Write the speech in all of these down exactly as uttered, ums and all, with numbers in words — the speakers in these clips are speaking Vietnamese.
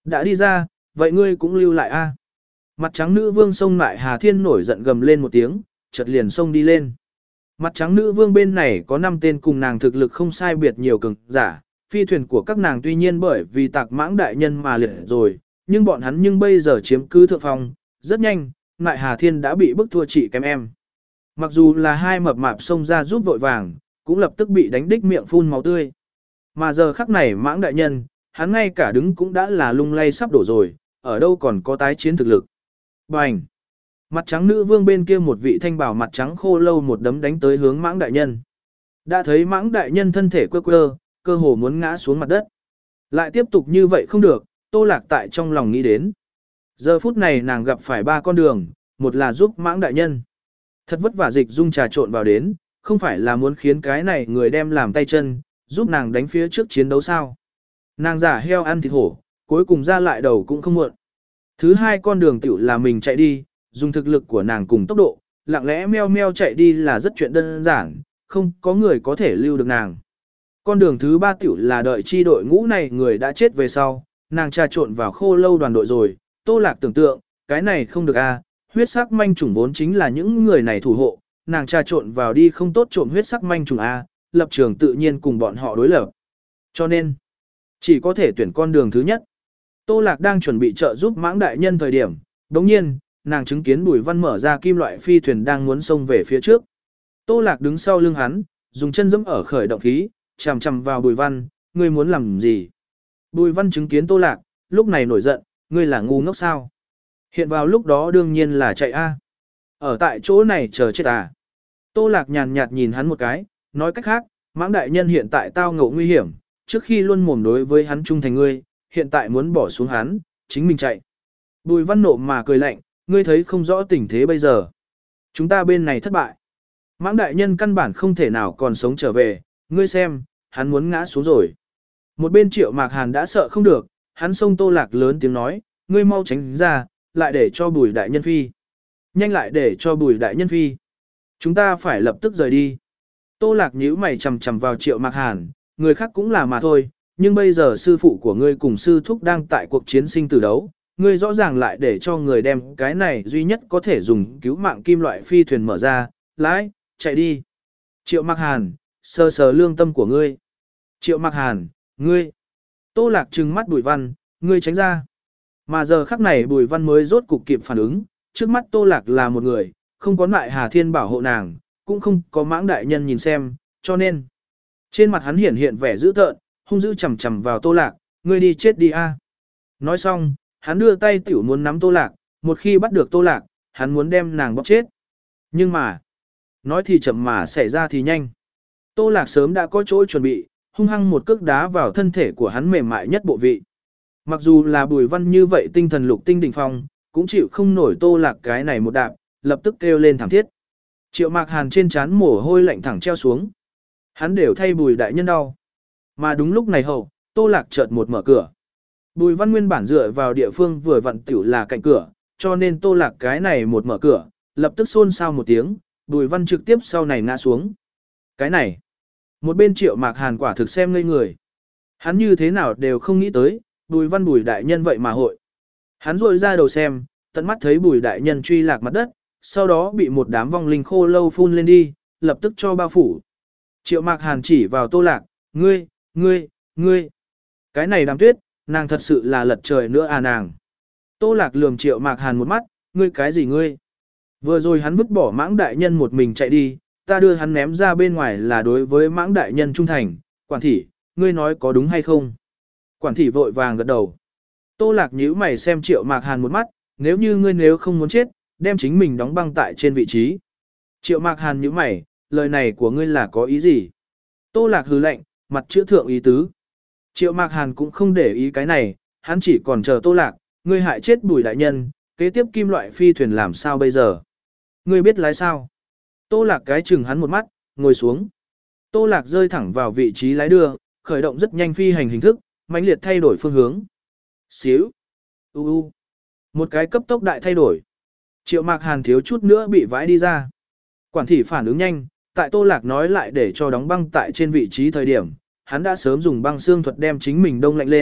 Đã đi ra, vậy ngươi cũng lưu lại a. Mặt trắng nữ vương xông lại Hà Thiên nổi giận gầm lên một tiếng, chợt liền xông đi lên. Mặt trắng nữ vương bên này có năm tên cùng nàng thực lực không sai biệt nhiều cường giả, phi thuyền của các nàng tuy nhiên bởi vì tạc mãng đại nhân mà liệt rồi, nhưng bọn hắn nhưng bây giờ chiếm cứ thượng phong, rất nhanh, lại Hà Thiên đã bị bức thua chị kém em. Mặc dù là hai mập mạp xông ra giúp vội vàng, cũng lập tức bị đánh đích miệng phun máu tươi. Mà giờ khắc này mãng đại nhân, hắn ngay cả đứng cũng đã là lung lay sắp đổ rồi, ở đâu còn có tái chiến thực lực. Bành! Mặt trắng nữ vương bên kia một vị thanh bảo mặt trắng khô lâu một đấm đánh tới hướng mãng đại nhân. Đã thấy mãng đại nhân thân thể quơ quơ, cơ hồ muốn ngã xuống mặt đất. Lại tiếp tục như vậy không được, Tô Lạc tại trong lòng nghĩ đến. Giờ phút này nàng gặp phải ba con đường, một là giúp mãng đại nhân. Thật vất vả dịch dung trà trộn vào đến, không phải là muốn khiến cái này người đem làm tay chân, giúp nàng đánh phía trước chiến đấu sao. Nàng giả heo ăn thịt hổ, cuối cùng ra lại đầu cũng không muộn. Thứ hai con đường tiểu là mình chạy đi, dùng thực lực của nàng cùng tốc độ, lặng lẽ meo meo chạy đi là rất chuyện đơn giản, không có người có thể lưu được nàng. Con đường thứ ba tiểu là đợi chi đội ngũ này người đã chết về sau, nàng trà trộn vào khô lâu đoàn đội rồi, Tô Lạc tưởng tượng, cái này không được a, huyết sắc manh trùng vốn chính là những người này thủ hộ, nàng trà trộn vào đi không tốt trộm huyết sắc manh trùng a, lập trường tự nhiên cùng bọn họ đối lập. Cho nên, chỉ có thể tuyển con đường thứ nhất. Tô Lạc đang chuẩn bị trợ giúp mãng đại nhân thời điểm, đồng nhiên, nàng chứng kiến Bùi Văn mở ra kim loại phi thuyền đang muốn xông về phía trước. Tô Lạc đứng sau lưng hắn, dùng chân giẫm ở khởi động khí, chằm chằm vào Bùi Văn, ngươi muốn làm gì? Bùi Văn chứng kiến Tô Lạc, lúc này nổi giận, ngươi là ngu ngốc sao? Hiện vào lúc đó đương nhiên là chạy a. Ở tại chỗ này chờ chết à? Tô Lạc nhàn nhạt nhìn hắn một cái, nói cách khác, mãng đại nhân hiện tại tao ngộ nguy hiểm, trước khi luôn mồm đối với hắn trung thành ngươi, hiện tại muốn bỏ xuống hắn, chính mình chạy. Bùi Văn nộ mà cười lạnh, ngươi thấy không rõ tình thế bây giờ. Chúng ta bên này thất bại. Mãng đại nhân căn bản không thể nào còn sống trở về, ngươi xem, hắn muốn ngã xuống rồi. Một bên Triệu Mạc Hàn đã sợ không được, hắn xông Tô Lạc lớn tiếng nói, ngươi mau tránh ra, lại để cho Bùi đại nhân phi. Nhanh lại để cho Bùi đại nhân phi. Chúng ta phải lập tức rời đi. Tô Lạc nhíu mày chằm chằm vào Triệu Mạc Hàn, người khác cũng là mà thôi, nhưng bây giờ sư phụ của ngươi cùng sư thúc đang tại cuộc chiến sinh tử đấu, ngươi rõ ràng lại để cho người đem cái này duy nhất có thể dùng cứu mạng kim loại phi thuyền mở ra, lái, chạy đi. Triệu Mạc Hàn, sờ sờ lương tâm của ngươi. Triệu Mạc Hàn, ngươi. Tô Lạc trừng mắt Bùi Văn, ngươi tránh ra. Mà giờ khắc này Bùi Văn mới rốt cục kịp phản ứng, trước mắt Tô Lạc là một người, không có lại Hà Thiên bảo hộ nàng, cũng không có mãng đại nhân nhìn xem, cho nên. Trên mặt hắn hiển hiện vẻ dữ tợn, hung dữ chầm chầm vào Tô Lạc, ngươi đi chết đi a. Nói xong, hắn đưa tay tiểu muốn nắm Tô Lạc, một khi bắt được Tô Lạc, hắn muốn đem nàng bóp chết. Nhưng mà, nói thì chậm mà xảy ra thì nhanh. Tô Lạc sớm đã có chỗ chuẩn bị, hung hăng một cước đá vào thân thể của hắn mềm mại nhất bộ vị. Mặc dù là Bùi Văn như vậy tinh thần lục tinh đỉnh phong, cũng chịu không nổi Tô Lạc cái này một đạp, lập tức kêu lên thảm thiết. Triệu Mạc Hàn trên trán mồ hôi lạnh thẳng treo xuống. Hắn đều thay Bùi đại nhân đau. Mà đúng lúc này hậu, Tô Lạc chợt một mở cửa. Bùi Văn nguyên bản dựa vào địa phương vừa vặn tiểu là cạnh cửa, cho nên Tô Lạc cái này một mở cửa, lập tức xôn xao một tiếng, Bùi Văn trực tiếp sau này ngã xuống. Cái này, một bên Triệu Mạc Hàn quả thực xem ngây người. Hắn như thế nào đều không nghĩ tới, Bùi Văn Bùi đại nhân vậy mà hội. Hắn rội ra đầu xem, tận mắt thấy Bùi đại nhân truy lạc mặt đất, sau đó bị một đám vong linh khô lâu phun lên đi, lập tức cho bao phủ. Triệu Mạc Hàn chỉ vào Tô Lạc, ngươi, ngươi, ngươi. Cái này đám tuyết, nàng thật sự là lật trời nữa à nàng. Tô Lạc lườm Triệu Mạc Hàn một mắt, ngươi cái gì ngươi? Vừa rồi hắn vứt bỏ mãng đại nhân một mình chạy đi, ta đưa hắn ném ra bên ngoài là đối với mãng đại nhân trung thành, quản thị, ngươi nói có đúng hay không? Quản thị vội vàng gật đầu. Tô Lạc nhíu mày xem Triệu Mạc Hàn một mắt, nếu như ngươi nếu không muốn chết, đem chính mình đóng băng tại trên vị trí. Triệu Mạc Hàn nhíu mày, lời này của ngươi là có ý gì? Tô Lạc hừ lạnh, mặt chữ thượng ý tứ. Triệu Mạc Hàn cũng không để ý cái này, hắn chỉ còn chờ Tô Lạc, ngươi hại chết Bùi đại nhân, kế tiếp kim loại phi thuyền làm sao bây giờ? Ngươi biết lái sao? Tô Lạc cái chừng hắn một mắt, ngồi xuống. Tô Lạc rơi thẳng vào vị trí lái đưa, khởi động rất nhanh phi hành hình thức, mãnh liệt thay đổi phương hướng. Xíu. U u. Một cái cấp tốc đại thay đổi. Triệu Mạc Hàn thiếu chút nữa bị vãi đi ra. Quản thị phản ứng nhanh, tại Tô Lạc nói lại để cho đóng băng tại trên vị trí thời điểm, hắn đã sớm dùng băng xương thuật đem chính mình đông lạnh lên,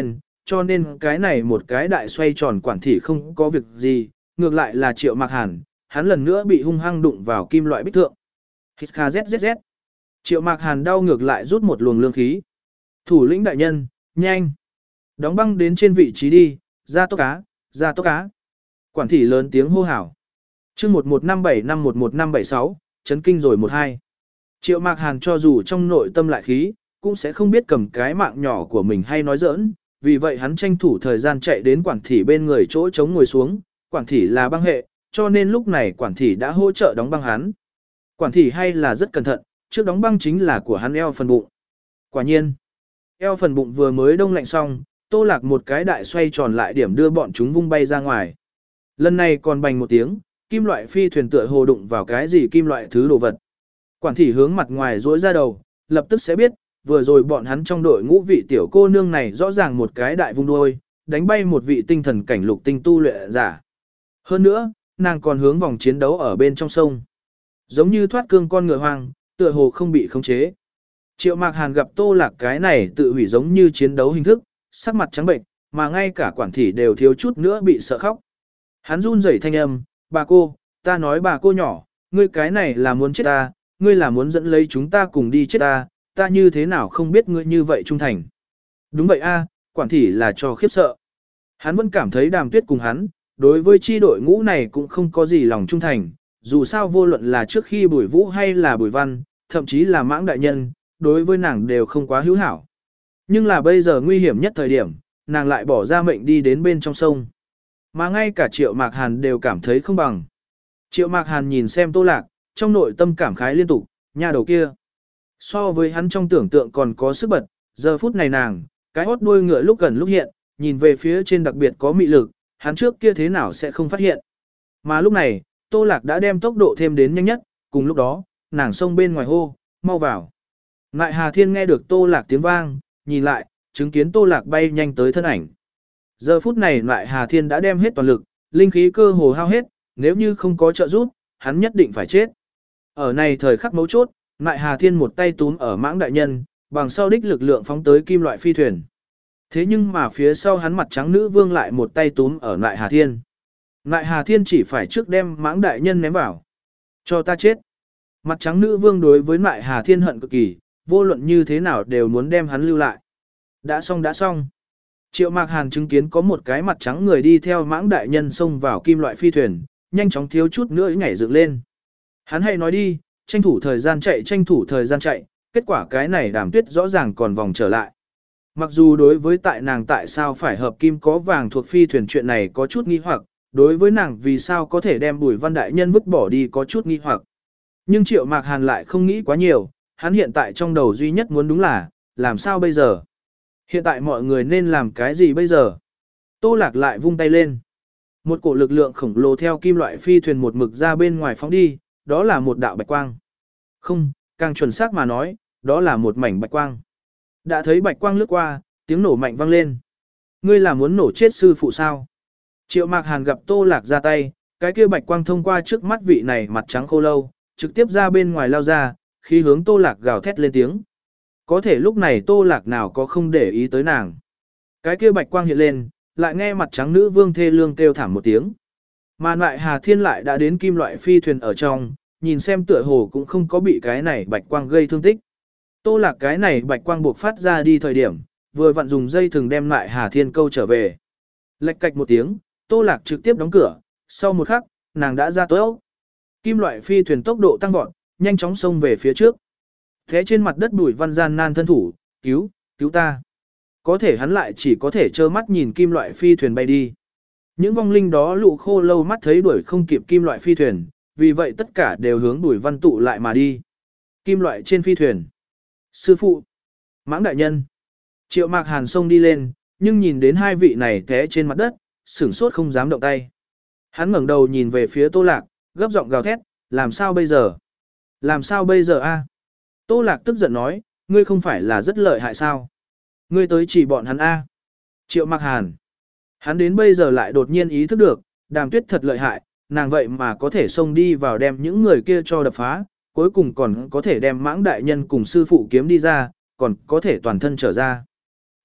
cho nên cái này một cái đại xoay tròn quản thị không có việc gì, ngược lại là Triệu Mạc Hàn, hắn lần nữa bị hung hăng đụng vào kim loại bích thượng. Hít kha zzz. Triệu Mạc Hàn đau ngược lại rút một luồng lương khí. Thủ lĩnh đại nhân, nhanh. Đóng băng đến trên vị trí đi, ra tốc cá, ra tốc cá. Quản thị lớn tiếng hô hào. chương một một năm bảy năm một một năm bảy sáu, chấn kinh rồi một hai. Triệu Mạc Hàn cho dù trong nội tâm lại khí, cũng sẽ không biết cầm cái mạng nhỏ của mình hay nói giỡn, vì vậy hắn tranh thủ thời gian chạy đến quản thị bên người chỗ trống ngồi xuống, quản thị là băng hệ, cho nên lúc này quản thị đã hỗ trợ đóng băng hắn. Quản thị hay là rất cẩn thận, trước đóng băng chính là của hắn eo phần bụng. Quả nhiên, eo phần bụng vừa mới đông lạnh xong, Tô Lạc một cái đại xoay tròn lại điểm đưa bọn chúng vung bay ra ngoài. Lần này còn bành một tiếng, kim loại phi thuyền tựa hồ đụng vào cái gì kim loại thứ đồ vật. Quản thị hướng mặt ngoài rỗi ra đầu, lập tức sẽ biết, vừa rồi bọn hắn trong đội ngũ vị tiểu cô nương này rõ ràng một cái đại vung đuôi, đánh bay một vị tinh thần cảnh lục tinh tu luyện giả. Hơn nữa, nàng còn hướng vòng chiến đấu ở bên trong sông. Giống như thoát cương con ngựa hoang, tựa hồ không bị khống chế. Triệu Mạc Hàn gặp Tô Lạc cái này tự hủy giống như chiến đấu hình thức, sắc mặt trắng bệnh, mà ngay cả quản thị đều thiếu chút nữa bị sợ khóc. Hắn run rẩy thanh âm, bà cô, ta nói bà cô nhỏ, ngươi cái này là muốn chết ta, ngươi là muốn dẫn lấy chúng ta cùng đi chết ta, ta như thế nào không biết ngươi như vậy trung thành. Đúng vậy a, quản thị là cho khiếp sợ. Hắn vẫn cảm thấy Đàm Tuyết cùng hắn, đối với chi đội ngũ này cũng không có gì lòng trung thành, dù sao vô luận là trước khi Bùi Vũ hay là Bùi Văn, thậm chí là Mãng đại nhân, đối với nàng đều không quá hữu hảo. Nhưng là bây giờ nguy hiểm nhất thời điểm, nàng lại bỏ ra mệnh đi đến bên trong sông. Mà ngay cả Triệu Mạc Hàn đều cảm thấy không bằng. Triệu Mạc Hàn nhìn xem Tô Lạc, trong nội tâm cảm khái liên tục, nhà đầu kia. So với hắn trong tưởng tượng còn có sức bật, giờ phút này nàng, cái hốt đuôi ngựa lúc gần lúc hiện, nhìn về phía trên đặc biệt có mị lực, hắn trước kia thế nào sẽ không phát hiện. Mà lúc này, Tô Lạc đã đem tốc độ thêm đến nhanh nhất, cùng lúc đó, nàng xông bên ngoài hô, mau vào. Ngại Hà Thiên nghe được Tô Lạc tiếng vang, nhìn lại, chứng kiến Tô Lạc bay nhanh tới thân ảnh. Giờ phút này Ngại Hà Thiên đã đem hết toàn lực, linh khí cơ hồ hao hết, nếu như không có trợ giúp, hắn nhất định phải chết. Ở này thời khắc mấu chốt, Ngại Hà Thiên một tay túm ở Mãng đại nhân, bằng sau đích lực lượng phóng tới kim loại phi thuyền. Thế nhưng mà phía sau hắn mặt trắng nữ vương lại một tay túm ở Ngại Hà Thiên. Ngại Hà Thiên chỉ phải trước đem Mãng đại nhân ném vào. Cho ta chết. Mặt trắng nữ vương đối với Ngại Hà Thiên hận cực kỳ, vô luận như thế nào đều muốn đem hắn lưu lại. Đã xong đã xong. Triệu Mạc Hàn chứng kiến có một cái mặt trắng người đi theo Mãng đại nhân xông vào kim loại phi thuyền, nhanh chóng thiếu chút nữa nhảy dựng lên. Hắn hay nói đi, tranh thủ thời gian chạy tranh thủ thời gian chạy, kết quả cái này Đàm Tuyết rõ ràng còn vòng trở lại. Mặc dù đối với tại nàng tại sao phải hợp kim có vàng thuộc phi thuyền chuyện này có chút nghi hoặc, đối với nàng vì sao có thể đem Bùi Văn đại nhân vứt bỏ đi có chút nghi hoặc. Nhưng Triệu Mạc Hàn lại không nghĩ quá nhiều, hắn hiện tại trong đầu duy nhất muốn đúng là, làm sao bây giờ? Hiện tại mọi người nên làm cái gì bây giờ? Tô Lạc lại vung tay lên. Một cổ lực lượng khổng lồ theo kim loại phi thuyền một mực ra bên ngoài phóng đi, đó là một đạo bạch quang. Không, càng chuẩn xác mà nói, đó là một mảnh bạch quang. Đã thấy bạch quang lướt qua, tiếng nổ mạnh vang lên. Ngươi là muốn nổ chết sư phụ sao? Triệu Mạc Hàn gặp Tô Lạc ra tay, cái kia bạch quang thông qua trước mắt vị này mặt trắng khô lâu, trực tiếp ra bên ngoài lao ra, khi hướng Tô Lạc gào thét lên tiếng. Có thể lúc này Tô Lạc nào có không để ý tới nàng. Cái kia bạch quang hiện lên, lại nghe mặt trắng nữ vương thê lương kêu thảm một tiếng. Mà Ngại Hà Thiên lại đã đến kim loại phi thuyền ở trong, nhìn xem tựa hồ cũng không có bị cái này bạch quang gây thương tích. Tô Lạc cái này bạch quang buộc phát ra đi thời điểm, vừa vặn dùng dây thừng đem Ngại Hà Thiên câu trở về. Lệch cạch một tiếng, Tô Lạc trực tiếp đóng cửa, sau một khắc, nàng đã ra tối. Kim loại phi thuyền tốc độ tăng vọt, nhanh chóng xông về phía trước. Thế trên mặt đất Bùi Văn gian nan thân thủ, cứu, cứu ta. Có thể hắn lại chỉ có thể trơ mắt nhìn kim loại phi thuyền bay đi. Những vong linh đó lụ khô lâu mắt thấy đuổi không kịp kim loại phi thuyền, vì vậy tất cả đều hướng Bùi Văn tụ lại mà đi. Kim loại trên phi thuyền. Sư phụ. Mãng đại nhân. Triệu Mạc Hàn xông đi lên, nhưng nhìn đến hai vị này té trên mặt đất, sửng sốt không dám động tay. Hắn ngẩng đầu nhìn về phía Tô Lạc, gấp giọng gào thét, làm sao bây giờ? Làm sao bây giờ a? Tô Lạc tức giận nói, ngươi không phải là rất lợi hại sao? Ngươi tới chỉ bọn hắn a. Triệu Mạc Hàn. Hắn đến bây giờ lại đột nhiên ý thức được, Đàm Tuyết thật lợi hại, nàng vậy mà có thể xông đi vào đem những người kia cho đập phá, cuối cùng còn có thể đem Mãng đại nhân cùng sư phụ kiếm đi ra, còn có thể toàn thân trở ra.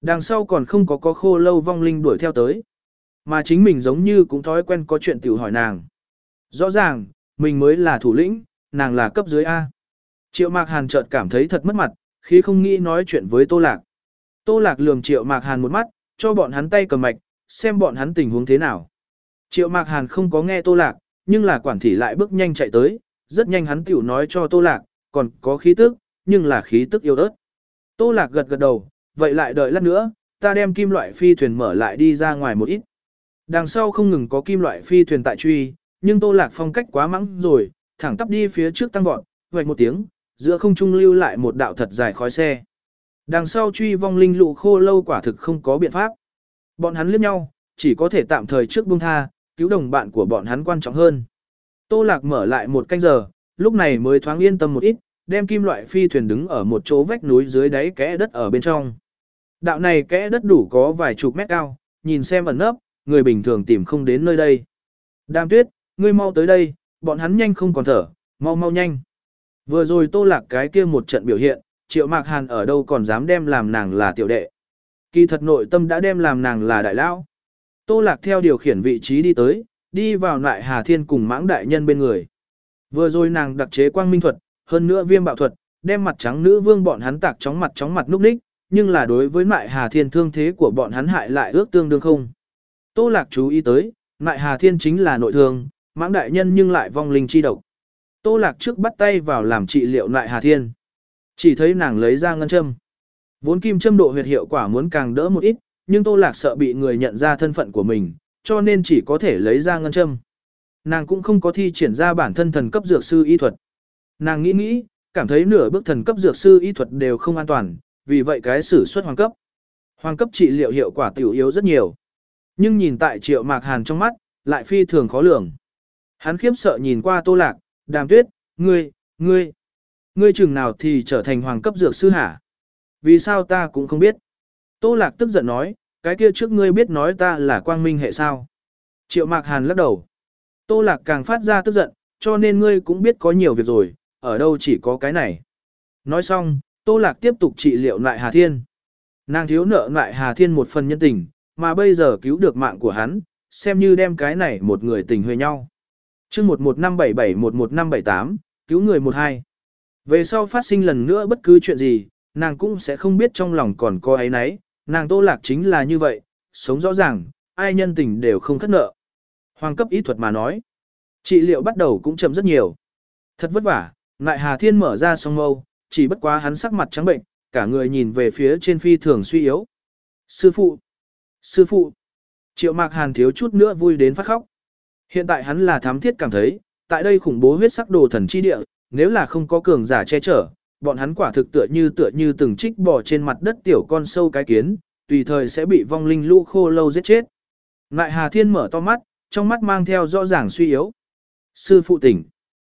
Đằng sau còn không có có khô lâu vong linh đuổi theo tới. Mà chính mình giống như cũng thói quen có chuyện tiểu hỏi nàng. Rõ ràng, mình mới là thủ lĩnh, nàng là cấp dưới A. Triệu Mạc Hàn chợt cảm thấy thật mất mặt, khi không nghĩ nói chuyện với Tô Lạc. Tô Lạc lườm Triệu Mạc Hàn một mắt, cho bọn hắn tay cầm mạch, xem bọn hắn tình huống thế nào. Triệu Mạc Hàn không có nghe Tô Lạc, nhưng là quản thị lại bước nhanh chạy tới, rất nhanh hắn tiểu nói cho Tô Lạc, còn có khí tức, nhưng là khí tức yếu ớt. Tô Lạc gật gật đầu, vậy lại đợi lát nữa, ta đem kim loại phi thuyền mở lại đi ra ngoài một ít. Đằng sau không ngừng có kim loại phi thuyền tại truy, nhưng Tô Lạc phong cách quá mãng rồi, thẳng tắp đi phía trước tăng vọt, vạch một tiếng, giữa không trung lưu lại một đạo thật dài khói xe. Đằng sau truy vong linh lụ khô lâu quả thực không có biện pháp. Bọn hắn liếc nhau, chỉ có thể tạm thời trước buông tha, cứu đồng bạn của bọn hắn quan trọng hơn. Tô Lạc mở lại một canh giờ, lúc này mới thoáng yên tâm một ít, đem kim loại phi thuyền đứng ở một chỗ vách núi dưới đáy kẽ đất ở bên trong. Đạo này kẽ đất đủ có vài chục mét cao, nhìn xem ẩn nấp, người bình thường tìm không đến nơi đây. Đàm Tuyết, ngươi mau tới đây, bọn hắn nhanh không còn thở, mau mau nhanh. Vừa rồi Tô Lạc cái kia một trận biểu hiện, Triệu Mạc Hàn ở đâu còn dám đem làm nàng là tiểu đệ. Kỳ thật nội tâm đã đem làm nàng là đại lão. Tô Lạc theo điều khiển vị trí đi tới, đi vào lại Hà Thiên cùng mãng đại nhân bên người. Vừa rồi nàng đặc chế quang minh thuật, hơn nữa viêm bạo thuật, đem mặt trắng nữ vương bọn hắn tạc chóng mặt chóng mặt núp ních, nhưng là đối với lại Hà Thiên thương thế của bọn hắn hại lại ước tương đương không. Tô Lạc chú ý tới, lại Hà Thiên chính là nội thương, mãng đại nhân nhưng lại vong linh chi độc. Tô Lạc trước bắt tay vào làm trị liệu lại Hà Thiên. Chỉ thấy nàng lấy ra ngân châm. Vốn kim châm độ huyệt hiệu quả muốn càng đỡ một ít, nhưng Tô Lạc sợ bị người nhận ra thân phận của mình, cho nên chỉ có thể lấy ra ngân châm. Nàng cũng không có thi triển ra bản thân thần cấp dược sư y thuật. Nàng nghĩ nghĩ, cảm thấy nửa bước thần cấp dược sư y thuật đều không an toàn, vì vậy cái sử xuất hoàng cấp. Hoàng cấp trị liệu hiệu quả tiểu yếu rất nhiều. Nhưng nhìn tại Triệu Mạc Hàn trong mắt, lại phi thường khó lường. Hắn khiếp sợ nhìn qua Tô Lạc, Đàm Tuyết, ngươi, ngươi, ngươi chừng nào thì trở thành hoàng cấp dược sư hả? Vì sao ta cũng không biết? Tô Lạc tức giận nói, cái kia trước ngươi biết nói ta là quang minh hệ sao? Triệu Mạc Hàn lắc đầu. Tô Lạc càng phát ra tức giận, cho nên ngươi cũng biết có nhiều việc rồi, ở đâu chỉ có cái này. Nói xong, Tô Lạc tiếp tục trị liệu lại Hà Thiên. Nàng thiếu nợ lại Hà Thiên một phần nhân tình, mà bây giờ cứu được mạng của hắn, xem như đem cái này một người tình huề nhau. chương một một năm bảy bảy một một năm bảy tám, cứu người một hai. Về sau phát sinh lần nữa bất cứ chuyện gì, nàng cũng sẽ không biết trong lòng còn có ấy nấy, nàng Tô Lạc chính là như vậy, sống rõ ràng, ai nhân tình đều không khất nợ. Hoàng cấp ý thuật mà nói, trị liệu bắt đầu cũng chậm rất nhiều. Thật vất vả, lại Hà Thiên mở ra song mâu, chỉ bất quá hắn sắc mặt trắng bệnh, cả người nhìn về phía trên phi thường suy yếu. Sư phụ! Sư phụ! Triệu Mạc Hàn thiếu chút nữa vui đến phát khóc. Hiện tại hắn là thám thiết cảm thấy, tại đây khủng bố huyết sắc đồ thần chi địa, nếu là không có cường giả che chở, bọn hắn quả thực tựa như tựa như từng trích bò trên mặt đất tiểu con sâu cái kiến, tùy thời sẽ bị vong linh lũ khô lâu giết chết. Lại Hà Thiên mở to mắt, trong mắt mang theo rõ ràng suy yếu. Sư phụ tỉnh!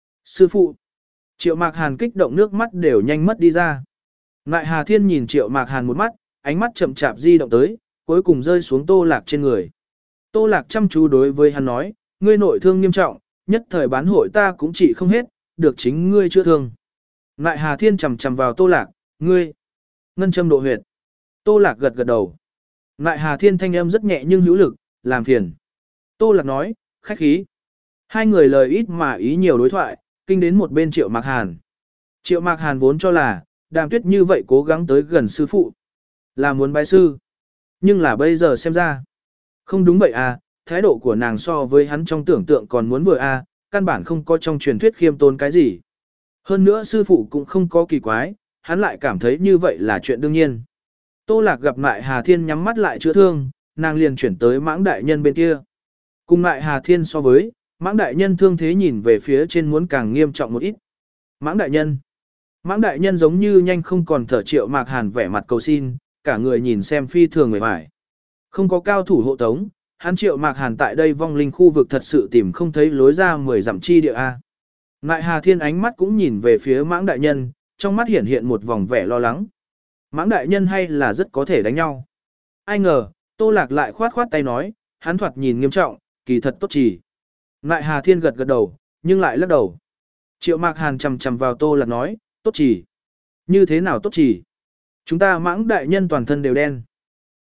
Sư phụ! Triệu Mạc Hàn kích động nước mắt đều nhanh mất đi ra. Lại Hà Thiên nhìn Triệu Mạc Hàn một mắt, ánh mắt chậm chạp di động tới, cuối cùng rơi xuống Tô Lạc trên người. Tô Lạc chăm chú đối với hắn nói, ngươi nội thương nghiêm trọng, nhất thời bán hội ta cũng trị không hết, được chính ngươi chữa thương. Lại Hà Thiên chầm chầm vào Tô Lạc, ngươi, ngân châm độ huyệt. Tô Lạc gật gật đầu. Lại Hà Thiên thanh âm rất nhẹ nhưng hữu lực, làm phiền. Tô Lạc nói, khách khí. Hai người lời ít mà ý nhiều đối thoại, kinh đến một bên Triệu Mạc Hàn. Triệu Mạc Hàn vốn cho là, Đàm Tuyết như vậy cố gắng tới gần sư phụ, là muốn bái sư. Nhưng là bây giờ xem ra, không đúng vậy à, thái độ của nàng so với hắn trong tưởng tượng còn muốn vừa à, căn bản không có trong truyền thuyết khiêm tốn cái gì. Hơn nữa sư phụ cũng không có kỳ quái, hắn lại cảm thấy như vậy là chuyện đương nhiên. Tô Lạc gặp lại Hà Thiên nhắm mắt lại chữa thương, nàng liền chuyển tới mãng đại nhân bên kia. Cùng lại Hà Thiên so với, mãng đại nhân thương thế nhìn về phía trên muốn càng nghiêm trọng một ít. Mãng đại nhân. Mãng đại nhân giống như nhanh không còn thở. Triệu Mạc Hàn vẻ mặt cầu xin, cả người nhìn xem phi thường người vải. Không có cao thủ hộ tống, hắn Triệu Mạc Hàn tại đây vong linh khu vực thật sự tìm không thấy lối ra mười dặm chi địa A. Lại Hà Thiên ánh mắt cũng nhìn về phía mãng đại nhân, trong mắt hiện hiện một vòng vẻ lo lắng. Mãng đại nhân hay là rất có thể đánh nhau. Ai ngờ, Tô Lạc lại khoát khoát tay nói, hắn thoạt nhìn nghiêm trọng, kỳ thật tốt chỉ. Lại Hà Thiên gật gật đầu, nhưng lại lắc đầu. Triệu Mạc Hàn chầm chầm vào Tô Lạc nói, tốt chỉ. Như thế nào tốt chỉ? Chúng ta mãng đại nhân toàn thân đều đen.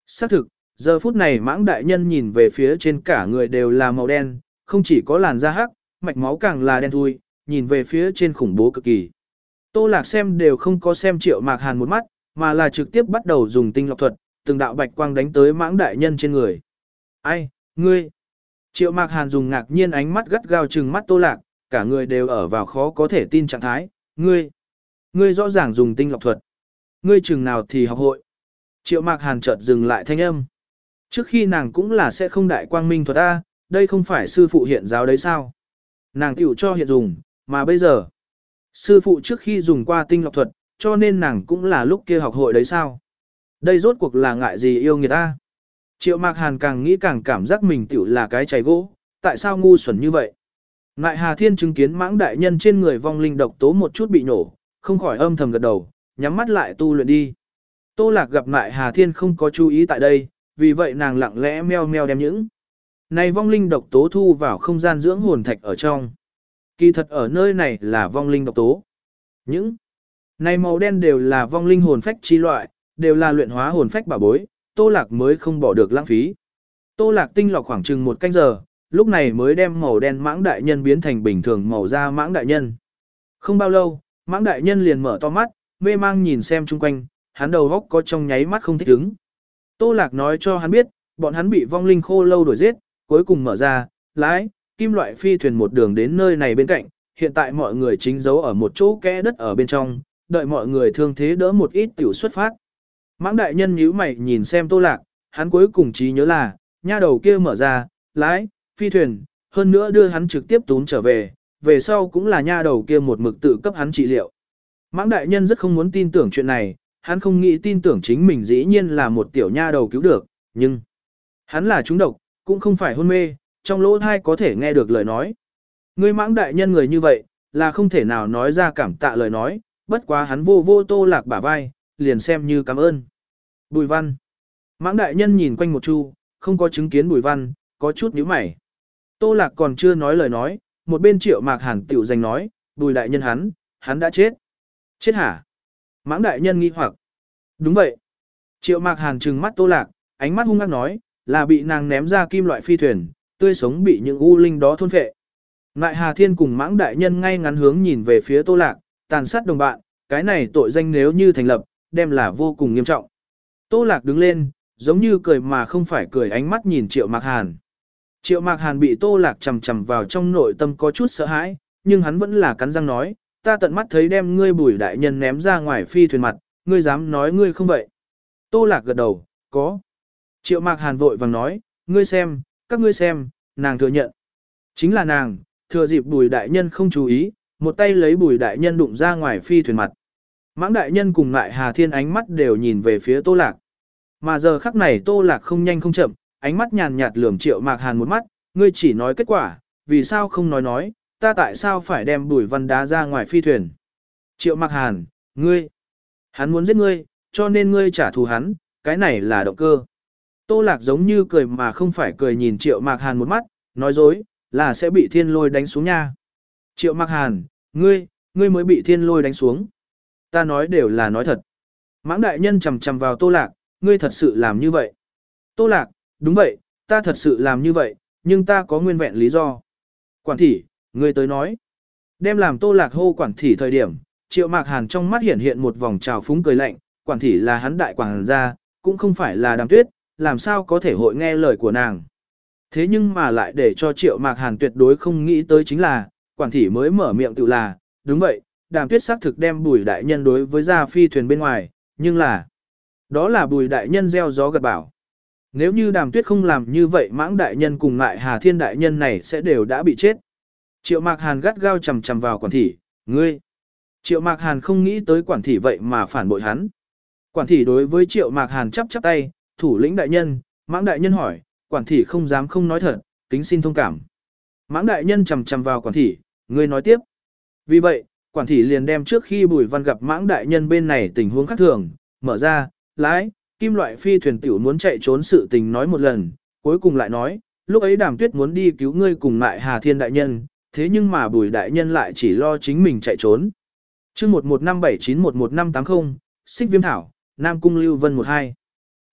Xác thực, giờ phút này mãng đại nhân nhìn về phía trên cả người đều là màu đen, không chỉ có làn da hắc, mạch máu càng là đen thui, nhìn về phía trên khủng bố cực kỳ. Tô Lạc xem đều không có xem Triệu Mạc Hàn một mắt, mà là trực tiếp bắt đầu dùng tinh lọc thuật, từng đạo bạch quang đánh tới mãng đại nhân trên người. Ai, ngươi? Triệu Mạc Hàn dùng ngạc nhiên ánh mắt gắt gao trừng mắt Tô Lạc, cả người đều ở vào khó có thể tin trạng thái. Ngươi, ngươi rõ ràng dùng tinh lọc thuật. Ngươi chừng nào thì học hội. Triệu Mạc Hàn chợt dừng lại thanh âm. Trước khi nàng cũng là sẽ không đại quang minh thuật A, đây không phải sư phụ hiện giáo đấy sao? Nàng tiểu cho hiện dùng, mà bây giờ, sư phụ trước khi dùng qua tinh lọc thuật, cho nên nàng cũng là lúc kia học hội đấy sao? Đây rốt cuộc là ngại gì yêu người ta? Triệu Mạc Hàn càng nghĩ càng cảm giác mình tiểu là cái chày gỗ, tại sao ngu xuẩn như vậy? Ngại Hà Thiên chứng kiến mãng đại nhân trên người vong linh độc tố một chút bị nổ, không khỏi âm thầm gật đầu, nhắm mắt lại tu luyện đi. Tô Lạc gặp Ngại Hà Thiên không có chú ý tại đây, vì vậy nàng lặng lẽ meo meo đem những này vong linh độc tố thu vào không gian dưỡng hồn thạch ở trong. Kỳ thật ở nơi này là vong linh độc tố. Những này màu đen đều là vong linh hồn phách chi loại, đều là luyện hóa hồn phách bảo bối, Tô Lạc mới không bỏ được lãng phí. Tô Lạc tinh lọc khoảng chừng một canh giờ, lúc này mới đem màu đen mãng đại nhân biến thành bình thường màu da mãng đại nhân. Không bao lâu, mãng đại nhân liền mở to mắt, mê mang nhìn xem chung quanh, hắn đầu góc có trong nháy mắt không thích ứng. Tô Lạc nói cho hắn biết, bọn hắn bị vong linh khô lâu đuổi giết, cuối cùng mở ra, lái, kim loại phi thuyền một đường đến nơi này bên cạnh, hiện tại mọi người chính giấu ở một chỗ kẽ đất ở bên trong, đợi mọi người thương thế đỡ một ít tiểu xuất phát. Mãng đại nhân nhíu mày nhìn xem Tô Lạc, hắn cuối cùng trí nhớ là, nha đầu kia mở ra, lái, phi thuyền, hơn nữa đưa hắn trực tiếp tún trở về, về sau cũng là nha đầu kia một mực tự cấp hắn trị liệu. Mãng đại nhân rất không muốn tin tưởng chuyện này, hắn không nghĩ tin tưởng chính mình dĩ nhiên là một tiểu nha đầu cứu được, nhưng hắn là trúng độc, cũng không phải hôn mê, trong lỗ thai có thể nghe được lời nói. Người mãng đại nhân người như vậy, là không thể nào nói ra cảm tạ lời nói, bất quá hắn vô vô Tô Lạc bả vai, liền xem như cảm ơn. Bùi Văn. Mãng đại nhân nhìn quanh một chu, không có chứng kiến Bùi Văn, có chút nhíu mày. Tô Lạc còn chưa nói lời nói, một bên Triệu Mạc Hàn tiểu danh nói, Bùi đại nhân hắn, hắn đã chết. Chết hả? Mãng đại nhân nghi hoặc. Đúng vậy. Triệu Mạc Hàn trừng mắt Tô Lạc, ánh mắt hung ác nói, là bị nàng ném ra kim loại phi thuyền, tươi sống bị những u linh đó thôn phệ. Ngại Hà Thiên cùng Mãng đại nhân ngay ngắn hướng nhìn về phía Tô Lạc, tàn sát đồng bạn, cái này tội danh nếu như thành lập, đem là vô cùng nghiêm trọng. Tô Lạc đứng lên, giống như cười mà không phải cười, ánh mắt nhìn Triệu Mạc Hàn. Triệu Mạc Hàn bị Tô Lạc chầm chầm vào trong nội tâm có chút sợ hãi, nhưng hắn vẫn là cắn răng nói, ta tận mắt thấy đem ngươi Bùi đại nhân ném ra ngoài phi thuyền mặt, ngươi dám nói ngươi không vậy. Tô Lạc gật đầu, có. Triệu Mạc Hàn vội vàng nói, ngươi xem, các ngươi xem, nàng thừa nhận. Chính là nàng, thừa dịp Bùi đại nhân không chú ý, một tay lấy Bùi đại nhân đụng ra ngoài phi thuyền mặt. Mãng đại nhân cùng lại Hà Thiên ánh mắt đều nhìn về phía Tô Lạc. Mà giờ khắc này Tô Lạc không nhanh không chậm, ánh mắt nhàn nhạt lườm Triệu Mạc Hàn một mắt, ngươi chỉ nói kết quả, vì sao không nói nói, ta tại sao phải đem Bùi Văn đá ra ngoài phi thuyền. Triệu Mạc Hàn, ngươi, hắn muốn giết ngươi, cho nên ngươi trả thù hắn, cái này là động cơ. Tô Lạc giống như cười mà không phải cười nhìn Triệu Mạc Hàn một mắt, nói dối, là sẽ bị thiên lôi đánh xuống nha. Triệu Mạc Hàn, ngươi, ngươi mới bị thiên lôi đánh xuống. Ta nói đều là nói thật. Mãng đại nhân chầm chầm vào Tô Lạc, ngươi thật sự làm như vậy. Tô Lạc, đúng vậy, ta thật sự làm như vậy, nhưng ta có nguyên vẹn lý do. Quản thỉ, ngươi tới nói. Đem làm Tô Lạc hô quản thỉ thời điểm, Triệu Mạc Hàn trong mắt hiện hiện một vòng trào phúng cười lạnh, quản thỉ là hắn đại quảng gia, cũng không phải là Đàm Tuyết, làm sao có thể hội nghe lời của nàng. Thế nhưng mà lại để cho Triệu Mạc Hàn tuyệt đối không nghĩ tới chính là, quản thỉ mới mở miệng tự là, đúng vậy, Đàm Tuyết xác thực đem Bùi đại nhân đối với gia phi thuyền bên ngoài, nhưng là, đó là Bùi đại nhân gieo gió gặt bão. Nếu như Đàm Tuyết không làm như vậy, Mãng đại nhân cùng lại Hà Thiên đại nhân này sẽ đều đã bị chết. Triệu Mạc Hàn gắt gao chầm chầm vào quản thỉ, ngươi. Triệu Mạc Hàn không nghĩ tới quản thỉ vậy mà phản bội hắn. Quản thỉ đối với Triệu Mạc Hàn chắp chắp tay, thủ lĩnh đại nhân, Mãng đại nhân hỏi, quản thỉ không dám không nói thật, kính xin thông cảm. Mãng đại nhân chầm chầm vào quản thỉ, ngươi nói tiếp. Vì vậy, quản thỉ liền đem trước khi Bùi Văn gặp Mãng đại nhân bên này tình huống khác thường, mở ra, lái, kim loại phi thuyền tiểu muốn chạy trốn sự tình nói một lần, cuối cùng lại nói, lúc ấy Đàm Tuyết muốn đi cứu ngươi cùng lại Hà Thiên đại nhân, thế nhưng mà Bùi đại nhân lại chỉ lo chính mình chạy trốn. Chương một một năm bảy chín một một năm tám mươi, Xích Viêm Thảo, Nam Cung Lưu Vân một hai.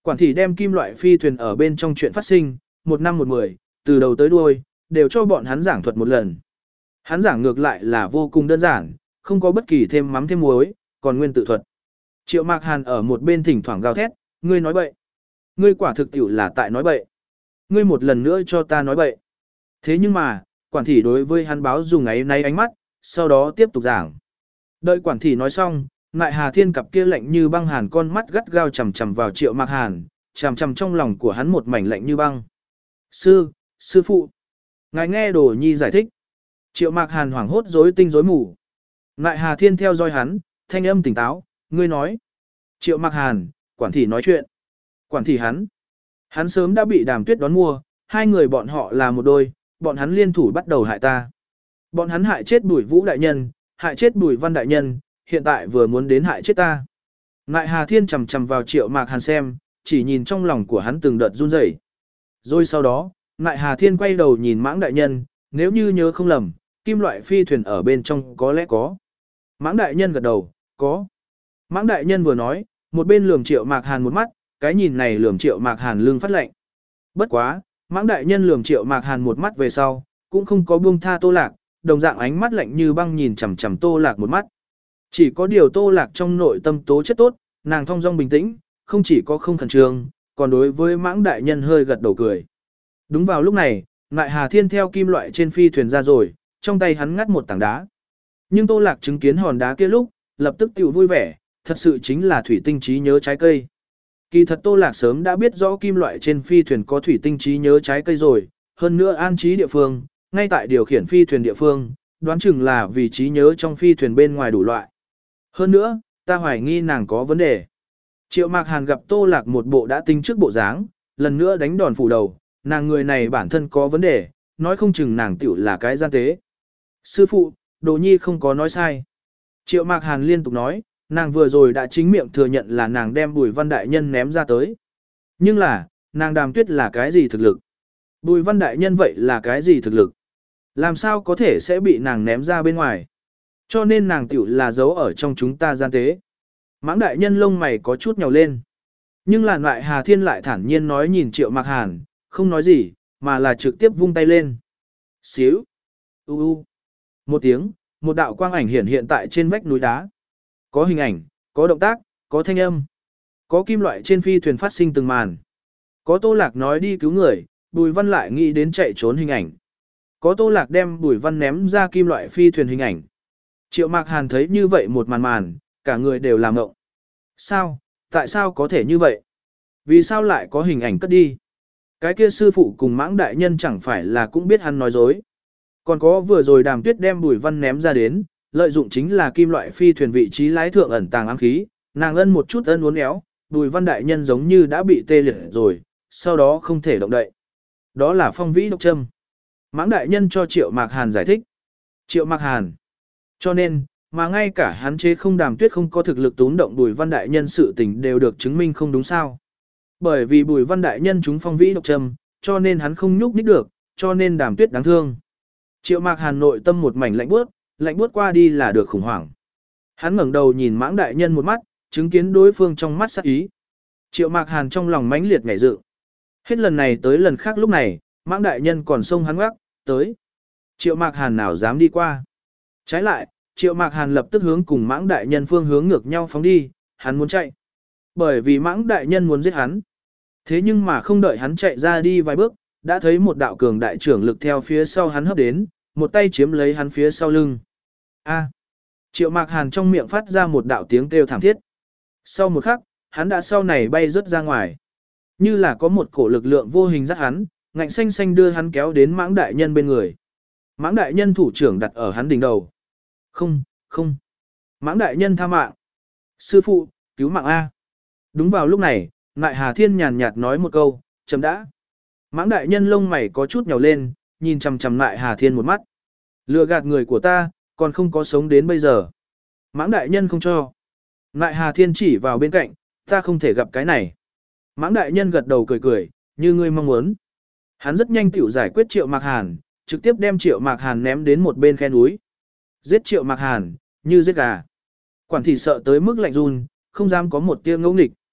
Quản thị đem kim loại phi thuyền ở bên trong chuyện phát sinh, một năm một mười, từ đầu tới đuôi, đều cho bọn hắn giảng thuật một lần. Hắn giảng ngược lại là vô cùng đơn giản, không có bất kỳ thêm mắm thêm muối, còn nguyên tự thuật. Triệu Mạc Hàn ở một bên thỉnh thoảng gào thét, ngươi nói bậy. Ngươi quả thực tiểu là tại nói bậy. Ngươi một lần nữa cho ta nói bậy. Thế nhưng mà, quản thị đối với hắn báo dùng ấy nay ánh mắt, sau đó tiếp tục giảng. Đợi quản thị nói xong, Ngại Hà Thiên cặp kia lạnh như băng hàn con mắt gắt gao chằm chằm vào Triệu Mạc Hàn, chằm chằm trong lòng của hắn một mảnh lạnh như băng. Sư, sư phụ. Ngài nghe Đồ Nhi giải thích. Triệu Mạc Hàn hoảng hốt rối tinh rối mù. Ngại Hà Thiên theo dõi hắn, thanh âm tỉnh táo, ngươi nói. Triệu Mạc Hàn, quản thị nói chuyện. Quản thị hắn. Hắn sớm đã bị Đàm Tuyết đón mua, hai người bọn họ là một đôi, bọn hắn liên thủ bắt đầu hại ta. Bọn hắn hại chết Bùi Vũ đại nhân, hại chết Bùi Văn đại nhân, hiện tại vừa muốn đến hại chết ta. Ngại Hà Thiên chầm chầm vào Triệu Mạc Hàn xem, chỉ nhìn trong lòng của hắn từng đợt run rẩy. Rồi sau đó, Ngại Hà Thiên quay đầu nhìn Mãng đại nhân, nếu như nhớ không lầm, kim loại phi thuyền ở bên trong có lẽ có. Mãng đại nhân gật đầu, có. Mãng đại nhân vừa nói, một bên lườm Triệu Mạc Hàn một mắt, cái nhìn này lườm Triệu Mạc Hàn lưng phát lạnh. Bất quá, Mãng đại nhân lườm Triệu Mạc Hàn một mắt về sau, cũng không có buông tha Tô Lạc, đồng dạng ánh mắt lạnh như băng nhìn chằm chằm Tô Lạc một mắt. Chỉ có điều Tô Lạc trong nội tâm tố chất tốt, nàng thong dong bình tĩnh, không chỉ có không khẩn trương, còn đối với Mãng đại nhân hơi gật đầu cười. Đúng vào lúc này, Ngại Hà Thiên theo kim loại trên phi thuyền ra rồi, trong tay hắn ngắt một tảng đá. Nhưng Tô Lạc chứng kiến hòn đá kia lúc, lập tức tiểu vui vẻ, thật sự chính là thủy tinh trí nhớ trái cây. Kỳ thật Tô Lạc sớm đã biết rõ kim loại trên phi thuyền có thủy tinh trí nhớ trái cây rồi, hơn nữa an trí địa phương, ngay tại điều khiển phi thuyền địa phương, đoán chừng là vì trí nhớ trong phi thuyền bên ngoài đủ loại. Hơn nữa, ta hoài nghi nàng có vấn đề. Triệu Mạc Hàn gặp Tô Lạc một bộ đã tính trước bộ dáng, lần nữa đánh đòn phủ đầu, nàng người này bản thân có vấn đề, nói không chừng nàng tiểu là cái gian tế. Sư phụ, Đồ Nhi không có nói sai. Triệu Mạc Hàn liên tục nói, nàng vừa rồi đã chính miệng thừa nhận là nàng đem Bùi Văn đại nhân ném ra tới. Nhưng là, nàng Đàm Tuyết là cái gì thực lực? Bùi Văn đại nhân vậy là cái gì thực lực? Làm sao có thể sẽ bị nàng ném ra bên ngoài? Cho nên nàng tiểu là giấu ở trong chúng ta gian tế. Mãng đại nhân lông mày có chút nhàu lên. Nhưng là Ngại Hà Thiên lại thản nhiên nói nhìn Triệu Mạc Hàn, không nói gì, mà là trực tiếp vung tay lên. Xíu. U u. Một tiếng, một đạo quang ảnh hiện hiện tại trên vách núi đá. Có hình ảnh, có động tác, có thanh âm. Có kim loại trên phi thuyền phát sinh từng màn. Có Tô Lạc nói đi cứu người, Bùi Văn lại nghĩ đến chạy trốn hình ảnh. Có Tô Lạc đem Bùi Văn ném ra kim loại phi thuyền hình ảnh. Triệu Mạc Hàn thấy như vậy một màn màn, cả người đều làm ngộng. Sao, tại sao có thể như vậy? Vì sao lại có hình ảnh cất đi? Cái kia sư phụ cùng Mãng đại nhân chẳng phải là cũng biết hắn nói dối. Còn có vừa rồi Đàm Tuyết đem Bùi Văn ném ra đến, lợi dụng chính là kim loại phi thuyền vị trí lái thượng ẩn tàng ám khí, nàng ân một chút ân uốn éo, Bùi Văn đại nhân giống như đã bị tê liệt rồi, sau đó không thể động đậy. Đó là phong vĩ độc châm. Mãng đại nhân cho Triệu Mạc Hàn giải thích. Triệu Mạc Hàn. Cho nên, mà ngay cả hắn chế không Đàm Tuyết không có thực lực tún động Bùi Văn đại nhân sự tình đều được chứng minh không đúng sao. Bởi vì Bùi Văn đại nhân chúng phong vĩ độc châm, cho nên hắn không nhúc nhích được, cho nên Đàm Tuyết đáng thương. Triệu Mạc Hàn nội tâm một mảnh lạnh buốt, lạnh buốt qua đi là được khủng hoảng. Hắn ngẩng đầu nhìn Mãng đại nhân một mắt, chứng kiến đối phương trong mắt sắc ý. Triệu Mạc Hàn trong lòng mãnh liệt nhảy dựng. Hết lần này tới lần khác lúc này, Mãng đại nhân còn xông hắn gác, tới. Triệu Mạc Hàn nào dám đi qua. Trái lại, Triệu Mạc Hàn lập tức hướng cùng Mãng đại nhân phương hướng ngược nhau phóng đi, hắn muốn chạy. Bởi vì Mãng đại nhân muốn giết hắn. Thế nhưng mà không đợi hắn chạy ra đi vài bước, đã thấy một đạo cường đại trưởng lực theo phía sau hắn hấp đến, một tay chiếm lấy hắn phía sau lưng. A. Triệu Mạc Hàn trong miệng phát ra một đạo tiếng kêu thảm thiết. Sau một khắc, hắn đã sau này bay rớt ra ngoài. Như là có một cổ lực lượng vô hình dắt hắn, ngạnh xanh xanh đưa hắn kéo đến Mãng đại nhân bên người. Mãng đại nhân thủ trưởng đặt ở hắn đỉnh đầu. Không, không. Mãng đại nhân tha mạng. Sư phụ, cứu mạng A. Đúng vào lúc này, Ngại Hà Thiên nhàn nhạt nói một câu, chấm đã. Mãng đại nhân lông mày có chút nhàu lên, nhìn chằm chằm Ngại Hà Thiên một mắt. Lừa gạt người của ta, còn không có sống đến bây giờ. Mãng đại nhân không cho. Ngại Hà Thiên chỉ vào bên cạnh, ta không thể gặp cái này. Mãng đại nhân gật đầu cười cười, như ngươi mong muốn. Hắn rất nhanh tiểu giải quyết Triệu Mạc Hàn, trực tiếp đem Triệu Mạc Hàn ném đến một bên khe núi. Giết Triệu Mạc Hàn, như giết gà. Quản thị sợ tới mức lạnh run, không dám có một tia ngẫu nghịch.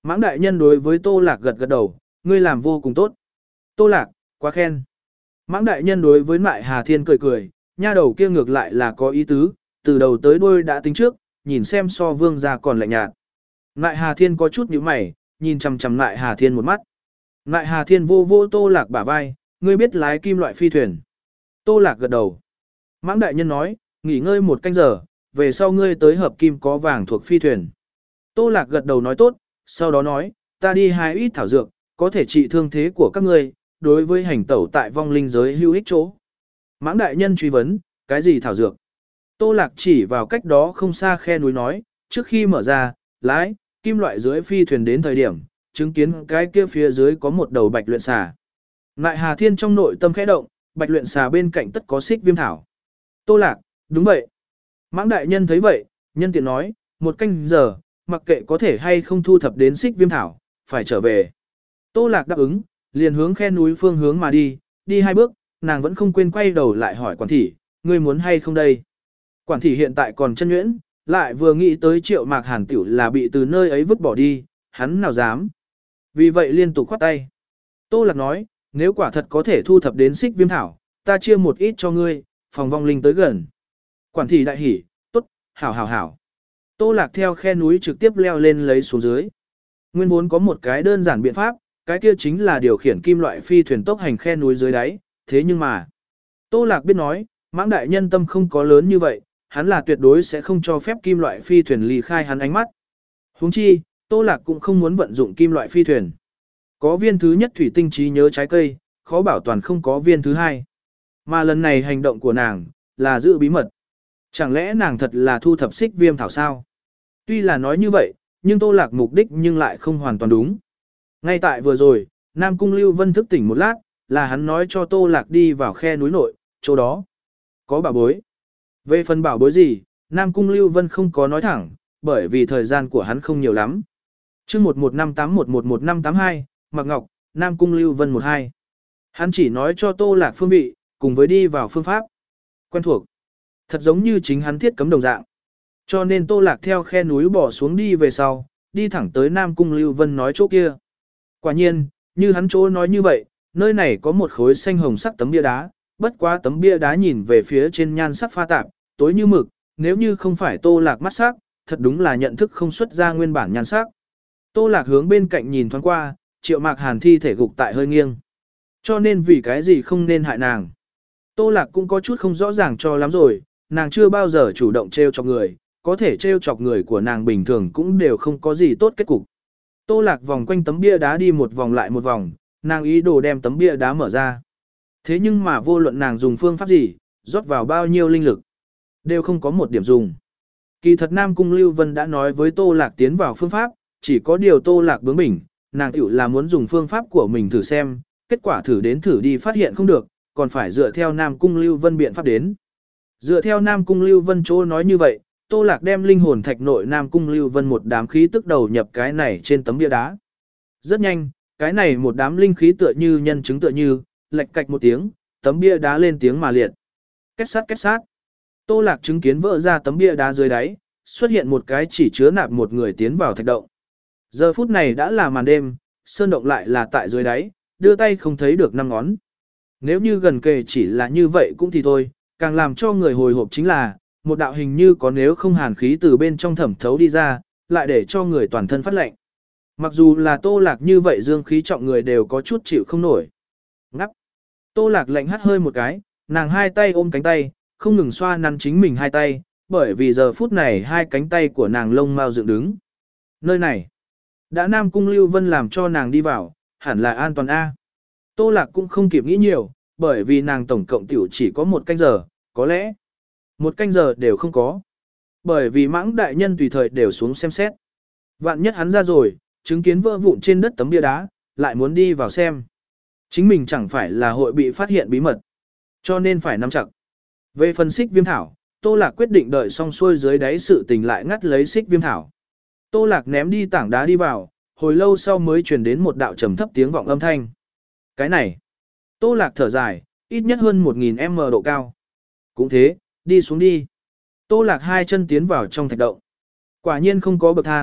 Mãng đại nhân đối với Tô Lạc gật gật đầu, ngươi làm vô cùng tốt. Tô Lạc, quá khen. Mãng đại nhân đối với Nại Hà Thiên cười cười, nha đầu kia ngược lại là có ý tứ, từ đầu tới đuôi đã tính trước, nhìn xem so vương gia còn lạnh nhạt. Nại Hà Thiên có chút nhíu mày, nhìn chằm chằm Nại Hà Thiên một mắt. Nại Hà Thiên vô vô Tô Lạc bả vai, ngươi biết lái kim loại phi thuyền. Tô Lạc gật đầu. Mãng đại nhân nói, nghỉ ngơi một canh giờ, về sau ngươi tới hợp kim có vàng thuộc phi thuyền. Tô Lạc gật đầu nói tốt, sau đó nói, ta đi hai ít thảo dược, có thể trị thương thế của các ngươi, đối với hành tẩu tại vong linh giới hữu ích chỗ. Mãng đại nhân truy vấn, cái gì thảo dược? Tô Lạc chỉ vào cách đó không xa khe núi nói, trước khi mở ra, lái, kim loại dưới phi thuyền đến thời điểm, chứng kiến cái kia phía dưới có một đầu bạch luyện xà. Nại Hà Thiên trong nội tâm khẽ động, bạch luyện xà bên cạnh tất có xích viêm thảo. Tô Lạc, đúng vậy. Mãng đại nhân thấy vậy, nhân tiện nói, một canh giờ, mặc kệ có thể hay không thu thập đến xích viêm thảo, phải trở về. Tô Lạc đáp ứng, liền hướng khe núi phương hướng mà đi, đi hai bước, nàng vẫn không quên quay đầu lại hỏi quản thị, ngươi muốn hay không đây? Quản thị hiện tại còn chân nhuyễn, lại vừa nghĩ tới Triệu Mạc Hàn tiểu là bị từ nơi ấy vứt bỏ đi, hắn nào dám. Vì vậy liên tục khoát tay. Tô Lạc nói, nếu quả thật có thể thu thập đến xích viêm thảo, ta chia một ít cho ngươi, phòng vong linh tới gần. Quản thị đại hỉ, tốt, hảo hảo hảo. Tô Lạc theo khe núi trực tiếp leo lên lấy xuống dưới. Nguyên vốn có một cái đơn giản biện pháp, cái kia chính là điều khiển kim loại phi thuyền tốc hành khe núi dưới đáy, thế nhưng mà. Tô Lạc biết nói, Mãng đại nhân tâm không có lớn như vậy, hắn là tuyệt đối sẽ không cho phép kim loại phi thuyền ly khai hắn ánh mắt. Huống chi, Tô Lạc cũng không muốn vận dụng kim loại phi thuyền. Có viên thứ nhất thủy tinh trí nhớ trái cây, khó bảo toàn không có viên thứ hai. Mà lần này hành động của nàng, là giữ bí mật. Chẳng lẽ nàng thật là thu thập xích viêm thảo sao? Tuy là nói như vậy, nhưng Tô Lạc mục đích nhưng lại không hoàn toàn đúng. Ngay tại vừa rồi, Nam Cung Lưu Vân thức tỉnh một lát, là hắn nói cho Tô Lạc đi vào khe núi nội, chỗ đó có bảo bối. Về phần bảo bối gì, Nam Cung Lưu Vân không có nói thẳng, bởi vì thời gian của hắn không nhiều lắm. Chương một một năm tám một một một năm tám hai, Mạc Ngọc, Nam Cung Lưu Vân một hai. Hắn chỉ nói cho Tô Lạc phương vị, cùng với đi vào phương pháp. Quen thuộc. Thật giống như chính hắn thiết cấm đồng dạng. Cho nên Tô Lạc theo khe núi bỏ xuống đi về sau, đi thẳng tới Nam Cung Lưu Vân nói chỗ kia. Quả nhiên, như hắn chỗ nói như vậy, nơi này có một khối xanh hồng sắc tấm bia đá, bất quá tấm bia đá nhìn về phía trên nhan sắc pha tạp, tối như mực, nếu như không phải Tô Lạc mắt sắc, thật đúng là nhận thức không xuất ra nguyên bản nhan sắc. Tô Lạc hướng bên cạnh nhìn thoáng qua, Triệu Mạc Hàn thi thể gục tại hơi nghiêng. Cho nên vì cái gì không nên hại nàng. Tô Lạc cũng có chút không rõ ràng cho lắm rồi, nàng chưa bao giờ chủ động trêu chọc người, có thể trêu chọc người của nàng bình thường cũng đều không có gì tốt kết cục. Tô Lạc vòng quanh tấm bia đá đi một vòng lại một vòng, nàng ý đồ đem tấm bia đá mở ra. Thế nhưng mà vô luận nàng dùng phương pháp gì, rót vào bao nhiêu linh lực, đều không có một điểm dùng. Kỳ thật Nam Cung Lưu Vân đã nói với Tô Lạc tiến vào phương pháp, chỉ có điều Tô Lạc bướng bỉnh, nàng tiểu là muốn dùng phương pháp của mình thử xem, kết quả thử đến thử đi phát hiện không được, còn phải dựa theo Nam Cung Lưu Vân biện pháp đến. Dựa theo Nam Cung Lưu Vân chỗ nói như vậy, Tô Lạc đem linh hồn thạch nội Nam Cung Lưu Vân một đám khí tức đầu nhập cái này trên tấm bia đá. Rất nhanh, cái này một đám linh khí tựa như nhân chứng tựa như, lệch cạch một tiếng, tấm bia đá lên tiếng mà liệt. Kết sát kết sát. Tô Lạc chứng kiến vỡ ra tấm bia đá dưới đáy, xuất hiện một cái chỉ chứa nạp một người tiến vào thạch động. Giờ phút này đã là màn đêm, sơn động lại là tại dưới đáy, đưa tay không thấy được năm ngón. Nếu như gần kề chỉ là như vậy cũng thì thôi, càng làm cho người hồi hộp chính là, một đạo hình như có nếu không hàn khí từ bên trong thẩm thấu đi ra, lại để cho người toàn thân phát lạnh. Mặc dù là Tô Lạc như vậy dương khí trọng người đều có chút chịu không nổi. Ngắp. Tô Lạc lạnh hắt hơi một cái, nàng hai tay ôm cánh tay, không ngừng xoa nắn chính mình hai tay, bởi vì giờ phút này hai cánh tay của nàng lông mau dựng đứng. Nơi này, đã Nam Cung Lưu Vân làm cho nàng đi vào, hẳn là an toàn A. Tô Lạc cũng không kịp nghĩ nhiều, bởi vì nàng tổng cộng tiểu chỉ có một canh giờ, có lẽ một canh giờ đều không có. Bởi vì Mãng đại nhân tùy thời đều xuống xem xét. Vạn nhất hắn ra rồi, chứng kiến vỡ vụn trên đất tấm bia đá, lại muốn đi vào xem. Chính mình chẳng phải là hội bị phát hiện bí mật, cho nên phải nắm chặt. Về phần xích viêm thảo, Tô Lạc quyết định đợi xong xuôi dưới đáy sự tình lại ngắt lấy xích viêm thảo. Tô Lạc ném đi tảng đá đi vào, hồi lâu sau mới truyền đến một đạo trầm thấp tiếng vọng âm thanh. Cái này, Tô Lạc thở dài, ít nhất hơn một nghìn mét độ cao. Cũng thế, đi xuống đi. Tô Lạc hai chân tiến vào trong thạch động. Quả nhiên không có bậc thang,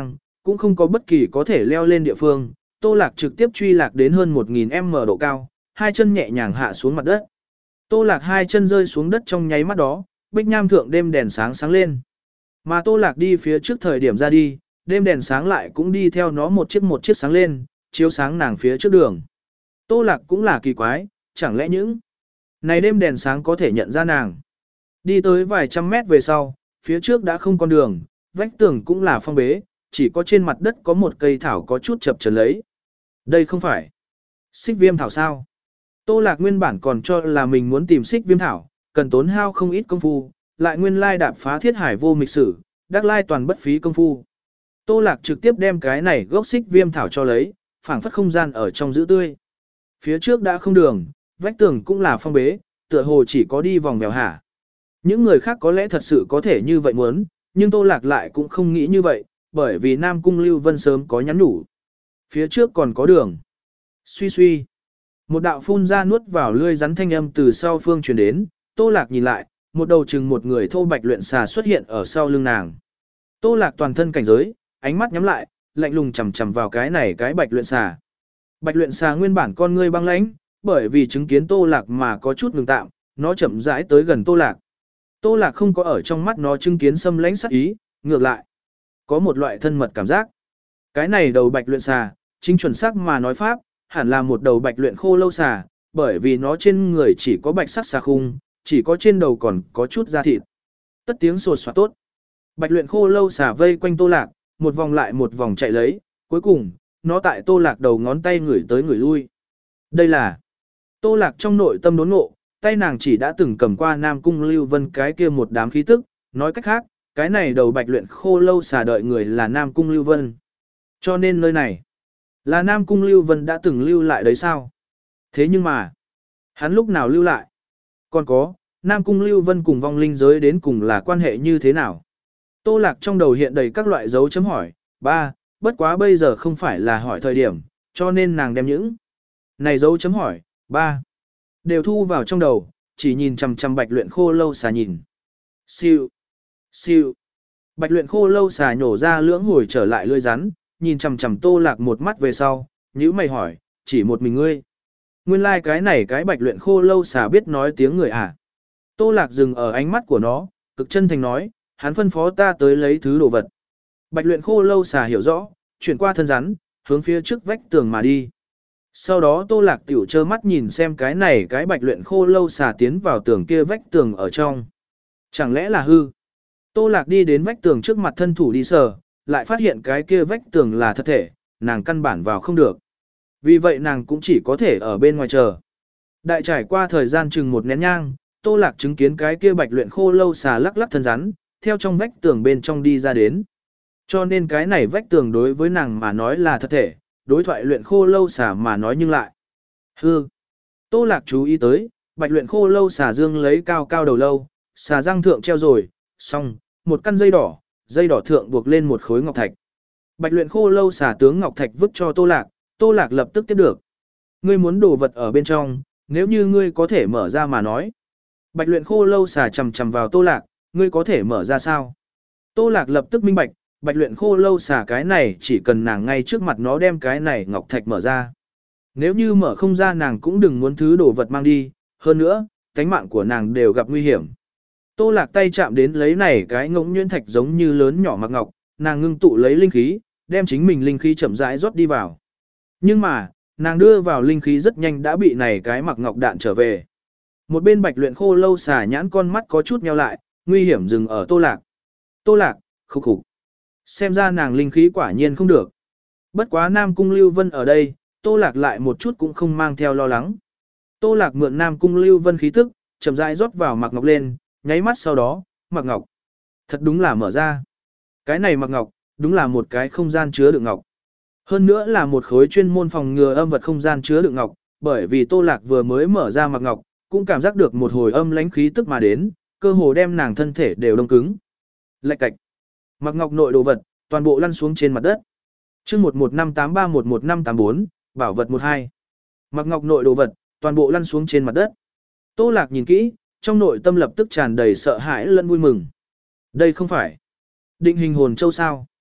cũng không có bất kỳ có thể leo lên địa phương, Tô Lạc trực tiếp truy lạc đến hơn một nghìn mét độ cao, hai chân nhẹ nhàng hạ xuống mặt đất. Tô Lạc hai chân rơi xuống đất trong nháy mắt đó, bích nham thượng đêm đèn sáng sáng lên. Mà Tô Lạc đi phía trước thời điểm ra đi, đêm đèn sáng lại cũng đi theo nó một chiếc một chiếc sáng lên, chiếu sáng nàng phía trước đường. Tô Lạc cũng là kỳ quái, chẳng lẽ những này đêm đèn sáng có thể nhận ra nàng. Đi tới vài trăm mét về sau, phía trước đã không con đường, vách tường cũng là phong bế, chỉ có trên mặt đất có một cây thảo có chút chập chờn lấy. Đây không phải xích viêm thảo sao? Tô Lạc nguyên bản còn cho là mình muốn tìm xích viêm thảo, cần tốn hao không ít công phu, lại nguyên lai đạp phá thiết hải vô mịch sử, đắc lai toàn bất phí công phu. Tô Lạc trực tiếp đem cái này gốc xích viêm thảo cho lấy, phảng phất không gian ở trong giữ tươi. Phía trước đã không đường, vách tường cũng là phong bế, tựa hồ chỉ có đi vòng vèo hả. Những người khác có lẽ thật sự có thể như vậy muốn, nhưng Tô Lạc lại cũng không nghĩ như vậy, bởi vì Nam Cung Lưu Vân sớm có nhắn nhủ. Phía trước còn có đường. Suy suy. Một đạo phun ra nuốt vào lươi rắn thanh âm từ sau phương truyền đến, Tô Lạc nhìn lại, một đầu chừng một người thô bạch luyện xà xuất hiện ở sau lưng nàng. Tô Lạc toàn thân cảnh giới, ánh mắt nhắm lại, lạnh lùng chằm chằm vào cái này cái bạch luyện xà. Bạch luyện xà nguyên bản con ngươi băng lãnh, bởi vì chứng kiến Tô Lạc mà có chút ngừng tạm, nó chậm rãi tới gần Tô Lạc. Tô Lạc không có ở trong mắt nó chứng kiến xâm lãnh sát ý, ngược lại, có một loại thân mật cảm giác. Cái này đầu bạch luyện xà, chính chuẩn xác mà nói pháp, hẳn là một đầu bạch luyện khô lâu xà, bởi vì nó trên người chỉ có bạch sắc xà khung, chỉ có trên đầu còn có chút da thịt. Tất tiếng sột soạt tốt. Bạch luyện khô lâu xà vây quanh Tô Lạc, một vòng lại một vòng chạy lấy, cuối cùng, nó tại Tô Lạc đầu ngón tay ngửi tới ngửi lui. Đây là Tô Lạc trong nội tâm đốn ngộ, tay nàng chỉ đã từng cầm qua Nam Cung Lưu Vân cái kia một đám khí tức, nói cách khác, cái này đầu bạch luyện khô lâu xà đợi người là Nam Cung Lưu Vân. Cho nên nơi này, là Nam Cung Lưu Vân đã từng lưu lại đấy sao? Thế nhưng mà, hắn lúc nào lưu lại? Còn có, Nam Cung Lưu Vân cùng vong linh giới đến cùng là quan hệ như thế nào? Tô Lạc trong đầu hiện đầy các loại dấu chấm hỏi, ba, bất quá bây giờ không phải là hỏi thời điểm, cho nên nàng đem những này dấu chấm hỏi, ba, đều thu vào trong đầu, chỉ nhìn chằm chằm bạch luyện khô lâu xà nhìn. Siêu, siêu, bạch luyện khô lâu xà nhổ ra lưỡng hồi trở lại lưỡi rắn, nhìn chằm chằm Tô Lạc một mắt về sau, nhíu mày hỏi, chỉ một mình ngươi. Nguyên lai like cái này cái bạch luyện khô lâu xà biết nói tiếng người à. Tô Lạc dừng ở ánh mắt của nó, cực chân thành nói, hắn phân phó ta tới lấy thứ đồ vật. Bạch luyện khô lâu xà hiểu rõ, chuyển qua thân rắn, hướng phía trước vách tường mà đi. Sau đó Tô Lạc tiểu trơ mắt nhìn xem cái này cái bạch luyện khô lâu xà tiến vào tường kia vách tường ở trong. Chẳng lẽ là hư? Tô Lạc đi đến vách tường trước mặt thân thủ đi sờ, lại phát hiện cái kia vách tường là thật thể, nàng căn bản vào không được. Vì vậy nàng cũng chỉ có thể ở bên ngoài chờ. Đại trải qua thời gian chừng một nén nhang, Tô Lạc chứng kiến cái kia bạch luyện khô lâu xà lắc lắc thân rắn, theo trong vách tường bên trong đi ra đến. Cho nên cái này vách tường đối với nàng mà nói là thật thể, đối thoại luyện khô lâu xà mà nói nhưng lại hư. Tô Lạc chú ý tới, bạch luyện khô lâu xà dương lấy cao cao đầu lâu, xà răng thượng treo rồi, xong, một căn dây đỏ, dây đỏ thượng buộc lên một khối ngọc thạch. Bạch luyện khô lâu xà tướng ngọc thạch vứt cho Tô Lạc, Tô Lạc lập tức tiếp được. Ngươi muốn đồ vật ở bên trong, nếu như ngươi có thể mở ra mà nói. Bạch luyện khô lâu xà chầm chầm vào Tô Lạc, ngươi có thể mở ra sao? Tô Lạc lập tức minh bạch, bạch luyện khô lâu xà cái này chỉ cần nàng ngay trước mặt nó đem cái này ngọc thạch mở ra. Nếu như mở không ra nàng cũng đừng muốn thứ đồ vật mang đi, hơn nữa, tánh mạng của nàng đều gặp nguy hiểm. Tô Lạc tay chạm đến lấy này cái ngỗng nhuyễn thạch giống như lớn nhỏ mặc ngọc, nàng ngưng tụ lấy linh khí, đem chính mình linh khí chậm rãi rót đi vào. Nhưng mà, nàng đưa vào linh khí rất nhanh đã bị này cái mặc ngọc đạn trở về. Một bên bạch luyện khô lâu xà nhãn con mắt có chút nheo lại, nguy hiểm dừng ở Tô Lạc. Tô Lạc, khục khục. Xem ra nàng linh khí quả nhiên không được. Bất quá Nam Cung Lưu Vân ở đây, Tô Lạc lại một chút cũng không mang theo lo lắng. Tô Lạc mượn Nam Cung Lưu Vân khí tức, chậm rãi rót vào mặc ngọc lên, nháy mắt sau đó, mặc ngọc. Thật đúng là mở ra. Cái này mặc ngọc, đúng là một cái không gian chứa đựng ngọc. Hơn nữa là một khối chuyên môn phòng ngừa âm vật không gian chứa đựng ngọc, bởi vì Tô Lạc vừa mới mở ra mặc ngọc, cũng cảm giác được một hồi âm lãnh khí tức mà đến, cơ hồ đem nàng thân thể đều đông cứng. Lạch cạch. Mặc ngọc nội đồ vật, toàn bộ lăn xuống trên mặt đất. Chương một một năm tám ba một một năm tám bốn, bảo vật một hai. Mặc ngọc nội đồ vật, toàn bộ lăn xuống trên mặt đất. Tô Lạc nhìn kỹ, trong nội tâm lập tức tràn đầy sợ hãi lẫn vui mừng. Đây không phải định hình hồn châu sao?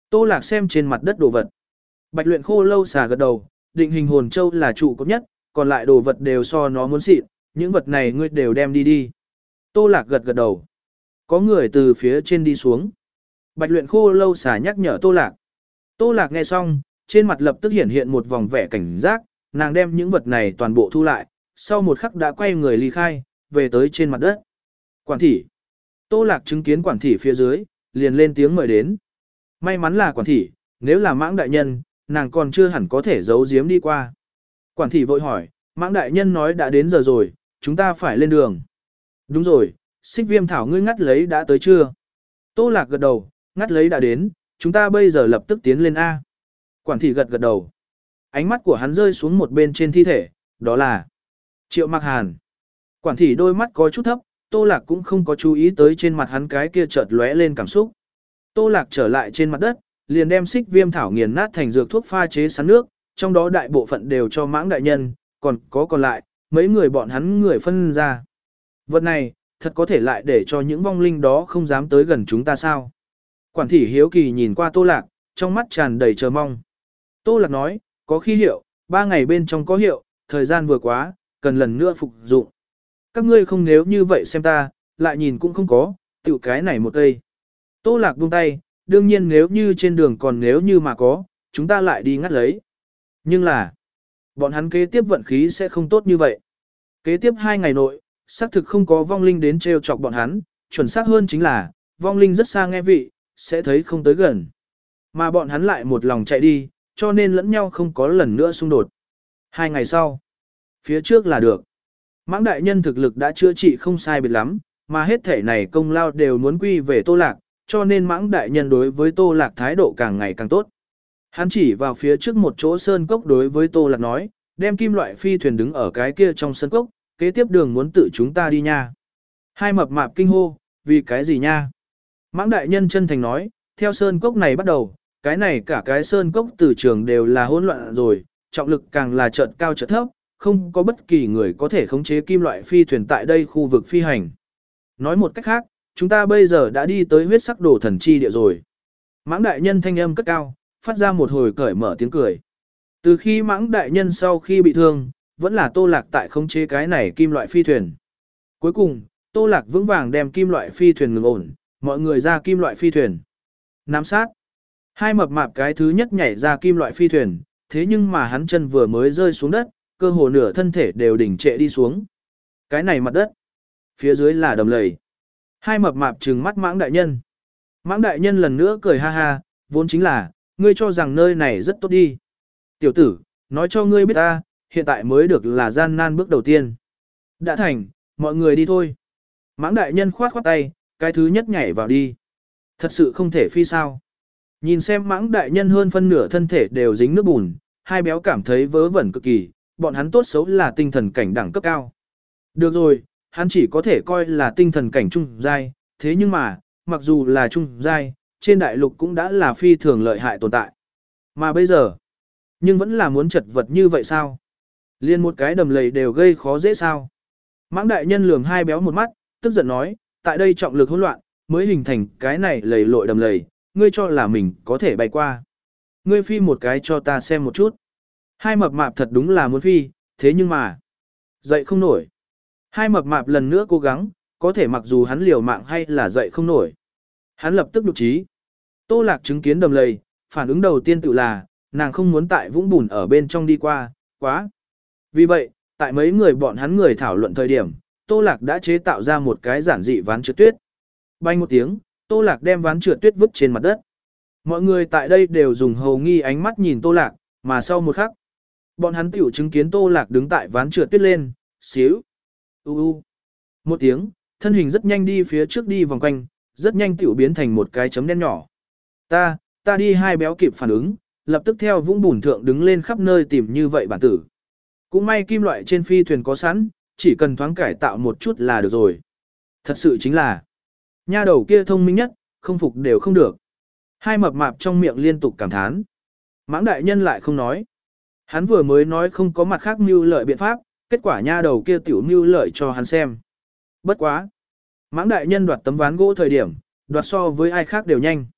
Tô Lạc xem trên mặt đất đồ vật. Bạch luyện khô lâu xà gật đầu, định hình hồn châu là trụ cột nhất, còn lại đồ vật đều so nó muốn xịn, những vật này ngươi đều đem đi đi. Tô Lạc gật gật đầu. Có người từ phía trên đi xuống. Bạch luyện khô lâu xà nhắc nhở Tô Lạc. Tô Lạc nghe xong, trên mặt lập tức hiện hiện một vòng vẻ cảnh giác, nàng đem những vật này toàn bộ thu lại, sau một khắc đã quay người ly khai, về tới trên mặt đất. Quản thị. Tô Lạc chứng kiến quản thị phía dưới, liền lên tiếng mời đến. May mắn là quản thị, nếu là mãng đại nhân, nàng còn chưa hẳn có thể giấu giếm đi qua. Quản thị vội hỏi, mãng đại nhân nói đã đến giờ rồi, chúng ta phải lên đường. Đúng rồi, xích viêm thảo ngươi ngắt lấy đã tới chưa? Tô Lạc gật đầu, ngắt lấy đã đến, chúng ta bây giờ lập tức tiến lên A. Quản thị gật gật đầu. Ánh mắt của hắn rơi xuống một bên trên thi thể, đó là Triệu Mạc Hàn. Quản thị đôi mắt có chút thấp, Tô Lạc cũng không có chú ý tới trên mặt hắn cái kia chợt lóe lên cảm xúc. Tô Lạc trở lại trên mặt đất, liền đem xích viêm thảo nghiền nát thành dược thuốc pha chế sắn nước, trong đó đại bộ phận đều cho mãng đại nhân, còn có còn lại, mấy người bọn hắn người phân ra. Vật này, thật có thể lại để cho những vong linh đó không dám tới gần chúng ta sao? Quản thị hiếu kỳ nhìn qua Tô Lạc, trong mắt tràn đầy chờ mong. Tô Lạc nói, có khi hiệu, ba ngày bên trong có hiệu, thời gian vừa quá, cần lần nữa phục dụng. Các ngươi không nếu như vậy xem ta, lại nhìn cũng không có, tiểu cái này một cây. Tô Lạc buông tay, đương nhiên nếu như trên đường còn nếu như mà có, chúng ta lại đi ngắt lấy. Nhưng là, bọn hắn kế tiếp vận khí sẽ không tốt như vậy. Kế tiếp hai ngày nội, xác thực không có vong linh đến trêu chọc bọn hắn, chuẩn xác hơn chính là, vong linh rất xa nghe vị, sẽ thấy không tới gần. Mà bọn hắn lại một lòng chạy đi, cho nên lẫn nhau không có lần nữa xung đột. Hai ngày sau, phía trước là được. Mãng đại nhân thực lực đã chữa trị không sai biệt lắm, mà hết thể này công lao đều muốn quy về Tô Lạc, cho nên mãng đại nhân đối với Tô Lạc thái độ càng ngày càng tốt. Hắn chỉ vào phía trước một chỗ sơn cốc đối với Tô Lạc nói, đem kim loại phi thuyền đứng ở cái kia trong sơn cốc, kế tiếp đường muốn tự chúng ta đi nha. Hai mập mạp kinh hô, vì cái gì nha? Mãng đại nhân chân thành nói, theo sơn cốc này bắt đầu, cái này cả cái sơn cốc từ trường đều là hỗn loạn rồi, trọng lực càng là chợt cao chợt thấp, không có bất kỳ người có thể khống chế kim loại phi thuyền tại đây khu vực phi hành. Nói một cách khác, chúng ta bây giờ đã đi tới huyết sắc đồ thần chi địa rồi. Mãng đại nhân thanh âm cất cao, phát ra một hồi cởi mở tiếng cười. Từ khi mãng đại nhân sau khi bị thương, vẫn là Tô Lạc tại khống chế cái này kim loại phi thuyền. Cuối cùng, Tô Lạc vững vàng đem kim loại phi thuyền ngừng ổn, mọi người ra kim loại phi thuyền. Nắm sát. Hai mập mạp cái thứ nhất nhảy ra kim loại phi thuyền, thế nhưng mà hắn chân vừa mới rơi xuống đất, cơ hồ nửa thân thể đều đỉnh trệ đi xuống. Cái này mặt đất, phía dưới là đầm lầy. Hai mập mạp trừng mắt mãng đại nhân. Mãng đại nhân lần nữa cười ha ha, vốn chính là, ngươi cho rằng nơi này rất tốt đi. Tiểu tử, nói cho ngươi biết ta, hiện tại mới được là gian nan bước đầu tiên. Đã thành, mọi người đi thôi. Mãng đại nhân khoát khoát tay, cái thứ nhất nhảy vào đi. Thật sự không thể phi sao. Nhìn xem mãng đại nhân hơn phân nửa thân thể đều dính nước bùn, hai béo cảm thấy vớ vẩn cực kỳ, bọn hắn tốt xấu là tinh thần cảnh đẳng cấp cao. Được rồi, hắn chỉ có thể coi là tinh thần cảnh trung giai, thế nhưng mà, mặc dù là trung giai, trên đại lục cũng đã là phi thường lợi hại tồn tại. Mà bây giờ, nhưng vẫn là muốn chật vật như vậy sao? Liên một cái đầm lầy đều gây khó dễ sao? Mãng đại nhân lườm hai béo một mắt, tức giận nói, tại đây trọng lực hỗn loạn, mới hình thành cái này lầy lội đầm lầy, ngươi cho là mình có thể bay qua. Ngươi phi một cái cho ta xem một chút. Hai mập mạp thật đúng là muốn phi, thế nhưng mà, dậy không nổi. Hai mập mạp lần nữa cố gắng, có thể mặc dù hắn liều mạng hay là dậy không nổi. Hắn lập tức nhục trí. Tô Lạc chứng kiến đầm lầy, phản ứng đầu tiên tự là, nàng không muốn tại vũng bùn ở bên trong đi qua, quá. Vì vậy, tại mấy người bọn hắn người thảo luận thời điểm, Tô Lạc đã chế tạo ra một cái giản dị ván trượt tuyết. Bang một tiếng, Tô Lạc đem ván trượt tuyết vứt trên mặt đất. Mọi người tại đây đều dùng hầu nghi ánh mắt nhìn Tô Lạc, mà sau một khắc, bọn hắn tiểu chứng kiến Tô Lạc đứng tại ván trượt tuyết lên, xíu. U u. Một tiếng, thân hình rất nhanh đi phía trước đi vòng quanh, rất nhanh tiểu biến thành một cái chấm đen nhỏ. Ta, ta đi hai béo kịp phản ứng, lập tức theo vũng bùn thượng đứng lên khắp nơi tìm như vậy bản tử. Cũng may kim loại trên phi thuyền có sẵn, chỉ cần thoáng cải tạo một chút là được rồi. Thật sự chính là, nha đầu kia thông minh nhất, không phục đều không được. Hai mập mạp trong miệng liên tục cảm thán. Mãng đại nhân lại không nói. Hắn vừa mới nói không có mặt khác mưu lợi biện pháp, kết quả nha đầu kia tiểu mưu lợi cho hắn xem. Bất quá. Mãng đại nhân đoạt tấm ván gỗ thời điểm, đoạt so với ai khác đều nhanh.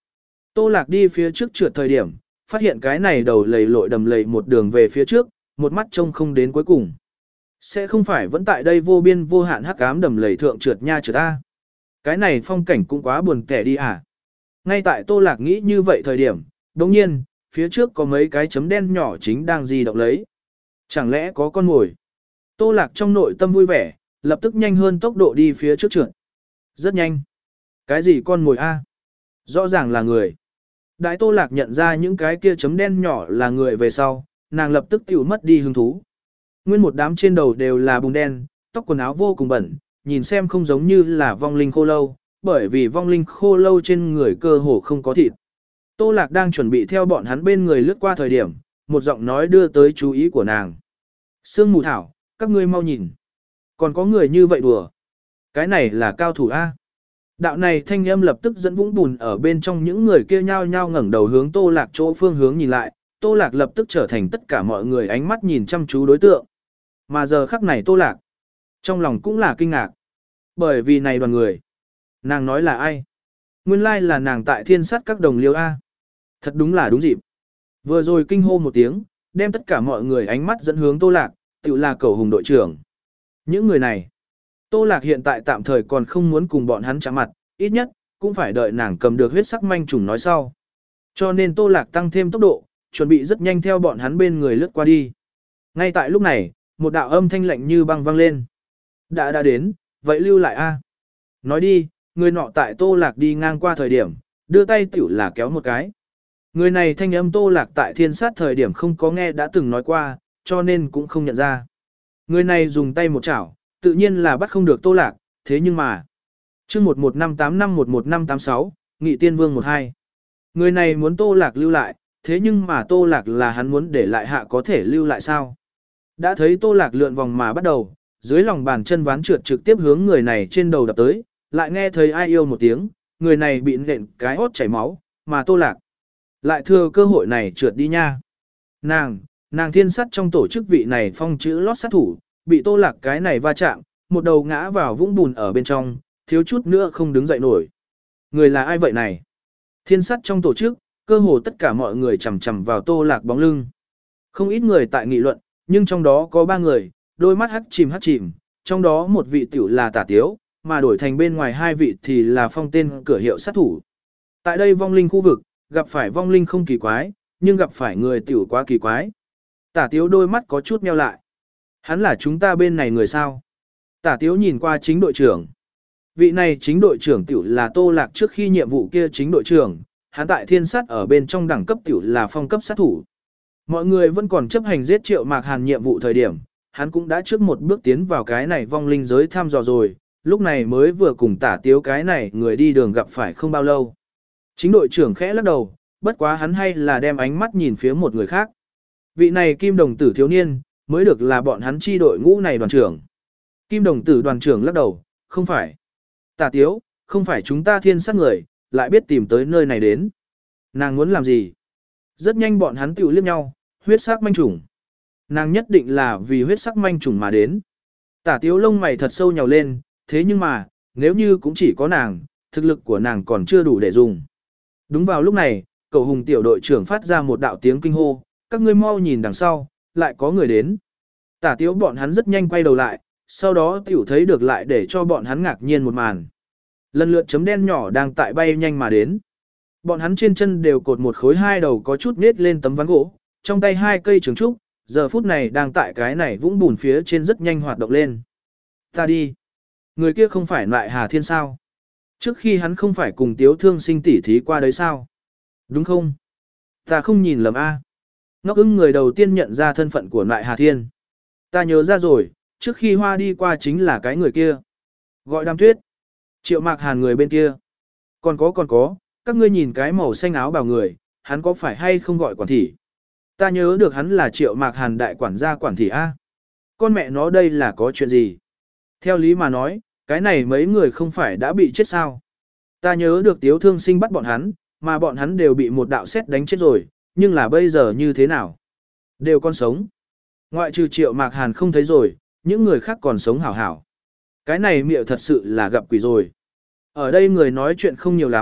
Tô Lạc đi phía trước trượt thời điểm, phát hiện cái này đầu lầy lội đầm lầy một đường về phía trước, một mắt trông không đến cuối cùng. Sẽ không phải vẫn tại đây vô biên vô hạn hắc ám đầm lầy thượng trượt nha trượt ta. Cái này phong cảnh cũng quá buồn tẻ đi à. Ngay tại Tô Lạc nghĩ như vậy thời điểm, đồng nhiên, phía trước có mấy cái chấm đen nhỏ chính đang di động lấy. Chẳng lẽ có con mồi? Tô Lạc trong nội tâm vui vẻ, lập tức nhanh hơn tốc độ đi phía trước trượt. Rất nhanh. Cái gì con mồi a? Rõ ràng là người. Đại Tô Lạc nhận ra những cái kia chấm đen nhỏ là người về sau, nàng lập tức tiểu mất đi hứng thú. Nguyên một đám trên đầu đều là bùn đen, tóc quần áo vô cùng bẩn, nhìn xem không giống như là vong linh khô lâu, bởi vì vong linh khô lâu trên người cơ hồ không có thịt. Tô Lạc đang chuẩn bị theo bọn hắn bên người lướt qua thời điểm, một giọng nói đưa tới chú ý của nàng. Sương mù thảo, các ngươi mau nhìn. Còn có người như vậy đùa. Cái này là cao thủ A. Đạo này thanh âm lập tức dẫn vũng bùn ở bên trong những người kia nhao nhao ngẩng đầu hướng Tô Lạc chỗ phương hướng nhìn lại. Tô Lạc lập tức trở thành tất cả mọi người ánh mắt nhìn chăm chú đối tượng. Mà giờ khắc này Tô Lạc, trong lòng cũng là kinh ngạc. Bởi vì này đoàn người. Nàng nói là ai? Nguyên lai là nàng tại thiên sát các đồng liêu A. Thật đúng là đúng dịp. Vừa rồi kinh hô một tiếng, đem tất cả mọi người ánh mắt dẫn hướng Tô Lạc, tự là cầu hùng đội trưởng. Những người này, Tô Lạc hiện tại tạm thời còn không muốn cùng bọn hắn chạm mặt, ít nhất, cũng phải đợi nàng cầm được huyết sắc manh trùng nói sau. Cho nên Tô Lạc tăng thêm tốc độ, chuẩn bị rất nhanh theo bọn hắn bên người lướt qua đi. Ngay tại lúc này, một đạo âm thanh lạnh như băng vang lên. Đã đã đến, vậy lưu lại a. Nói đi, người nọ tại Tô Lạc đi ngang qua thời điểm, đưa tay tiểu là kéo một cái. Người này thanh âm Tô Lạc tại thiên sát thời điểm không có nghe đã từng nói qua, cho nên cũng không nhận ra. Người này dùng tay một chảo, tự nhiên là bắt không được Tô Lạc, thế nhưng mà. chương một một năm tám năm một một năm tám sáu, Nghị Tiên Vương một hai. Người này muốn Tô Lạc lưu lại, thế nhưng mà Tô Lạc là hắn muốn để lại hạ có thể lưu lại sao? Đã thấy Tô Lạc lượn vòng mà bắt đầu, dưới lòng bàn chân ván trượt trực tiếp hướng người này trên đầu đập tới, lại nghe thấy ai yêu một tiếng, người này bị nện cái hốt chảy máu, mà Tô Lạc lại thừa cơ hội này trượt đi nha. Nàng, nàng thiên sắt trong tổ chức vị này phong chữ lót sát thủ, bị Tô Lạc cái này va chạm, một đầu ngã vào vũng bùn ở bên trong, thiếu chút nữa không đứng dậy nổi. Người là ai vậy này? Thiên sắt trong tổ chức, cơ hồ tất cả mọi người chầm chầm vào Tô Lạc bóng lưng. Không ít người tại nghị luận, nhưng trong đó có ba người, đôi mắt hắt chìm hắt chìm, trong đó một vị tiểu là Tả Tiếu, mà đổi thành bên ngoài hai vị thì là phong tên cửa hiệu sát thủ. Tại đây vong linh khu vực, gặp phải vong linh không kỳ quái, nhưng gặp phải người tiểu quá kỳ quái. Tả Tiếu đôi mắt có chút meo lại. Hắn là chúng ta bên này người sao? Tả Tiếu nhìn qua chính đội trưởng. Vị này chính đội trưởng tiểu là Tô Lạc trước khi nhiệm vụ kia chính đội trưởng, hắn tại thiên sát ở bên trong đẳng cấp tiểu là phong cấp sát thủ. Mọi người vẫn còn chấp hành giết Triệu Mạc Hàn nhiệm vụ thời điểm, hắn cũng đã trước một bước tiến vào cái này vong linh giới thăm dò rồi, lúc này mới vừa cùng Tả Tiếu cái này người đi đường gặp phải không bao lâu. Chính đội trưởng khẽ lắc đầu, bất quá hắn hay là đem ánh mắt nhìn phía một người khác. Vị này Kim Đồng Tử thiếu niên, mới được là bọn hắn chi đội ngũ này đoàn trưởng. Kim Đồng Tử đoàn trưởng lắc đầu, không phải. Tả Tiếu, không phải chúng ta thiên sát người, lại biết tìm tới nơi này đến. Nàng muốn làm gì? Rất nhanh bọn hắn tiểu liếc nhau, huyết sắc manh trùng. Nàng nhất định là vì huyết sắc manh trùng mà đến. Tả Tiếu lông mày thật sâu nhào lên, thế nhưng mà, nếu như cũng chỉ có nàng, thực lực của nàng còn chưa đủ để dùng. Đúng vào lúc này, Cậu Hùng tiểu đội trưởng phát ra một đạo tiếng kinh hô, các ngươi mau nhìn đằng sau, lại có người đến. Tả Tiếu bọn hắn rất nhanh quay đầu lại, sau đó tiểu thấy được lại để cho bọn hắn ngạc nhiên một màn. Lần lượt chấm đen nhỏ đang tại bay nhanh mà đến. Bọn hắn trên chân đều cột một khối hai đầu có chút nết lên tấm ván gỗ, trong tay hai cây trường trúc, giờ phút này đang tại cái này vũng bùn phía trên rất nhanh hoạt động lên. Ta đi. Người kia không phải lại Hà Thiên sao? Trước khi hắn không phải cùng Tiếu Thương Sinh tỉ thí qua đấy sao? Đúng không? Ta không nhìn lầm a. Ngốc ưng người đầu tiên nhận ra thân phận của lại Hà Thiên. Ta nhớ ra rồi, trước khi Hoa đi qua chính là cái người kia. Gọi Đam Tuyết. Triệu Mạc Hàn người bên kia. Còn có còn có, các ngươi nhìn cái màu xanh áo bào người, hắn có phải hay không gọi quản thị? Ta nhớ được hắn là Triệu Mạc Hàn đại quản gia quản thị A. Con mẹ nó đây là có chuyện gì? Theo lý mà nói, cái này mấy người không phải đã bị chết sao? Ta nhớ được Tiếu Thương Sinh bắt bọn hắn, mà bọn hắn đều bị một đạo sét đánh chết rồi, nhưng là bây giờ như thế nào? Đều còn sống. Ngoại trừ Triệu Mạc Hàn không thấy rồi, những người khác còn sống hảo hảo. Cái này miệng thật sự là gặp quỷ rồi. Ở đây người nói chuyện không nhiều lắm,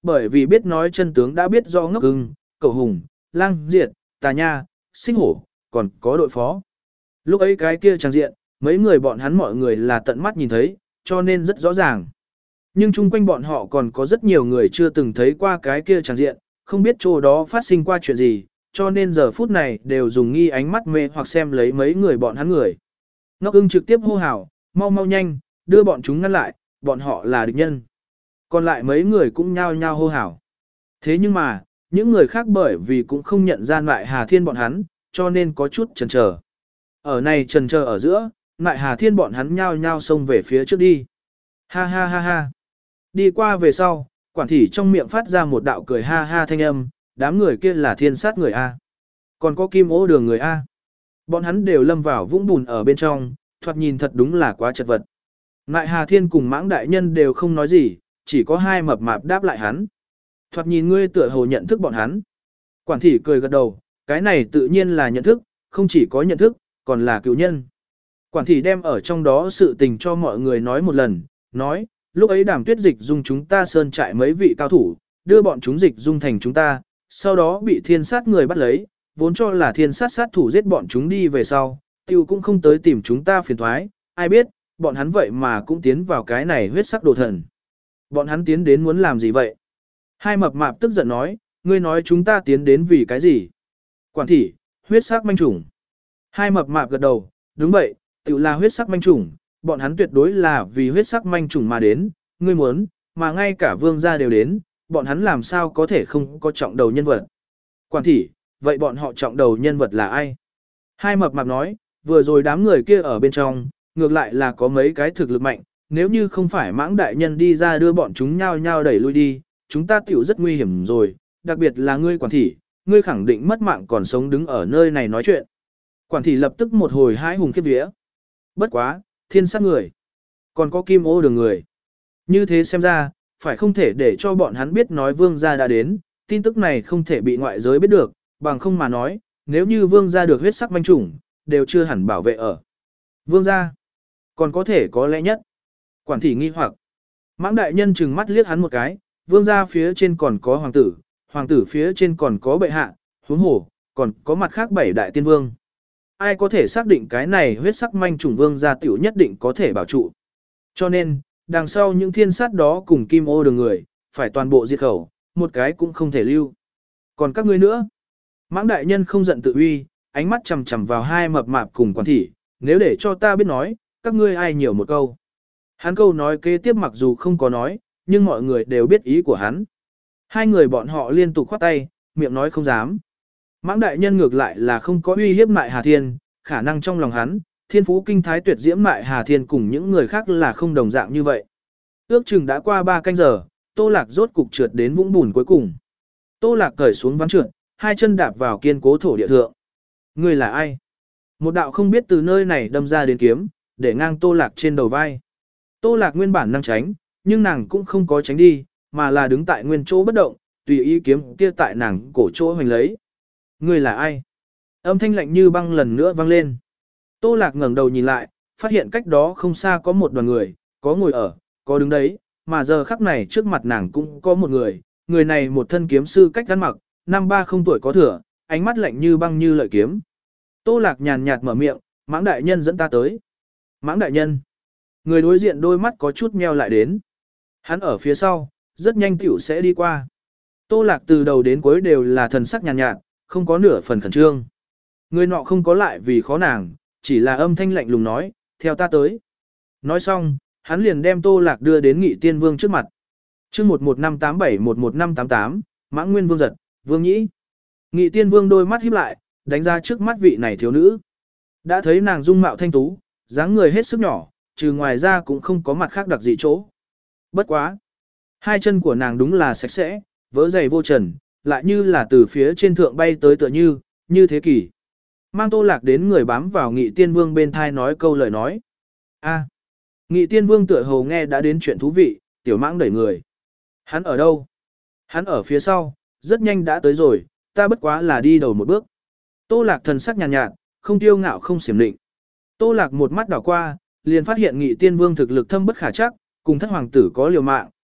Bởi vì biết nói chân tướng đã biết do ngốc ưng, cậu hùng, lang diệt, tà nha, sinh hổ, còn có đội phó. Lúc ấy cái kia trang diện, mấy người bọn hắn mọi người là tận mắt nhìn thấy, cho nên rất rõ ràng. Nhưng chung quanh bọn họ còn có rất nhiều người chưa từng thấy qua cái kia trang diện, không biết chỗ đó phát sinh qua chuyện gì, cho nên giờ phút này đều dùng nghi ánh mắt mê hoặc xem lấy mấy người bọn hắn người. Ngốc ưng trực tiếp hô hào, mau mau nhanh, đưa bọn chúng ngăn lại, bọn họ là địch nhân. Còn lại mấy người cũng nhao nhao hô hào. Thế nhưng mà, những người khác bởi vì cũng không nhận ra lại Hà Thiên bọn hắn, cho nên có chút chần chờ. Ở này chần chờ ở giữa, lại Hà Thiên bọn hắn nhao nhao xông về phía trước đi. Ha ha ha ha. Đi qua về sau, quản thị trong miệng phát ra một đạo cười ha ha thanh âm, đám người kia là thiên sát người A. Còn có kim ô đường người A. Bọn hắn đều lâm vào vũng bùn ở bên trong, thoạt nhìn thật đúng là quá chật vật. Ngại Hà Thiên cùng mãng đại nhân đều không nói gì, chỉ có hai mập mạp đáp lại hắn. Thoạt nhìn ngươi tựa hồ nhận thức bọn hắn. Quản thị cười gật đầu, cái này tự nhiên là nhận thức, không chỉ có nhận thức, còn là cứu nhân. Quản thị đem ở trong đó sự tình cho mọi người nói một lần, nói, lúc ấy Đàm Tuyết Dịch dung chúng ta sơn trại mấy vị cao thủ, đưa bọn chúng dịch dung thành chúng ta, sau đó bị thiên sát người bắt lấy, vốn cho là thiên sát sát thủ giết bọn chúng đi về sau, tiêu cũng không tới tìm chúng ta phiền thoái, ai biết, bọn hắn vậy mà cũng tiến vào cái này huyết sắc đồ thần. Bọn hắn tiến đến muốn làm gì vậy? Hai mập mạp tức giận nói, ngươi nói chúng ta tiến đến vì cái gì? Quản thị, huyết sắc manh trùng. Hai mập mạp gật đầu, đúng vậy, tự là huyết sắc manh trùng, bọn hắn tuyệt đối là vì huyết sắc manh trùng mà đến, ngươi muốn, mà ngay cả vương gia đều đến, bọn hắn làm sao có thể không có trọng đầu nhân vật. Quản thị, vậy bọn họ trọng đầu nhân vật là ai? Hai mập mạp nói, vừa rồi đám người kia ở bên trong, ngược lại là có mấy cái thực lực mạnh, nếu như không phải mãng đại nhân đi ra đưa bọn chúng nhao nhao đẩy lui đi, chúng ta tiểu rất nguy hiểm rồi, đặc biệt là ngươi quản thị, ngươi khẳng định mất mạng còn sống đứng ở nơi này nói chuyện. Quản thị lập tức một hồi hái hùng khiếp vía. Bất quá, thiên sát người, còn có kim ô đường người. Như thế xem ra, phải không thể để cho bọn hắn biết nói vương gia đã đến, tin tức này không thể bị ngoại giới biết được, bằng không mà nói, nếu như vương gia được huyết sắc manh chủng, đều chưa hẳn bảo vệ ở. Vương gia, còn có thể có lẽ nhất. Quản thị nghi hoặc, mãng đại nhân chừng mắt liếc hắn một cái, vương gia phía trên còn có hoàng tử, hoàng tử phía trên còn có bệ hạ, huống hồ, còn có mặt khác bảy đại tiên vương. Ai có thể xác định cái này huyết sắc manh chủng vương gia tiểu nhất định có thể bảo trụ. Cho nên, đằng sau những thiên sát đó cùng kim ô đường người, phải toàn bộ diệt khẩu, một cái cũng không thể lưu. Còn các ngươi nữa, mãng đại nhân không giận tự uy, ánh mắt chằm chằm vào hai mập mạp cùng quản thị, nếu để cho ta biết nói, các ngươi ai nhiều một câu. Hắn câu nói kế tiếp mặc dù không có nói, nhưng mọi người đều biết ý của hắn. Hai người bọn họ liên tục khoát tay, miệng nói không dám. Mãng đại nhân ngược lại là không có uy hiếp Mại Hà Thiên, khả năng trong lòng hắn, thiên phú kinh thái tuyệt diễm Mại Hà Thiên cùng những người khác là không đồng dạng như vậy. Ước chừng đã qua ba canh giờ, Tô Lạc rốt cục trượt đến vũng bùn cuối cùng. Tô Lạc cởi xuống ván trượt, hai chân đạp vào kiên cố thổ địa thượng. Người là ai? Một đạo không biết từ nơi này đâm ra đến kiếm, để ngang Tô Lạc trên đầu vai. Tô Lạc nguyên bản năng tránh, nhưng nàng cũng không có tránh đi, mà là đứng tại nguyên chỗ bất động, tùy ý kiếm kia tại nàng cổ chỗ hoành lấy. Người là ai? Âm thanh lạnh như băng lần nữa vang lên. Tô Lạc ngẩng đầu nhìn lại, phát hiện cách đó không xa có một đoàn người, có ngồi ở, có đứng đấy, mà giờ khắc này trước mặt nàng cũng có một người, người này một thân kiếm sư cách ăn mặc, năm ba không tuổi có thừa, ánh mắt lạnh như băng như lợi kiếm. Tô Lạc nhàn nhạt mở miệng, Mãng đại nhân dẫn ta tới. Mãng đại nhân. Người đối diện đôi mắt có chút meo lại đến. Hắn ở phía sau, rất nhanh tiểu sẽ đi qua. Tô Lạc từ đầu đến cuối đều là thần sắc nhàn nhạt, không có nửa phần khẩn trương. Người nọ không có lại vì khó nàng, chỉ là âm thanh lạnh lùng nói, theo ta tới. Nói xong, hắn liền đem Tô Lạc đưa đến Nghị Tiên Vương trước mặt. chương một một năm tám bảy một một năm tám tám, Mãng Nguyên Vương giật, Vương Nhĩ. Nghị Tiên Vương đôi mắt híp lại, đánh ra trước mắt vị này thiếu nữ. Đã thấy nàng dung mạo thanh tú, dáng người hết sức nhỏ, trừ ngoài ra cũng không có mặt khác đặc dị chỗ. Bất quá. Hai chân của nàng đúng là sạch sẽ, vỡ giày vô trần, lại như là từ phía trên thượng bay tới tựa như, như thế kỷ. Mang Tô Lạc đến người bám vào Nghị Tiên Vương bên thai nói câu lời nói. A. Nghị Tiên Vương tựa hồ nghe đã đến chuyện thú vị, tiểu Mãng đẩy người. Hắn ở đâu? Hắn ở phía sau, rất nhanh đã tới rồi, ta bất quá là đi đầu một bước. Tô Lạc thần sắc nhàn nhạt, nhạt, không tiêu ngạo không xiểm định. Tô Lạc một mắt đảo qua, liền phát hiện Nghị Tiên Vương thực lực thâm bất khả chắc, cùng thất hoàng tử có liều mạng,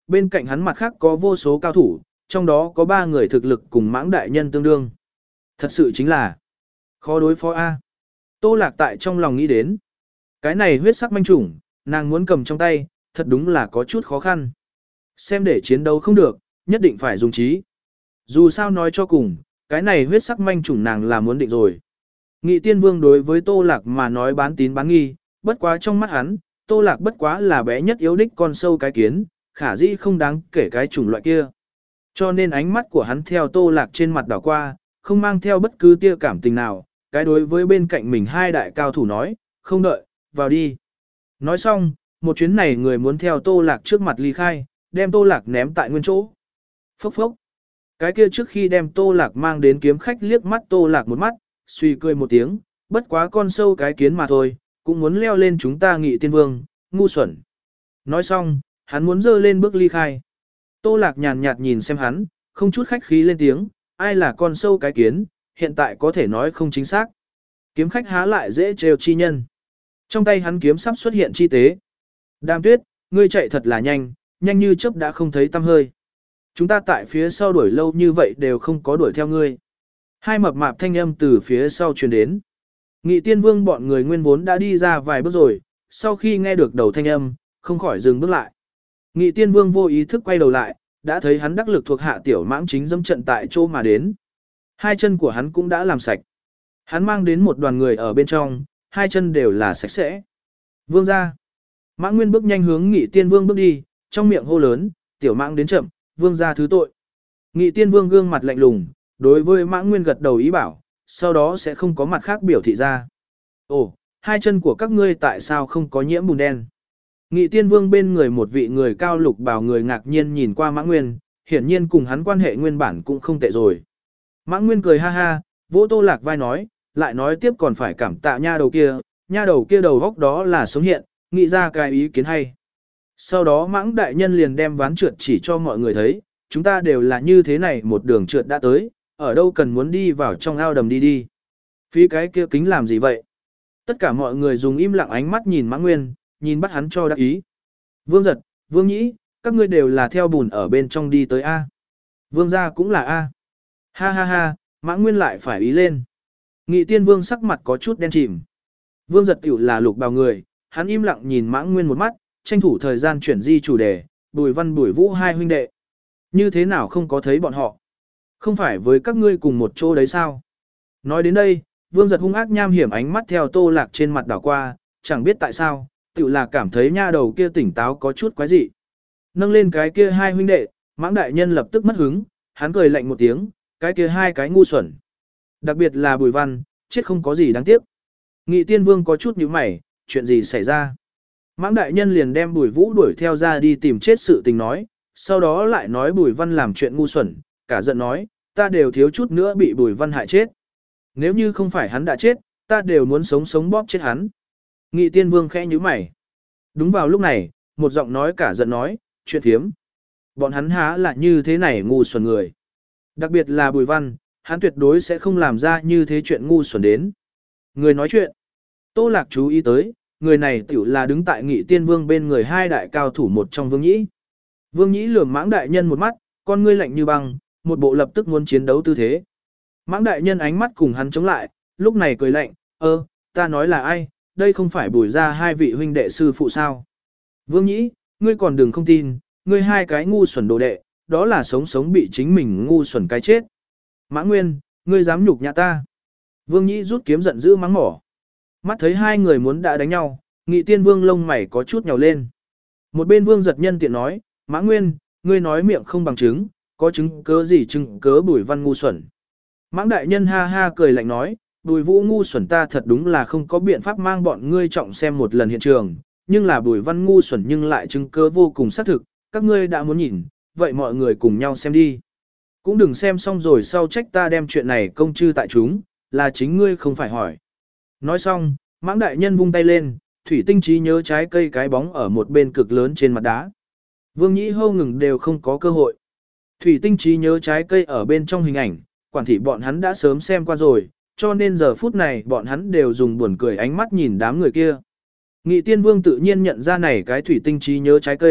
bên cạnh hắn mặt khác có vô số cao thủ, trong đó có ba người thực lực cùng mãng đại nhân tương đương. Thật sự chính là khó đối phó A. Tô Lạc tại trong lòng nghĩ đến. Cái này huyết sắc manh trùng, nàng muốn cầm trong tay, thật đúng là có chút khó khăn. Xem để chiến đấu không được, nhất định phải dùng trí. Dù sao nói cho cùng, cái này huyết sắc manh trùng nàng là muốn định rồi. Nghị Tiên Vương đối với Tô Lạc mà nói bán tín bán nghi, bất quá trong mắt hắn, Tô Lạc bất quá là bé nhất yếu đích con sâu cái kiến, khả dĩ không đáng kể cái chủng loại kia. Cho nên ánh mắt của hắn theo Tô Lạc trên mặt đảo qua, không mang theo bất cứ tia cảm tình nào, cái đối với bên cạnh mình hai đại cao thủ nói, không đợi, vào đi. Nói xong, một chuyến này người muốn theo Tô Lạc trước mặt ly khai, đem Tô Lạc ném tại nguyên chỗ. Phốc phốc. Cái kia trước khi đem Tô Lạc mang đến kiếm khách liếc mắt Tô Lạc một mắt, suy cười một tiếng, bất quá con sâu cái kiến mà thôi, cũng muốn leo lên chúng ta Nghị Tiên Vương, ngu xuẩn. Nói xong, hắn muốn dơ lên bước ly khai. Tô Lạc nhàn nhạt nhìn xem hắn, không chút khách khí lên tiếng, ai là con sâu cái kiến, hiện tại có thể nói không chính xác. Kiếm khách há lại dễ trêu chi nhân. Trong tay hắn kiếm sắp xuất hiện chi tế. Đàm Tuyết, ngươi chạy thật là nhanh, nhanh như chớp đã không thấy tăm hơi. Chúng ta tại phía sau đuổi lâu như vậy đều không có đuổi theo ngươi. Hai mập mạp thanh âm từ phía sau truyền đến. Nghị Tiên Vương bọn người nguyên vốn đã đi ra vài bước rồi, sau khi nghe được đầu thanh âm, không khỏi dừng bước lại. Nghị Tiên Vương vô ý thức quay đầu lại, đã thấy hắn đắc lực thuộc hạ tiểu mãng chính dẫm trận tại chỗ mà đến. Hai chân của hắn cũng đã làm sạch. Hắn mang đến một đoàn người ở bên trong, hai chân đều là sạch sẽ. Vương ra. Mãng Nguyên bước nhanh hướng Nghị Tiên Vương bước đi, trong miệng hô lớn, tiểu mãng đến chậm, vương ra thứ tội. Nghị Tiên Vương gương mặt lạnh lùng, đối với Mãng Nguyên gật đầu ý bảo, sau đó sẽ không có mặt khác biểu thị ra. Ồ, hai chân của các ngươi tại sao không có nhiễm bùn đen? Nghị Tiên Vương bên người một vị người cao lục bảo người ngạc nhiên nhìn qua Mãng Nguyên, hiển nhiên cùng hắn quan hệ nguyên bản cũng không tệ rồi. Mãng Nguyên cười ha ha, vỗ Tô Lạc vai nói, lại nói tiếp còn phải cảm tạ nha đầu kia, nha đầu kia đầu góc đó là sống hiện, nghĩ ra cái ý kiến hay. Sau đó Mãng đại nhân liền đem ván trượt chỉ cho mọi người thấy, chúng ta đều là như thế này một đường trượt đã tới, ở đâu cần muốn đi vào trong ao đầm đi đi. Phí cái kia kính làm gì vậy? Tất cả mọi người dùng im lặng ánh mắt nhìn Mãng Nguyên, nhìn bắt hắn cho đắc ý. Vương Giật, Vương Nhĩ, các ngươi đều là theo bùn ở bên trong đi tới A. Vương gia cũng là A. Ha ha ha, Mãng Nguyên lại phải ý lên. Nghị Tiên Vương sắc mặt có chút đen chìm. Vương Giật tiểu là lục bào người, hắn im lặng nhìn Mãng Nguyên một mắt, tranh thủ thời gian chuyển di chủ đề, Bùi Văn Bùi Vũ hai huynh đệ. Như thế nào không có thấy bọn họ? Không phải với các ngươi cùng một chỗ đấy sao? Nói đến đây, Vương Giật hung ác nham hiểm ánh mắt theo Tô Lạc trên mặt đảo qua, chẳng biết tại sao, tự là cảm thấy nha đầu kia tỉnh táo có chút quái dị. Nâng lên cái kia hai huynh đệ, Mãng đại nhân lập tức mất hứng, hắn cười lạnh một tiếng, cái kia hai cái ngu xuẩn. Đặc biệt là Bùi Văn, chết không có gì đáng tiếc. Nghị Tiên Vương có chút nhíu mày, chuyện gì xảy ra? Mãng đại nhân liền đem Bùi Vũ đuổi theo ra đi tìm chết sự tình nói, sau đó lại nói Bùi Văn làm chuyện ngu xuẩn, cả giận nói, ta đều thiếu chút nữa bị Bùi Văn hại chết. Nếu như không phải hắn đã chết, ta đều muốn sống sống bóp chết hắn. Nghị Tiên Vương khẽ nhíu mày. Đúng vào lúc này, một giọng nói cả giận nói, chuyện thiếm. Bọn hắn há là như thế này ngu xuẩn người. Đặc biệt là Bùi Văn, hắn tuyệt đối sẽ không làm ra như thế chuyện ngu xuẩn đến. Người nói chuyện. Tô Lạc chú ý tới, người này tiểu là đứng tại Nghị Tiên Vương bên người hai đại cao thủ một trong Vương Nhĩ. Vương Nhĩ lườm Mãng đại nhân một mắt, con ngươi lạnh như băng, một bộ lập tức muốn chiến đấu tư thế. Mãng đại nhân ánh mắt cùng hắn chống lại, lúc này cười lạnh, ơ, ta nói là ai, đây không phải Bùi ra hai vị huynh đệ sư phụ sao. Vương Nhĩ, ngươi còn đừng không tin, ngươi hai cái ngu xuẩn đồ đệ, đó là sống sống bị chính mình ngu xuẩn cái chết. Mãng Nguyên, ngươi dám nhục nhã ta. Vương Nhĩ rút kiếm giận dữ mắng mỏ. Mắt thấy hai người muốn đã đánh nhau, Nghị Tiên Vương lông mày có chút nhào lên. Một bên Vương Giật nhân tiện nói, Mãng Nguyên, ngươi nói miệng không bằng chứng, có chứng cớ gì chứng cớ Bùi Văn ngu xuẩn. Mãng đại nhân ha ha cười lạnh nói, Bùi Vũ ngu xuẩn ta thật đúng là không có biện pháp mang bọn ngươi trọng xem một lần hiện trường, nhưng là Bùi Văn ngu xuẩn nhưng lại chứng cớ vô cùng xác thực, các ngươi đã muốn nhìn, vậy mọi người cùng nhau xem đi. Cũng đừng xem xong rồi sau trách ta đem chuyện này công chư tại chúng, là chính ngươi không phải hỏi. Nói xong, Mãng đại nhân vung tay lên, thủy tinh trí nhớ trái cây cái bóng ở một bên cực lớn trên mặt đá. Vương Nhĩ hâu ngừng đều không có cơ hội. Thủy tinh trí nhớ trái cây ở bên trong hình ảnh, quản thị bọn hắn đã sớm xem qua rồi, cho nên giờ phút này bọn hắn đều dùng buồn cười ánh mắt nhìn đám người kia. Nghị Tiên Vương tự nhiên nhận ra này cái thủy tinh trí nhớ trái cây,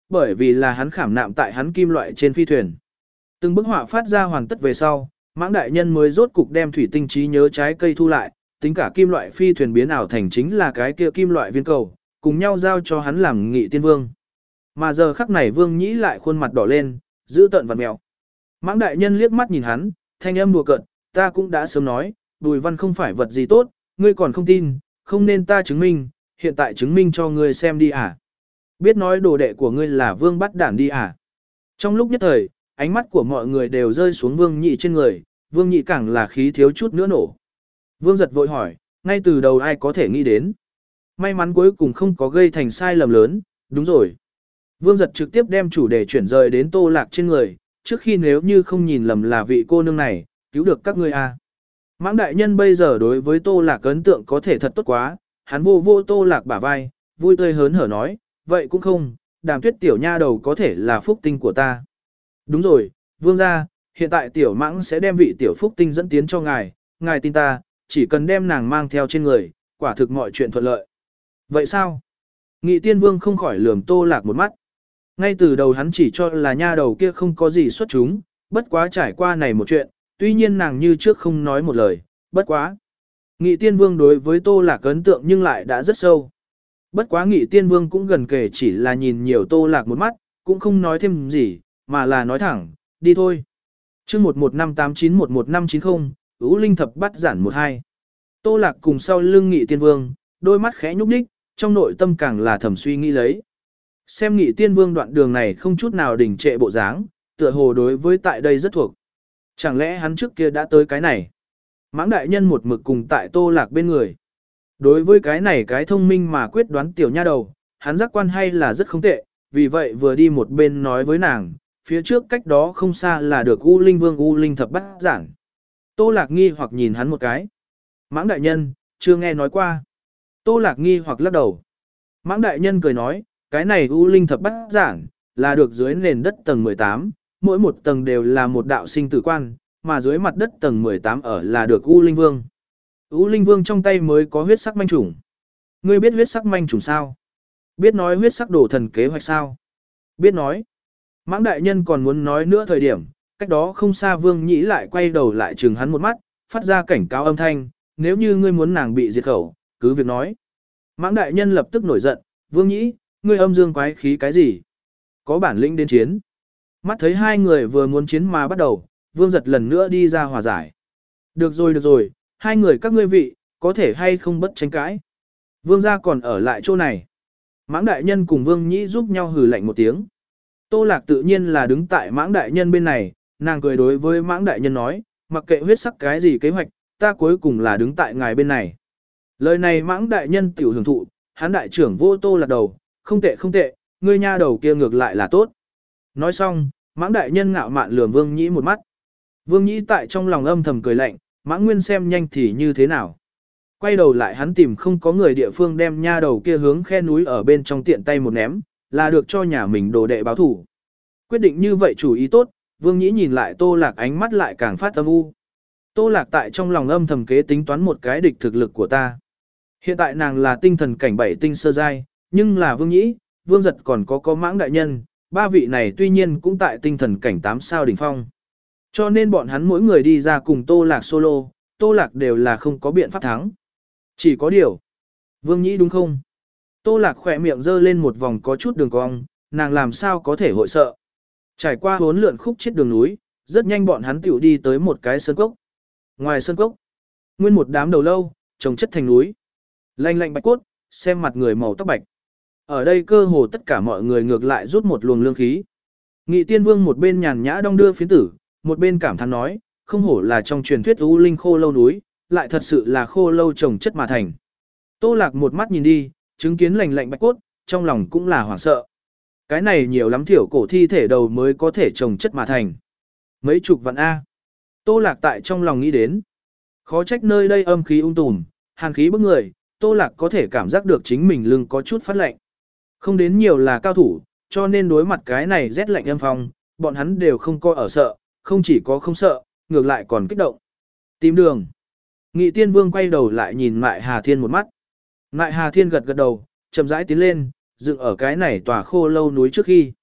bởi vì là hắn khảm nạm tại hắn kim loại trên phi thuyền. Từng bức họa phát ra hoàn tất về sau, Mãng đại nhân mới rốt cục đem thủy tinh trí nhớ trái cây thu lại, tính cả kim loại phi thuyền biến ảo thành chính là cái kia kim loại viên cầu, cùng nhau giao cho hắn làm Nghị Tiên Vương. Mà giờ khắc này Vương Nhĩ lại khuôn mặt đỏ lên, giữ tợn vặn mèo. Mãng đại nhân liếc mắt nhìn hắn, thanh âm đùa cợt, ta cũng đã sớm nói, Bùi Văn không phải vật gì tốt, ngươi còn không tin, không nên ta chứng minh, hiện tại chứng minh cho ngươi xem đi à. Biết nói đồ đệ của ngươi là Vương Bắt Đản đi à. Trong lúc nhất thời, ánh mắt của mọi người đều rơi xuống Vương Nhị trên người, Vương Nhị càng là khí thiếu chút nữa nổ. Vương Giật vội hỏi, ngay từ đầu ai có thể nghĩ đến. May mắn cuối cùng không có gây thành sai lầm lớn, đúng rồi. Vương Giật trực tiếp đem chủ đề chuyển rời đến Tô Lạc trên người, trước khi nếu như không nhìn lầm là vị cô nương này, cứu được các ngươi à. Mãng đại nhân bây giờ đối với Tô Lạc ấn tượng có thể thật tốt quá, hắn vô vô Tô Lạc bả vai, vui tươi hớn hở nói, vậy cũng không, Đàm Tuyết tiểu nha đầu có thể là phúc tinh của ta. Đúng rồi, Vương gia, hiện tại tiểu Mãng sẽ đem vị tiểu phúc tinh dẫn tiến cho ngài, ngài tin ta, chỉ cần đem nàng mang theo trên người, quả thực mọi chuyện thuận lợi. Vậy sao? Nghị Tiên Vương không khỏi lườm Tô Lạc một mắt. Ngay từ đầu hắn chỉ cho là nha đầu kia không có gì xuất chúng, bất quá trải qua này một chuyện, tuy nhiên nàng như trước không nói một lời, bất quá. Nghị Tiên Vương đối với Tô Lạc ấn tượng nhưng lại đã rất sâu. Bất quá Nghị Tiên Vương cũng gần kể chỉ là nhìn nhiều Tô Lạc một mắt, cũng không nói thêm gì, mà là nói thẳng, đi thôi. chương một một năm tám chín một một năm chín không, Ú Linh Thập Bát Giản một hai. Tô Lạc cùng sau lưng Nghị Tiên Vương, đôi mắt khẽ nhúc nhích, trong nội tâm càng là thầm suy nghĩ lấy. Xem Nghị Tiên Vương đoạn đường này không chút nào đình trệ bộ dáng, tựa hồ đối với tại đây rất thuộc. Chẳng lẽ hắn trước kia đã tới cái này? Mãng đại nhân một mực cùng tại Tô Lạc bên người. Đối với cái này cái thông minh mà quyết đoán tiểu nha đầu, hắn giác quan hay là rất không tệ, vì vậy vừa đi một bên nói với nàng, phía trước cách đó không xa là được U Linh Vương U Linh Thập Bát Giản. Tô Lạc nghi hoặc nhìn hắn một cái. Mãng đại nhân, chưa nghe nói qua. Tô Lạc nghi hoặc lắc đầu. Mãng đại nhân cười nói, cái này U Linh Thập Bát Giản, là được dưới nền đất tầng mười tám, mỗi một tầng đều là một đạo sinh tử quan, mà dưới mặt đất tầng mười tám ở là được U Linh Vương. U Linh Vương trong tay mới có huyết sắc manh trùng. Ngươi biết huyết sắc manh trùng sao? Biết nói huyết sắc đổ thần kế hoạch sao? Biết nói. Mãng đại nhân còn muốn nói nữa thời điểm, cách đó không xa Vương Nhĩ lại quay đầu lại trừng hắn một mắt, phát ra cảnh cáo âm thanh, nếu như ngươi muốn nàng bị diệt khẩu, cứ việc nói. Mãng đại nhân lập tức nổi giận, Vương Nhĩ, ngươi âm dương quái khí cái gì? Có bản lĩnh đến chiến. Mắt thấy hai người vừa muốn chiến mà bắt đầu, Vương Giật lần nữa đi ra hòa giải. Được rồi được rồi, hai người các ngươi vị, có thể hay không bất tranh cãi. Vương gia còn ở lại chỗ này. Mãng đại nhân cùng Vương Nhĩ giúp nhau hừ lạnh một tiếng. Tô Lạc tự nhiên là đứng tại Mãng đại nhân bên này, nàng cười đối với Mãng đại nhân nói, mặc kệ huyết sắc cái gì kế hoạch, ta cuối cùng là đứng tại ngài bên này. Lời này Mãng đại nhân tiểu hưởng thụ, hắn đại trưởng vô Tô Lạc đầu, không tệ không tệ, ngươi nha đầu kia ngược lại là tốt. Nói xong, Mãng đại nhân ngạo mạn lườm Vương Nhĩ một mắt. Vương Nhĩ tại trong lòng âm thầm cười lạnh, Mãng Nguyên xem nhanh thì như thế nào. Quay đầu lại hắn tìm không có người địa phương đem nha đầu kia hướng khe núi ở bên trong tiện tay một ném, là được cho nhà mình đồ đệ báo thủ. Quyết định như vậy chủ ý tốt, Vương Nhĩ nhìn lại Tô Lạc ánh mắt lại càng phát âm u. Tô Lạc tại trong lòng âm thầm kế tính toán một cái địch thực lực của ta. Hiện tại nàng là tinh thần cảnh bảy tinh sơ giai, nhưng là Vương Nhĩ, Vương Giật còn có có Mãng đại nhân, ba vị này tuy nhiên cũng tại tinh thần cảnh tám sao đỉnh phong. Cho nên bọn hắn mỗi người đi ra cùng Tô Lạc solo, Tô Lạc đều là không có biện pháp thắng. Chỉ có điều. Vương Nhĩ đúng không? Tô Lạc khỏe miệng dơ lên một vòng có chút đường cong, nàng làm sao có thể hội sợ. Trải qua bốn lượn khúc chết đường núi, rất nhanh bọn hắn tiểu đi tới một cái sơn cốc. Ngoài sơn cốc, nguyên một đám đầu lâu, trồng chất thành núi. Lanh lạnh bạch cốt, xem mặt người màu tóc bạch. Ở đây cơ hồ tất cả mọi người ngược lại rút một luồng lương khí. Nghị Tiên Vương một bên nhàn nhã đong đưa phiến tử, một bên cảm thán nói, không hổ là trong truyền thuyết U Linh khô lâu núi, lại thật sự là khô lâu trồng chất mà thành. Tô Lạc một mắt nhìn đi, chứng kiến lành lạnh bạch cốt, trong lòng cũng là hoảng sợ. Cái này nhiều lắm thiểu cổ thi thể đầu mới có thể trồng chất mà thành. Mấy chục vạn A. Tô Lạc tại trong lòng nghĩ đến. Khó trách nơi đây âm khí ung tùm, hàn khí bức người, Tô Lạc có thể cảm giác được chính mình lưng có chút phát lạnh. Không đến nhiều là cao thủ, cho nên đối mặt cái này rét lạnh âm phong, bọn hắn đều không coi ở sợ, không chỉ có không sợ, ngược lại còn kích động. Tìm đường. Nghị Tiên Vương quay đầu lại nhìn Mại Hà Thiên một mắt. Mại Hà Thiên gật gật đầu, chậm rãi tiến lên, dựng ở cái này tòa khô lâu núi trước khi.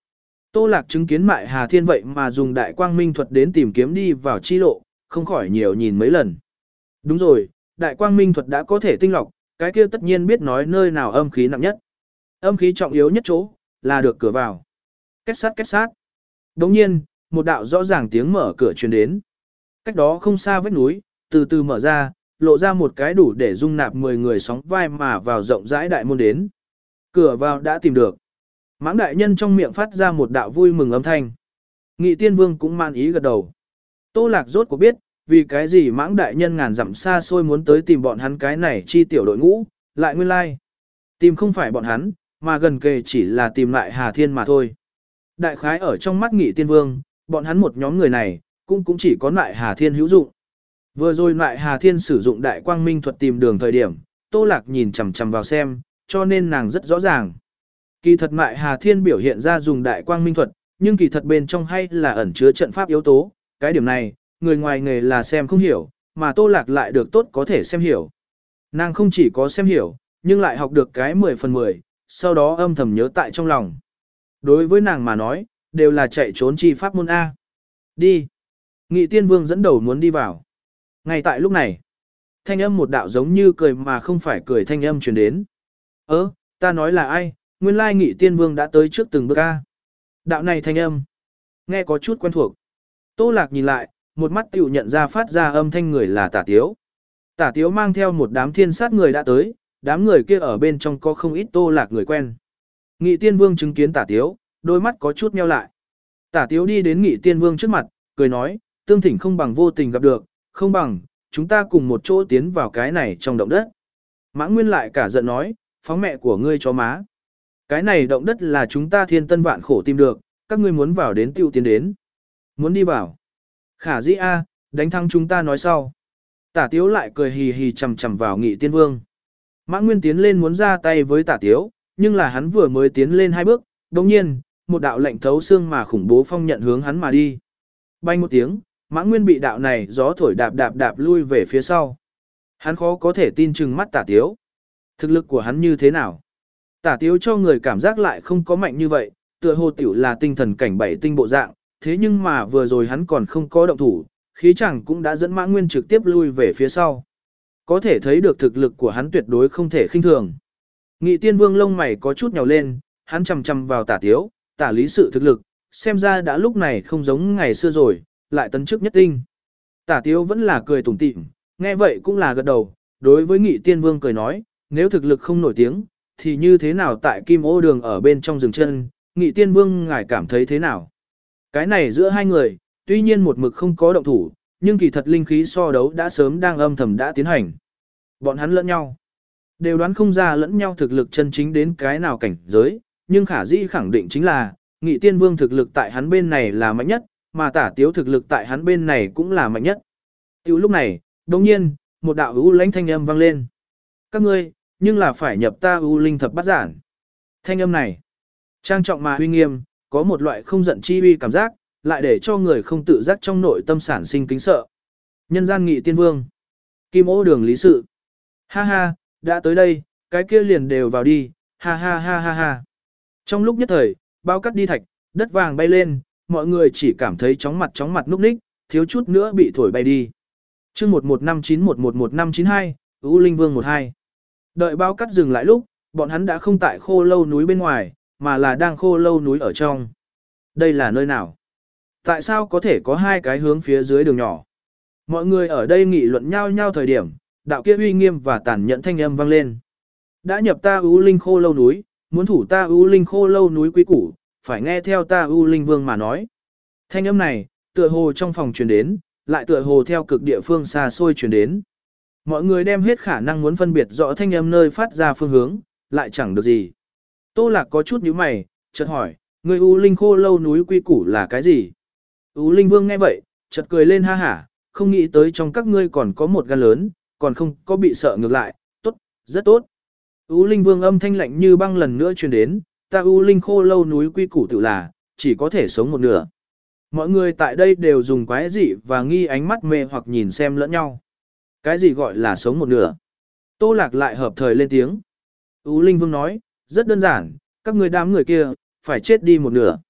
Tô Lạc chứng kiến Mại Hà Thiên vậy mà dùng đại quang minh thuật đến tìm kiếm đi vào chi lộ, không khỏi nhiều nhìn mấy lần. Đúng rồi, đại quang minh thuật đã có thể tinh lọc, cái kia tất nhiên biết nói nơi nào âm khí nặng nhất. Âm khí trọng yếu nhất chỗ, là được cửa vào. Kết sát kết sát. Đồng nhiên, một đạo rõ ràng tiếng mở cửa truyền đến. Cách đó không xa vách núi, từ từ mở ra, lộ ra một cái đủ để dung nạp mười người sóng vai mà vào rộng rãi đại môn đến. Cửa vào đã tìm được. Mãng đại nhân trong miệng phát ra một đạo vui mừng âm thanh. Nghị tiên vương cũng man ý gật đầu. Tô Lạc rốt cuộc biết, vì cái gì mãng đại nhân ngàn dặm xa xôi muốn tới tìm bọn hắn cái này chi tiểu đội ngũ, lại nguyên lai. Tìm không phải bọn hắn, mà gần kề chỉ là tìm lại Hà Thiên mà thôi. Đại khái ở trong mắt Nghị tiên vương, bọn hắn một nhóm người này, cũng cũng chỉ có lại Hà Thiên hữu dụng. Vừa rồi lại Hà Thiên sử dụng đại quang minh thuật tìm đường thời điểm, Tô Lạc nhìn chằm chằm vào xem, cho nên nàng rất rõ ràng. Kỳ thật Mại Hà Thiên biểu hiện ra dùng đại quang minh thuật, nhưng kỳ thật bên trong hay là ẩn chứa trận pháp yếu tố, cái điểm này, người ngoài nghề là xem không hiểu, mà Tô Lạc lại được tốt có thể xem hiểu. Nàng không chỉ có xem hiểu, nhưng lại học được cái mười phần mười, sau đó âm thầm nhớ tại trong lòng. Đối với nàng mà nói, đều là chạy trốn chi pháp môn A. Đi. Nghị tiên vương dẫn đầu muốn đi vào. Ngay tại lúc này, thanh âm một đạo giống như cười mà không phải cười thanh âm truyền đến. Ơ, ta nói là ai, nguyên lai Nghị tiên vương đã tới trước từng bước A. Đạo này thanh âm, nghe có chút quen thuộc. Tô Lạc nhìn lại, một mắt tiểu nhận ra phát ra âm thanh người là Tả Tiếu. Tả Tiếu mang theo một đám thiên sát người đã tới, đám người kia ở bên trong có không ít Tô Lạc người quen. Nghị tiên vương chứng kiến Tả Tiếu, đôi mắt có chút nheo lại. Tả Tiếu đi đến Nghị tiên vương trước mặt, cười nói, tương thỉnh không bằng vô tình gặp được, không bằng, chúng ta cùng một chỗ tiến vào cái này trong động đất. Mã Nguyên lại cả giận nói, phóng mẹ của ngươi chó má. Cái này động đất là chúng ta thiên tân vạn khổ tìm được, các ngươi muốn vào đến tiêu tiến đến. Muốn đi vào. Khả dĩ A, đánh thắng chúng ta nói sau. Tả Tiếu lại cười hì hì chầm chầm vào Nghị tiên vương. Mã Nguyên tiến lên muốn ra tay với Tả Tiếu, nhưng là hắn vừa mới tiến lên hai bước, đồng nhiên, một đạo lệnh thấu xương mà khủng bố phong nhận hướng hắn mà đi. Bay một tiếng, Mã Nguyên bị đạo này gió thổi đạp đạp đạp lui về phía sau. Hắn khó có thể tin chừng mắt Tả Tiếu. Thực lực của hắn như thế nào? Tả Tiếu cho người cảm giác lại không có mạnh như vậy, tựa hồ tiểu là tinh thần cảnh bảy tinh bộ dạng, thế nhưng mà vừa rồi hắn còn không có động thủ, khí chẳng cũng đã dẫn Mã Nguyên trực tiếp lui về phía sau. Có thể thấy được thực lực của hắn tuyệt đối không thể khinh thường. Nghị tiên vương lông mày có chút nhào lên, hắn chầm chầm vào Tả Tiếu, Tả lý sự thực lực, xem ra đã lúc này không giống ngày xưa rồi, lại tấn chức nhất tinh. Tả Tiếu vẫn là cười tủm tỉm, nghe vậy cũng là gật đầu, đối với Nghị tiên vương cười nói, nếu thực lực không nổi tiếng, thì như thế nào tại Kim Ô đường ở bên trong rừng chân, Nghị tiên vương ngài cảm thấy thế nào? Cái này giữa hai người, tuy nhiên một mực không có động thủ, nhưng kỳ thật linh khí so đấu đã sớm đang âm thầm đã tiến hành. Bọn hắn lẫn nhau, đều đoán không ra lẫn nhau thực lực chân chính đến cái nào cảnh giới, nhưng khả dĩ khẳng định chính là, Nghị tiên vương thực lực tại hắn bên này là mạnh nhất, mà Tả Tiếu thực lực tại hắn bên này cũng là mạnh nhất. Tiểu lúc này, đồng nhiên, một đạo ưu lãnh thanh âm vang lên. Các ngươi, nhưng là phải nhập ta ưu linh thập bát giản. Thanh âm này, trang trọng mà uy nghiêm, có một loại không giận chi uy cảm giác, lại để cho người không tự giác trong nội tâm sản sinh kính sợ. Nhân gian Nghị tiên vương, Kim Ô đường lý sự. Ha ha, đã tới đây, cái kia liền đều vào đi, ha ha ha ha ha. Trong lúc nhất thời, bao cắt đi thạch, đất vàng bay lên, mọi người chỉ cảm thấy chóng mặt chóng mặt núp ních, thiếu chút nữa bị thổi bay đi. Chương một một năm chín một một một năm chín hai, U Linh Vương một hai. Đợi bao cắt dừng lại lúc, bọn hắn đã không tại Khô Lâu núi bên ngoài, mà là đang Khô Lâu núi ở trong. Đây là nơi nào? Tại sao có thể có hai cái hướng phía dưới đường nhỏ? Mọi người ở đây nghị luận nhau nhau thời điểm, đạo kia uy nghiêm và tàn nhẫn thanh âm vang lên. Đã nhập ta U Linh Khô Lâu núi, muốn thủ ta U Linh Khô Lâu núi quý củ, phải nghe theo ta U Linh Vương mà nói. Thanh âm này, tựa hồ trong phòng truyền đến, lại tựa hồ theo cực địa phương xa xôi truyền đến. Mọi người đem hết khả năng muốn phân biệt rõ thanh âm nơi phát ra phương hướng, lại chẳng được gì. Tô Lạc có chút nhíu mày, chợt hỏi, người U Linh Khô Lâu núi quy củ là cái gì? U Linh Vương nghe vậy, chợt cười lên ha hả, không nghĩ tới trong các ngươi còn có một gan lớn, còn không có bị sợ ngược lại, tốt, rất tốt. U Linh Vương âm thanh lạnh như băng lần nữa truyền đến, ta U Linh Khô Lâu núi quy củ tự là, chỉ có thể sống một nửa. Mọi người tại đây đều dùng quái dị và nghi ánh mắt mê hoặc nhìn xem lẫn nhau. Cái gì gọi là sống một nửa? Tô Lạc lại hợp thời lên tiếng. U Linh Vương nói, rất đơn giản, các người đám người kia, phải chết đi một nửa.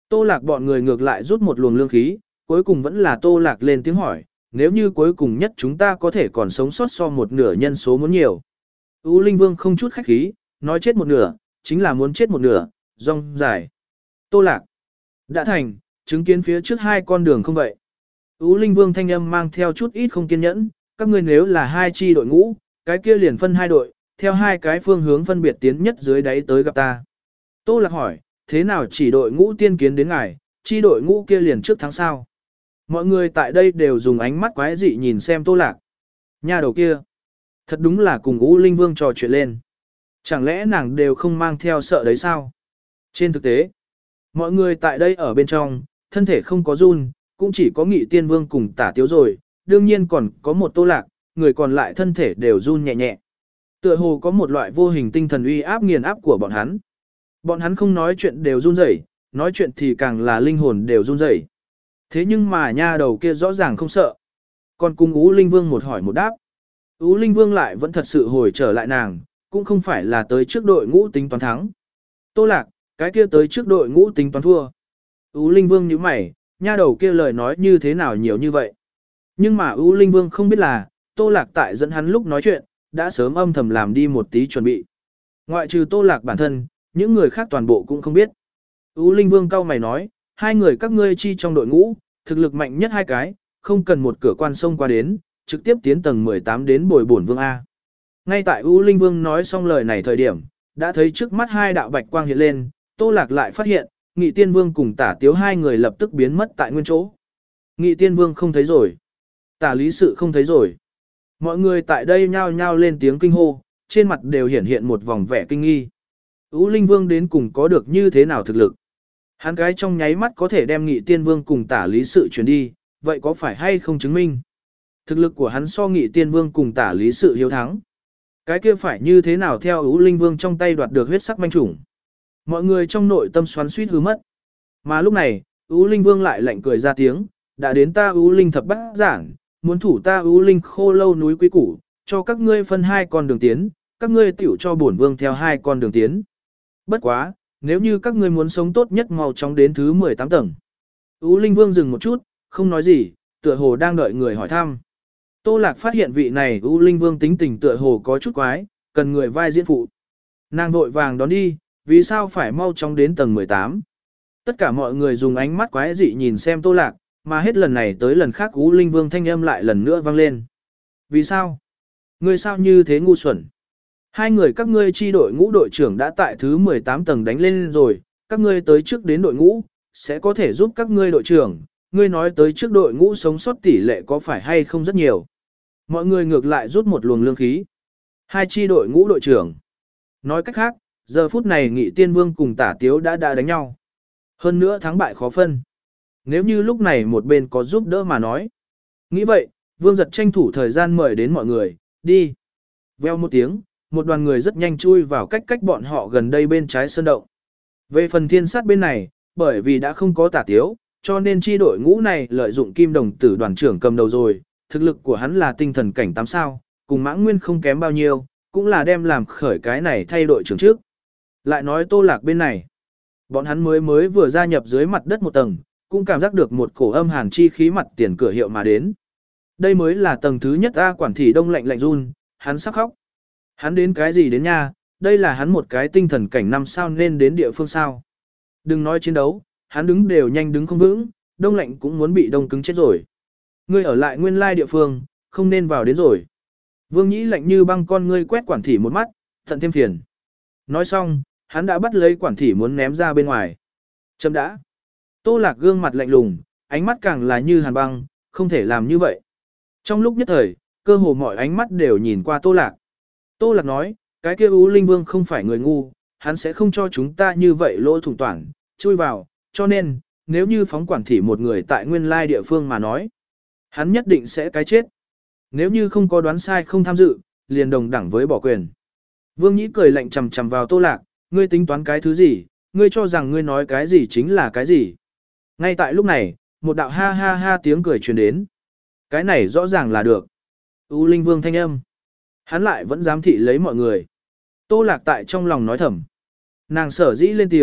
Tô Lạc bọn người ngược lại rút một luồng lương khí, cuối cùng vẫn là Tô Lạc lên tiếng hỏi, nếu như cuối cùng nhất chúng ta có thể còn sống sót so một nửa nhân số muốn nhiều. U Linh Vương không chút khách khí, nói chết một nửa, chính là muốn chết một nửa, rong dài. Tô Lạc, đã thành, chứng kiến phía trước hai con đường không vậy. U Linh Vương thanh âm mang theo chút ít không kiên nhẫn, các ngươi nếu là hai chi đội ngũ, cái kia liền phân hai đội, theo hai cái phương hướng phân biệt tiến nhất dưới đáy tới gặp ta. Tô Lạc hỏi, thế nào chỉ đội ngũ tiên kiến đến ngài, chi đội ngũ kia liền trước tháng sau. Mọi người tại đây đều dùng ánh mắt quái dị nhìn xem Tô Lạc. Nhà đầu kia, thật đúng là cùng U Linh Vương trò chuyện lên. Chẳng lẽ nàng đều không mang theo sợ đấy sao? Trên thực tế, mọi người tại đây ở bên trong, thân thể không có run, cũng chỉ có Nghị Tiên Vương cùng Tả Tiếu rồi, đương nhiên còn có một Tô Lạc, người còn lại thân thể đều run nhẹ nhẹ. Tựa hồ có một loại vô hình tinh thần uy áp nghiền áp của bọn hắn. Bọn hắn không nói chuyện đều run rẩy, nói chuyện thì càng là linh hồn đều run rẩy. Thế nhưng mà nha đầu kia rõ ràng không sợ. Còn cùng Ú Linh Vương một hỏi một đáp. Ú Linh Vương lại vẫn thật sự hồi trở lại nàng, cũng không phải là tới trước đội ngũ tính toán thắng. Tô Lạc, cái kia tới trước đội ngũ tính toán thua. Ú Linh Vương nhíu mày, nha đầu kia lời nói như thế nào nhiều như vậy. Nhưng mà Ú Linh Vương không biết là, Tô Lạc tại dẫn hắn lúc nói chuyện, đã sớm âm thầm làm đi một tí chuẩn bị. Ngoại trừ Tô Lạc bản thân, những người khác toàn bộ cũng không biết. Ú Linh Vương cau mày nói, hai người các ngươi chi trong đội ngũ, thực lực mạnh nhất hai cái, không cần một cửa quan sông qua đến, trực tiếp tiến tầng mười tám đến bồi bổn vương A. Ngay tại Ú Linh Vương nói xong lời này thời điểm, đã thấy trước mắt hai đạo bạch quang hiện lên, Tô Lạc lại phát hiện, Nghị Tiên Vương cùng Tả Tiếu hai người lập tức biến mất tại nguyên chỗ. Nghị Tiên Vương không thấy rồi. Tả Lý Sự không thấy rồi. Mọi người tại đây nhao nhao lên tiếng kinh hô, trên mặt đều hiển hiện một vòng vẻ kinh nghi. Ú Linh Vương đến cùng có được như thế nào thực lực? Hắn cái trong nháy mắt có thể đem Nghị Tiên Vương cùng Tả Lý Sự chuyển đi, vậy có phải hay không chứng minh? Thực lực của hắn so Nghị Tiên Vương cùng Tả Lý Sự hiếu thắng. Cái kia phải như thế nào theo Ú Linh Vương trong tay đoạt được huyết sắc manh chủng? Mọi người trong nội tâm xoắn suýt hứ mất. Mà lúc này, Ú Linh Vương lại lạnh cười ra tiếng, đã đến ta Ú Linh thập bát giảng, muốn thủ ta Ú Linh khô lâu núi quý củ, cho các ngươi phân hai con đường tiến, các ngươi tiểu cho bổn vương theo hai con đường tiến. Bất quá, nếu như các ngươi muốn sống tốt nhất mau chóng đến thứ mười tám tầng. Ú Linh Vương dừng một chút, không nói gì, tựa hồ đang đợi người hỏi thăm. Tô Lạc phát hiện vị này Ú Linh Vương tính tình tựa hồ có chút quái, cần người vai diễn phụ. Nàng vội vàng đón đi, vì sao phải mau chóng đến tầng mười tám. Tất cả mọi người dùng ánh mắt quái dị nhìn xem Tô Lạc, mà hết lần này tới lần khác Ú Linh Vương thanh âm lại lần nữa vang lên. Vì sao? Ngươi sao như thế ngu xuẩn? Hai người các ngươi chi đội ngũ đội trưởng đã tại thứ mười tám tầng đánh lên rồi, các ngươi tới trước đến đội ngũ, sẽ có thể giúp các ngươi đội trưởng, ngươi nói tới trước đội ngũ sống sót tỷ lệ có phải hay không rất nhiều. Mọi người ngược lại rút một luồng lương khí. Hai chi đội ngũ đội trưởng. Nói cách khác, giờ phút này Nghị Tiên Vương cùng Tả Tiếu đã đã đánh nhau. Hơn nữa thắng bại khó phân. Nếu như lúc này một bên có giúp đỡ mà nói. Nghĩ vậy, Vương Giật tranh thủ thời gian mời đến mọi người, đi. Veo một tiếng, một đoàn người rất nhanh chui vào cách cách bọn họ gần đây bên trái sơn động. Về phần thiên sát bên này, bởi vì đã không có Tả Tiếu, cho nên chi đội ngũ này lợi dụng kim đồng tử đoàn trưởng cầm đầu rồi, thực lực của hắn là tinh thần cảnh tám sao, cùng Mãng Nguyên không kém bao nhiêu, cũng là đem làm khởi cái này thay đội trưởng trước. Lại nói Tô Lạc bên này, bọn hắn mới mới vừa gia nhập dưới mặt đất một tầng, cũng cảm giác được một cổ âm hàn chi khí mặt tiền cửa hiệu mà đến. Đây mới là tầng thứ nhất A. Quản thị Đông lạnh lạnh run, hắn sắp khóc. Hắn đến cái gì đến nha, đây là hắn một cái tinh thần cảnh năm sao nên đến địa phương sao. Đừng nói chiến đấu, hắn đứng đều nhanh đứng không vững, đông lạnh cũng muốn bị đông cứng chết rồi. Ngươi ở lại nguyên lai địa phương, không nên vào đến rồi. Vương Nhĩ lạnh như băng con ngươi quét quản thị một mắt, thận thêm phiền. Nói xong, hắn đã bắt lấy quản thị muốn ném ra bên ngoài. Chấm đã. Tô Lạc gương mặt lạnh lùng, ánh mắt càng là như hàn băng, không thể làm như vậy. Trong lúc nhất thời, cơ hồ mọi ánh mắt đều nhìn qua Tô Lạc. Tô Lạc nói, cái kia Ú Linh Vương không phải người ngu, hắn sẽ không cho chúng ta như vậy lỗ thủng toản, chui vào, cho nên, nếu như phóng quản thị một người tại nguyên lai địa phương mà nói, hắn nhất định sẽ cái chết. Nếu như không có đoán sai không tham dự, liền đồng đẳng với bỏ quyền. Vương Nhĩ cười lạnh chằm chằm vào Tô Lạc, ngươi tính toán cái thứ gì, ngươi cho rằng ngươi nói cái gì chính là cái gì. Ngay tại lúc này, một đạo ha ha ha tiếng cười truyền đến. Cái này rõ ràng là được. U Linh Vương thanh âm. Hắn lại vẫn dám thị lấy mọi người. Tô Lạc tại trong lòng nói thầm. Nàng sở dĩ lên tiếng,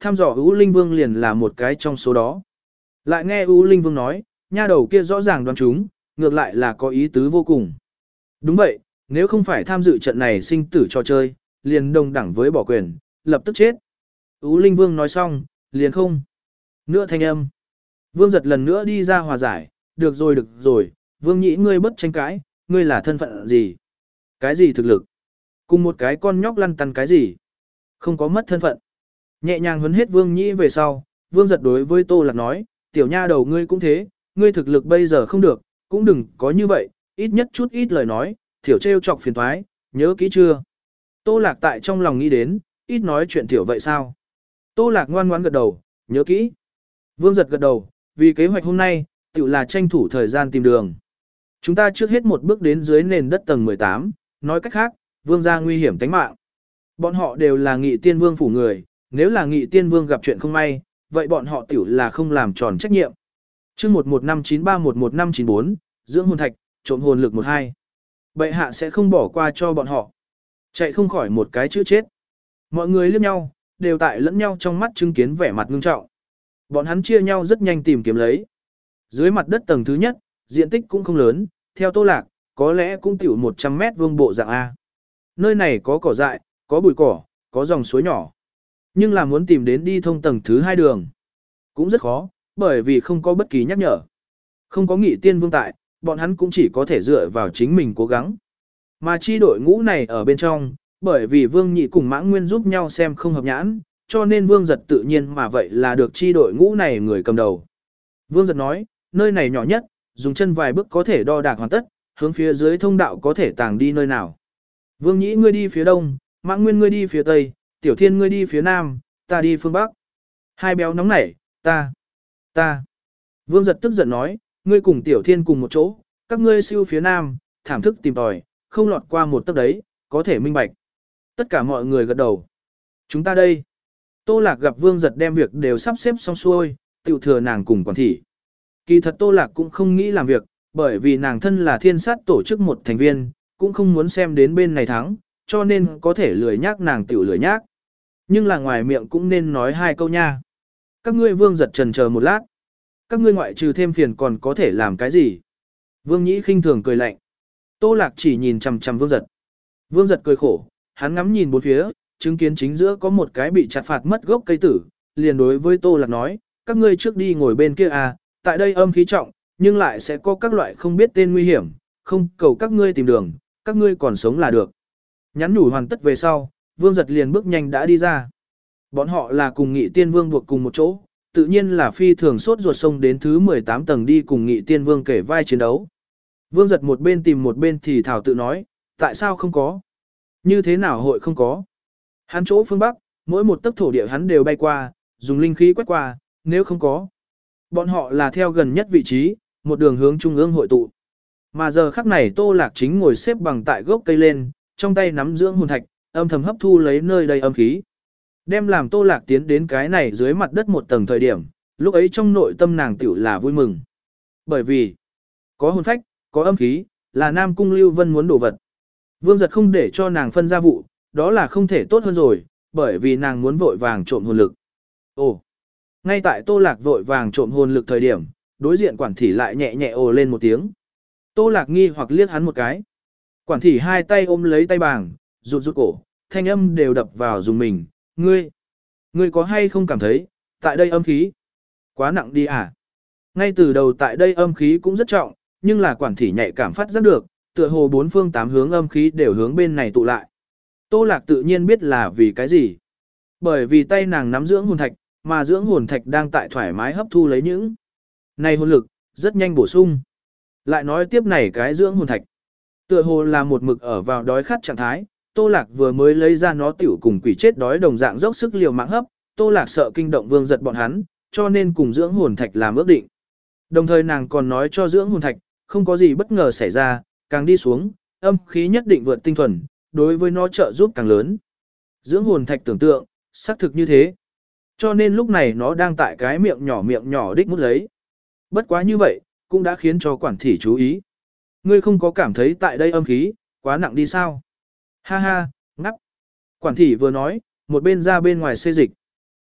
thăm dò Ú Linh Vương liền là một cái trong số đó. Lại nghe Ú Linh Vương nói, nha đầu kia rõ ràng đoán chúng, ngược lại là có ý tứ vô cùng. Đúng vậy, nếu không phải tham dự trận này sinh tử trò chơi, liền đồng đẳng với bỏ quyền, lập tức chết. Ú Linh Vương nói xong, liền không. Nữa thanh âm. Vương giật lần nữa đi ra hòa giải, được rồi được rồi, Vương nhĩ ngươi bất tranh cãi, ngươi là thân phận gì? Cái gì thực lực? Cùng một cái con nhóc lăn tăn cái gì? Không có mất thân phận. Nhẹ nhàng huấn hết Vương nhĩ về sau, Vương giật đối với Tô Lạc nói, tiểu nha đầu ngươi cũng thế, ngươi thực lực bây giờ không được, cũng đừng có như vậy, ít nhất chút ít lời nói, thiểu trêu chọc phiền thoái, nhớ kỹ chưa? Tô Lạc tại trong lòng nghĩ đến, ít nói chuyện thiểu vậy sao? Tô Lạc ngoan ngoãn gật đầu, nhớ kỹ. Vương giật gật đầu, vì kế hoạch hôm nay, tự là tranh thủ thời gian tìm đường. Chúng ta trước hết một bước đến dưới nền đất tầng mười tám, nói cách khác, vương gia nguy hiểm tính mạng. Bọn họ đều là Nghị Tiên Vương phủ người, nếu là Nghị Tiên Vương gặp chuyện không may, vậy bọn họ tiểu là không làm tròn trách nhiệm. Chương một một năm chín ba một một năm chín bốn, dưỡng hồn thạch, trộm hồn lực một hai. Bệ hạ sẽ không bỏ qua cho bọn họ. Chạy không khỏi một cái chữ chết. Mọi người liếc nhau, đều tại lẫn nhau trong mắt chứng kiến vẻ mặt ngưng trọng. Bọn hắn chia nhau rất nhanh tìm kiếm lấy. Dưới mặt đất tầng thứ nhất, diện tích cũng không lớn, theo Tô Lạc, có lẽ cũng tiểu một trăm mét vuông bộ dạng A. Nơi này có cỏ dại, có bụi cỏ, có dòng suối nhỏ. Nhưng là muốn tìm đến đi thông tầng thứ hai đường. Cũng rất khó, bởi vì không có bất kỳ nhắc nhở. Không có Nghị Tiên Vương tại, bọn hắn cũng chỉ có thể dựa vào chính mình cố gắng. Mà chi đội ngũ này ở bên trong, bởi vì Vương Nhị cùng Mãng Nguyên giúp nhau xem không hợp nhãn, cho nên Vương Giật tự nhiên mà vậy là được chi đội ngũ này người cầm đầu. Vương Giật nói, nơi này nhỏ nhất, dùng chân vài bước có thể đo đạc hoàn tất, hướng phía dưới thông đạo có thể tàng đi nơi nào. Vương Nhĩ ngươi đi phía đông, Mãng Nguyên ngươi đi phía tây, Tiểu Thiên ngươi đi phía nam, ta đi phương bắc. Hai béo nóng nảy, ta, ta. Vương Giật tức giận nói, ngươi cùng Tiểu Thiên cùng một chỗ, các ngươi siêu phía nam, thảm thức tìm tòi, không lọt qua một tấc đấy, có thể minh bạch. Tất cả mọi người gật đầu. Chúng ta đây. Tô Lạc gặp Vương Giật đem việc đều sắp xếp xong xuôi, tiểu thừa nàng cùng quản thị. Kỳ thật Tô Lạc cũng không nghĩ làm việc, bởi vì nàng thân là thiên sát tổ chức một thành viên, cũng không muốn xem đến bên này thắng, cho nên có thể lười nhác nàng tiểu lười nhác. Nhưng là ngoài miệng cũng nên nói hai câu nha. Các ngươi Vương Giật trần chờ một lát. Các ngươi ngoại trừ thêm phiền còn có thể làm cái gì? Vương Nhĩ khinh thường cười lạnh. Tô Lạc chỉ nhìn chằm chằm Vương Giật. Vương Giật cười khổ, hắn ngắm nhìn bốn phía, chứng kiến chính giữa có một cái bị chặt phạt mất gốc cây tử, liền đối với Tô Lạc nói, các ngươi trước đi ngồi bên kia à, tại đây âm khí trọng, nhưng lại sẽ có các loại không biết tên nguy hiểm, không cầu các ngươi tìm đường, các ngươi còn sống là được. Nhắn nhủ hoàn tất về sau, Vương Giật liền bước nhanh đã đi ra. Bọn họ là cùng Nghị Tiên Vương buộc cùng một chỗ, tự nhiên là phi thường sốt ruột sông đến thứ mười tám tầng đi cùng Nghị Tiên Vương kể vai chiến đấu. Vương Giật một bên tìm một bên thì thảo tự nói, tại sao không có? Như thế nào hội không có? Hắn chỗ phương Bắc, mỗi một tấc thổ địa hắn đều bay qua, dùng linh khí quét qua, nếu không có. Bọn họ là theo gần nhất vị trí, một đường hướng trung ương hội tụ. Mà giờ khắc này Tô Lạc chính ngồi xếp bằng tại gốc cây lên, trong tay nắm dưỡng hồn thạch, âm thầm hấp thu lấy nơi đây âm khí. Đem làm Tô Lạc tiến đến cái này dưới mặt đất một tầng thời điểm, lúc ấy trong nội tâm nàng tiểu là vui mừng. Bởi vì, có hồn phách, có âm khí, là Nam Cung Lưu Vân muốn đổ vật. Vương Giật không để cho nàng phân ra vụ, đó là không thể tốt hơn rồi, bởi vì nàng muốn vội vàng trộm hồn lực. Ồ, ngay tại Tô Lạc vội vàng trộm hồn lực thời điểm, đối diện quản thị lại nhẹ nhẹ ồ lên một tiếng. Tô Lạc nghi hoặc liếc hắn một cái. Quản thị hai tay ôm lấy tay bàng, rụt rụt cổ, thanh âm đều đập vào dùng mình. Ngươi, ngươi có hay không cảm thấy, tại đây âm khí quá nặng đi à? Ngay từ đầu tại đây âm khí cũng rất trọng, nhưng là quản thị nhạy cảm phát giác được, tựa hồ bốn phương tám hướng âm khí đều hướng bên này tụ lại. Tô Lạc tự nhiên biết là vì cái gì. Bởi vì tay nàng nắm dưỡng hồn thạch, mà dưỡng hồn thạch đang tại thoải mái hấp thu lấy những này hồn lực, rất nhanh bổ sung. Lại nói tiếp này cái dưỡng hồn thạch, tựa hồ là một mực ở vào đói khát trạng thái, Tô Lạc vừa mới lấy ra nó tiểu cùng quỷ chết đói đồng dạng dốc sức liều mạng hấp, Tô Lạc sợ kinh động Vương Giật bọn hắn, cho nên cùng dưỡng hồn thạch làm ước định. Đồng thời nàng còn nói cho dưỡng hồn thạch, không có gì bất ngờ xảy ra, càng đi xuống, âm khí nhất định vượt tinh thuần, đối với nó trợ giúp càng lớn. Dưỡng hồn thạch tưởng tượng, xác thực như thế. Cho nên lúc này nó đang tại cái miệng nhỏ miệng nhỏ đích mút lấy. Bất quá như vậy, cũng đã khiến cho quản thị chú ý. Ngươi không có cảm thấy tại đây âm khí, quá nặng đi sao? Ha ha, ngắp. Quản thị vừa nói, một bên ra bên ngoài xê dịch.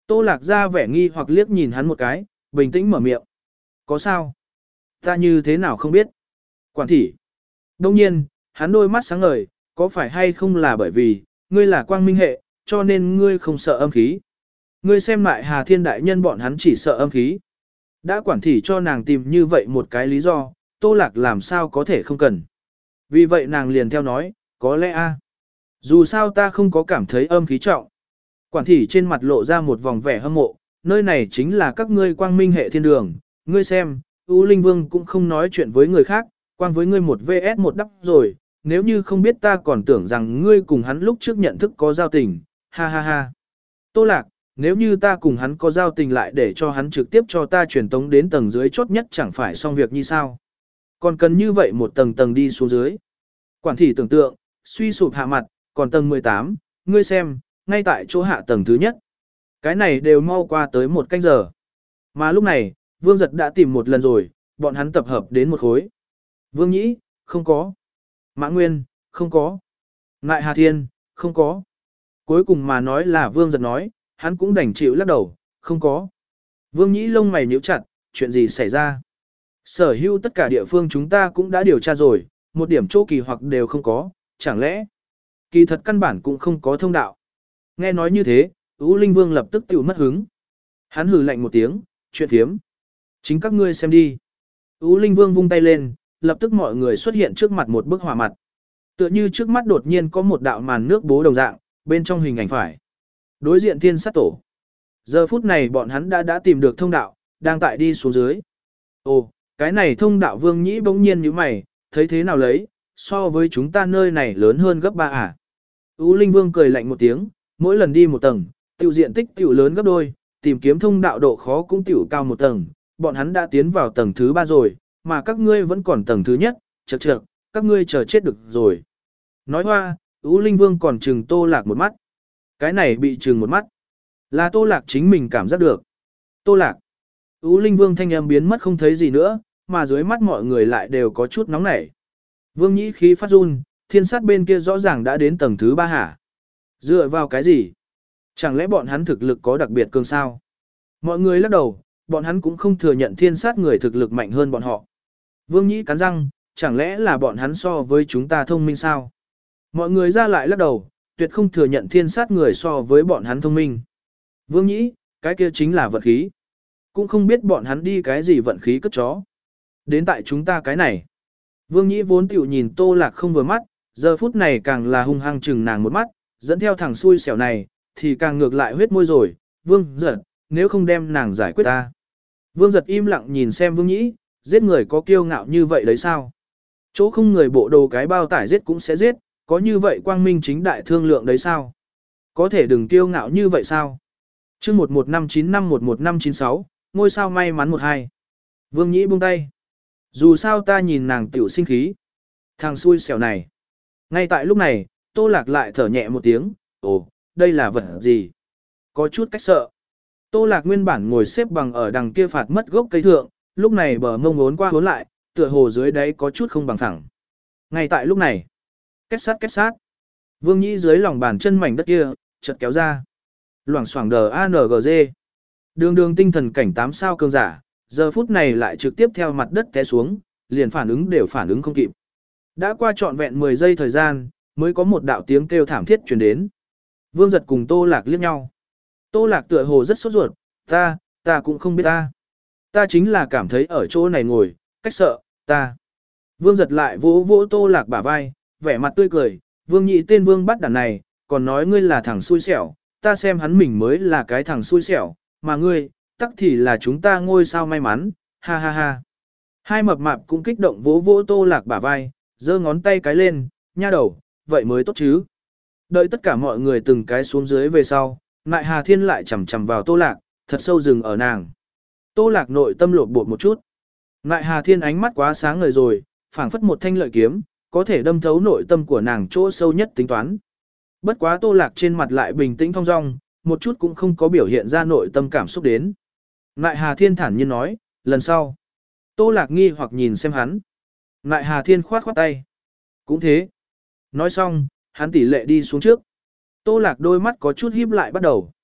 Tô Lạc ra vẻ nghi hoặc liếc nhìn hắn một cái, bình tĩnh mở miệng. Có sao? Ta như thế nào không biết? Quản thị. Đông nhiên, hắn đôi mắt sáng ngời, có phải hay không là bởi vì, ngươi là quang minh hệ, cho nên ngươi không sợ âm khí. Ngươi xem lại Hà Thiên đại nhân bọn hắn chỉ sợ âm khí. Đã quản thị cho nàng tìm như vậy một cái lý do, Tô Lạc làm sao có thể không cần. Vì vậy nàng liền theo nói, có lẽ a, dù sao ta không có cảm thấy âm khí trọng. Quản thị trên mặt lộ ra một vòng vẻ hâm mộ, nơi này chính là các ngươi quang minh hệ thiên đường, ngươi xem, U Linh Vương cũng không nói chuyện với người khác, quang với ngươi một vs một đắp rồi, nếu như không biết ta còn tưởng rằng ngươi cùng hắn lúc trước nhận thức có giao tình, ha ha ha. Tô Lạc, nếu như ta cùng hắn có giao tình lại để cho hắn trực tiếp cho ta truyền tống đến tầng dưới chốt nhất chẳng phải xong việc như sao. Còn cần như vậy một tầng tầng đi xuống dưới. Quản thị tưởng tượng, suy sụp hạ mặt, còn tầng mười tám, ngươi xem, ngay tại chỗ hạ tầng thứ nhất. Cái này đều mau qua tới một canh giờ. Mà lúc này, Vương Giật đã tìm một lần rồi, bọn hắn tập hợp đến một khối. Vương Nhĩ, không có. Mã Nguyên, không có. Ngại Hà Thiên, không có. Cuối cùng mà nói là Vương Giật nói, hắn cũng đành chịu lắc đầu, không có. Vương Nhĩ lông mày nhíu chặt, chuyện gì xảy ra? Sở hữu tất cả địa phương chúng ta cũng đã điều tra rồi, một điểm chỗ kỳ hoặc đều không có, chẳng lẽ kỳ thật căn bản cũng không có thông đạo. Nghe nói như thế, Ú Linh Vương lập tức tự mất hứng. Hắn hừ lạnh một tiếng, chuyện phiếm. Chính các ngươi xem đi. Ú Linh Vương vung tay lên, lập tức mọi người xuất hiện trước mặt một bức họa mặt. Tựa như trước mắt đột nhiên có một đạo màn nước bố đồng dạng, bên trong hình ảnh phải. Đối diện thiên sát tổ. Giờ phút này bọn hắn đã đã tìm được thông đạo, đang tại đi xuống dưới. Ồ, cái này thông đạo Vương Nhĩ bỗng nhiên như mày, thấy thế nào lấy, so với chúng ta nơi này lớn hơn gấp ba à. Ú Linh Vương cười lạnh một tiếng, mỗi lần đi một tầng, tiểu diện tích tiểu lớn gấp đôi, tìm kiếm thông đạo độ khó cũng tiểu cao một tầng, bọn hắn đã tiến vào tầng thứ ba rồi, mà các ngươi vẫn còn tầng thứ nhất, chậc chậc, các ngươi chờ chết được rồi. Nói hoa, Ú Linh Vương còn trừng Tô Lạc một mắt. Cái này bị trừng một mắt, là Tô Lạc chính mình cảm giác được. Tô Lạc. Ú Linh Vương thanh âm biến mất không thấy gì nữa, mà dưới mắt mọi người lại đều có chút nóng nảy. Vương Nhĩ khí phát run, thiên sát bên kia rõ ràng đã đến tầng thứ ba hả? Dựa vào cái gì? Chẳng lẽ bọn hắn thực lực có đặc biệt cường sao? Mọi người lắc đầu, bọn hắn cũng không thừa nhận thiên sát người thực lực mạnh hơn bọn họ. Vương Nhĩ cắn răng, chẳng lẽ là bọn hắn so với chúng ta thông minh sao? Mọi người ra lại lắc đầu, tuyệt không thừa nhận thiên sát người so với bọn hắn thông minh. Vương Nhĩ, cái kia chính là vận khí. Cũng không biết bọn hắn đi cái gì vận khí cất chó. Đến tại chúng ta cái này. Vương Nhĩ vốn tiểu nhìn Tô Lạc không vừa mắt, giờ phút này càng là hung hăng chừng nàng một mắt, dẫn theo thằng xui xẻo này, thì càng ngược lại huyết môi rồi. Vương Giật, nếu không đem nàng giải quyết ta. Vương Giật im lặng nhìn xem Vương Nhĩ, giết người có kiêu ngạo như vậy đấy sao? Chỗ không người bộ đồ cái bao tải giết cũng sẽ giết, có như vậy quang minh chính đại thương lượng đấy sao? Có thể đừng kiêu ngạo như vậy sao? chương một một năm chín năm một một năm chín sáu, ngôi sao may mắn một hai. Vương Nhĩ buông tay. Dù sao ta nhìn nàng tiểu sinh khí. Thằng xui xẻo này. Ngay tại lúc này, Tô Lạc lại thở nhẹ một tiếng. Ồ, đây là vật gì? Có chút cách sợ. Tô Lạc nguyên bản ngồi xếp bằng ở đằng kia phạt mất gốc cây thượng, lúc này bờ mông ốn qua ốn lại, tựa hồ dưới đáy có chút không bằng phẳng. Ngay tại lúc này, kết sát kết sát. Vương Nhĩ dưới lòng bàn chân mảnh đất kia, chợt kéo ra. Loảng xoảng đờ a en giê. Đường đường tinh thần cảnh tám sao cường giả, giờ phút này lại trực tiếp theo mặt đất té xuống, liền phản ứng đều phản ứng không kịp. Đã qua trọn vẹn mười giây thời gian, mới có một đạo tiếng kêu thảm thiết truyền đến. Vương Giật cùng Tô Lạc liếc nhau. Tô Lạc tựa hồ rất sốt ruột, ta, ta cũng không biết ta. Ta chính là cảm thấy ở chỗ này ngồi, cách sợ, ta. Vương Giật lại vỗ vỗ Tô Lạc bả vai, vẻ mặt tươi cười, Vương Nhị tên Vương bắt đàn này, còn nói ngươi là thằng xui xẻo, ta xem hắn mình mới là cái thằng xui xẻo, mà ngươi, tắc thì là chúng ta ngôi sao may mắn, ha ha ha. Hai mập mạp cũng kích động vỗ vỗ Tô Lạc bả vai, giơ ngón tay cái lên, nha đầu, vậy mới tốt chứ. Đợi tất cả mọi người từng cái xuống dưới về sau, Ngại Hà Thiên lại chầm chầm vào Tô Lạc, thật sâu rừng ở nàng. Tô Lạc nội tâm lột bột một chút. Ngại Hà Thiên ánh mắt quá sáng ngời rồi, phảng phất một thanh lợi kiếm, có thể đâm thấu nội tâm của nàng chỗ sâu nhất tính toán. Bất quá Tô Lạc trên mặt lại bình tĩnh thong dong, một chút cũng không có biểu hiện ra nội tâm cảm xúc đến. Ngại Hà Thiên thản nhiên nói, lần sau. Tô Lạc nghi hoặc nhìn xem hắn. Ngại Hà Thiên khoát khoát tay. Cũng thế. Nói xong, hắn tỷ lệ đi xuống trước. Tô Lạc đôi mắt có chút híp lại bắt đầu.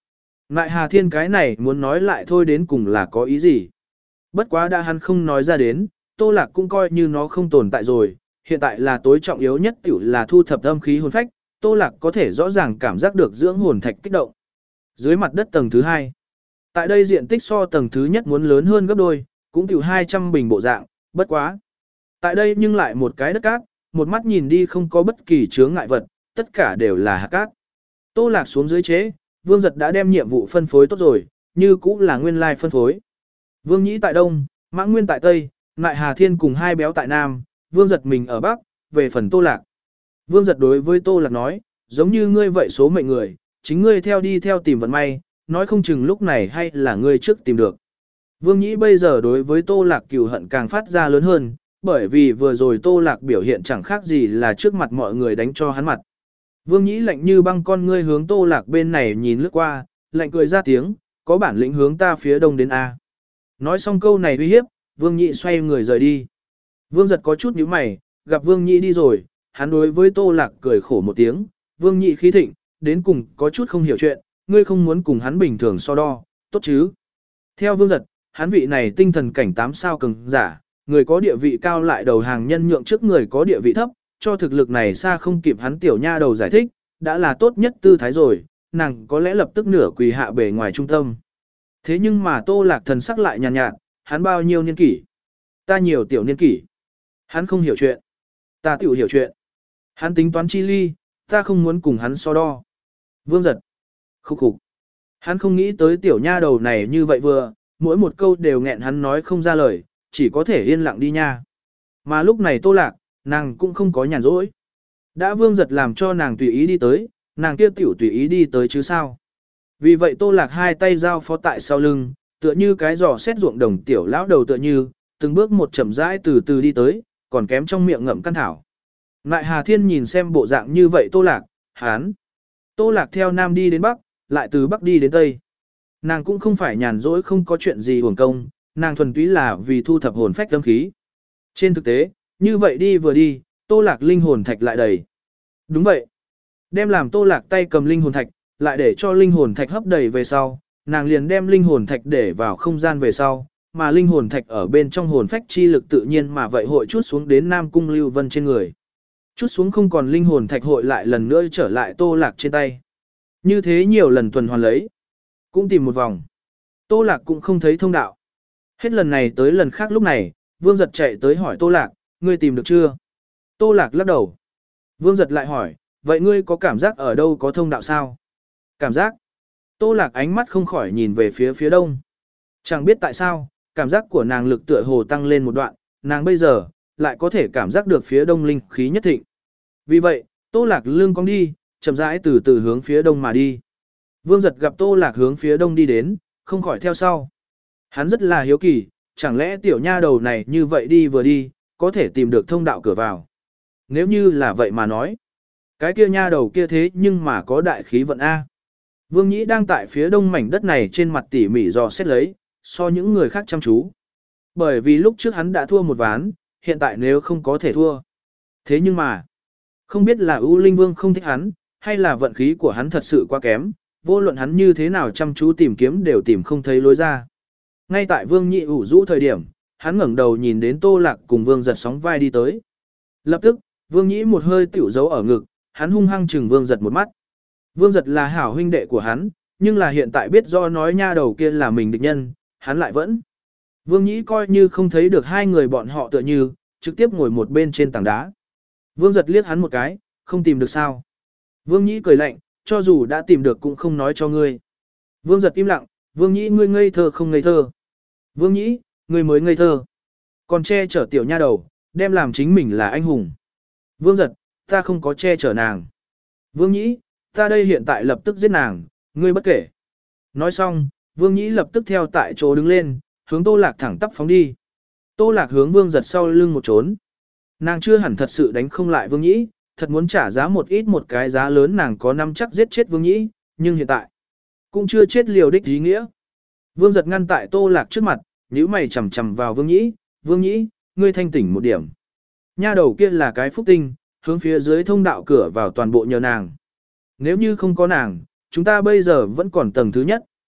Ngại Hà Thiên cái này muốn nói lại thôi đến cùng là có ý gì. Bất quá đã hắn không nói ra đến, Tô Lạc cũng coi như nó không tồn tại rồi, hiện tại là tối trọng yếu nhất tiểu là thu thập âm khí hồn phách, Tô Lạc có thể rõ ràng cảm giác được dưỡng hồn thạch kích động. Dưới mặt đất tầng thứ hai, tại đây diện tích so tầng thứ nhất muốn lớn hơn gấp đôi, cũng tiểu hai trăm bình bộ dạng, bất quá. Tại đây nhưng lại một cái đất cát, một mắt nhìn đi không có bất kỳ chướng ngại vật, tất cả đều là hạt cát. Tô Lạc xuống dưới chế, Vương Giật đã đem nhiệm vụ phân phối tốt rồi, như cũng là nguyên lai phân phối. Vương Nhĩ tại Đông, Mãng Nguyên tại Tây, Ngại Hà Thiên cùng hai béo tại Nam, Vương Giật mình ở Bắc, về phần Tô Lạc. Vương Giật đối với Tô Lạc nói, giống như ngươi vậy số mệnh người, chính ngươi theo đi theo tìm vận may, nói không chừng lúc này hay là ngươi trước tìm được. Vương Nhĩ bây giờ đối với Tô Lạc cừu hận càng phát ra lớn hơn, bởi vì vừa rồi Tô Lạc biểu hiện chẳng khác gì là trước mặt mọi người đánh cho hắn mặt. Vương Nhĩ lạnh như băng con ngươi hướng Tô Lạc bên này nhìn lướt qua, lạnh cười ra tiếng, có bản lĩnh hướng ta phía đông đến A. Nói xong câu này uy hiếp, Vương Nhĩ xoay người rời đi. Vương Giật có chút nhíu mày, gặp Vương Nhĩ đi rồi, hắn đối với Tô Lạc cười khổ một tiếng, Vương Nhĩ khí thịnh, đến cùng có chút không hiểu chuyện, ngươi không muốn cùng hắn bình thường so đo, tốt chứ. Theo Vương Giật, hắn vị này tinh thần cảnh tám sao cường giả, người có địa vị cao lại đầu hàng nhân nhượng trước người có địa vị thấp, cho thực lực này xa không kịp hắn tiểu nha đầu giải thích, đã là tốt nhất tư thái rồi, nàng có lẽ lập tức nửa quỳ hạ bề ngoài trung tâm. Thế nhưng mà Tô Lạc thần sắc lại nhàn nhạt, nhạt, hắn bao nhiêu niên kỷ? Ta nhiều tiểu niên kỷ. Hắn không hiểu chuyện. Ta tiểu hiểu chuyện. Hắn tính toán chi ly, ta không muốn cùng hắn so đo. Vương Giật. Khúc khục. Hắn không nghĩ tới tiểu nha đầu này như vậy vừa, mỗi một câu đều nghẹn hắn nói không ra lời, chỉ có thể yên lặng đi nha. Mà lúc này Tô Lạc, nàng cũng không có nhàn rỗi. Đã Vương Giật làm cho nàng tùy ý đi tới, nàng kia tiểu tùy ý đi tới chứ sao. Vì vậy Tô Lạc hai tay giao phó tại sau lưng, tựa như cái giò xét ruộng đồng tiểu lão đầu tựa như, từng bước một chậm rãi từ từ đi tới, còn kém trong miệng ngậm căn thảo. Ngại Hà Thiên nhìn xem bộ dạng như vậy Tô Lạc, hán. Tô Lạc theo Nam đi đến Bắc, lại từ Bắc đi đến Tây. Nàng cũng không phải nhàn rỗi không có chuyện gì uổng công, nàng thuần túy là vì thu thập hồn phách âm khí. Trên thực tế, như vậy đi vừa đi, Tô Lạc linh hồn thạch lại đầy. Đúng vậy. Đem làm Tô Lạc tay cầm linh hồn thạch, lại để cho linh hồn thạch hấp đầy về sau, nàng liền đem linh hồn thạch để vào không gian về sau, mà linh hồn thạch ở bên trong hồn phách chi lực tự nhiên mà vậy hội chút xuống đến Nam Cung Lưu Vân trên người. Chút xuống không còn linh hồn thạch hội lại lần nữa trở lại Tô Lạc trên tay. Như thế nhiều lần tuần hoàn lấy. Cũng tìm một vòng. Tô Lạc cũng không thấy thông đạo. Hết lần này tới lần khác lúc này, Vương Giật chạy tới hỏi Tô Lạc, ngươi tìm được chưa? Tô Lạc lắc đầu. Vương Giật lại hỏi, vậy ngươi có cảm giác ở đâu có thông đạo sao? Cảm giác. Tô Lạc ánh mắt không khỏi nhìn về phía phía đông. Chẳng biết tại sao, cảm giác của nàng lực tựa hồ tăng lên một đoạn, nàng bây giờ, lại có thể cảm giác được phía đông linh khí nhất thịnh. Vì vậy, Tô Lạc lưng cong đi, chậm rãi từ từ hướng phía đông mà đi. Vương Giật gặp Tô Lạc hướng phía đông đi đến, không khỏi theo sau. Hắn rất là hiếu kỳ, chẳng lẽ tiểu nha đầu này như vậy đi vừa đi, có thể tìm được thông đạo cửa vào. Nếu như là vậy mà nói, cái kia nha đầu kia thế nhưng mà có đại khí vận A. Vương Nhĩ đang tại phía đông mảnh đất này trên mặt tỉ mỉ dò xét lấy, so những người khác chăm chú. Bởi vì lúc trước hắn đã thua một ván, hiện tại nếu không có thể thua. Thế nhưng mà, không biết là U Linh Vương không thích hắn, hay là vận khí của hắn thật sự quá kém, vô luận hắn như thế nào chăm chú tìm kiếm đều tìm không thấy lối ra. Ngay tại Vương Nhĩ ủ rũ thời điểm, hắn ngẩng đầu nhìn đến Tô Lạc cùng Vương Giật sóng vai đi tới. Lập tức, Vương Nhĩ một hơi tiểu dấu ở ngực, hắn hung hăng chừng Vương Giật một mắt. Vương Giật là hảo huynh đệ của hắn, nhưng là hiện tại biết do nói nha đầu kia là mình địch nhân, hắn lại vẫn. Vương Nhĩ coi như không thấy được hai người bọn họ tựa như, trực tiếp ngồi một bên trên tảng đá. Vương Giật liếc hắn một cái, không tìm được sao. Vương Nhĩ cười lạnh, cho dù đã tìm được cũng không nói cho ngươi. Vương Giật im lặng, Vương Nhĩ ngươi ngây thơ không ngây thơ. Vương Nhĩ, ngươi mới ngây thơ. Còn che chở tiểu nha đầu, đem làm chính mình là anh hùng. Vương Giật, ta không có che chở nàng. Vương Nhĩ, ta đây hiện tại lập tức giết nàng, ngươi bất kể. Nói xong, Vương Nhĩ lập tức theo tại chỗ đứng lên, hướng Tô Lạc thẳng tắp phóng đi. Tô Lạc hướng Vương Giật sau lưng một trốn. Nàng chưa hẳn thật sự đánh không lại Vương Nhĩ, thật muốn trả giá một ít một cái giá lớn nàng có năm chắc giết chết Vương Nhĩ, nhưng hiện tại cũng chưa chết liều đích ý nghĩa. Vương Giật ngăn tại Tô Lạc trước mặt, nhíu mày chằm chằm vào Vương Nhĩ, Vương Nhĩ, ngươi thanh tỉnh một điểm. Nha đầu kia là cái phúc tinh, hướng phía dưới thông đạo cửa vào toàn bộ nhờ nàng. Nếu như không có nàng, chúng ta bây giờ vẫn còn tầng thứ nhất,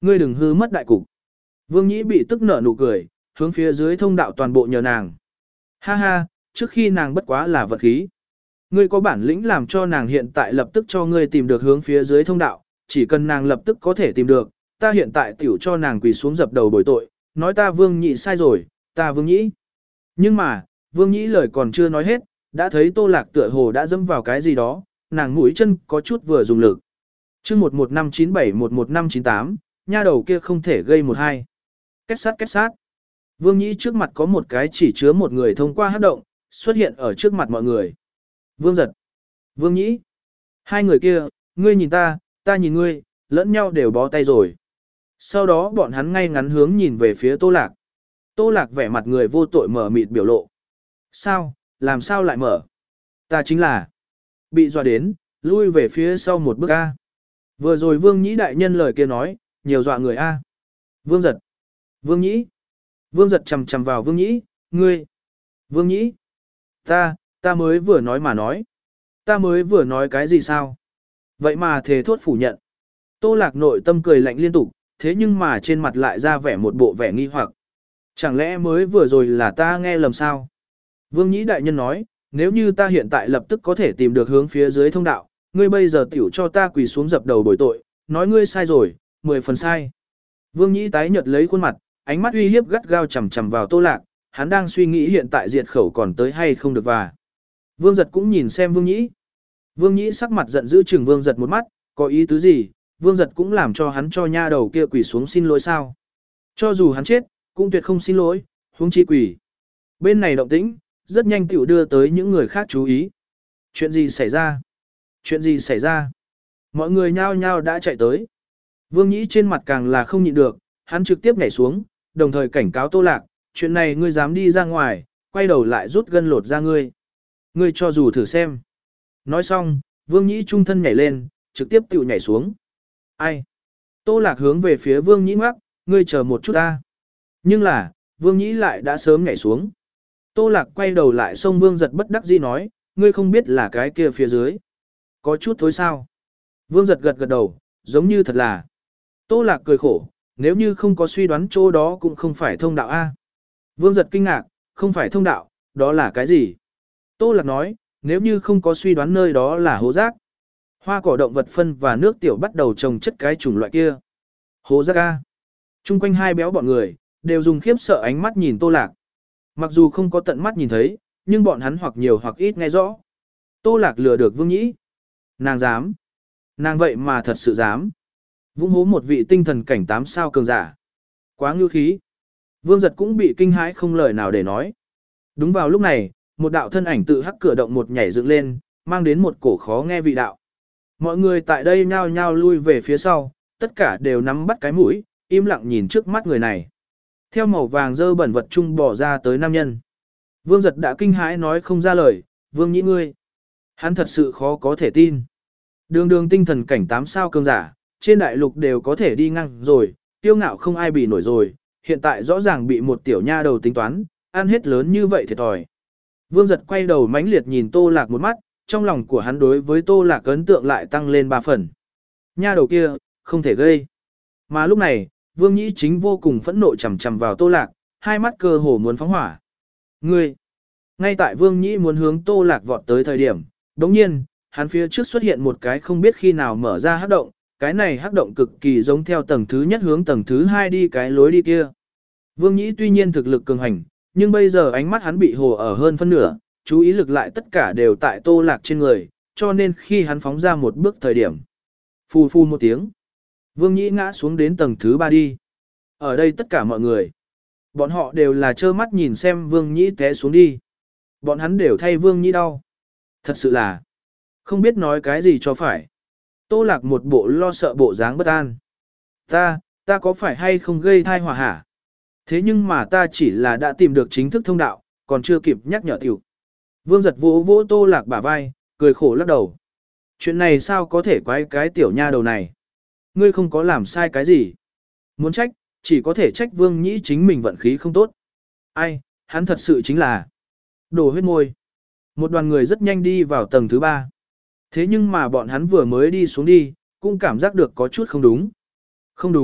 Ngươi đừng hư mất đại cục. Vương Nhĩ bị tức nở nụ cười, hướng phía dưới thông đạo toàn bộ nhờ nàng. Ha ha, trước khi nàng bất quá là vật khí. Ngươi có bản lĩnh làm cho nàng hiện tại lập tức cho ngươi tìm được hướng phía dưới thông đạo, chỉ cần nàng lập tức có thể tìm được, ta hiện tại tiểu cho nàng quỳ xuống dập đầu bồi tội, nói ta Vương Nhị sai rồi, ta Vương Nhĩ. Nhưng mà, Vương Nhĩ lời còn chưa nói hết, đã thấy Tô Lạc tựa hồ đã dẫm vào cái gì đó, nàng mũi chân có chút vừa dùng lực. Chương một một năm chín bảy một một năm chín tám, nha đầu kia không thể gây một hai. Kết sát kết sát. Vương Nhĩ trước mặt có một cái chỉ chứa một người thông qua hắc động, xuất hiện ở trước mặt mọi người. Vương Giật, Vương Nhĩ. Hai người kia, ngươi nhìn ta, ta nhìn ngươi, lẫn nhau đều bó tay rồi. Sau đó bọn hắn ngay ngắn hướng nhìn về phía Tô Lạc. Tô Lạc vẻ mặt người vô tội mở mịt biểu lộ. Sao, làm sao lại mở? Ta chính là bị dọa đến, lui về phía sau một bước A. Vừa rồi Vương Nhĩ đại nhân lời kia nói, nhiều dọa người A. Vương Giật, Vương Nhĩ. Vương Giật chầm chầm vào Vương Nhĩ, ngươi. Vương Nhĩ. Ta, ta mới vừa nói mà nói. Ta mới vừa nói cái gì sao? Vậy mà thề thốt phủ nhận. Tô Lạc nội tâm cười lạnh liên tục, thế nhưng mà trên mặt lại ra vẻ một bộ vẻ nghi hoặc. Chẳng lẽ mới vừa rồi là ta nghe lầm sao? Vương Nhĩ đại nhân nói, nếu như ta hiện tại lập tức có thể tìm được hướng phía dưới thông đạo, ngươi bây giờ tiểu cho ta quỳ xuống dập đầu bồi tội, nói ngươi sai rồi, mười phần sai. Vương Nhĩ tái nhợt lấy khuôn mặt, ánh mắt uy hiếp gắt gao chằm chằm vào Tô Lạc, hắn đang suy nghĩ hiện tại diệt khẩu còn tới hay không được và. Vương Giật cũng nhìn xem Vương Nhĩ. Vương Nhĩ sắc mặt giận dữ chừng Vương Giật một mắt, có ý tứ gì, Vương Giật cũng làm cho hắn cho nha đầu kia quỳ xuống xin lỗi sao. Cho dù hắn chết, cũng tuyệt không xin lỗi, huống chi quỳ. Bên này động tĩnh, rất nhanh tiểu đưa tới những người khác chú ý. Chuyện gì xảy ra? Chuyện gì xảy ra? Mọi người nhao nhao đã chạy tới. Vương Nhĩ trên mặt càng là không nhịn được, hắn trực tiếp nhảy xuống, đồng thời cảnh cáo Tô Lạc, chuyện này ngươi dám đi ra ngoài, quay đầu lại rút gân lột ra ngươi. Ngươi cho dù thử xem. Nói xong, Vương Nhĩ trung thân nhảy lên, trực tiếp tiểu nhảy xuống. Ai? Tô Lạc hướng về phía Vương Nhĩ ngoắc, ngươi chờ một chút ta. Nhưng là, Vương Nhĩ lại đã sớm nhảy xuống. Tô Lạc quay đầu lại xông Vương Giật bất đắc dĩ nói, ngươi không biết là cái kia phía dưới. Có chút thối sao? Vương Giật gật gật đầu, giống như thật là. Tô Lạc cười khổ, nếu như không có suy đoán chỗ đó cũng không phải thông đạo A. Vương Giật kinh ngạc, không phải thông đạo, đó là cái gì? Tô Lạc nói, nếu như không có suy đoán nơi đó là hố rác. Hoa cỏ động vật phân và nước tiểu bắt đầu trồng chất cái chủng loại kia. Hố rác A. Trung quanh hai béo bọn người, đều dùng khiếp sợ ánh mắt nhìn Tô Lạc. Mặc dù không có tận mắt nhìn thấy, nhưng bọn hắn hoặc nhiều hoặc ít nghe rõ. Tô Lạc lừa được Vương Nhĩ. Nàng dám. Nàng vậy mà thật sự dám. Vũng hố một vị tinh thần cảnh tám sao cường giả. Quá ngưu khí. Vương Giật cũng bị kinh hãi không lời nào để nói. Đúng vào lúc này, một đạo thân ảnh tự hắc cửa động một nhảy dựng lên, mang đến một cổ khó nghe vị đạo. Mọi người tại đây nhao nhao lui về phía sau, tất cả đều nắm bắt cái mũi, im lặng nhìn trước mắt người này. Theo màu vàng dơ bẩn vật trung bỏ ra tới nam nhân. Vương Giật đã kinh hãi nói không ra lời, Vương Nhĩ ngươi. Hắn thật sự khó có thể tin. Đường đường tinh thần cảnh tám sao cường giả, trên đại lục đều có thể đi ngang rồi, tiêu ngạo không ai bị nổi rồi, hiện tại rõ ràng bị một tiểu nha đầu tính toán, ăn hết lớn như vậy thiệt thòi. Vương Giật quay đầu mãnh liệt nhìn Tô Lạc một mắt, trong lòng của hắn đối với Tô Lạc ấn tượng lại tăng lên ba phần. Nha đầu kia, không thể gây. Mà lúc này, Vương Nhĩ chính vô cùng phẫn nộ chằm chằm vào Tô Lạc, hai mắt cơ hồ muốn phóng hỏa. Ngươi! Ngay tại Vương Nhĩ muốn hướng Tô Lạc vọt tới thời điểm, đồng nhiên, hắn phía trước xuất hiện một cái không biết khi nào mở ra hắc động, cái này hắc động cực kỳ giống theo tầng thứ nhất hướng tầng thứ hai đi cái lối đi kia. Vương Nhĩ tuy nhiên thực lực cường hành, nhưng bây giờ ánh mắt hắn bị hồ ở hơn phân nửa, chú ý lực lại tất cả đều tại Tô Lạc trên người, cho nên khi hắn phóng ra một bước thời điểm. Phù phù một tiếng. Vương Nhĩ ngã xuống đến tầng thứ ba đi. Ở đây tất cả mọi người. Bọn họ đều là trơ mắt nhìn xem Vương Nhĩ té xuống đi. Bọn hắn đều thay Vương Nhĩ đau. Thật sự là không biết nói cái gì cho phải. Tô Lạc một bộ lo sợ bộ dáng bất an. Ta, ta có phải hay không gây thai họa hả? Thế nhưng mà ta chỉ là đã tìm được chính thức thông đạo, còn chưa kịp nhắc nhở tiểu. Vương Giật vỗ vỗ Tô Lạc bả vai, cười khổ lắc đầu. Chuyện này sao có thể quái cái tiểu nha đầu này? Ngươi không có làm sai cái gì. Muốn trách, chỉ có thể trách Vương Nhĩ chính mình vận khí không tốt. Ai, hắn thật sự chính là đổ huyết môi. Một đoàn người rất nhanh đi vào tầng thứ ba. Thế nhưng mà bọn hắn vừa mới đi xuống đi, cũng cảm giác được có chút không đúng. Không đúng,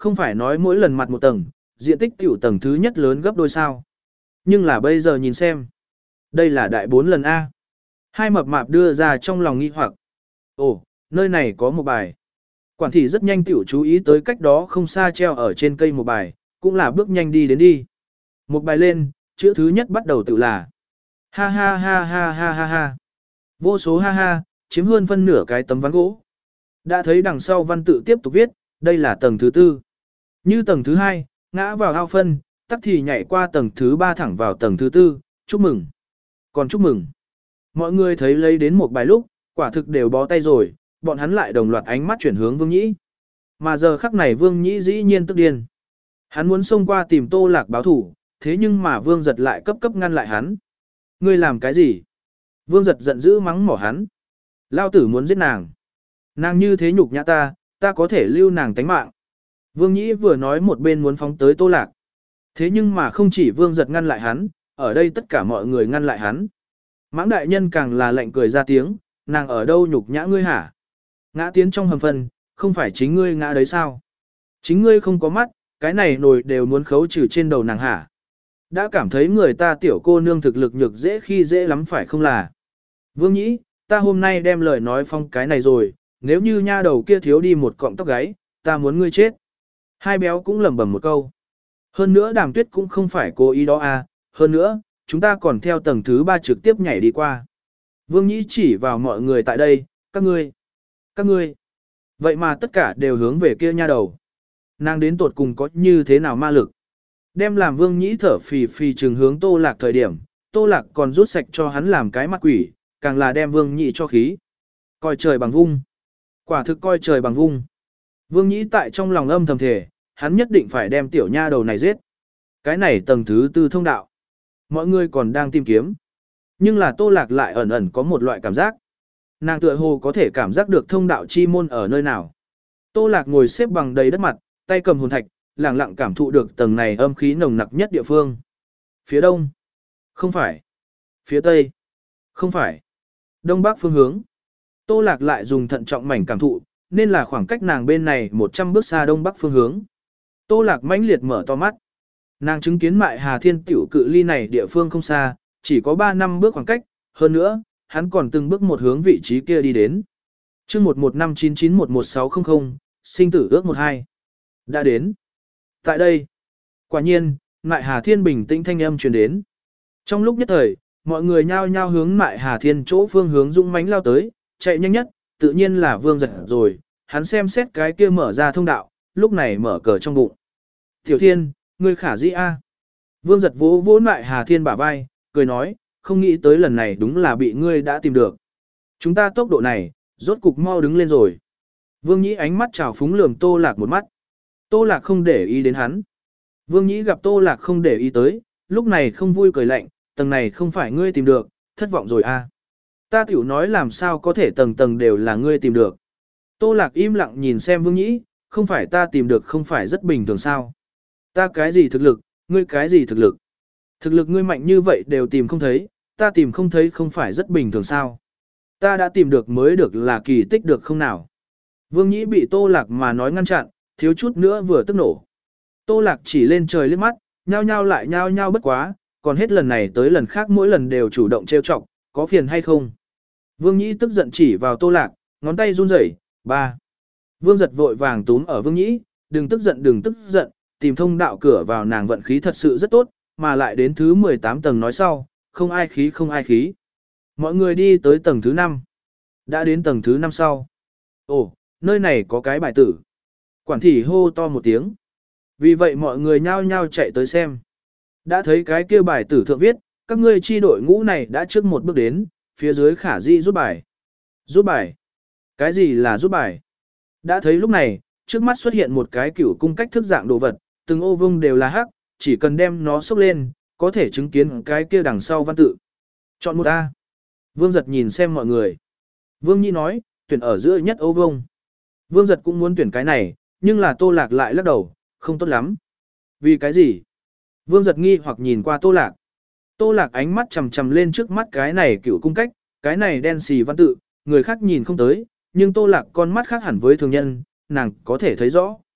không phải nói mỗi lần mặt một tầng, diện tích tiểu tầng thứ nhất lớn gấp đôi sao. Nhưng là bây giờ nhìn xem. Đây là đại bốn lần A. Hai mập mạp đưa ra trong lòng nghi hoặc. Ồ, nơi này có một bài. Quản thị rất nhanh tiểu chú ý tới cách đó không xa treo ở trên cây một bài, cũng là bước nhanh đi đến đi. Một bài lên, chữ thứ nhất bắt đầu tự là. Ha ha ha ha ha ha ha. Vô số ha ha, chiếm hơn phân nửa cái tấm ván gỗ. Đã thấy đằng sau văn tự tiếp tục viết, đây là tầng thứ tư. Như tầng thứ hai, ngã vào ao phân, tắc thì nhảy qua tầng thứ ba thẳng vào tầng thứ tư, chúc mừng. Còn chúc mừng. Mọi người thấy lấy đến một bài lúc, quả thực đều bó tay rồi, bọn hắn lại đồng loạt ánh mắt chuyển hướng Vương Nhĩ. Mà giờ khắc này Vương Nhĩ dĩ nhiên tức điên. Hắn muốn xông qua tìm Tô Lạc báo thủ, thế nhưng mà Vương Giật lại cấp cấp ngăn lại hắn. Ngươi làm cái gì? Vương Giật giận dữ mắng mỏ hắn. Lao tử muốn giết nàng. Nàng như thế nhục nhã ta, ta có thể lưu nàng tánh mạng. Vương Nhĩ vừa nói một bên muốn phóng tới Tô Lạc. Thế nhưng mà không chỉ Vương Giật ngăn lại hắn, ở đây tất cả mọi người ngăn lại hắn. Mãng đại nhân càng là lạnh cười ra tiếng, nàng ở đâu nhục nhã ngươi hả? Ngã tiến trong hầm phân, không phải chính ngươi ngã đấy sao? Chính ngươi không có mắt, cái này nồi đều muốn khấu trừ trên đầu nàng hả? Đã cảm thấy người ta tiểu cô nương thực lực nhược dễ khi dễ lắm phải không là? Vương Nhĩ, ta hôm nay đem lời nói phong cái này rồi, nếu như nha đầu kia thiếu đi một cọng tóc gáy, ta muốn ngươi chết. Hai béo cũng lẩm bẩm một câu. Hơn nữa Đàm Tuyết cũng không phải cố ý đó à, hơn nữa, chúng ta còn theo tầng thứ ba trực tiếp nhảy đi qua. Vương Nhĩ chỉ vào mọi người tại đây, các ngươi, các ngươi. Vậy mà tất cả đều hướng về kia nha đầu. Nàng đến tột cùng có như thế nào ma lực. Đem làm Vương Nhĩ thở phì phì trừng hướng Tô Lạc thời điểm, Tô Lạc còn rút sạch cho hắn làm cái mặt quỷ, càng là đem Vương Nhĩ cho khí. Coi trời bằng vung. Quả thực coi trời bằng vung. Vương Nhĩ tại trong lòng âm thầm thề, hắn nhất định phải đem tiểu nha đầu này giết. Cái này tầng thứ tư thông đạo. Mọi người còn đang tìm kiếm. Nhưng là Tô Lạc lại ẩn ẩn có một loại cảm giác. Nàng tựa hồ có thể cảm giác được thông đạo chi môn ở nơi nào. Tô Lạc ngồi xếp bằng đầy đất mặt, tay cầm hồn thạch, lặng lặng cảm thụ được tầng này âm khí nồng nặc nhất địa phương. Phía đông. Không phải. Phía tây. Không phải. Đông bắc phương hướng. Tô Lạc lại dùng thận trọng mảnh cảm thụ, nên là khoảng cách nàng bên này một trăm bước xa đông bắc phương hướng. Tô Lạc mãnh liệt mở to mắt. Nàng chứng kiến Mại Hà Thiên tiểu cự ly này địa phương không xa, chỉ có ba năm bước khoảng cách, hơn nữa, hắn còn từng bước một hướng vị trí kia đi đến. Chương một một năm chín chín một một sáu không không, sinh tử ước một hai. Đã đến. Tại đây. Quả nhiên, Mại Hà Thiên bình tĩnh thanh âm truyền đến. Trong lúc nhất thời, mọi người nhao nhao hướng Mại Hà Thiên chỗ phương hướng dũng mãnh lao tới, chạy nhanh nhất, tự nhiên là Vương Giật rồi, hắn xem xét cái kia mở ra thông đạo, lúc này mở cờ trong bụng. Tiểu Thiên, ngươi khả dĩ a. Vương Giật vỗ vỗ Mại Hà Thiên bả vai, cười nói, không nghĩ tới lần này đúng là bị ngươi đã tìm được. Chúng ta tốc độ này, rốt cục mau đứng lên rồi. Vương Nhĩ ánh mắt trào phúng lườm Tô Lạc một mắt. Tô Lạc không để ý đến hắn. Vương Nhĩ gặp Tô Lạc không để ý tới, lúc này không vui cười lạnh, tầng này không phải ngươi tìm được, thất vọng rồi a. Ta tiểu nói làm sao có thể tầng tầng đều là ngươi tìm được. Tô Lạc im lặng nhìn xem Vương Nhĩ, không phải ta tìm được không phải rất bình thường sao. Ta cái gì thực lực, ngươi cái gì thực lực. Thực lực ngươi mạnh như vậy đều tìm không thấy, ta tìm không thấy không phải rất bình thường sao. Ta đã tìm được mới được là kỳ tích được không nào. Vương Nhĩ bị Tô Lạc mà nói ngăn chặn, thiếu chút nữa vừa tức nổ. Tô Lạc chỉ lên trời liếc mắt, nhao nhao lại nhao nhao bất quá, còn hết lần này tới lần khác mỗi lần đều chủ động trêu chọc, có phiền hay không. Vương Nhĩ tức giận chỉ vào Tô Lạc, ngón tay run rẩy, ba. Vương Giật vội vàng túm ở Vương Nhĩ, đừng tức giận đừng tức giận, tìm thông đạo cửa vào nàng vận khí thật sự rất tốt, mà lại đến thứ mười tám tầng nói sau, không ai khí không ai khí. Mọi người đi tới tầng thứ năm. Đã đến tầng thứ năm sau. Ồ, nơi này có cái bài tử. Quản thị hô to một tiếng. Vì vậy mọi người nhao nhao chạy tới xem. Đã thấy cái kia bài tử thượng viết, các ngươi chi đội ngũ này đã trước một bước đến, phía dưới khả di rút bài. Rút bài? Cái gì là rút bài? Đã thấy lúc này, trước mắt xuất hiện một cái cửu cung cách thức dạng đồ vật, từng ô vuông đều là hắc, chỉ cần đem nó xúc lên, có thể chứng kiến cái kia đằng sau văn tự. Chọn một A. Vương Giật nhìn xem mọi người. Vương Nhĩ nói, tuyển ở giữa nhất ô vuông. Vương Giật cũng muốn tuyển cái này, nhưng là Tô Lạc lại lắc đầu, không tốt lắm. Vì cái gì? Vương Giật nghi hoặc nhìn qua Tô Lạc. Tô Lạc ánh mắt chầm chầm lên trước mắt cái này cửu cung cách, cái này đen xì văn tự, người khác nhìn không tới, nhưng Tô Lạc con mắt khác hẳn với thường nhân, nàng có thể thấy rõ.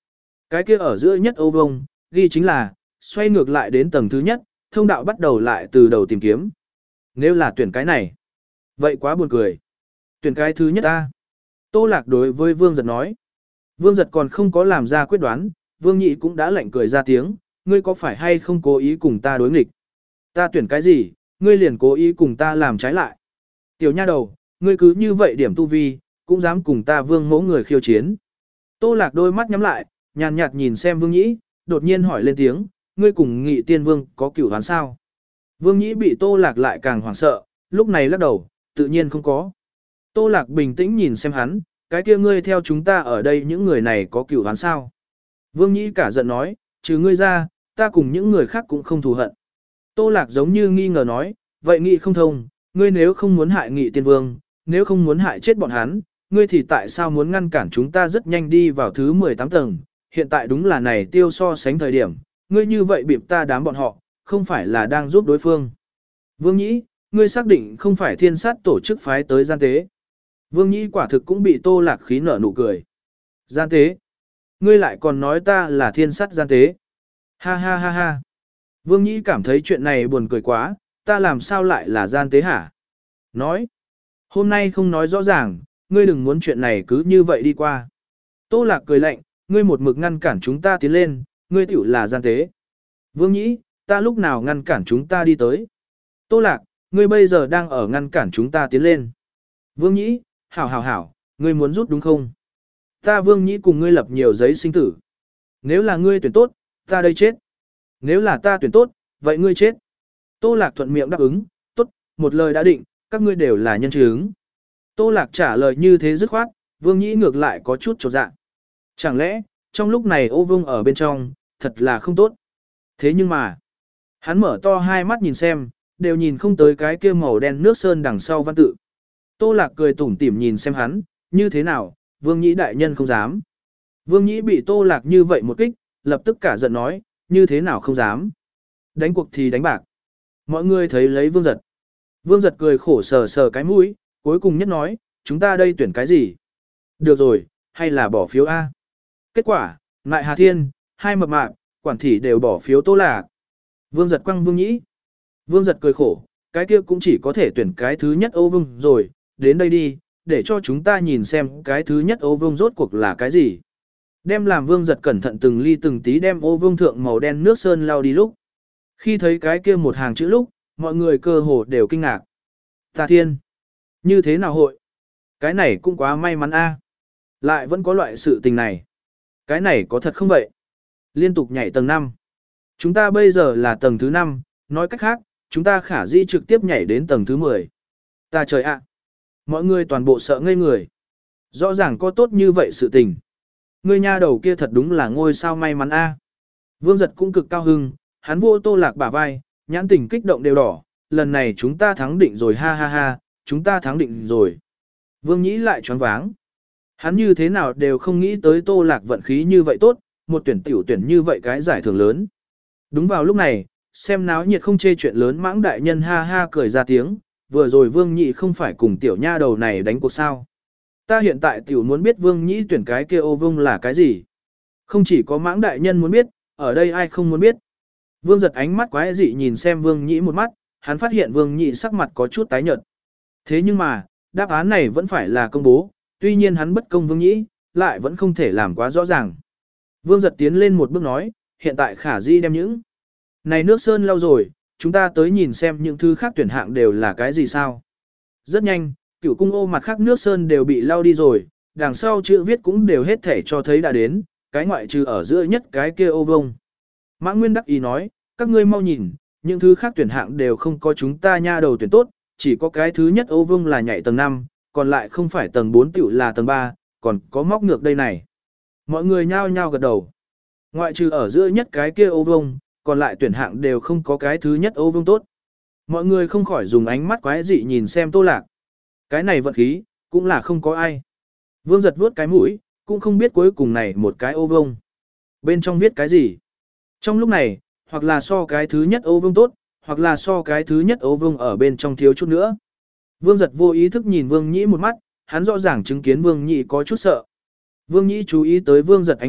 Cái kia ở giữa nhất ô vông, ghi chính là, xoay ngược lại đến tầng thứ nhất, thông đạo bắt đầu lại từ đầu tìm kiếm. Nếu là tuyển cái này, vậy quá buồn cười. Tuyển cái thứ nhất ta. Tô Lạc đối với Vương Giật nói. Vương Giật còn không có làm ra quyết đoán, Vương Nhị cũng đã lạnh cười ra tiếng, ngươi có phải hay không cố ý cùng ta đối nghịch? Ta tuyển cái gì, ngươi liền cố ý cùng ta làm trái lại. Tiểu nha đầu, ngươi cứ như vậy điểm tu vi, cũng dám cùng ta Vương mẫu người khiêu chiến. Tô Lạc đôi mắt nhắm lại, nhàn nhạt nhìn xem Vương Nhĩ, đột nhiên hỏi lên tiếng, ngươi cùng Nghị Tiên Vương có cửu hoán sao? Vương Nhĩ bị Tô Lạc lại càng hoảng sợ, lúc này lắc đầu, tự nhiên không có. Tô Lạc bình tĩnh nhìn xem hắn, cái kia ngươi theo chúng ta ở đây những người này có cửu hoán sao? Vương Nhĩ cả giận nói, trừ ngươi ra, ta cùng những người khác cũng không thù hận. Tô Lạc giống như nghi ngờ nói, vậy Nghị không thông, ngươi nếu không muốn hại Nghị Tiên Vương, nếu không muốn hại chết bọn hắn, ngươi thì tại sao muốn ngăn cản chúng ta rất nhanh đi vào thứ mười tám tầng, hiện tại đúng là này tiêu so sánh thời điểm, ngươi như vậy bịp ta đám bọn họ, không phải là đang giúp đối phương. Vương Nhĩ, ngươi xác định không phải thiên sát tổ chức phái tới gian tế. Vương Nhĩ quả thực cũng bị Tô Lạc khí nở nụ cười. Gian tế? Ngươi lại còn nói ta là thiên sát gian tế. Ha ha ha ha. Vương Nhĩ cảm thấy chuyện này buồn cười quá, ta làm sao lại là gian tế hả? Nói. Hôm nay không nói rõ ràng, ngươi đừng muốn chuyện này cứ như vậy đi qua. Tô Lạc cười lạnh, ngươi một mực ngăn cản chúng ta tiến lên, ngươi tiểu là gian tế. Vương Nhĩ, ta lúc nào ngăn cản chúng ta đi tới? Tô Lạc, ngươi bây giờ đang ở ngăn cản chúng ta tiến lên. Vương Nhĩ, hảo hảo hảo, ngươi muốn rút đúng không? Ta Vương Nhĩ cùng ngươi lập nhiều giấy sinh tử. Nếu là ngươi tuyển tốt, ta đây chết. Nếu là ta tuyển tốt, vậy ngươi chết. Tô Lạc thuận miệng đáp ứng, tốt, một lời đã định, các ngươi đều là nhân chứng. Tô Lạc trả lời như thế dứt khoát, Vương Nhĩ ngược lại có chút chột dạ. Chẳng lẽ, trong lúc này ô vương ở bên trong, thật là không tốt. Thế nhưng mà, hắn mở to hai mắt nhìn xem, đều nhìn không tới cái kia màu đen nước sơn đằng sau văn tự. Tô Lạc cười tủm tỉm nhìn xem hắn, như thế nào, Vương Nhĩ đại nhân không dám. Vương Nhĩ bị Tô Lạc như vậy một kích, lập tức cả giận nói, như thế nào không dám. Đánh cuộc thì đánh bạc. Mọi người thấy lấy Vương Giật. Vương Giật cười khổ sờ sờ cái mũi, cuối cùng nhất nói, chúng ta đây tuyển cái gì? Được rồi, hay là bỏ phiếu A. Kết quả, Nại Hà Thiên, hai mập mạp, quản thị đều bỏ phiếu Tô Lạc. Vương Giật quăng Vương Nhĩ. Vương Giật cười khổ, cái kia cũng chỉ có thể tuyển cái thứ nhất Âu Vương rồi, đến đây đi, để cho chúng ta nhìn xem cái thứ nhất Âu Vương rốt cuộc là cái gì. Đem làm Vương Giật cẩn thận từng ly từng tí đem Âu Vương thượng màu đen nước sơn lao đi lúc. Khi thấy cái kia một hàng chữ lúc, mọi người cơ hồ đều kinh ngạc. Tà Thiên, như thế nào hội? Cái này cũng quá may mắn a. Lại vẫn có loại sự tình này. Cái này có thật không vậy? Liên tục nhảy tầng năm. Chúng ta bây giờ là tầng thứ năm, nói cách khác, chúng ta khả di trực tiếp nhảy đến tầng thứ mười. Ta trời ạ! Mọi người toàn bộ sợ ngây người. Rõ ràng có tốt như vậy sự tình. Ngươi nha đầu kia thật đúng là ngôi sao may mắn a. Vương Giật cũng cực cao hưng, hắn vô Tô Lạc bả vai, nhãn tình kích động đều đỏ, lần này chúng ta thắng định rồi ha ha ha, chúng ta thắng định rồi. Vương Nhĩ lại choáng váng. Hắn như thế nào đều không nghĩ tới Tô Lạc vận khí như vậy tốt, một tuyển tiểu tuyển như vậy cái giải thưởng lớn. Đúng vào lúc này, xem náo nhiệt không chê chuyện lớn mãng đại nhân ha ha cười ra tiếng, vừa rồi Vương Nhĩ không phải cùng tiểu nha đầu này đánh cuộc sao. Ta hiện tại tiểu muốn biết Vương Nhĩ tuyển cái kia ô vương là cái gì. Không chỉ có mãng đại nhân muốn biết, ở đây ai không muốn biết. Vương Giật ánh mắt quái dị nhìn xem Vương Nhĩ một mắt, hắn phát hiện Vương Nhĩ sắc mặt có chút tái nhợt. Thế nhưng mà, đáp án này vẫn phải là công bố, tuy nhiên hắn bất công Vương Nhĩ, lại vẫn không thể làm quá rõ ràng. Vương Giật tiến lên một bước nói, hiện tại khả di đem những này nước sơn lau rồi, chúng ta tới nhìn xem những thứ khác tuyển hạng đều là cái gì sao. Rất nhanh, cửu cung ô mặt khác nước sơn đều bị lau đi rồi, đằng sau chữ viết cũng đều hết thể cho thấy đã đến, cái ngoại trừ ở giữa nhất cái kia ô vông. Mã Nguyên đắc ý nói, các ngươi mau nhìn, những thứ khác tuyển hạng đều không có chúng ta nha đầu tuyển tốt, chỉ có cái thứ nhất ô vông là nhảy tầng năm, còn lại không phải tầng bốn tiểu là tầng ba, còn có móc ngược đây này. Mọi người nhao nhao gật đầu. Ngoại trừ ở giữa nhất cái kia ô vông, còn lại tuyển hạng đều không có cái thứ nhất ô vông tốt. Mọi người không khỏi dùng ánh mắt quái dị nhìn xem Tô Lạc. Cái này vận khí, cũng là không có ai. Vương Giật vuốt cái mũi, cũng không biết cuối cùng này một cái ô vông. Bên trong viết cái gì? Trong lúc này, hoặc là so cái thứ nhất ô vông tốt, hoặc là so cái thứ nhất ô vông ở bên trong thiếu chút nữa. Vương Giật vô ý thức nhìn Vương Nhĩ một mắt, hắn rõ ràng chứng kiến Vương Nhĩ có chút sợ. Vương Nhĩ chú ý tới Vương Giật ánh mắt,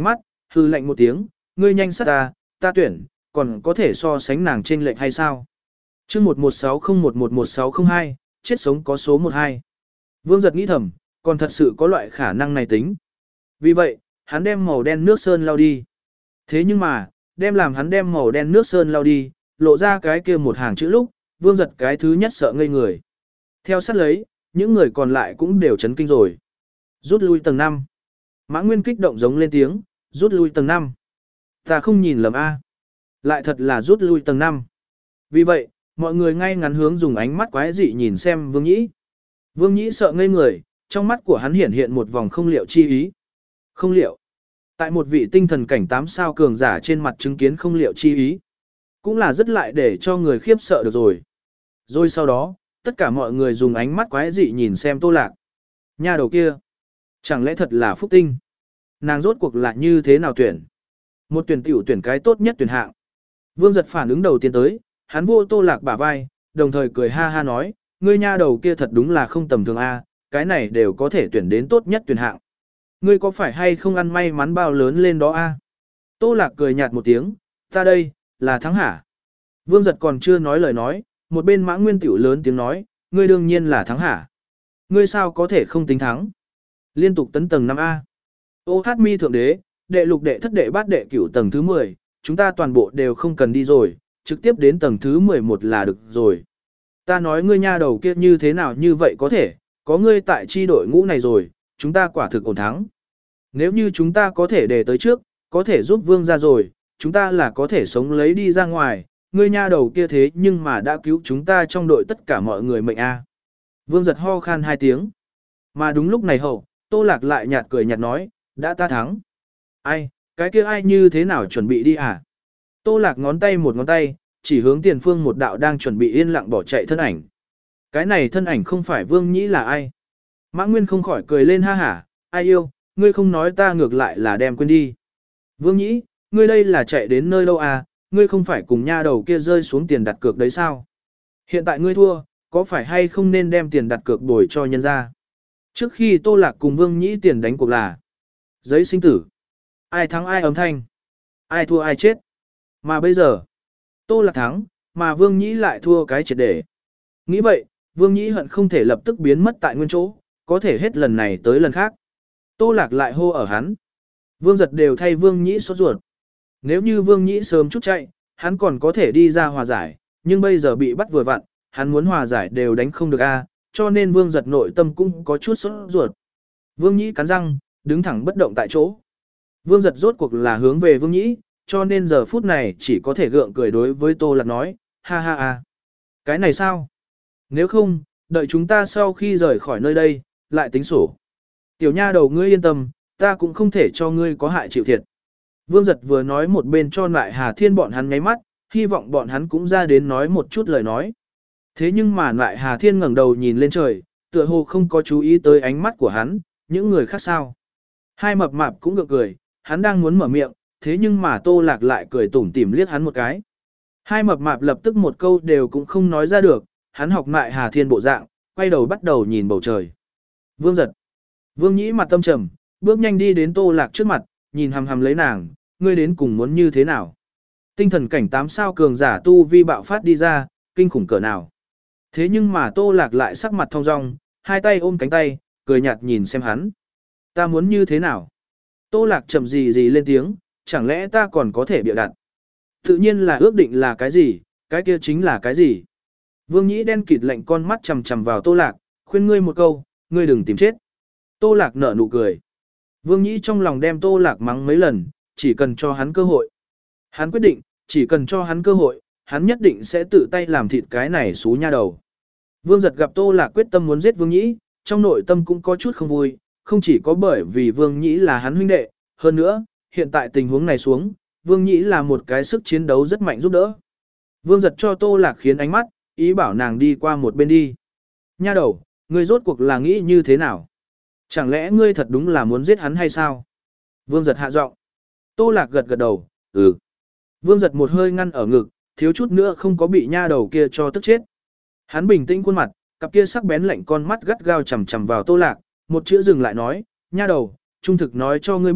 hư lạnh một tiếng, ngươi nhanh sát ta, ta tuyển, còn có thể so sánh nàng trên lệnh hay sao? chương một một sáu không một một một sáu không hai, chết sống có số một hai. Vương giật nghĩ thầm, còn thật sự có loại khả năng này tính. Vì vậy, hắn đem màu đen nước sơn lau đi. Thế nhưng mà, đem làm hắn đem màu đen nước sơn lau đi, lộ ra cái kia một hàng chữ lúc, vương giật cái thứ nhất sợ ngây người. Theo sát lấy, những người còn lại cũng đều chấn kinh rồi. Rút lui tầng năm. Mã Nguyên kích động giống lên tiếng, rút lui tầng năm. Ta không nhìn lầm A. Lại thật là rút lui tầng năm. Vì vậy, mọi người ngay ngắn hướng dùng ánh mắt quái dị nhìn xem Vương Nhĩ. Vương Nhĩ sợ ngây người, trong mắt của hắn hiện hiện một vòng không liệu chi ý. Không liệu. Tại một vị tinh thần cảnh tám sao cường giả trên mặt chứng kiến không liệu chi ý. Cũng là rất lại để cho người khiếp sợ được rồi. Rồi sau đó, tất cả mọi người dùng ánh mắt quái dị nhìn xem Tô Lạc. Nha đầu kia. Chẳng lẽ thật là phúc tinh? Nàng rốt cuộc là như thế nào tuyển? Một tuyển tiểu tuyển cái tốt nhất tuyển hạng. Vương giật phản ứng đầu tiên tới, hắn vô Tô Lạc bả vai, đồng thời cười ha ha nói, ngươi nha đầu kia thật đúng là không tầm thường a, cái này đều có thể tuyển đến tốt nhất tuyển hạng. Ngươi có phải hay không ăn may mắn bao lớn lên đó a? Tô Lạc cười nhạt một tiếng, ta đây, là thắng hả? Vương giật còn chưa nói lời nói, một bên Mã Nguyên tiểu lớn tiếng nói, ngươi đương nhiên là thắng hả? Ngươi sao có thể không tính thắng? Liên tục tấn tầng năm A. Ô hát mi thượng đế, đệ lục đệ thất đệ bát đệ cửu tầng thứ mười, chúng ta toàn bộ đều không cần đi rồi, trực tiếp đến tầng thứ mười một là được rồi. Ta nói ngươi nha đầu kia như thế nào như vậy có thể, có ngươi tại chi đội ngũ này rồi, chúng ta quả thực ổn thắng. Nếu như chúng ta có thể để tới trước, có thể giúp vương ra rồi, chúng ta là có thể sống lấy đi ra ngoài, ngươi nha đầu kia thế nhưng mà đã cứu chúng ta trong đội tất cả mọi người mệnh A. Vương giật ho khan hai tiếng. Mà đúng lúc này hậu, Tô Lạc lại nhạt cười nhạt nói, đã ta thắng. Ai, cái kia ai như thế nào chuẩn bị đi à? Tô Lạc ngón tay một ngón tay, chỉ hướng tiền phương một đạo đang chuẩn bị yên lặng bỏ chạy thân ảnh. Cái này thân ảnh không phải Vương Nhĩ là ai? Mã Nguyên không khỏi cười lên ha hả, ai yêu, ngươi không nói ta ngược lại là đem quên đi. Vương Nhĩ, ngươi đây là chạy đến nơi đâu à, ngươi không phải cùng nha đầu kia rơi xuống tiền đặt cược đấy sao? Hiện tại ngươi thua, có phải hay không nên đem tiền đặt cược bồi cho nhân ra? Trước khi Tô Lạc cùng Vương Nhĩ tiền đánh cuộc là giấy sinh tử. Ai thắng ai âm thanh. Ai thua ai chết. Mà bây giờ, Tô Lạc thắng, mà Vương Nhĩ lại thua cái triệt để. Nghĩ vậy, Vương Nhĩ hận không thể lập tức biến mất tại nguyên chỗ, có thể hết lần này tới lần khác. Tô Lạc lại hô ở hắn. Vương giật đều thay Vương Nhĩ sốt ruột. Nếu như Vương Nhĩ sớm chút chạy, hắn còn có thể đi ra hòa giải, nhưng bây giờ bị bắt vừa vặn, hắn muốn hòa giải đều đánh không được a, cho nên Vương giật nội tâm cũng có chút sốt ruột. Vương Nhĩ cắn răng, đứng thẳng bất động tại chỗ. Vương giật rốt cuộc là hướng về Vương Nhĩ, cho nên giờ phút này chỉ có thể gượng cười đối với Tô Lạc nói, ha ha ha. Cái này sao? Nếu không, đợi chúng ta sau khi rời khỏi nơi đây, lại tính sổ. Tiểu nha đầu ngươi yên tâm, ta cũng không thể cho ngươi có hại chịu thiệt. Vương giật vừa nói một bên cho lại Hà Thiên bọn hắn nháy mắt, hy vọng bọn hắn cũng ra đến nói một chút lời nói. Thế nhưng mà lại Hà Thiên ngẩng đầu nhìn lên trời, tựa hồ không có chú ý tới ánh mắt của hắn, những người khác sao. Hai mập mạp cũng gượng cười, hắn đang muốn mở miệng, thế nhưng mà Tô Lạc lại cười tủm tỉm liếc hắn một cái. Hai mập mạp lập tức một câu đều cũng không nói ra được, hắn học lại Hà Thiên bộ dạng, quay đầu bắt đầu nhìn bầu trời. Vương giật. Vương Nhĩ mặt tâm trầm, bước nhanh đi đến Tô Lạc trước mặt, nhìn hằm hằm lấy nàng, ngươi đến cùng muốn như thế nào? Tinh thần cảnh tám sao cường giả tu vi bạo phát đi ra, kinh khủng cỡ nào? Thế nhưng mà Tô Lạc lại sắc mặt thong dong, hai tay ôm cánh tay, cười nhạt nhìn xem hắn. Ta muốn như thế nào? Tô Lạc chậm gì gì lên tiếng, chẳng lẽ ta còn có thể bịa đặt? Tự nhiên là ước định là cái gì, cái kia chính là cái gì? Vương Nhĩ đen kịt lạnh con mắt chằm chằm vào Tô Lạc, khuyên ngươi một câu, ngươi đừng tìm chết. Tô Lạc nở nụ cười. Vương Nhĩ trong lòng đem Tô Lạc mắng mấy lần, chỉ cần cho hắn cơ hội. Hắn quyết định, chỉ cần cho hắn cơ hội, hắn nhất định sẽ tự tay làm thịt cái này xú nha đầu. Vương giật gặp Tô Lạc quyết tâm muốn giết Vương Nhĩ, trong nội tâm cũng có chút không vui, không chỉ có bởi vì Vương Nhĩ là hắn huynh đệ, hơn nữa, hiện tại tình huống này xuống, Vương Nhĩ là một cái sức chiến đấu rất mạnh giúp đỡ. Vương giật cho Tô Lạc khiến ánh mắt, ý bảo nàng đi qua một bên đi. Nha đầu, ngươi rốt cuộc là nghĩ như thế nào? Chẳng lẽ ngươi thật đúng là muốn giết hắn hay sao? Vương giật hạ giọng. Tô Lạc gật gật đầu, ừ. Vương giật một hơi ngăn ở ngực, thiếu chút nữa không có bị nha đầu kia cho tức chết. Hắn bình tĩnh khuôn mặt, cặp kia sắc bén lạnh con mắt gắt gao chằm chằm vào Tô Lạc, một chữ dừng lại nói, nha đầu, trung thực nói cho ngươi biết,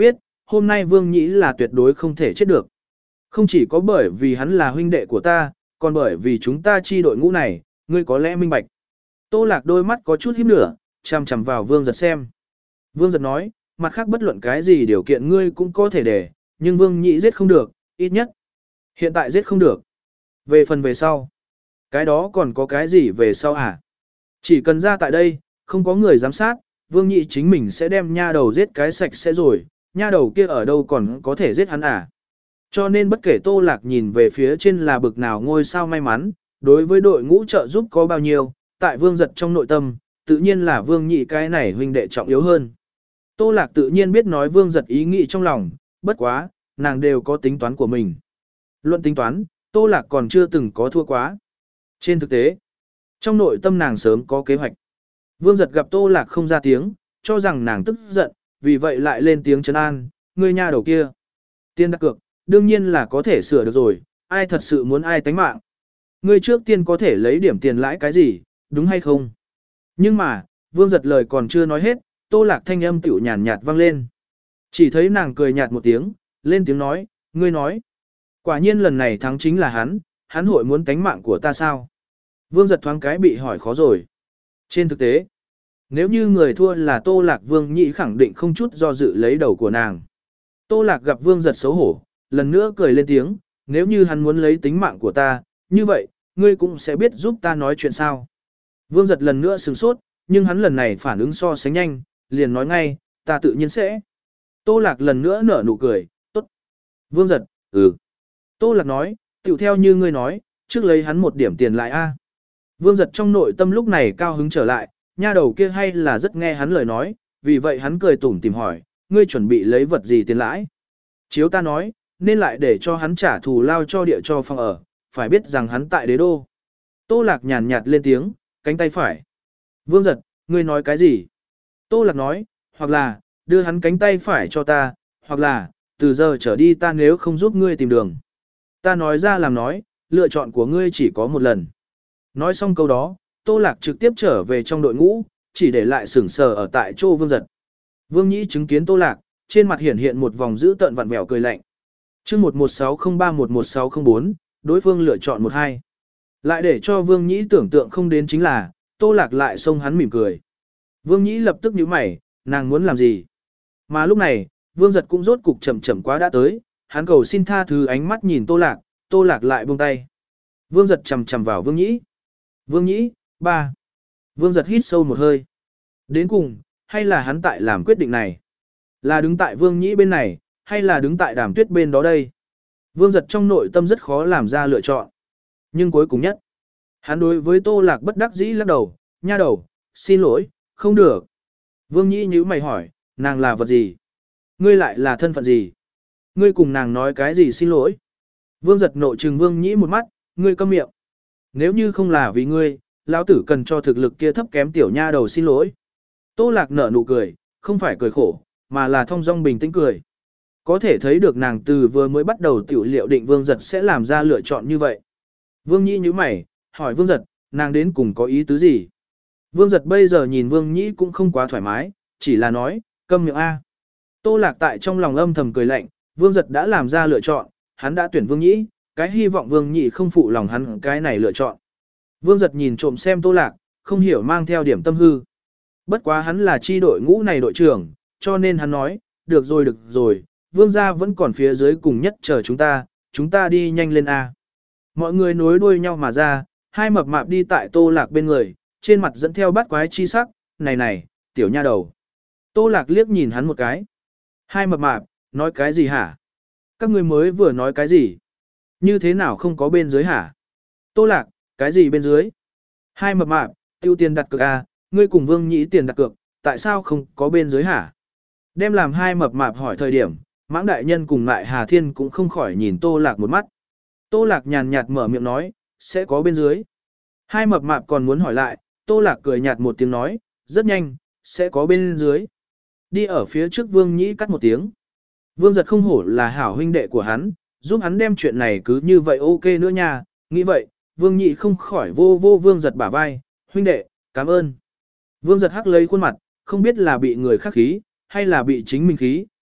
hôm nay Vương Nhĩ là tuyệt đối không thể chết được. Không chỉ có bởi vì hắn là huynh đệ của ta, còn bởi vì chúng ta chi đội ngũ này, ngươi có lẽ minh bạch. Tô Lạc đôi mắt có chút híp lửa, chằm chằm vào Vương Giật xem. Vương Giật nói, mặt khác bất luận cái gì điều kiện ngươi cũng có thể để, nhưng Vương Nhĩ giết không được, ít nhất. Hiện tại giết không được. Về phần về sau. Cái đó còn có cái gì về sau hả? Chỉ cần ra tại đây, không có người giám sát, Vương Nhĩ chính mình sẽ đem nha đầu giết cái sạch sẽ rồi, nha đầu kia ở đâu còn có thể giết hắn à? Cho nên bất kể Tô Lạc nhìn về phía trên là bực nào ngôi sao may mắn, đối với đội ngũ trợ giúp có bao nhiêu, tại Vương Giật trong nội tâm, tự nhiên là Vương Nhĩ cái này huynh đệ trọng yếu hơn. Tô Lạc tự nhiên biết nói Vương Giật ý nghĩ trong lòng, bất quá, nàng đều có tính toán của mình. Luận tính toán, Tô Lạc còn chưa từng có thua quá. Trên thực tế, trong nội tâm nàng sớm có kế hoạch. Vương Giật gặp Tô Lạc không ra tiếng, cho rằng nàng tức giận, vì vậy lại lên tiếng trấn an, ngươi nha đầu kia. Tiền đặt cược, đương nhiên là có thể sửa được rồi, ai thật sự muốn ai tánh mạng. Ngươi trước tiên có thể lấy điểm tiền lãi cái gì, đúng hay không? Nhưng mà, Vương Giật lời còn chưa nói hết, Tô Lạc thanh âm tiểu nhàn nhạt vang lên. Chỉ thấy nàng cười nhạt một tiếng, lên tiếng nói, ngươi nói. Quả nhiên lần này thắng chính là hắn, hắn hội muốn tánh mạng của ta sao? Vương Giật thoáng cái bị hỏi khó rồi. Trên thực tế, nếu như người thua là Tô Lạc, Vương Nhĩ khẳng định không chút do dự lấy đầu của nàng. Tô Lạc gặp Vương Giật xấu hổ, lần nữa cười lên tiếng, nếu như hắn muốn lấy tính mạng của ta, như vậy, ngươi cũng sẽ biết giúp ta nói chuyện sao. Vương Giật lần nữa sửng sốt, nhưng hắn lần này phản ứng so sánh nhanh, liền nói ngay, ta tự nhiên sẽ. Tô Lạc lần nữa nở nụ cười, tốt. Vương Giật, ừ. Tô Lạc nói, tiểu theo như ngươi nói, trước lấy hắn một điểm tiền lại a. Vương Giật trong nội tâm lúc này cao hứng trở lại, nha đầu kia hay là rất nghe hắn lời nói, vì vậy hắn cười tủm tìm hỏi, ngươi chuẩn bị lấy vật gì tiền lãi. Chiếu ta nói, nên lại để cho hắn trả thù lao cho địa cho phòng ở, phải biết rằng hắn tại đế đô. Tô Lạc nhàn nhạt lên tiếng, cánh tay phải. Vương Giật, ngươi nói cái gì? Tô Lạc nói, hoặc là, đưa hắn cánh tay phải cho ta, hoặc là, từ giờ trở đi ta nếu không giúp ngươi tìm đường. Ta nói ra làm nói, lựa chọn của ngươi chỉ có một lần. Nói xong câu đó, Tô Lạc trực tiếp trở về trong đội ngũ, chỉ để lại sửng sờ ở tại chỗ Vương Giật. Vương Nhĩ chứng kiến Tô Lạc, trên mặt hiện hiện một vòng dữ tợn vặn vẹo cười lạnh. Chương một một sáu không ba một một sáu không bốn, đối phương lựa chọn một hai. Lại để cho Vương Nhĩ tưởng tượng không đến chính là, Tô Lạc lại xông hắn mỉm cười. Vương Nhĩ lập tức nhíu mày, nàng muốn làm gì? Mà lúc này, Vương Giật cũng rốt cục chậm chậm quá đã tới, hắn cầu xin tha thứ ánh mắt nhìn Tô Lạc, Tô Lạc lại buông tay. Vương Giật chầm chầm vào Vương Nhĩ. Vương Nhĩ, ba. Vương Giật hít sâu một hơi. Đến cùng, hay là hắn tại làm quyết định này? Là đứng tại Vương Nhĩ bên này, hay là đứng tại Đàm Tuyết bên đó đây? Vương Giật trong nội tâm rất khó làm ra lựa chọn. Nhưng cuối cùng nhất, hắn đối với Tô Lạc bất đắc dĩ lắc đầu, nha đầu, xin lỗi, không được. Vương Nhĩ nhíu mày hỏi, nàng là vật gì? Ngươi lại là thân phận gì? Ngươi cùng nàng nói cái gì xin lỗi? Vương Giật nộ trừng Vương Nhĩ một mắt, ngươi câm miệng. Nếu như không là vì ngươi, lão tử cần cho thực lực kia thấp kém tiểu nha đầu xin lỗi. Tô Lạc nở nụ cười, không phải cười khổ, mà là thong dong bình tĩnh cười. Có thể thấy được nàng từ vừa mới bắt đầu tiểu liệu định Vương Giật sẽ làm ra lựa chọn như vậy. Vương Nhĩ nhíu mày, hỏi Vương Giật, nàng đến cùng có ý tứ gì? Vương Giật bây giờ nhìn Vương Nhĩ cũng không quá thoải mái, chỉ là nói, câm miệng A. Tô Lạc tại trong lòng âm thầm cười lạnh, Vương Giật đã làm ra lựa chọn, hắn đã tuyển Vương Nhĩ, cái hy vọng Vương Nhĩ không phụ lòng hắn cái này lựa chọn. Vương Giật nhìn trộm xem Tô Lạc, không hiểu mang theo điểm tâm hư. Bất quá hắn là chi đội ngũ này đội trưởng, cho nên hắn nói, được rồi được rồi, Vương gia vẫn còn phía dưới cùng nhất chờ chúng ta, chúng ta đi nhanh lên A. Mọi người nối đuôi nhau mà ra, hai mập mạp đi tại Tô Lạc bên người, trên mặt dẫn theo bắt quái chi sắc, này này, tiểu nha đầu. Tô Lạc liếc nhìn hắn một cái. Hai mập mạp, nói cái gì hả? Các ngươi mới vừa nói cái gì? Như thế nào không có bên dưới hả? Tô Lạc, cái gì bên dưới? Hai mập mạp, tiêu tiền đặt cược à, ngươi cùng Vương Nhĩ tiền đặt cược, tại sao không có bên dưới hả? Đem làm hai mập mạp hỏi thời điểm, Mãng đại nhân cùng lại Hà Thiên cũng không khỏi nhìn Tô Lạc một mắt. Tô Lạc nhàn nhạt mở miệng nói, sẽ có bên dưới. Hai mập mạp còn muốn hỏi lại, Tô Lạc cười nhạt một tiếng nói, rất nhanh, sẽ có bên dưới. Đi ở phía trước Vương Nhĩ cắt một tiếng. Vương Giật không hổ là hảo huynh đệ của hắn, giúp hắn đem chuyện này cứ như vậy ok nữa nha. Nghĩ vậy, Vương Nhĩ không khỏi vô vô Vương Giật bả vai, huynh đệ, cảm ơn. Vương Giật hắc lấy khuôn mặt, không biết là bị người khác khí, hay là bị chính mình khí,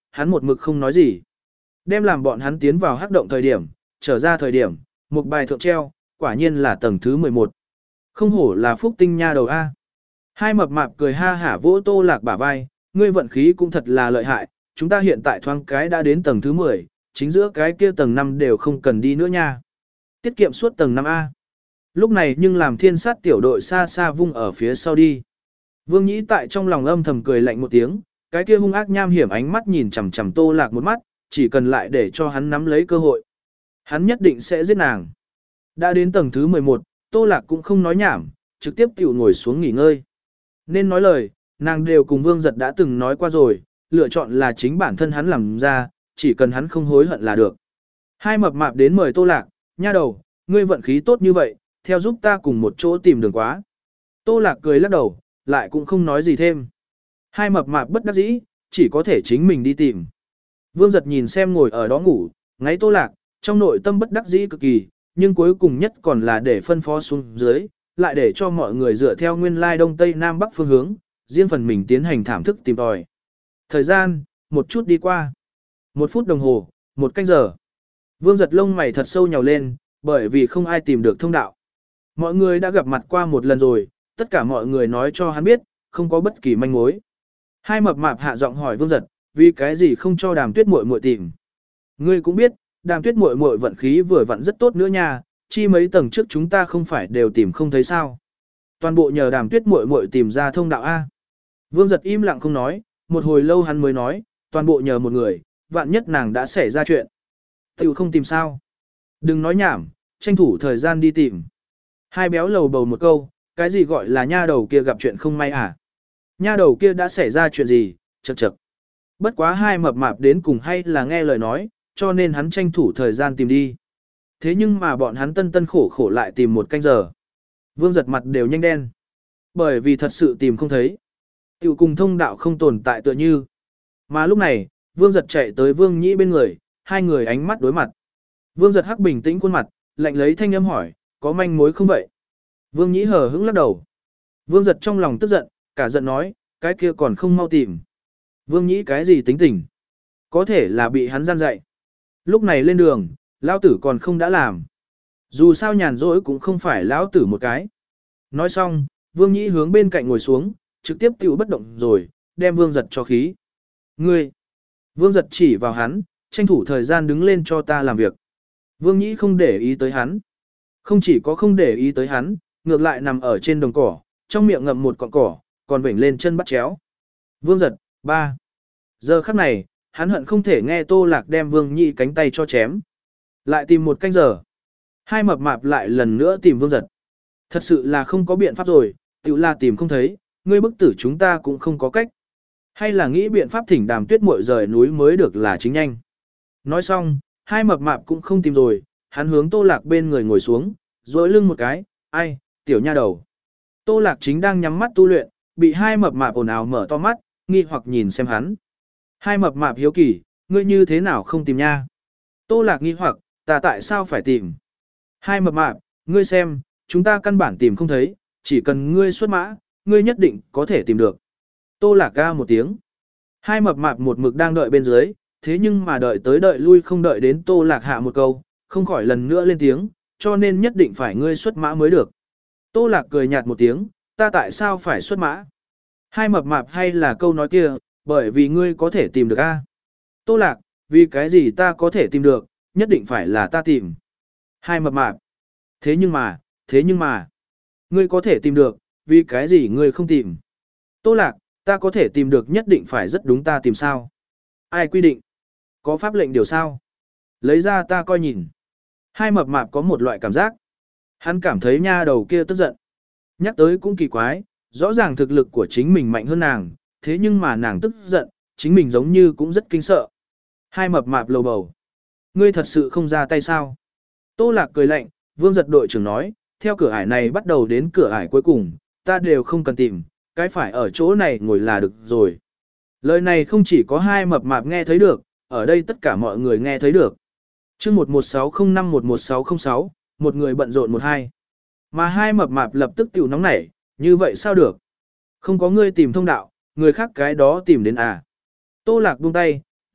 hắn một mực không nói gì. Đem làm bọn hắn tiến vào hắc động thời điểm, trở ra thời điểm, một bài thượng treo, quả nhiên là tầng thứ mười một. Không hổ là phúc tinh nha đầu A. Hai mập mạp cười ha hả vỗ Tô Lạc bả vai, ngươi vận khí cũng thật là lợi hại, chúng ta hiện tại thoáng cái đã đến tầng thứ mười, chính giữa cái kia tầng năm đều không cần đi nữa nha. Tiết kiệm suốt tầng năm A. Lúc này nhưng làm thiên sát tiểu đội xa xa vung ở phía sau đi. Vương Nhĩ tại trong lòng âm thầm cười lạnh một tiếng, cái kia hung ác nham hiểm ánh mắt nhìn chằm chằm Tô Lạc một mắt, chỉ cần lại để cho hắn nắm lấy cơ hội. Hắn nhất định sẽ giết nàng. Đã đến tầng thứ mười một, Tô Lạc cũng không nói nhảm, trực tiếp tiểu ngồi xuống nghỉ ngơi. Nên nói lời, nàng đều cùng Vương Giật đã từng nói qua rồi, lựa chọn là chính bản thân hắn làm ra, chỉ cần hắn không hối hận là được. Hai mập mạp đến mời Tô Lạc, nha đầu, ngươi vận khí tốt như vậy, theo giúp ta cùng một chỗ tìm đường quá. Tô Lạc cười lắc đầu, lại cũng không nói gì thêm. Hai mập mạp bất đắc dĩ, chỉ có thể chính mình đi tìm. Vương Giật nhìn xem ngồi ở đó ngủ, ngáy Tô Lạc, trong nội tâm bất đắc dĩ cực kỳ, nhưng cuối cùng nhất còn là để phân phó xuống dưới, lại để cho mọi người dựa theo nguyên lai đông tây nam bắc phương hướng, riêng phần mình tiến hành thảm thức tìm tòi. Thời gian, một chút đi qua. Một phút đồng hồ, một canh giờ. Vương Giật lông mày thật sâu nhào lên, bởi vì không ai tìm được thông đạo. Mọi người đã gặp mặt qua một lần rồi, tất cả mọi người nói cho hắn biết, không có bất kỳ manh mối. Hai mập mạp hạ giọng hỏi Vương Giật, vì cái gì không cho Đàm Tuyết muội muội tìm? Ngươi cũng biết, Đàm Tuyết muội muội vận khí vừa vặn rất tốt nữa nha, chi mấy tầng trước chúng ta không phải đều tìm không thấy sao? Toàn bộ nhờ Đàm Tuyết muội muội tìm ra thông đạo a. Vương Giật im lặng không nói, một hồi lâu hắn mới nói, toàn bộ nhờ một người, vạn nhất nàng đã xảy ra chuyện. Tiểu không tìm sao? Đừng nói nhảm, tranh thủ thời gian đi tìm. Hai béo lầu bầu một câu, cái gì gọi là nha đầu kia gặp chuyện không may à? Nha đầu kia đã xảy ra chuyện gì, chậc chậc. Bất quá hai mập mạp đến cùng hay là nghe lời nói, cho nên hắn tranh thủ thời gian tìm đi. Thế nhưng mà bọn hắn tân tân khổ khổ lại tìm một canh giờ. Vương Giật mặt đều nhanh đen. Bởi vì thật sự tìm không thấy. Tiểu cùng thông đạo không tồn tại tựa như. Mà lúc này, Vương Giật chạy tới Vương Nhĩ bên người, hai người ánh mắt đối mặt. Vương Giật hắc bình tĩnh khuôn mặt, lạnh lấy thanh âm hỏi, có manh mối không vậy? Vương Nhĩ hờ hững lắc đầu. Vương Giật trong lòng tức giận, cả giận nói, cái kia còn không mau tìm. Vương Nhĩ cái gì tính tình? Có thể là bị hắn gian dạy. Lúc này lên đường, lão tử còn không đã làm. Dù sao nhàn rỗi cũng không phải lão tử một cái. Nói xong, Vương Nhĩ hướng bên cạnh ngồi xuống, trực tiếp tiểu bất động rồi, đem Vương Giật cho khí. Ngươi! Vương Giật chỉ vào hắn, tranh thủ thời gian đứng lên cho ta làm việc. Vương Nhĩ không để ý tới hắn. Không chỉ có không để ý tới hắn, ngược lại nằm ở trên đồng cỏ, trong miệng ngậm một cọng cỏ, còn vểnh lên chân bắt chéo. Vương Giật, ba. Giờ khắc này, hắn hận không thể nghe Tô Lạc đem Vương Nhĩ cánh tay cho chém. Lại tìm một canh giờ. Hai mập mạp lại lần nữa tìm Vương Giật. Thật sự là không có biện pháp rồi, tự là tìm không thấy, ngươi bức tử chúng ta cũng không có cách. Hay là nghĩ biện pháp thỉnh Đàm Tuyết muội rời núi mới được là chính nhanh. Nói xong, hai mập mạp cũng không tìm rồi, hắn hướng Tô Lạc bên người ngồi xuống, dối lưng một cái, ai, tiểu nha đầu. Tô Lạc chính đang nhắm mắt tu luyện, bị hai mập mạp ồn ào mở to mắt, nghi hoặc nhìn xem hắn. Hai mập mạp hiếu kỳ, ngươi như thế nào không tìm nha? Tô Lạc nghi hoặc, ta tại sao phải tìm? Hai mập mạp, ngươi xem, chúng ta căn bản tìm không thấy, chỉ cần ngươi xuất mã, ngươi nhất định có thể tìm được. Tô Lạc ca một tiếng. Hai mập mạp một mực đang đợi bên dưới, thế nhưng mà đợi tới đợi lui không đợi đến Tô Lạc hạ một câu, không khỏi lần nữa lên tiếng, cho nên nhất định phải ngươi xuất mã mới được. Tô Lạc cười nhạt một tiếng, ta tại sao phải xuất mã? Hai mập mạp hay là câu nói kia, bởi vì ngươi có thể tìm được a. Tô Lạc, vì cái gì ta có thể tìm được, nhất định phải là ta tìm. Hai mập mạp. Thế nhưng mà, thế nhưng mà, ngươi có thể tìm được, vì cái gì ngươi không tìm? Tô Lạc, ta có thể tìm được nhất định phải rất đúng ta tìm sao? Ai quy định? Có pháp lệnh điều sao? Lấy ra ta coi nhìn. Hai mập mạp có một loại cảm giác. Hắn cảm thấy nha đầu kia tức giận. Nhắc tới cũng kỳ quái, rõ ràng thực lực của chính mình mạnh hơn nàng, thế nhưng mà nàng tức giận, chính mình giống như cũng rất kinh sợ. Hai mập mạp lầu bầu. Ngươi thật sự không ra tay sao? Tô Lạc cười lạnh, Vương Giật đội trưởng nói, theo cửa ải này bắt đầu đến cửa ải cuối cùng, ta đều không cần tìm, cái phải ở chỗ này ngồi là được rồi. Lời này không chỉ có hai mập mạp nghe thấy được, ở đây tất cả mọi người nghe thấy được. Chương một một sáu không năm một một sáu không sáu, một người bận rộn một hai. Mà hai mập mạp lập tức tiểu nóng nảy, như vậy sao được? Không có ngươi tìm thông đạo, người khác cái đó tìm đến à. Tô Lạc buông tay,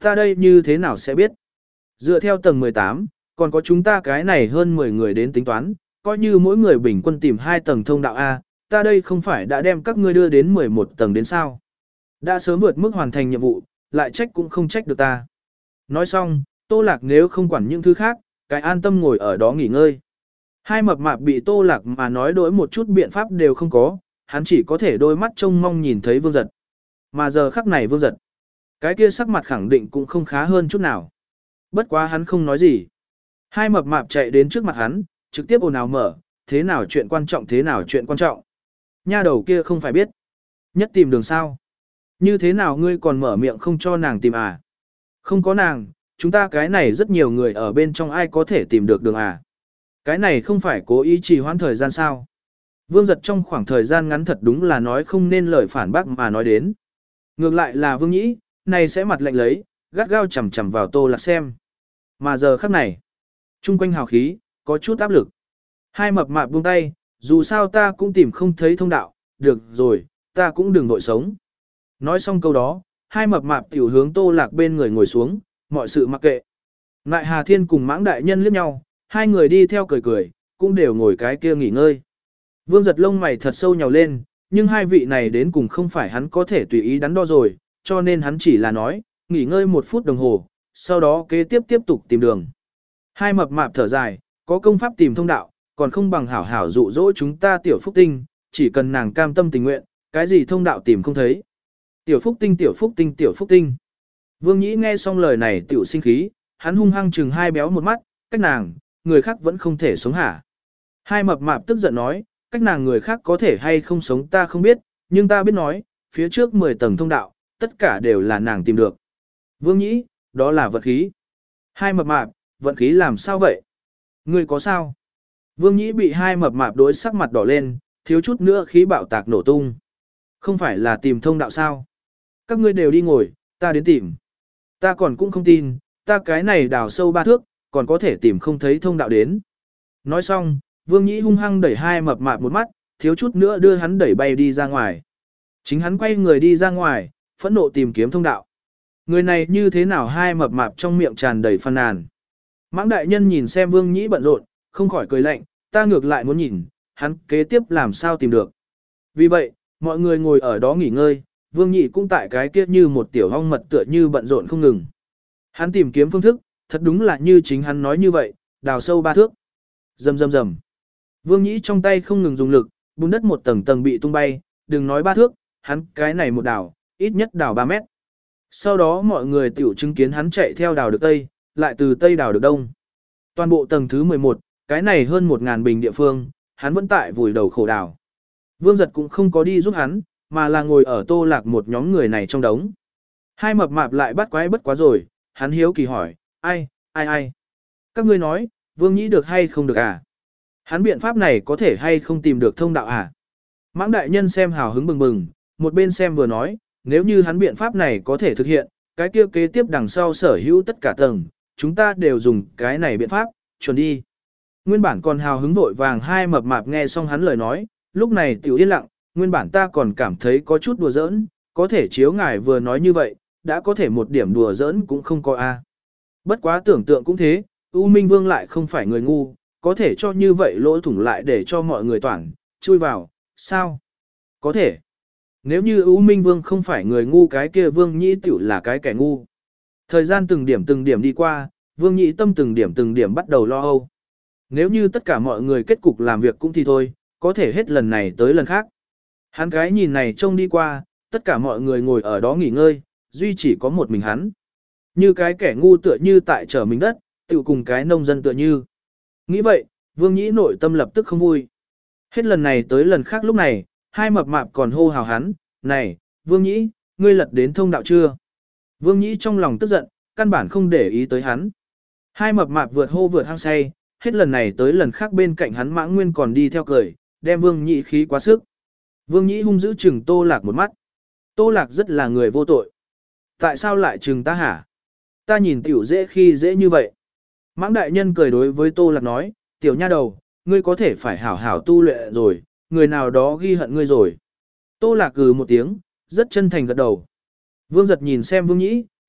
ta đây như thế nào sẽ biết? Dựa theo tầng mười tám, còn có chúng ta cái này hơn mười người đến tính toán, coi như mỗi người bình quân tìm hai tầng thông đạo A, ta đây không phải đã đem các ngươi đưa đến mười một tầng đến sao? Đã sớm vượt mức hoàn thành nhiệm vụ, lại trách cũng không trách được ta. Nói xong, Tô Lạc nếu không quản những thứ khác, cái an tâm ngồi ở đó nghỉ ngơi. Hai mập mạp bị Tô Lạc mà nói đổi một chút biện pháp đều không có, hắn chỉ có thể đôi mắt trông mong nhìn thấy Vương Giật. Mà giờ khắc này Vương Giật, cái kia sắc mặt khẳng định cũng không khá hơn chút nào. Bất quá hắn không nói gì. Hai mập mạp chạy đến trước mặt hắn, trực tiếp ồn ào mở, thế nào chuyện quan trọng thế nào chuyện quan trọng. Nha đầu kia không phải biết. Nhất tìm đường sao. Như thế nào ngươi còn mở miệng không cho nàng tìm à? Không có nàng, chúng ta cái này rất nhiều người ở bên trong ai có thể tìm được đường à? Cái này không phải cố ý trì hoãn thời gian sao? Vương Giật trong khoảng thời gian ngắn thật đúng là nói không nên lời phản bác mà nói đến. Ngược lại là Vương Nhĩ, này sẽ mặt lạnh lấy, gắt gao chầm chầm vào Tô Lạc xem. Mà giờ khắc này, chung quanh hào khí, có chút áp lực. Hai mập mạp buông tay, dù sao ta cũng tìm không thấy thông đạo, được rồi, ta cũng đừng vội sống. Nói xong câu đó, hai mập mạp tiểu hướng Tô Lạc bên người ngồi xuống, mọi sự mặc kệ. Ngại Hà Thiên cùng Mãng đại nhân liếc nhau, hai người đi theo cười cười, cũng đều ngồi cái kia nghỉ ngơi. Vương Giật lông mày thật sâu nhào lên, nhưng hai vị này đến cùng không phải hắn có thể tùy ý đắn đo rồi, cho nên hắn chỉ là nói, nghỉ ngơi một phút đồng hồ, sau đó kế tiếp tiếp tục tìm đường. Hai mập mạp thở dài, có công pháp tìm thông đạo, còn không bằng hảo hảo dụ dỗ chúng ta tiểu phúc tinh, chỉ cần nàng cam tâm tình nguyện, cái gì thông đạo tìm không thấy. Tiểu phúc tinh tiểu phúc tinh tiểu phúc tinh. Vương Nhĩ nghe xong lời này tiểu sinh khí, hắn hung hăng chừng hai béo một mắt, cách nàng, người khác vẫn không thể sống hả. Hai mập mạp tức giận nói, cách nàng người khác có thể hay không sống ta không biết, nhưng ta biết nói, phía trước mười tầng thông đạo, tất cả đều là nàng tìm được. Vương Nhĩ, đó là vận khí. Hai mập mạp, vận khí làm sao vậy? Ngươi có sao? Vương Nhĩ bị hai mập mạp đối sắc mặt đỏ lên, thiếu chút nữa khí bạo tạc nổ tung. Không phải là tìm thông đạo sao? Các ngươi đều đi ngồi, ta đến tìm. Ta còn cũng không tin, ta cái này đào sâu ba thước, còn có thể tìm không thấy thông đạo đến. Nói xong, Vương Nhĩ hung hăng đẩy hai mập mạp một mắt, thiếu chút nữa đưa hắn đẩy bay đi ra ngoài. Chính hắn quay người đi ra ngoài, phẫn nộ tìm kiếm thông đạo. Người này như thế nào hai mập mạp trong miệng tràn đầy phàn nàn. Mãng đại nhân nhìn xem Vương Nhĩ bận rộn, không khỏi cười lạnh, ta ngược lại muốn nhìn, hắn kế tiếp làm sao tìm được. Vì vậy, mọi người ngồi ở đó nghỉ ngơi, Vương Nhĩ cũng tại cái kia như một tiểu hong mật tựa như bận rộn không ngừng. Hắn tìm kiếm phương thức, thật đúng là như chính hắn nói như vậy, đào sâu ba thước. Rầm rầm rầm. Vương Nhĩ trong tay không ngừng dùng lực, bùn đất một tầng tầng bị tung bay, đừng nói ba thước, hắn cái này một đào, ít nhất đào ba mét. Sau đó mọi người tiểu chứng kiến hắn chạy theo đào được tây, lại từ tây đào được đông. Toàn bộ tầng thứ mười một, cái này hơn một ngàn bình địa phương, hắn vẫn tại vùi đầu khổ đào. Vương Giật cũng không có đi giúp hắn, mà là ngồi ở Tô Lạc một nhóm người này trong đống. Hai mập mạp lại bắt quái bất quá rồi, hắn hiếu kỳ hỏi, ai, ai ai. Các ngươi nói, Vương Nhĩ được hay không được à? Hắn biện pháp này có thể hay không tìm được thông đạo à? Mãng đại nhân xem hào hứng bừng bừng, một bên xem vừa nói, nếu như hắn biện pháp này có thể thực hiện, cái kia kế tiếp đằng sau sở hữu tất cả tầng, chúng ta đều dùng cái này biện pháp, chuẩn đi. Nguyên bản còn hào hứng vội vàng hai mập mạp nghe xong hắn lời nói, lúc này tiểu yên lặng, nguyên bản ta còn cảm thấy có chút đùa giỡn, có thể chiếu ngài vừa nói như vậy, đã có thể một điểm đùa giỡn cũng không có a. Bất quá tưởng tượng cũng thế, U Minh Vương lại không phải người ngu, có thể cho như vậy lỗ thủng lại để cho mọi người toàn chui vào, sao? Có thể. Nếu như U Minh Vương không phải người ngu cái kia Vương Nhĩ tiểu là cái kẻ ngu. Thời gian từng điểm từng điểm đi qua, Vương Nhĩ tâm từng điểm từng điểm bắt đầu lo âu. Nếu như tất cả mọi người kết cục làm việc cũng thì thôi, có thể hết lần này tới lần khác. Hắn cái nhìn này trông đi qua, tất cả mọi người ngồi ở đó nghỉ ngơi, duy chỉ có một mình hắn. Như cái kẻ ngu tựa như tại trở mình đất, tự cùng cái nông dân tựa như. Nghĩ vậy, Vương Nhĩ nội tâm lập tức không vui. Hết lần này tới lần khác lúc này, hai mập mạp còn hô hào hắn, này, Vương Nhĩ, ngươi lật đến thông đạo chưa? Vương Nhĩ trong lòng tức giận, căn bản không để ý tới hắn. Hai mập mạp vượt hô vượt hăng say, hết lần này tới lần khác bên cạnh hắn Mãng Nguyên còn đi theo cười, đem Vương Nhĩ khí quá sức. Vương Nhĩ hung dữ chừng Tô Lạc một mắt. Tô Lạc rất là người vô tội. Tại sao lại chừng ta hả? Ta nhìn tiểu dễ khi dễ như vậy. Mãng đại nhân cười đối với Tô Lạc nói, tiểu nha đầu, ngươi có thể phải hảo hảo tu luyện rồi, người nào đó ghi hận ngươi rồi. Tô Lạc cừ một tiếng, rất chân thành gật đầu. Vương Giật nhìn xem Vương Nhĩ,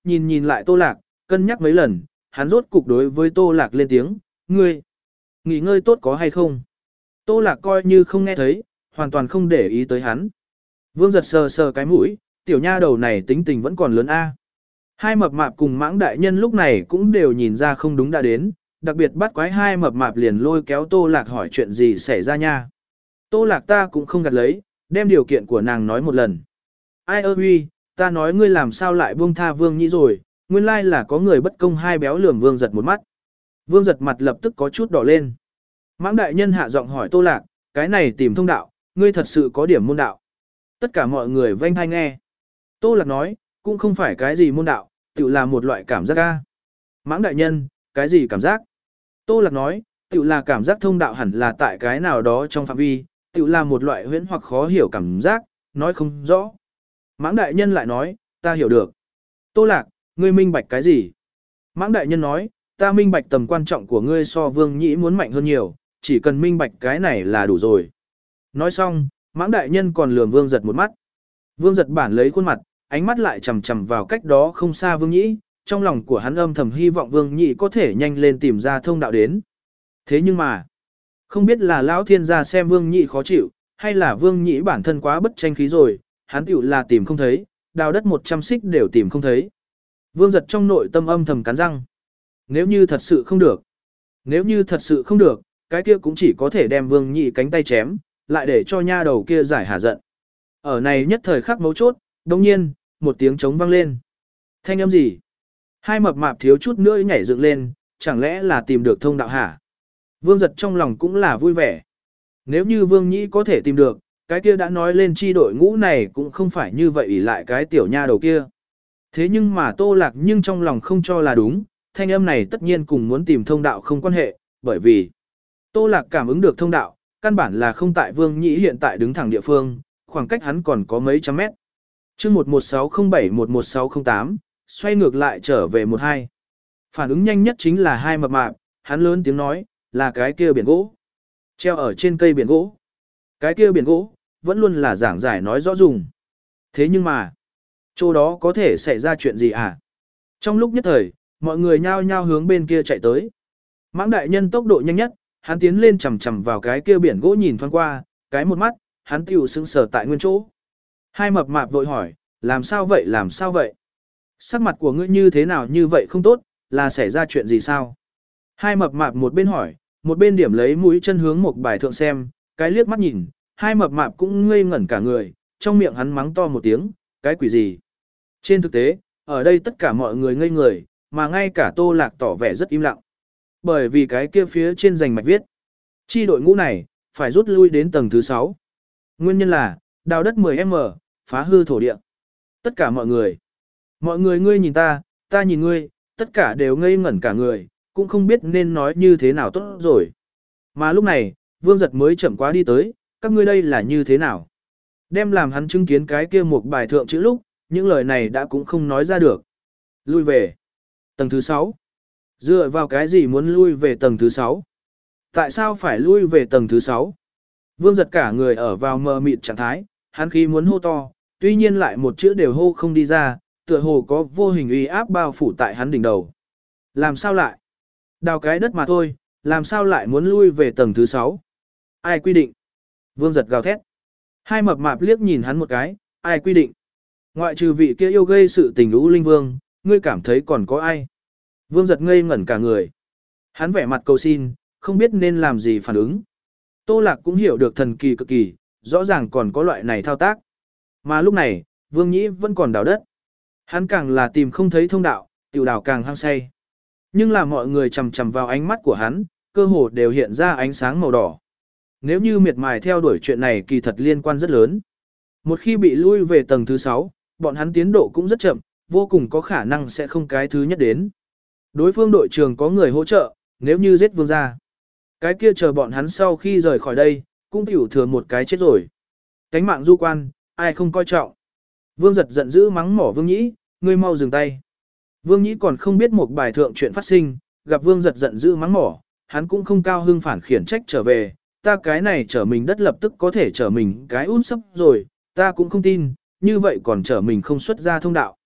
nhìn nhìn lại Tô Lạc, cân nhắc mấy lần, hắn rốt cục đối với Tô Lạc lên tiếng, ngươi, nghỉ ngơi tốt có hay không? Tô Lạc coi như không nghe thấy, hoàn toàn không để ý tới hắn. Vương giật sờ sờ cái mũi, tiểu nha đầu này tính tình vẫn còn lớn a. Hai mập mạp cùng mãng đại nhân lúc này cũng đều nhìn ra không đúng đã đến, đặc biệt bắt quái hai mập mạp liền lôi kéo Tô Lạc hỏi chuyện gì xảy ra nha. Tô Lạc ta cũng không gạt lấy, đem điều kiện của nàng nói một lần. Ai ơ huy, ta nói ngươi làm sao lại buông tha Vương Nhĩ rồi, nguyên lai là có người bất công hai béo lườm Vương giật một mắt. Vương giật mặt lập tức có chút đỏ lên. Mãng đại nhân hạ giọng hỏi Tô Lạc, cái này tìm thông đạo, ngươi thật sự có điểm môn đạo. Tất cả mọi người vênh hai nghe. Tô Lạc nói, cũng không phải cái gì môn đạo, tự là một loại cảm giác ca. Mãng đại nhân, cái gì cảm giác? Tô Lạc nói, tự là cảm giác thông đạo hẳn là tại cái nào đó trong phạm vi, tự là một loại huyễn hoặc khó hiểu cảm giác, nói không rõ. Mãng đại nhân lại nói, ta hiểu được. Tô Lạc, ngươi minh bạch cái gì? Mãng đại nhân nói, ta minh bạch tầm quan trọng của ngươi so Vương Nhĩ muốn mạnh hơn nhiều, chỉ cần minh bạch cái này là đủ rồi. Nói xong, mãng đại nhân còn lườm Vương giật một mắt. Vương giật bản lấy khuôn mặt, ánh mắt lại chầm chầm vào cách đó không xa Vương Nhĩ, trong lòng của hắn âm thầm hy vọng Vương Nhĩ có thể nhanh lên tìm ra thông đạo đến. Thế nhưng mà, không biết là lão thiên gia xem Vương Nhĩ khó chịu, hay là Vương Nhĩ bản thân quá bất tranh khí rồi, hắn tiểu là tìm không thấy, đào đất một trăm xích đều tìm không thấy. Vương giật trong nội tâm âm thầm cắn răng. Nếu như thật sự không được, nếu như thật sự không được, cái kia cũng chỉ có thể đem Vương Nhĩ cánh tay chém, lại để cho nha đầu kia giải hà giận. Ở này nhất thời khắc mấu chốt, đồng nhiên, một tiếng trống vang lên. Thanh âm gì? Hai mập mạp thiếu chút nữa nhảy dựng lên, chẳng lẽ là tìm được thông đạo hả? Vương giật trong lòng cũng là vui vẻ. Nếu như Vương Nhĩ có thể tìm được, cái kia đã nói lên chi đội ngũ này cũng không phải như vậy ỷ lại cái tiểu nha đầu kia. Thế nhưng mà Tô Lạc nhưng trong lòng không cho là đúng, thanh âm này tất nhiên cùng muốn tìm thông đạo không quan hệ, bởi vì Tô Lạc cảm ứng được thông đạo, căn bản là không tại Vương Nhĩ hiện tại đứng thẳng địa phương, khoảng cách hắn còn có mấy trăm mét. Chương một một sáu không bảy một một sáu không tám, xoay ngược lại trở về một hai. Phản ứng nhanh nhất chính là hai mập mạp, hắn lớn tiếng nói, là cái kia biển gỗ. Treo ở trên cây biển gỗ. Cái kia biển gỗ, vẫn luôn là giảng giải nói rõ dùng. Thế nhưng mà, chỗ đó có thể xảy ra chuyện gì à? Trong lúc nhất thời, mọi người nhao nhao hướng bên kia chạy tới. Mãng đại nhân tốc độ nhanh nhất, hắn tiến lên chầm chầm vào cái kia biển gỗ nhìn thoáng qua, cái một mắt, hắn tiểu sững sờ tại nguyên chỗ. Hai mập mạp vội hỏi, làm sao vậy làm sao vậy? Sắc mặt của ngươi như thế nào như vậy không tốt, là xảy ra chuyện gì sao? Hai mập mạp một bên hỏi, một bên điểm lấy mũi chân hướng một bài thượng xem, cái liếc mắt nhìn, hai mập mạp cũng ngây ngẩn cả người, trong miệng hắn mắng to một tiếng, cái quỷ gì? Trên thực tế, ở đây tất cả mọi người ngây người, mà ngay cả Tô Lạc tỏ vẻ rất im lặng. Bởi vì cái kia phía trên rành mạch viết, chi đội ngũ này, phải rút lui đến tầng thứ sáu. Nguyên nhân là, đào đất mười mét, phá hư thổ địa. Tất cả mọi người, mọi người ngươi nhìn ta, ta nhìn ngươi, tất cả đều ngây ngẩn cả người, cũng không biết nên nói như thế nào tốt rồi. Mà lúc này, Vương giật mới chậm quá đi tới, các ngươi đây là như thế nào? Đem làm hắn chứng kiến cái kia một bài thượng chữ lúc, những lời này đã cũng không nói ra được. Lui về. Tầng thứ sáu. Dựa vào cái gì muốn lui về tầng thứ sáu? Tại sao phải lui về tầng thứ sáu? Vương giật cả người ở vào mờ mịt trạng thái, hắn khi muốn hô to, tuy nhiên lại một chữ đều hô không đi ra, tựa hồ có vô hình uy áp bao phủ tại hắn đỉnh đầu. Làm sao lại? Đào cái đất mà thôi, làm sao lại muốn lui về tầng thứ sáu? Ai quy định? Vương giật gào thét. Hai mập mạp liếc nhìn hắn một cái, ai quy định? Ngoại trừ vị kia yêu gây sự tình lũ linh vương, ngươi cảm thấy còn có ai? Vương giật ngây ngẩn cả người. Hắn vẻ mặt cầu xin, không biết nên làm gì phản ứng. Tô Lạc cũng hiểu được thần kỳ cực kỳ, rõ ràng còn có loại này thao tác. Mà lúc này, Vương Nhĩ vẫn còn đào đất. Hắn càng là tìm không thấy thông đạo, tiểu đào càng hăng say. Nhưng là mọi người chầm chầm vào ánh mắt của hắn, cơ hồ đều hiện ra ánh sáng màu đỏ. Nếu như miệt mài theo đuổi chuyện này kỳ thật liên quan rất lớn. Một khi bị lui về tầng thứ sáu, bọn hắn tiến độ cũng rất chậm, vô cùng có khả năng sẽ không cái thứ nhất đến. Đối phương đội trưởng có người hỗ trợ, nếu như giết vương gia. Cái kia chờ bọn hắn sau khi rời khỏi đây, cũng tiểu thừa một cái chết rồi. Cánh mạng du quan, ai không coi trọng. Vương giật giận dữ mắng mỏ Vương Nhĩ, ngươi mau dừng tay. Vương Nhĩ còn không biết một bài thượng chuyện phát sinh, gặp Vương giật giận dữ mắng mỏ, hắn cũng không cao hưng phản khiển trách trở về, ta cái này trở mình đất lập tức có thể trở mình cái út sắp rồi, ta cũng không tin, như vậy còn trở mình không xuất ra thông đạo.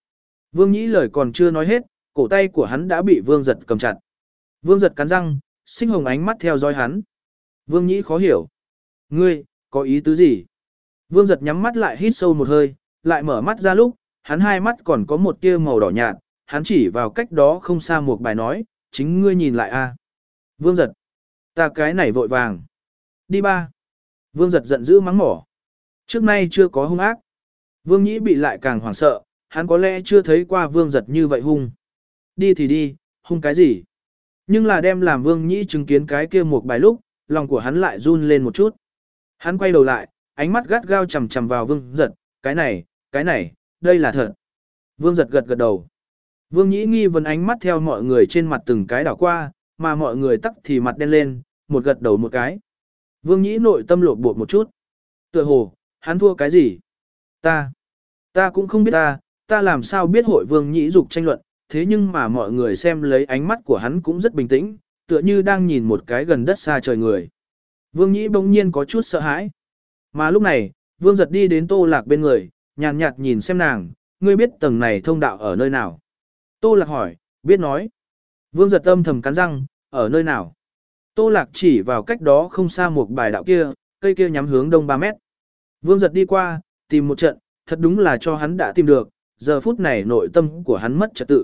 Vương Nhĩ lời còn chưa nói hết, cổ tay của hắn đã bị Vương Giật cầm chặt. Vương Giật cắn răng, sinh hồng ánh mắt theo dõi hắn. Vương Nhĩ khó hiểu. Ngươi, có ý tứ gì? Vương Giật nhắm mắt lại hít sâu một hơi, lại mở mắt ra lúc, hắn hai mắt còn có một tia màu đỏ nhạt, hắn chỉ vào cách đó không xa một bài nói, chính ngươi nhìn lại a. Vương Giật, ta cái này vội vàng. Đi ba. Vương Giật giận dữ mắng mỏ. Trước nay chưa có hung ác. Vương Nhĩ bị lại càng hoảng sợ, hắn có lẽ chưa thấy qua Vương Giật như vậy hung. Đi thì đi, hung cái gì? Nhưng là đem làm Vương Nhĩ chứng kiến cái kia một bài lúc, lòng của hắn lại run lên một chút. Hắn quay đầu lại, ánh mắt gắt gao chằm chằm vào Vương Giật, cái này, cái này, đây là thật. Vương Giật gật gật đầu. Vương Nhĩ nghi vấn ánh mắt theo mọi người trên mặt từng cái đảo qua, mà mọi người tắc thì mặt đen lên, một gật đầu một cái. Vương Nhĩ nội tâm lột bột một chút. Tựa hồ, hắn thua cái gì? Ta, ta cũng không biết ta, ta làm sao biết hội Vương Nhĩ dục tranh luận, thế nhưng mà mọi người xem lấy ánh mắt của hắn cũng rất bình tĩnh, tựa như đang nhìn một cái gần đất xa trời người. Vương Nhĩ bỗng nhiên có chút sợ hãi. Mà lúc này, Vương Giật đi đến Tô Lạc bên người, nhàn nhạt nhìn xem nàng, ngươi biết tầng này thông đạo ở nơi nào? Tô Lạc hỏi, biết nói. Vương Giật âm thầm cắn răng, ở nơi nào? Tô Lạc chỉ vào cách đó không xa một bài đạo kia, cây kia nhắm hướng đông ba mét. Vương Giật đi qua, tìm một trận, thật đúng là cho hắn đã tìm được, giờ phút này nội tâm của hắn mất trật tự.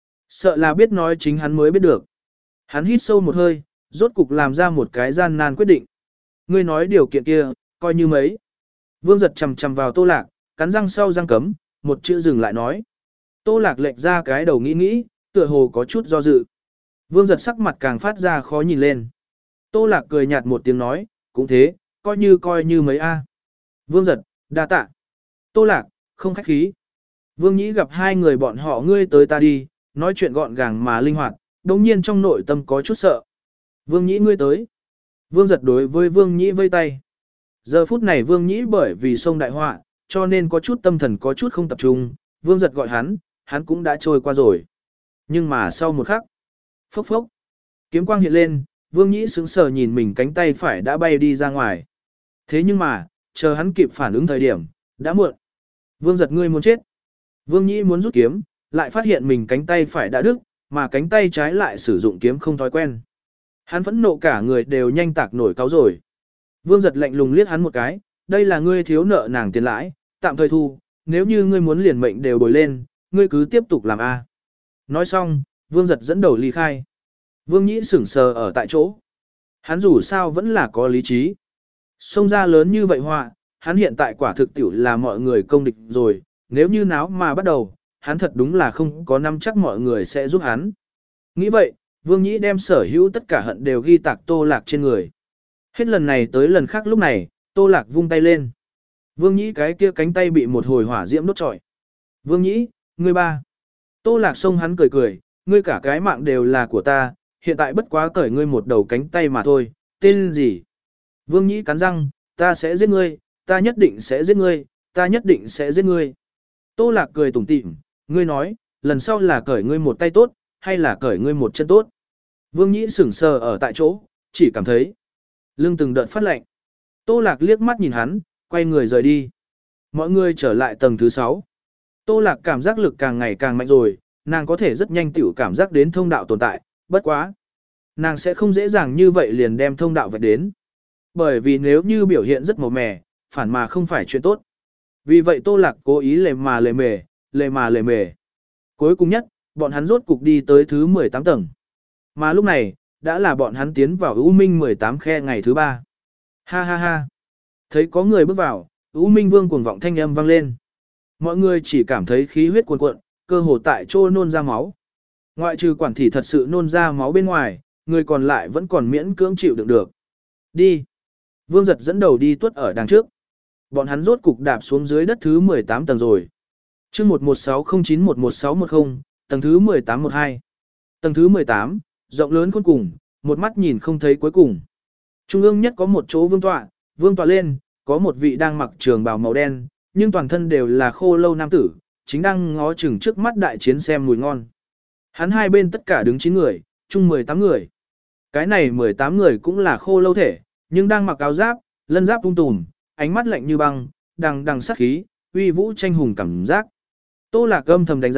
Sợ là biết nói chính hắn mới biết được. Hắn hít sâu một hơi, rốt cục làm ra một cái gian nan quyết định. Ngươi nói điều kiện kia, coi như mấy. Vương Giật chầm chầm vào Tô Lạc, cắn răng sau răng cấm, một chữ dừng lại nói. Tô Lạc lệch ra cái đầu nghĩ nghĩ, tựa hồ có chút do dự. Vương Giật sắc mặt càng phát ra khó nhìn lên. Tô Lạc cười nhạt một tiếng nói, cũng thế, coi như coi như mấy a. Vương Giật, đa tạ. Tô Lạc, không khách khí. Vương Nhĩ gặp hai người bọn họ ngươi tới ta đi, nói chuyện gọn gàng mà linh hoạt, đồng nhiên trong nội tâm có chút sợ. Vương Nhĩ ngươi tới. Vương Giật đối với Vương Nhĩ vây tay. Giờ phút này Vương Nhĩ bởi vì sông đại họa, cho nên có chút tâm thần có chút không tập trung, Vương Giật gọi hắn, hắn cũng đã trôi qua rồi. Nhưng mà sau một khắc, phốc phốc, kiếm quang hiện lên, Vương Nhĩ sững sờ nhìn mình cánh tay phải đã bay đi ra ngoài. Thế nhưng mà, chờ hắn kịp phản ứng thời điểm, đã muộn. Vương Giật ngươi muốn chết. Vương Nhĩ muốn rút kiếm, lại phát hiện mình cánh tay phải đã đứt, mà cánh tay trái lại sử dụng kiếm không thói quen. Hắn phẫn nộ cả người đều nhanh tạc nổi cáo rồi. Vương Giật lạnh lùng liếc hắn một cái, đây là ngươi thiếu nợ nàng tiền lãi, tạm thời thu, nếu như ngươi muốn liền mệnh đều bồi lên, ngươi cứ tiếp tục làm a. Nói xong, Vương Giật dẫn đầu ly khai. Vương Nhĩ sững sờ ở tại chỗ. Hắn dù sao vẫn là có lý trí. Xông ra lớn như vậy họa, hắn hiện tại quả thực tiểu là mọi người công địch rồi, nếu như náo mà bắt đầu, hắn thật đúng là không có nắm chắc mọi người sẽ giúp hắn. Nghĩ vậy, Vương Nhĩ đem sở hữu tất cả hận đều ghi tạc Tô Lạc trên người. Hết lần này tới lần khác lúc này, Tô Lạc vung tay lên. Vương Nhĩ cái kia cánh tay bị một hồi hỏa diễm đốt trọi. Vương Nhĩ, ngươi ba. Tô Lạc xông hắn cười cười, ngươi cả cái mạng đều là của ta, hiện tại bất quá cởi ngươi một đầu cánh tay mà thôi, tên gì? Vương Nhĩ cắn răng, ta sẽ giết ngươi, ta nhất định sẽ giết ngươi, ta nhất định sẽ giết ngươi. Tô Lạc cười tủm tỉm, ngươi nói, lần sau là cởi ngươi một tay tốt, hay là cởi ngươi một chân tốt? Vương Nhĩ sững sờ ở tại chỗ, chỉ cảm thấy lưng từng đợt phát lạnh. Tô Lạc liếc mắt nhìn hắn, quay người rời đi. Mọi người trở lại tầng thứ sáu. Tô Lạc cảm giác lực càng ngày càng mạnh rồi, nàng có thể rất nhanh tiểu cảm giác đến thông đạo tồn tại, bất quá. Nàng sẽ không dễ dàng như vậy liền đem thông đạo vạch đến. Bởi vì nếu như biểu hiện rất màu mè, phản mà không phải chuyện tốt. Vì vậy Tô Lạc cố ý lề mà lề mề, lề mà lề mề. Cuối cùng nhất, bọn hắn rốt cục đi tới thứ mười tám tầng. Mà lúc này, đã là bọn hắn tiến vào U Minh mười tám khe ngày thứ ba. Ha ha ha. Thấy có người bước vào, U Minh Vương cuồng vọng thanh âm vang lên. Mọi người chỉ cảm thấy khí huyết cuồn cuộn, cơ hồ tại chỗ nôn ra máu. Ngoại trừ quản thị thật sự nôn ra máu bên ngoài, người còn lại vẫn còn miễn cưỡng chịu đựng được. Đi. Vương Giật dẫn đầu đi tuốt ở đằng trước. Bọn hắn rốt cục đạp xuống dưới đất thứ mười tám tầng rồi. Chương một một sáu không chín một một sáu một không, tầng thứ mười tám một hai. Tầng thứ mười tám, rộng lớn khôn cùng, một mắt nhìn không thấy cuối cùng. Trung ương nhất có một chỗ vương tọa, vương tọa lên, có một vị đang mặc trường bào màu đen, nhưng toàn thân đều là khô lâu nam tử, chính đang ngó chừng trước mắt đại chiến xem mùi ngon. Hắn hai bên tất cả đứng chín người, chung mười tám người. Cái này mười tám người cũng là khô lâu thể, nhưng đang mặc áo giáp, lân giáp tung tùm, ánh mắt lạnh như băng, đằng đằng sát khí, uy vũ tranh hùng cảm giác. Tô Lạc âm thầm đánh giá,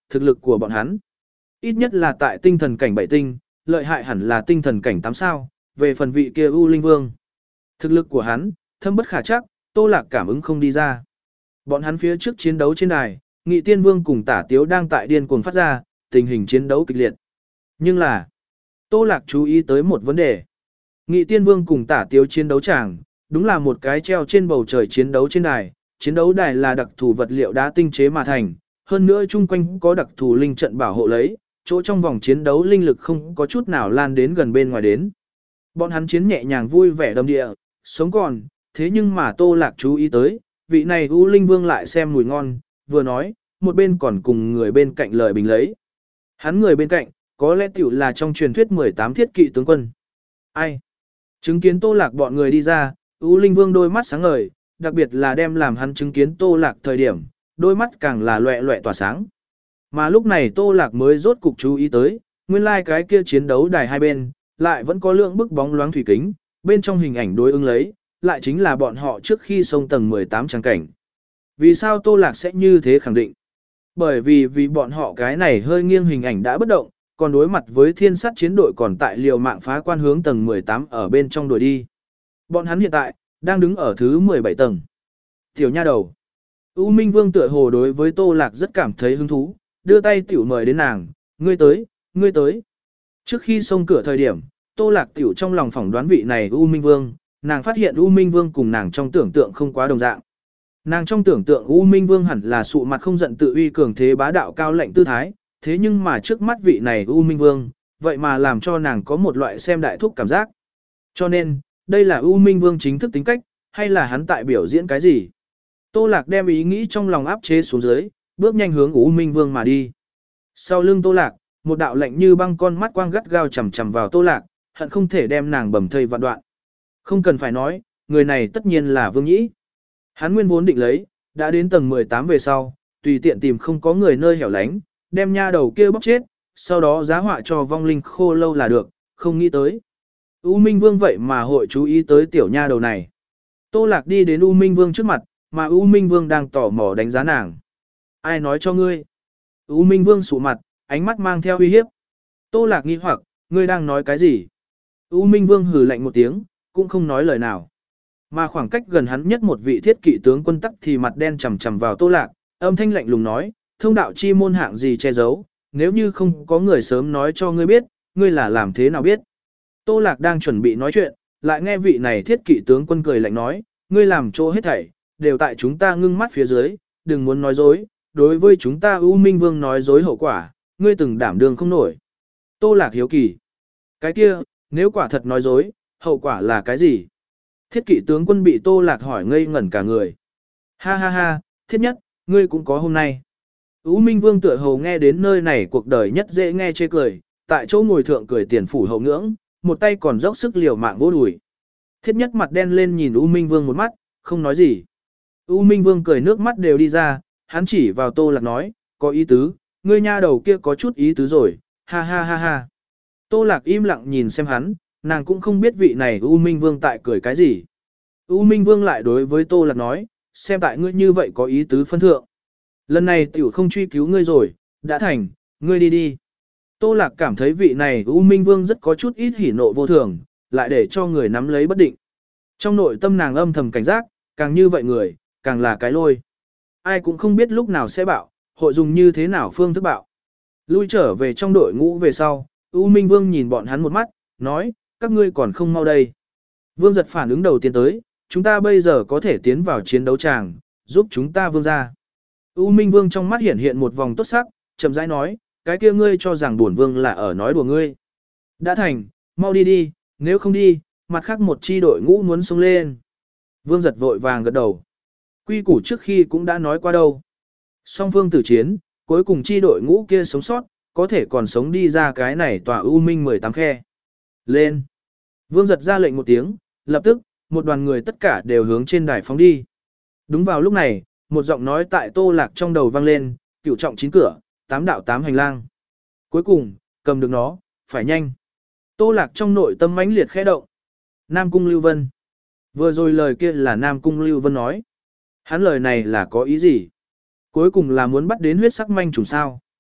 thực lực của bọn hắn. Ít nhất là tại tinh thần cảnh bảy tinh, lợi hại hẳn là tinh thần cảnh tám sao, về phần vị kia U Linh Vương. Thực lực của hắn, thâm bất khả chắc, Tô Lạc cảm ứng không đi ra. Bọn hắn phía trước chiến đấu trên đài, Nghị Tiên Vương cùng Tả Tiếu đang tại điên cuồng phát ra, tình hình chiến đấu kịch liệt. Nhưng là, Tô Lạc chú ý tới một vấn đề. Nghị Tiên Vương cùng Tả Tiếu chiến đấu chẳng, đúng là một cái treo trên bầu trời chiến đấu trên đài, chiến đấu đài là đặc thù vật liệu đá tinh chế mà thành, hơn nữa chung quanh có đặc thù linh trận bảo hộ lấy, chỗ trong vòng chiến đấu linh lực không có chút nào lan đến gần bên ngoài đến. Bọn hắn chiến nhẹ nhàng vui vẻ đầm địa, sống còn, thế nhưng mà Tô Lạc chú ý tới, vị này U Linh Vương lại xem mùi ngon, vừa nói, một bên còn cùng người bên cạnh lời bình lấy. Hắn người bên cạnh, có lẽ tiểu là trong truyền thuyết mười tám thiết kỵ tướng quân. Ai? Chứng kiến Tô Lạc bọn người đi ra, U Linh Vương đôi mắt sáng ngời, đặc biệt là đem làm hắn chứng kiến Tô Lạc thời điểm, đôi mắt càng là loẹ loẹ tỏa sáng. Mà lúc này Tô Lạc mới rốt cục chú ý tới, nguyên lai like cái kia chiến đấu đài hai bên, lại vẫn có lượng bức bóng loáng thủy kính, bên trong hình ảnh đối ứng lấy, lại chính là bọn họ trước khi sông tầng mười tám trang cảnh. Vì sao Tô Lạc sẽ như thế khẳng định? Bởi vì vì bọn họ cái này hơi nghiêng hình ảnh đã bất động, còn đối mặt với thiên sát chiến đội còn tại liều mạng phá quan hướng tầng mười tám ở bên trong đuổi đi. Bọn hắn hiện tại, đang đứng ở thứ mười bảy tầng. Tiểu nha đầu. U Minh Vương tựa hồ đối với Tô Lạc rất cảm thấy hứng thú, đưa tay tiểu mời đến nàng, ngươi tới, ngươi tới. Trước khi xông cửa thời điểm, Tô Lạc tiểu trong lòng phỏng đoán vị này U Minh Vương, nàng phát hiện U Minh Vương cùng nàng trong tưởng tượng không quá đồng dạng. Nàng trong tưởng tượng U Minh Vương hẳn là sụ mặt không giận tự uy cường thế bá đạo cao lệnh tư thái, thế nhưng mà trước mắt vị này U Minh Vương, vậy mà làm cho nàng có một loại xem đại thúc cảm giác. Cho nên, đây là U Minh Vương chính thức tính cách, hay là hắn tại biểu diễn cái gì? Tô Lạc đem ý nghĩ trong lòng áp chế xuống dưới, bước nhanh hướng U Minh Vương mà đi. Sau lưng Tô Lạc, một đạo lạnh như băng con mắt quang gắt gao chằm chằm vào Tô Lạc, hận không thể đem nàng bầm thây vạn đoạn. Không cần phải nói, người này tất nhiên là Vương Nhĩ. Hắn nguyên vốn định lấy, đã đến tầng mười tám về sau, tùy tiện tìm không có người nơi hẻo lánh, đem nha đầu kia bóc chết, sau đó giá họa cho vong linh khô lâu là được, không nghĩ tới. U Minh Vương vậy mà hội chú ý tới tiểu nha đầu này. Tô Lạc đi đến U Minh Vương trước mặt, mà U Minh Vương đang tò mò đánh giá nàng. Ai nói cho ngươi? U Minh Vương sụ mặt, ánh mắt mang theo uy hiếp. Tô Lạc nghi hoặc, ngươi đang nói cái gì? U Minh Vương hừ lạnh một tiếng, cũng không nói lời nào. Mà khoảng cách gần hắn nhất một vị thiết kỵ tướng quân tắc thì mặt đen chằm chằm vào Tô Lạc, âm thanh lạnh lùng nói, thông đạo chi môn hạng gì che giấu, nếu như không có người sớm nói cho ngươi biết, ngươi là làm thế nào biết? Tô Lạc đang chuẩn bị nói chuyện, lại nghe vị này thiết kỵ tướng quân cười lạnh nói, ngươi làm chỗ hết thảy, đều tại chúng ta ngưng mắt phía dưới, đừng muốn nói dối, đối với chúng ta U Minh Vương nói dối hậu quả, ngươi từng đảm đương không nổi. Tô Lạc hiếu kỳ. Cái kia, nếu quả thật nói dối, hậu quả là cái gì? Thiết kỵ tướng quân bị Tô Lạc hỏi ngây ngẩn cả người. Ha ha ha, thiết nhất, ngươi cũng có hôm nay. U Minh Vương tựa hồ nghe đến nơi này cuộc đời nhất dễ nghe chê cười, tại chỗ ngồi thượng cười tiền phủ hậu ngưỡng, một tay còn dốc sức liều mạng vỗ đùi. Thiết nhất mặt đen lên nhìn U Minh Vương một mắt, không nói gì. U Minh Vương cười nước mắt đều đi ra, hắn chỉ vào Tô Lạc nói, có ý tứ, ngươi nha đầu kia có chút ý tứ rồi, ha ha ha ha. Tô Lạc im lặng nhìn xem hắn, nàng cũng không biết vị này U Minh Vương tại cười cái gì. U Minh Vương lại đối với Tô Lạc nói, xem tại ngươi như vậy có ý tứ phân thượng. Lần này tiểu không truy cứu ngươi rồi, đã thành, ngươi đi đi. Tô Lạc cảm thấy vị này U Minh Vương rất có chút ít hỉ nộ vô thường, lại để cho người nắm lấy bất định. Trong nội tâm nàng âm thầm cảnh giác, càng như vậy người, càng là cái lôi. Ai cũng không biết lúc nào sẽ bạo, hội dùng như thế nào phương thức bạo. Lui trở về trong đội ngũ về sau, U Minh Vương nhìn bọn hắn một mắt, nói, các ngươi còn không mau đây. Vương giật phản ứng đầu tiên tới, chúng ta bây giờ có thể tiến vào chiến đấu tràng, giúp chúng ta vương ra. U Minh Vương trong mắt hiện hiện một vòng tốt sắc, chậm rãi nói, cái kia ngươi cho rằng bổn vương là ở nói đùa ngươi. Đã thành, mau đi đi, nếu không đi, mặt khác một chi đội ngũ muốn xông lên. Vương giật vội vàng gật đầu. Quy củ trước khi cũng đã nói qua đâu. Song phương tử chiến, cuối cùng chi đội ngũ kia sống sót, có thể còn sống đi ra cái này tòa U Minh mười tám khe. Lên. Vương giật ra lệnh một tiếng, lập tức, một đoàn người tất cả đều hướng trên đài phóng đi. Đúng vào lúc này, một giọng nói tại Tô Lạc trong đầu vang lên, cửu trọng chín cửa, tám đạo tám hành lang. Cuối cùng, cầm được nó, phải nhanh. Tô Lạc trong nội tâm mãnh liệt khẽ động. Nam Cung Lưu Vân. Vừa rồi lời kia là Nam Cung Lưu Vân nói. Hắn lời này là có ý gì? Cuối cùng là muốn bắt đến huyết sắc manh trùng sao.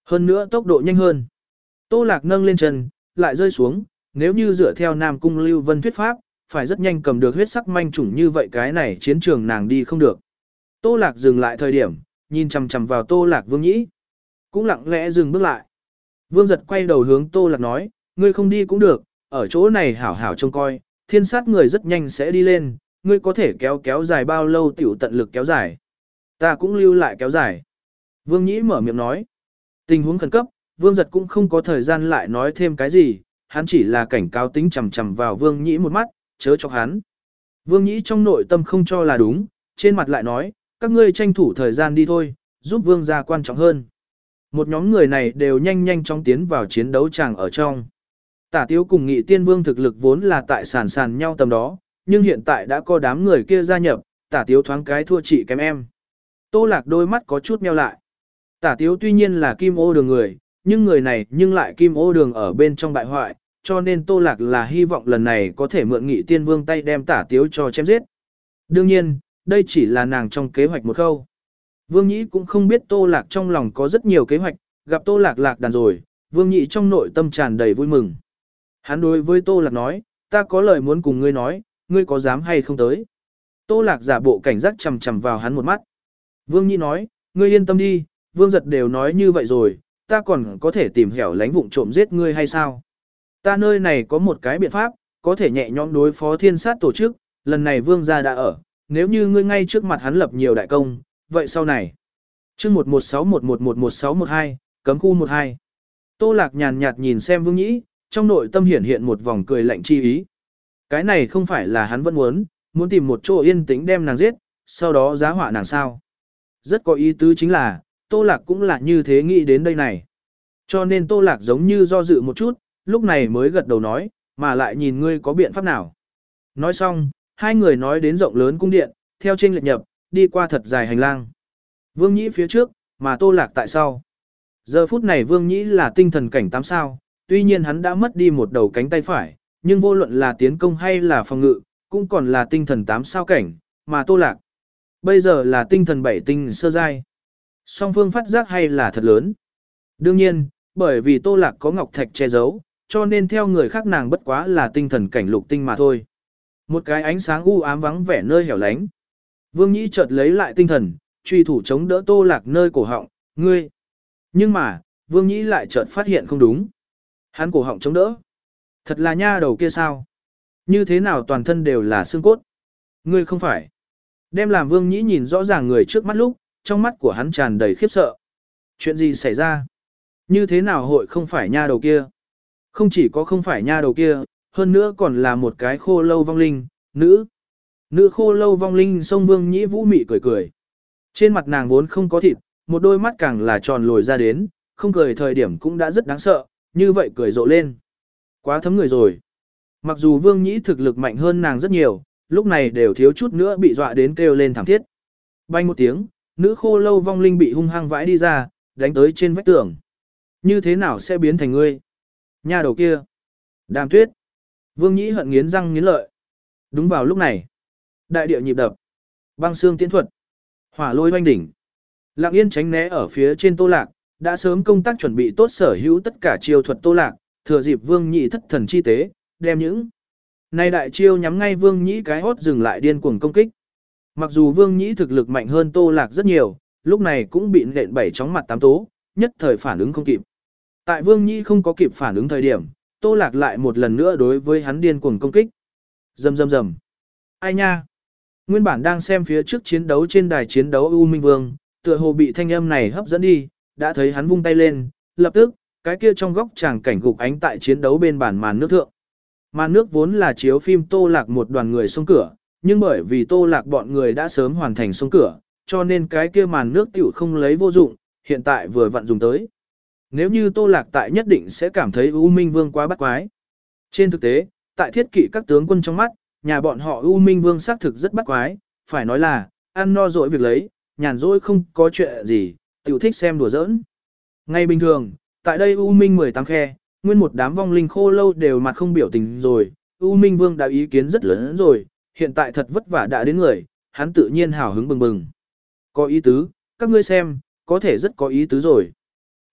Hơn nữa tốc độ nhanh hơn. Tô Lạc nâng lên chân, lại rơi xuống, nếu như dựa theo Nam Cung Lưu Vân thuyết pháp, phải rất nhanh cầm được huyết sắc manh chủng như vậy cái này chiến trường nàng đi không được. Tô Lạc dừng lại thời điểm, nhìn chằm chằm vào Tô Lạc Vương Nhĩ. Cũng lặng lẽ dừng bước lại. Vương Giật quay đầu hướng Tô Lạc nói, ngươi không đi cũng được, ở chỗ này hảo hảo trông coi, thiên sát người rất nhanh sẽ đi lên, ngươi có thể kéo kéo dài bao lâu tiểu tận lực kéo dài. Ta cũng lưu lại kéo dài. Vương Nhĩ mở miệng nói. Tình huống khẩn cấp, Vương Giật cũng không có thời gian lại nói thêm cái gì, hắn chỉ là cảnh cáo tính chằm chằm vào Vương Nhĩ một mắt, chớ chọc hắn. Vương Nhĩ trong nội tâm không cho là đúng, trên mặt lại nói, các ngươi tranh thủ thời gian đi thôi, giúp Vương gia quan trọng hơn. Một nhóm người này đều nhanh nhanh chóng tiến vào chiến đấu tràng ở trong. Tả Tiếu cùng Nghị Tiên Vương thực lực vốn là tại sàn sàn nhau tầm đó, nhưng hiện tại đã có đám người kia gia nhập, Tả Tiếu thoáng cái thua chị kém em. Tô Lạc đôi mắt có chút meo lại. Tả Tiếu tuy nhiên là kim ô đường người, nhưng người này nhưng lại kim ô đường ở bên trong bại hoại, cho nên Tô Lạc là hy vọng lần này có thể mượn Nghị Tiên Vương tay đem Tả Tiếu cho chém giết. Đương nhiên, đây chỉ là nàng trong kế hoạch một khâu. Vương Nhĩ cũng không biết Tô Lạc trong lòng có rất nhiều kế hoạch, gặp Tô Lạc lạc đàn rồi, Vương Nhĩ trong nội tâm tràn đầy vui mừng. Hắn đối với Tô Lạc nói, ta có lời muốn cùng ngươi nói, ngươi có dám hay không tới. Tô Lạc giả bộ cảnh giác chầm chầm vào hắn một mắt. Vương Nhĩ nói, ngươi yên tâm đi, Vương Giật đều nói như vậy rồi, ta còn có thể tìm hẻo lánh vụng trộm giết ngươi hay sao? Ta nơi này có một cái biện pháp, có thể nhẹ nhõm đối phó thiên sát tổ chức, lần này Vương gia đã ở, nếu như ngươi ngay trước mặt hắn lập nhiều đại công, vậy sau này. Chương một một sáu một một một một sáu một hai, cấm khu một hai. Tô Lạc nhàn nhạt nhìn xem Vương Nhĩ, trong nội tâm hiển hiện một vòng cười lạnh chi ý. Cái này không phải là hắn vẫn muốn, muốn tìm một chỗ yên tĩnh đem nàng giết, sau đó giá họa nàng sao. Rất có ý tứ chính là, Tô Lạc cũng là như thế nghĩ đến đây này. Cho nên Tô Lạc giống như do dự một chút, lúc này mới gật đầu nói, mà lại nhìn ngươi có biện pháp nào. Nói xong, hai người nói đến rộng lớn cung điện, theo trên lệch nhập, đi qua thật dài hành lang. Vương Nhĩ phía trước, mà Tô Lạc tại sau. Giờ phút này Vương Nhĩ là tinh thần cảnh tám sao, tuy nhiên hắn đã mất đi một đầu cánh tay phải, nhưng vô luận là tiến công hay là phòng ngự, cũng còn là tinh thần tám sao cảnh, mà Tô Lạc bây giờ là tinh thần bảy tinh sơ giai. Song phương phát giác hay là thật lớn. Đương nhiên, bởi vì Tô Lạc có ngọc thạch che giấu, cho nên theo người khác nàng bất quá là tinh thần cảnh lục tinh mà thôi. Một cái ánh sáng u ám vắng vẻ nơi hẻo lánh. Vương Nhĩ chợt lấy lại tinh thần, truy thủ chống đỡ Tô Lạc nơi cổ họng, ngươi. Nhưng mà, Vương Nhĩ lại chợt phát hiện không đúng. Hắn cổ họng chống đỡ. Thật là nha đầu kia sao? Như thế nào toàn thân đều là xương cốt? Ngươi không phải. Đem làm Vương Nhĩ nhìn rõ ràng người trước mắt lúc, trong mắt của hắn tràn đầy khiếp sợ. Chuyện gì xảy ra? Như thế nào hội không phải nha đầu kia? Không chỉ có không phải nha đầu kia, hơn nữa còn là một cái khô lâu vong linh, nữ. Nữ khô lâu vong linh sông Vương Nhĩ vũ mị cười cười. Trên mặt nàng vốn không có thịt, một đôi mắt càng là tròn lồi ra đến, không cười thời điểm cũng đã rất đáng sợ, như vậy cười rộ lên. Quá thấm người rồi. Mặc dù Vương Nhĩ thực lực mạnh hơn nàng rất nhiều, lúc này đều thiếu chút nữa bị dọa đến kêu lên thảm thiết. Bay một tiếng, nữ khô lâu vong linh bị hung hăng vãi đi ra, đánh tới trên vách tường. Như thế nào sẽ biến thành ngươi? Nha đầu kia. Đàm Tuyết. Vương Nhĩ hận nghiến răng nghiến lợi. Đúng vào lúc này, đại địa nhịp đập, băng xương tiến thuật, hỏa lôi hoanh đỉnh. Lặng yên tránh né ở phía trên Tô Lạc, đã sớm công tác chuẩn bị tốt sở hữu tất cả chiêu thuật Tô Lạc, thừa dịp Vương Nhĩ thất thần chi tế, đem những này đại chiêu nhắm ngay Vương Nhĩ cái hốt dừng lại điên cuồng công kích. Mặc dù Vương Nhĩ thực lực mạnh hơn Tô Lạc rất nhiều, lúc này cũng bị nện bảy chóng mặt tám tố, nhất thời phản ứng không kịp. Tại Vương Nhĩ không có kịp phản ứng thời điểm, Tô Lạc lại một lần nữa đối với hắn điên cuồng công kích. Rầm rầm rầm. Ai nha? Nguyên bản đang xem phía trước chiến đấu trên đài chiến đấu U Minh Vương, tựa hồ bị thanh âm này hấp dẫn đi, đã thấy hắn vung tay lên, lập tức, cái kia trong góc tràng cảnh gục ánh tại chiến đấu bên bản màn nước thượng. Màn nước vốn là chiếu phim Tô Lạc một đoàn người xông cửa, nhưng bởi vì Tô Lạc bọn người đã sớm hoàn thành xông cửa, cho nên cái kia màn nước tiểu không lấy vô dụng, hiện tại vừa vặn dùng tới. Nếu như Tô Lạc tại nhất định sẽ cảm thấy U Minh Vương quá bắt quái. Trên thực tế, tại thiết kỵ các tướng quân trong mắt, nhà bọn họ U Minh Vương xác thực rất bắt quái, phải nói là, ăn no dỗi việc lấy, nhàn rỗi không có chuyện gì, tiểu thích xem đùa giỡn. Ngay bình thường, tại đây U Minh mười tám khe, nguyên một đám vong linh khô lâu đều mặt không biểu tình rồi, U Minh Vương đã ý kiến rất lớn rồi, hiện tại thật vất vả đã đến người, hắn tự nhiên hào hứng bừng bừng. Có ý tứ, các ngươi xem, có thể rất có ý tứ rồi.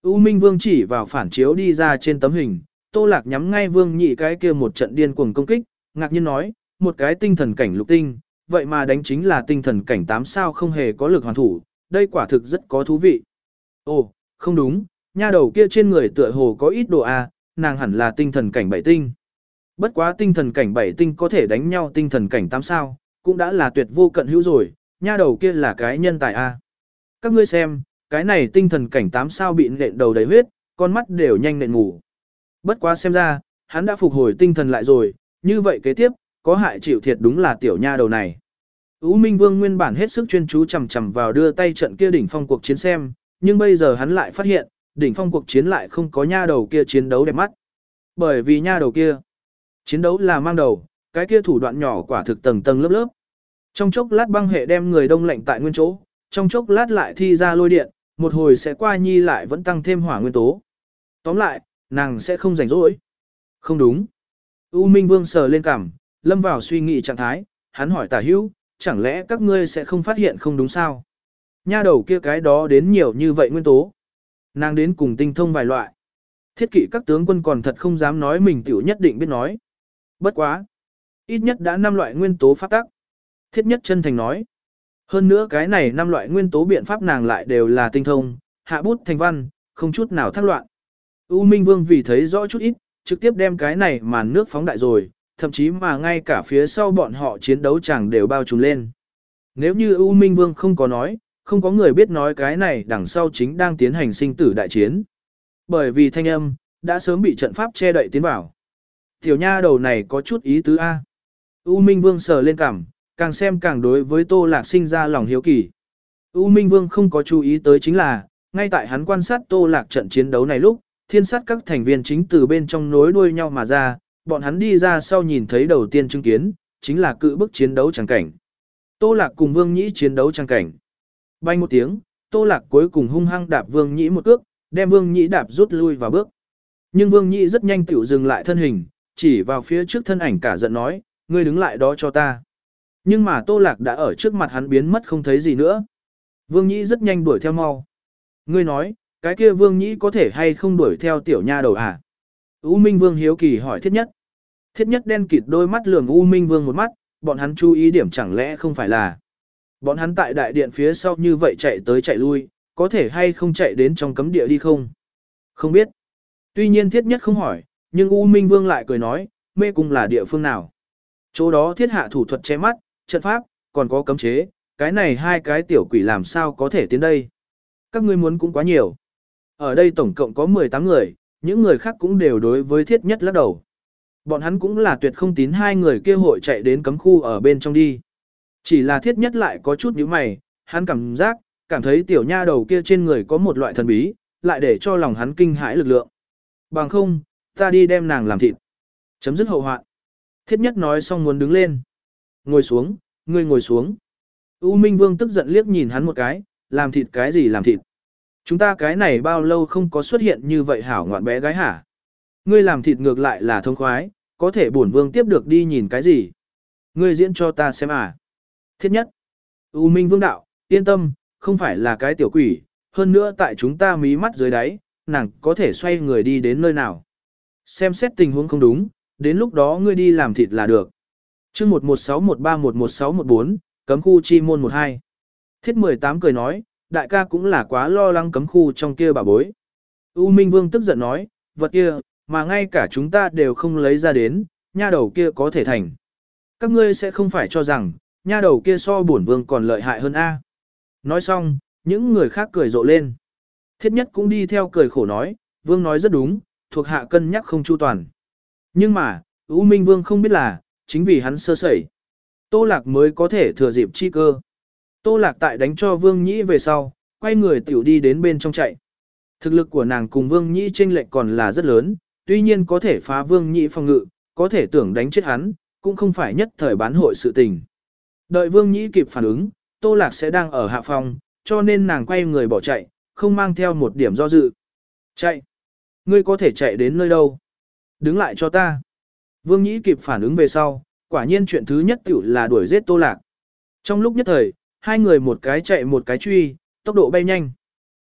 U Minh Vương chỉ vào phản chiếu đi ra trên tấm hình, Tô Lạc nhắm ngay Vương Nhị cái kia một trận điên cuồng công kích, ngạc nhiên nói, một cái tinh thần cảnh lục tinh, vậy mà đánh chính là tinh thần cảnh tám sao không hề có lực hoàn thủ, đây quả thực rất có thú vị. Ồ, không đúng, nha đầu kia trên người tựa hồ có ít đồ a, nàng hẳn là tinh thần cảnh bảy tinh. Bất quá tinh thần cảnh bảy tinh có thể đánh nhau tinh thần cảnh tám sao, cũng đã là tuyệt vô cận hữu rồi, nha đầu kia là cái nhân tài a. Các ngươi xem, cái này tinh thần cảnh tám sao bị nện đầu đầy huyết, con mắt đều nhanh nện ngủ. Bất quá xem ra, hắn đã phục hồi tinh thần lại rồi, như vậy kế tiếp, có hại chịu thiệt đúng là tiểu nha đầu này. Ú Minh Vương nguyên bản hết sức chuyên chú chằm chằm vào đưa tay trận kia đỉnh phong cuộc chiến xem, nhưng bây giờ hắn lại phát hiện, đỉnh phong cuộc chiến lại không có nha đầu kia chiến đấu đẹp mắt. Bởi vì nha đầu kia, chiến đấu là mang đầu, cái kia thủ đoạn nhỏ quả thực tầng tầng lớp lớp. Trong chốc lát băng hệ đem người đông lạnh tại nguyên chỗ, trong chốc lát lại thi ra lôi điện, một hồi sẽ qua nhi lại vẫn tăng thêm hỏa nguyên tố. Tóm lại, nàng sẽ không rảnh rỗi. Không đúng. U Minh Vương sờ lên cằm, lâm vào suy nghĩ trạng thái, hắn hỏi Tả Hữu, chẳng lẽ các ngươi sẽ không phát hiện không đúng sao? Nha đầu kia cái đó đến nhiều như vậy nguyên tố. Nàng đến cùng tinh thông vài loại. Thiết kỵ các tướng quân còn thật không dám nói mình tiểu nhất định biết nói. Bất quá. Ít nhất đã năm loại nguyên tố pháp tắc. Thiết nhất chân thành nói. Hơn nữa cái này năm loại nguyên tố biện pháp nàng lại đều là tinh thông, hạ bút thành văn, không chút nào thắc loạn. U Minh Vương vì thấy rõ chút ít, trực tiếp đem cái này màn nước phóng đại rồi, thậm chí mà ngay cả phía sau bọn họ chiến đấu chẳng đều bao trùm lên. Nếu như U Minh Vương không có nói, không có người biết nói cái này đằng sau chính đang tiến hành sinh tử đại chiến. Bởi vì thanh âm, đã sớm bị trận pháp che đậy tiến vào. Tiểu nha đầu này có chút ý tứ A. U Minh Vương sờ lên cằm, càng xem càng đối với Tô Lạc sinh ra lòng hiếu kỳ. U Minh Vương không có chú ý tới chính là, ngay tại hắn quan sát Tô Lạc trận chiến đấu này lúc, thiên sát các thành viên chính từ bên trong nối đuôi nhau mà ra, bọn hắn đi ra sau nhìn thấy đầu tiên chứng kiến, chính là cự bức chiến đấu tràng cảnh. Tô Lạc cùng Vương Nhĩ chiến đấu tràng cảnh. Bay một tiếng, Tô Lạc cuối cùng hung hăng đạp Vương Nhĩ một cước, đem Vương Nhĩ đạp rút lui vào bước. Nhưng Vương Nhĩ rất nhanh tiểu dừng lại thân hình, chỉ vào phía trước thân ảnh cả giận nói, ngươi đứng lại đó cho ta. Nhưng mà Tô Lạc đã ở trước mặt hắn biến mất không thấy gì nữa. Vương Nhĩ rất nhanh đuổi theo mau. Ngươi nói, cái kia Vương Nhĩ có thể hay không đuổi theo tiểu nha đầu à? U Minh Vương hiếu kỳ hỏi Thiết Nhất. Thiết Nhất đen kịt đôi mắt lườm U Minh Vương một mắt, bọn hắn chú ý điểm chẳng lẽ không phải là. Bọn hắn tại đại điện phía sau như vậy chạy tới chạy lui, có thể hay không chạy đến trong cấm địa đi không? Không biết. Tuy nhiên Thiết Nhất không hỏi, nhưng U Minh Vương lại cười nói, mê cung là địa phương nào? Chỗ đó thiết hạ thủ thuật che mắt, trận pháp, còn có cấm chế, cái này hai cái tiểu quỷ làm sao có thể tiến đây? Các ngươi muốn cũng quá nhiều. Ở đây tổng cộng có mười tám người, những người khác cũng đều đối với Thiết Nhất lắc đầu. Bọn hắn cũng là tuyệt không tín hai người kia hội chạy đến cấm khu ở bên trong đi. Chỉ là Thiết Nhất lại có chút nhíu mày, hắn cảm giác, cảm thấy tiểu nha đầu kia trên người có một loại thần bí, lại để cho lòng hắn kinh hãi lực lượng. Bằng không, ta đi đem nàng làm thịt. Chấm dứt hậu hoạn. Thiết Nhất nói xong muốn đứng lên. Ngồi xuống, ngươi ngồi xuống. U Minh Vương tức giận liếc nhìn hắn một cái, làm thịt cái gì làm thịt. Chúng ta cái này bao lâu không có xuất hiện như vậy hảo ngoạn bé gái hả? Ngươi làm thịt ngược lại là thông khoái, có thể bổn vương tiếp được đi nhìn cái gì? Ngươi diễn cho ta xem à? Thiết Nhất. U Minh Vương đạo, yên tâm, không phải là cái tiểu quỷ, hơn nữa tại chúng ta mí mắt dưới đáy, nàng có thể xoay người đi đến nơi nào. Xem xét tình huống không đúng, đến lúc đó ngươi đi làm thịt là được. Chương một một sáu một ba một một sáu một bốn, cấm khu chi môn một hai. Thiết mười tám cười nói, đại ca cũng là quá lo lắng cấm khu trong kia bà bối. U Minh Vương tức giận nói, vật kia, mà ngay cả chúng ta đều không lấy ra đến, nha đầu kia có thể thành. Các ngươi sẽ không phải cho rằng, nha đầu kia so bổn vương còn lợi hại hơn A. Nói xong, những người khác cười rộ lên. Thiết Nhất cũng đi theo cười khổ nói, vương nói rất đúng, thuộc hạ cân nhắc không chu toàn. Nhưng mà, U Minh Vương không biết là, chính vì hắn sơ sẩy. Tô Lạc mới có thể thừa dịp chi cơ. Tô Lạc tại đánh cho Vương Nhĩ về sau, quay người tiểu đi đến bên trong chạy. Thực lực của nàng cùng Vương Nhĩ chênh lệch còn là rất lớn, tuy nhiên có thể phá Vương Nhĩ phòng ngự, có thể tưởng đánh chết hắn, cũng không phải nhất thời bán hội sự tình. Đợi Vương Nhĩ kịp phản ứng, Tô Lạc sẽ đang ở hạ phòng, cho nên nàng quay người bỏ chạy, không mang theo một điểm do dự. Chạy! Ngươi có thể chạy đến nơi đâu? Đứng lại cho ta! Vương Nhĩ kịp phản ứng về sau, quả nhiên chuyện thứ nhất tiểu là đuổi giết Tô Lạc. Trong lúc nhất thời, hai người một cái chạy một cái truy, tốc độ bay nhanh.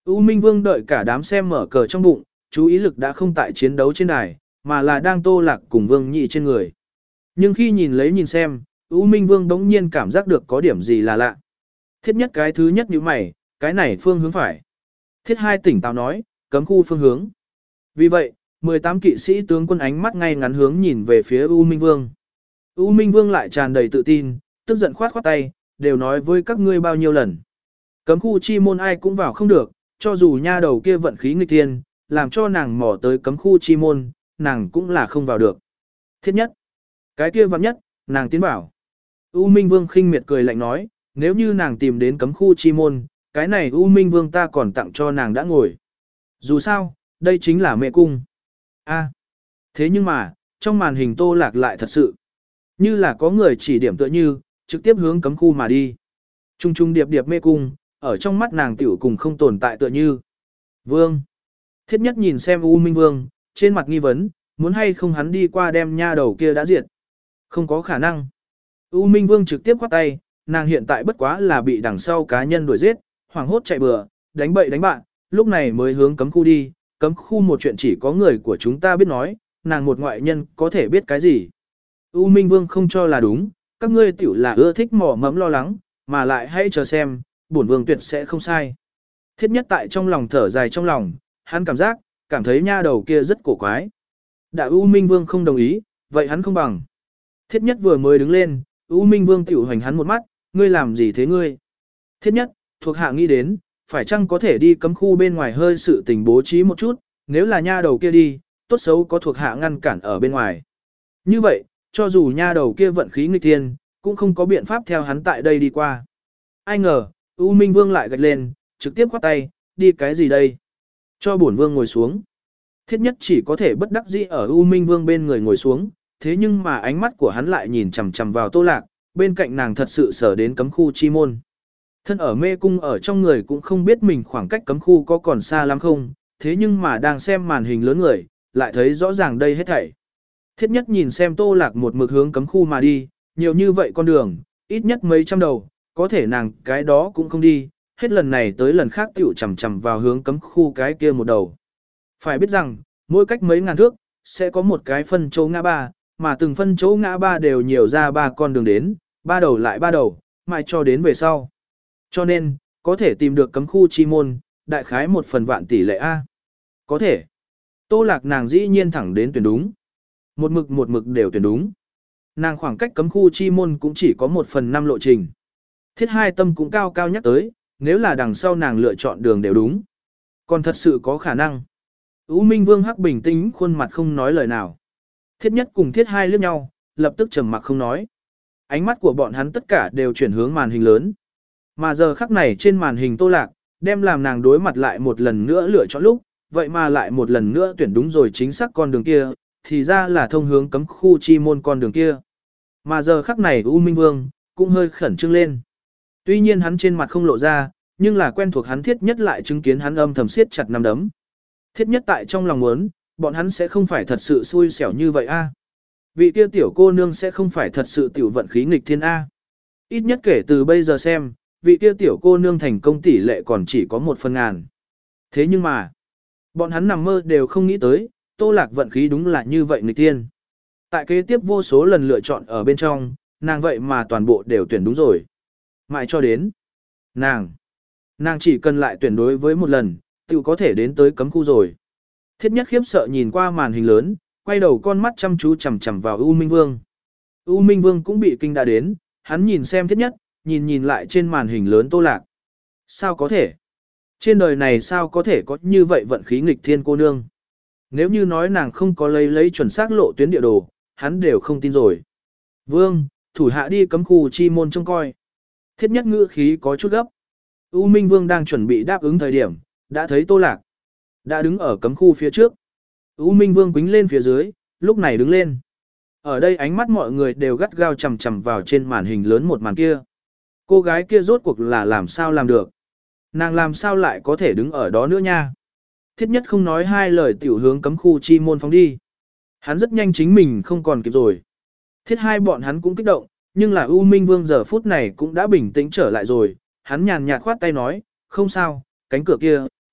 U Minh Vương đợi cả đám xem mở cờ trong bụng, chú ý lực đã không tại chiến đấu trên đài, mà là đang Tô Lạc cùng Vương Nhị trên người. Nhưng khi nhìn lấy nhìn xem, U Minh Vương bỗng nhiên cảm giác được có điểm gì là lạ. Thiết nhất cái thứ nhất như mày, cái này phương hướng phải. Thiết hai tỉnh táo nói, cấm khu phương hướng. Vì vậy, mười tám kỵ sĩ tướng quân ánh mắt ngay ngắn hướng nhìn về phía U Minh Vương. U Minh Vương lại tràn đầy tự tin, tức giận khoát khoát tay, đều nói với các ngươi bao nhiêu lần. Cấm khu chi môn ai cũng vào không được, cho dù nha đầu kia vận khí nghịch thiên, làm cho nàng mò tới cấm khu chi môn, nàng cũng là không vào được. Thiết nhất, cái kia vạn nhất, nàng tiến bảo. U Minh Vương khinh miệt cười lạnh nói, nếu như nàng tìm đến cấm khu chi môn, cái này U Minh Vương ta còn tặng cho nàng đã ngồi. Dù sao, đây chính là mê cung. A, thế nhưng mà, trong màn hình Tô Lạc lại thật sự, như là có người chỉ điểm tựa như, trực tiếp hướng cấm khu mà đi. Trung trung điệp điệp mê cung, ở trong mắt nàng tiểu cùng không tồn tại tựa như. Vương. Thiết nhất nhìn xem U Minh Vương, trên mặt nghi vấn, muốn hay không hắn đi qua đem nha đầu kia đã diệt. Không có khả năng. U Minh Vương trực tiếp khoát tay, nàng hiện tại bất quá là bị đằng sau cá nhân đuổi giết, hoảng hốt chạy bừa, đánh bậy đánh bạn, lúc này mới hướng cấm khu đi, cấm khu một chuyện chỉ có người của chúng ta biết nói, nàng một ngoại nhân có thể biết cái gì. U Minh Vương không cho là đúng, các ngươi tiểu là ưa thích mò mẫm lo lắng, mà lại hãy chờ xem, bổn vương tuyệt sẽ không sai. Thiết nhất tại trong lòng thở dài trong lòng, hắn cảm giác, cảm thấy nha đầu kia rất cổ quái. Đã U Minh Vương không đồng ý, vậy hắn không bằng. Thiết nhất vừa mới đứng lên, U Minh Vương tiểu hoành hắn một mắt, ngươi làm gì thế ngươi? Thiết nhất, thuộc hạ nghĩ đến, phải chăng có thể đi cấm khu bên ngoài hơi sự tình bố trí một chút, nếu là nha đầu kia đi, tốt xấu có thuộc hạ ngăn cản ở bên ngoài. Như vậy, cho dù nha đầu kia vận khí nghịch thiên, cũng không có biện pháp theo hắn tại đây đi qua. Ai ngờ, U Minh Vương lại gạch lên, trực tiếp khoát tay, đi cái gì đây? Cho bổn vương ngồi xuống. Thiết nhất chỉ có thể bất đắc dĩ ở U Minh Vương bên người ngồi xuống, thế nhưng mà ánh mắt của hắn lại nhìn chằm chằm vào Tô Lạc, bên cạnh nàng thật sự sở đến cấm khu chi môn. Thân ở mê cung ở trong người cũng không biết mình khoảng cách cấm khu có còn xa lắm không, thế nhưng mà đang xem màn hình lớn người, lại thấy rõ ràng đây hết thảy. Thiết nhất nhìn xem Tô Lạc một mực hướng cấm khu mà đi, nhiều như vậy con đường, ít nhất mấy trăm đầu, có thể nàng cái đó cũng không đi, hết lần này tới lần khác tiểu chầm chầm vào hướng cấm khu cái kia một đầu. Phải biết rằng, mỗi cách mấy ngàn thước, sẽ có một cái phân chỗ ngã ba, mà từng phân chỗ ngã ba đều nhiều ra ba con đường đến, ba đầu lại ba đầu, mãi cho đến về sau. Cho nên, có thể tìm được cấm khu chi môn, đại khái một phần vạn tỷ lệ A. Có thể. Tô Lạc nàng dĩ nhiên thẳng đến tuyển đúng. Một mực một mực đều tuyển đúng. Nàng khoảng cách cấm khu chi môn cũng chỉ có một phần năm lộ trình. Thiết hai tâm cũng cao cao nhắc tới, nếu là đằng sau nàng lựa chọn đường đều đúng. Còn thật sự có khả năng. U Minh Vương hắc bình tĩnh khuôn mặt không nói lời nào. Thiết nhất cùng thiết hai liếc nhau, lập tức trầm mặc không nói. Ánh mắt của bọn hắn tất cả đều chuyển hướng màn hình lớn. Mà giờ khắc này trên màn hình Tô Lạc, đem làm nàng đối mặt lại một lần nữa lựa chọn lúc, vậy mà lại một lần nữa tuyển đúng rồi chính xác con đường kia, thì ra là thông hướng cấm khu chi môn con đường kia. Mà giờ khắc này U Minh Vương, cũng hơi khẩn trương lên. Tuy nhiên hắn trên mặt không lộ ra, nhưng là quen thuộc hắn thiết nhất lại chứng kiến hắn âm thầm siết chặt nắm đấm. Thiết nhất tại trong lòng muốn, bọn hắn sẽ không phải thật sự xui xẻo như vậy a. Vị kia tiểu cô nương sẽ không phải thật sự tiểu vận khí nghịch thiên a. Ít nhất kể từ bây giờ xem, vị kia tiểu cô nương thành công tỷ lệ còn chỉ có một phần ngàn. Thế nhưng mà, bọn hắn nằm mơ đều không nghĩ tới, Tô Lạc vận khí đúng là như vậy nghịch thiên. Tại kế tiếp vô số lần lựa chọn ở bên trong, nàng vậy mà toàn bộ đều tuyển đúng rồi. Mãi cho đến, nàng, nàng chỉ cần lại tuyển đối với một lần, tự có thể đến tới cấm khu rồi. Thiết nhất khiếp sợ nhìn qua màn hình lớn, quay đầu con mắt chăm chú chằm chằm vào U Minh Vương. U Minh Vương cũng bị kinh đã đến, hắn nhìn xem thiết nhất, nhìn nhìn lại trên màn hình lớn Tô Lạc. Sao có thể? Trên đời này sao có thể có như vậy vận khí nghịch thiên cô nương? Nếu như nói nàng không có lấy lấy chuẩn xác lộ tuyến địa đồ, hắn đều không tin rồi. Vương, thủ hạ đi cấm khu chi môn trông coi. Thiết nhất ngữ khí có chút gấp. U Minh Vương đang chuẩn bị đáp ứng thời điểm, đã thấy Tô Lạc. Đã đứng ở cấm khu phía trước. U Minh Vương quính lên phía dưới, lúc này đứng lên. Ở đây ánh mắt mọi người đều gắt gao chằm chằm vào trên màn hình lớn một màn kia. Cô gái kia rốt cuộc là làm sao làm được. Nàng làm sao lại có thể đứng ở đó nữa nha. Thiết nhất không nói hai lời tiểu hướng cấm khu chi môn phóng đi. Hắn rất nhanh chính mình không còn kịp rồi. Thiết hai bọn hắn cũng kích động, nhưng là U Minh Vương giờ phút này cũng đã bình tĩnh trở lại rồi. Hắn nhàn nhạt khoát tay nói, không sao, cánh cửa kia,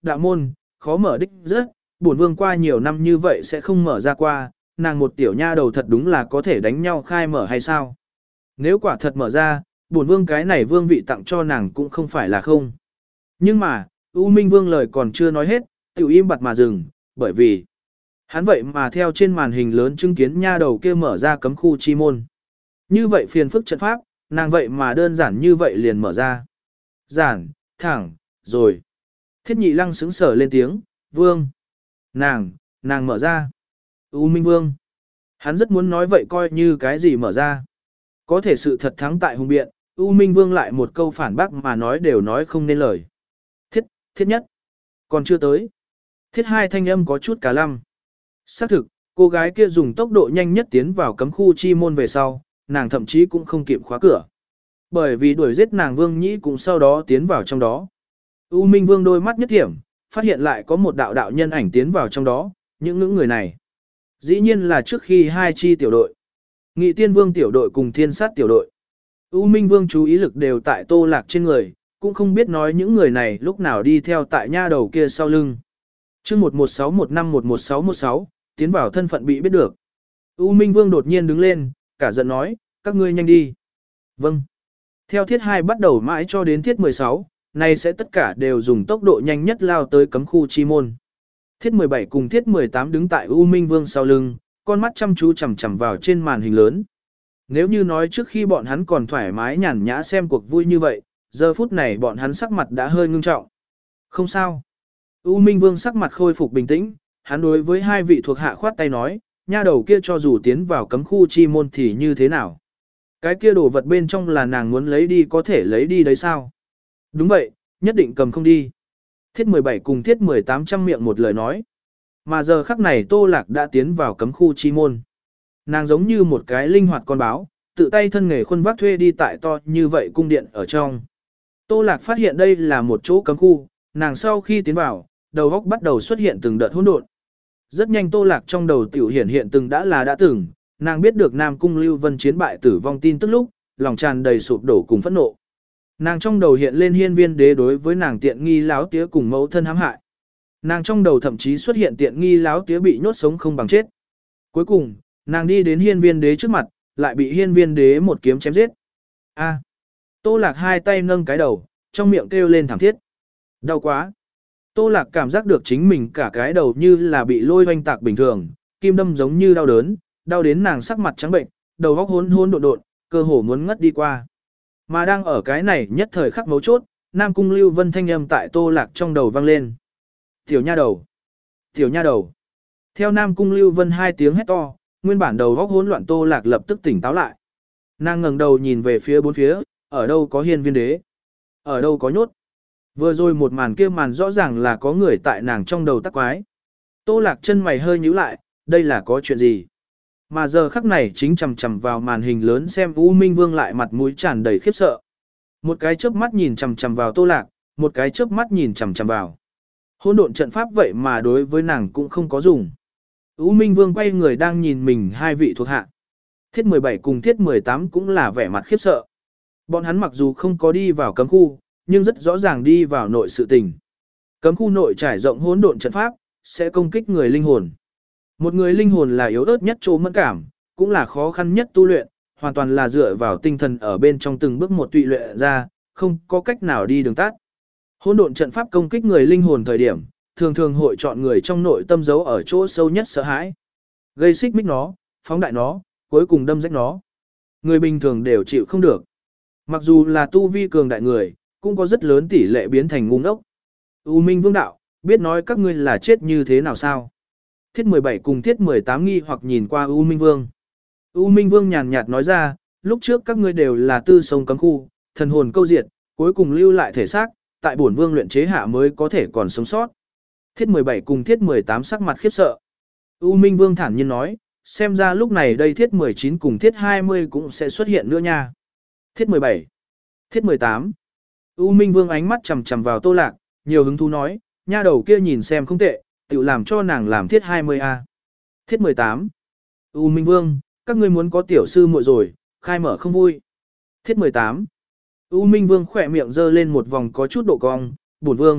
đạo môn, khó mở đích rất, bổn vương qua nhiều năm như vậy sẽ không mở ra qua, nàng một tiểu nha đầu thật đúng là có thể đánh nhau khai mở hay sao? Nếu quả thật mở ra, bổn vương cái này vương vị tặng cho nàng cũng không phải là không. Nhưng mà, U Minh Vương lời còn chưa nói hết, tiểu im bặt mà dừng, bởi vì hắn vậy mà theo trên màn hình lớn chứng kiến nha đầu kia mở ra cấm khu chi môn. Như vậy phiền phức trận pháp, nàng vậy mà đơn giản như vậy liền mở ra. Giản, thẳng, rồi. Thiết nhị lăng sững sở lên tiếng, vương. Nàng, nàng mở ra. U Minh Vương. Hắn rất muốn nói vậy coi như cái gì mở ra. Có thể sự thật thắng tại hùng biện, U Minh Vương lại một câu phản bác mà nói đều nói không nên lời. Thiết, thiết nhất. Còn chưa tới. Thiết hai thanh âm có chút cả lăm. Xác thực, cô gái kia dùng tốc độ nhanh nhất tiến vào cấm khu chi môn về sau, nàng thậm chí cũng không kịp khóa cửa. Bởi vì đuổi giết nàng Vương Nhĩ cũng sau đó tiến vào trong đó. U Minh Vương đôi mắt nhất thiểm, phát hiện lại có một đạo đạo nhân ảnh tiến vào trong đó, những những người này. Dĩ nhiên là trước khi hai chi tiểu đội. Nghị Tiên Vương tiểu đội cùng Thiên Sát tiểu đội. U Minh Vương chú ý lực đều tại Tô Lạc trên người, cũng không biết nói những người này lúc nào đi theo tại nha đầu kia sau lưng. Chương một một sáu một năm một một sáu một sáu, tiến vào thân phận bị biết được. U Minh Vương đột nhiên đứng lên, cả giận nói, các ngươi nhanh đi. Vâng. Theo thiết hai bắt đầu mãi cho đến thiết mười sáu, này sẽ tất cả đều dùng tốc độ nhanh nhất lao tới cấm khu chi môn. Thiết mười bảy cùng thiết mười tám đứng tại U Minh Vương sau lưng, con mắt chăm chú chằm chằm vào trên màn hình lớn. Nếu như nói trước khi bọn hắn còn thoải mái nhàn nhã xem cuộc vui như vậy, giờ phút này bọn hắn sắc mặt đã hơi ngưng trọng. Không sao. U Minh Vương sắc mặt khôi phục bình tĩnh, hắn đối với hai vị thuộc hạ khoát tay nói, nha đầu kia cho dù tiến vào cấm khu chi môn thì như thế nào. Cái kia đồ vật bên trong là nàng muốn lấy đi có thể lấy đi đấy sao? Đúng vậy, nhất định cầm không đi. Thiết mười bảy cùng thiết mười tám trăm miệng một lời nói. Mà giờ khắc này Tô Lạc đã tiến vào cấm khu chi môn. Nàng giống như một cái linh hoạt con báo, tự tay thân nghề khuôn vác thuê đi tại to như vậy cung điện ở trong. Tô Lạc phát hiện đây là một chỗ cấm khu, nàng sau khi tiến vào, đầu óc bắt đầu xuất hiện từng đợt hỗn độn. Rất nhanh Tô Lạc trong đầu tiểu hiển hiện từng đã là đã từng, nàng biết được Nam Cung Lưu Vân chiến bại tử vong tin tức lúc, lòng tràn đầy sụp đổ cùng phẫn nộ. Nàng trong đầu hiện lên Hiên Viên Đế đối với nàng tiện nghi láo tía cùng mẫu thân hãm hại. Nàng trong đầu thậm chí xuất hiện tiện nghi láo tía bị nhốt sống không bằng chết. Cuối cùng, nàng đi đến Hiên Viên Đế trước mặt, lại bị Hiên Viên Đế một kiếm chém giết. A. Tô Lạc hai tay nâng cái đầu, trong miệng kêu lên thảm thiết. Đau quá. Tô Lạc cảm giác được chính mình cả cái đầu như là bị lôi hoanh tạc bình thường, kim đâm giống như đau đớn, đau đến nàng sắc mặt trắng bệnh, đầu óc hỗn hỗn độn độn, cơ hồ muốn ngất đi qua. Mà đang ở cái này nhất thời khắc mấu chốt, Nam Cung Lưu Vân thanh âm tại Tô Lạc trong đầu vang lên. Tiểu nha đầu! Tiểu nha đầu! Theo Nam Cung Lưu Vân hai tiếng hét to, nguyên bản đầu óc hỗn loạn Tô Lạc lập tức tỉnh táo lại. Nàng ngẩng đầu nhìn về phía bốn phía, ở đâu có Hiên Viên Đế? Ở đâu có nhốt? Vừa rồi một màn kia màn rõ ràng là có người tại nàng trong đầu tắc quái. Tô Lạc chân mày hơi nhíu lại, đây là có chuyện gì? Mà giờ khắc này chính chằm chằm vào màn hình lớn xem U Minh Vương lại mặt mũi tràn đầy khiếp sợ. Một cái chớp mắt nhìn chằm chằm vào Tô Lạc, một cái chớp mắt nhìn chằm chằm vào. Hỗn độn trận pháp vậy mà đối với nàng cũng không có dùng. U Minh Vương quay người đang nhìn mình hai vị thuộc hạ. Thiết mười bảy cùng Thiết mười tám cũng là vẻ mặt khiếp sợ. Bọn hắn mặc dù không có đi vào cấm khu, nhưng rất rõ ràng đi vào nội sự tình. Cấm khu nội trải rộng hỗn độn trận pháp, sẽ công kích người linh hồn. Một người linh hồn là yếu ớt nhất chỗ mẫn cảm, cũng là khó khăn nhất tu luyện, hoàn toàn là dựa vào tinh thần ở bên trong từng bước một tụy luyện ra, không có cách nào đi đường tắt. Hỗn độn trận pháp công kích người linh hồn thời điểm, thường thường hội chọn người trong nội tâm giấu ở chỗ sâu nhất sợ hãi, gây xích mích nó, phóng đại nó, cuối cùng đâm rách nó. Người bình thường đều chịu không được. Mặc dù là tu vi cường đại người, cũng có rất lớn tỷ lệ biến thành ngu ngốc. U Minh Vương đạo, biết nói các ngươi là chết như thế nào sao? Thiết mười bảy cùng Thiết mười tám nghi hoặc nhìn qua U Minh Vương. U Minh Vương nhàn nhạt nói ra, lúc trước các ngươi đều là tư sông cấm khu, thần hồn câu diệt, cuối cùng lưu lại thể xác, tại bổn vương luyện chế hạ mới có thể còn sống sót. Thiết mười bảy cùng Thiết mười tám sắc mặt khiếp sợ. U Minh Vương thản nhiên nói, xem ra lúc này đây Thiết mười chín cùng Thiết hai mươi cũng sẽ xuất hiện nữa nha. Thiết mười bảy, Thiết mười tám. U Minh Vương ánh mắt chằm chằm vào Tô Lạc, nhiều hứng thú nói, nha đầu kia nhìn xem không tệ, tự làm cho nàng làm Thiết hai mươi a. Thiết mười tám. U Minh Vương, các ngươi muốn có tiểu sư muội rồi, khai mở không vui. Thiết mười tám. U Minh Vương khỏe miệng giơ lên một vòng có chút độ cong, bổn vương,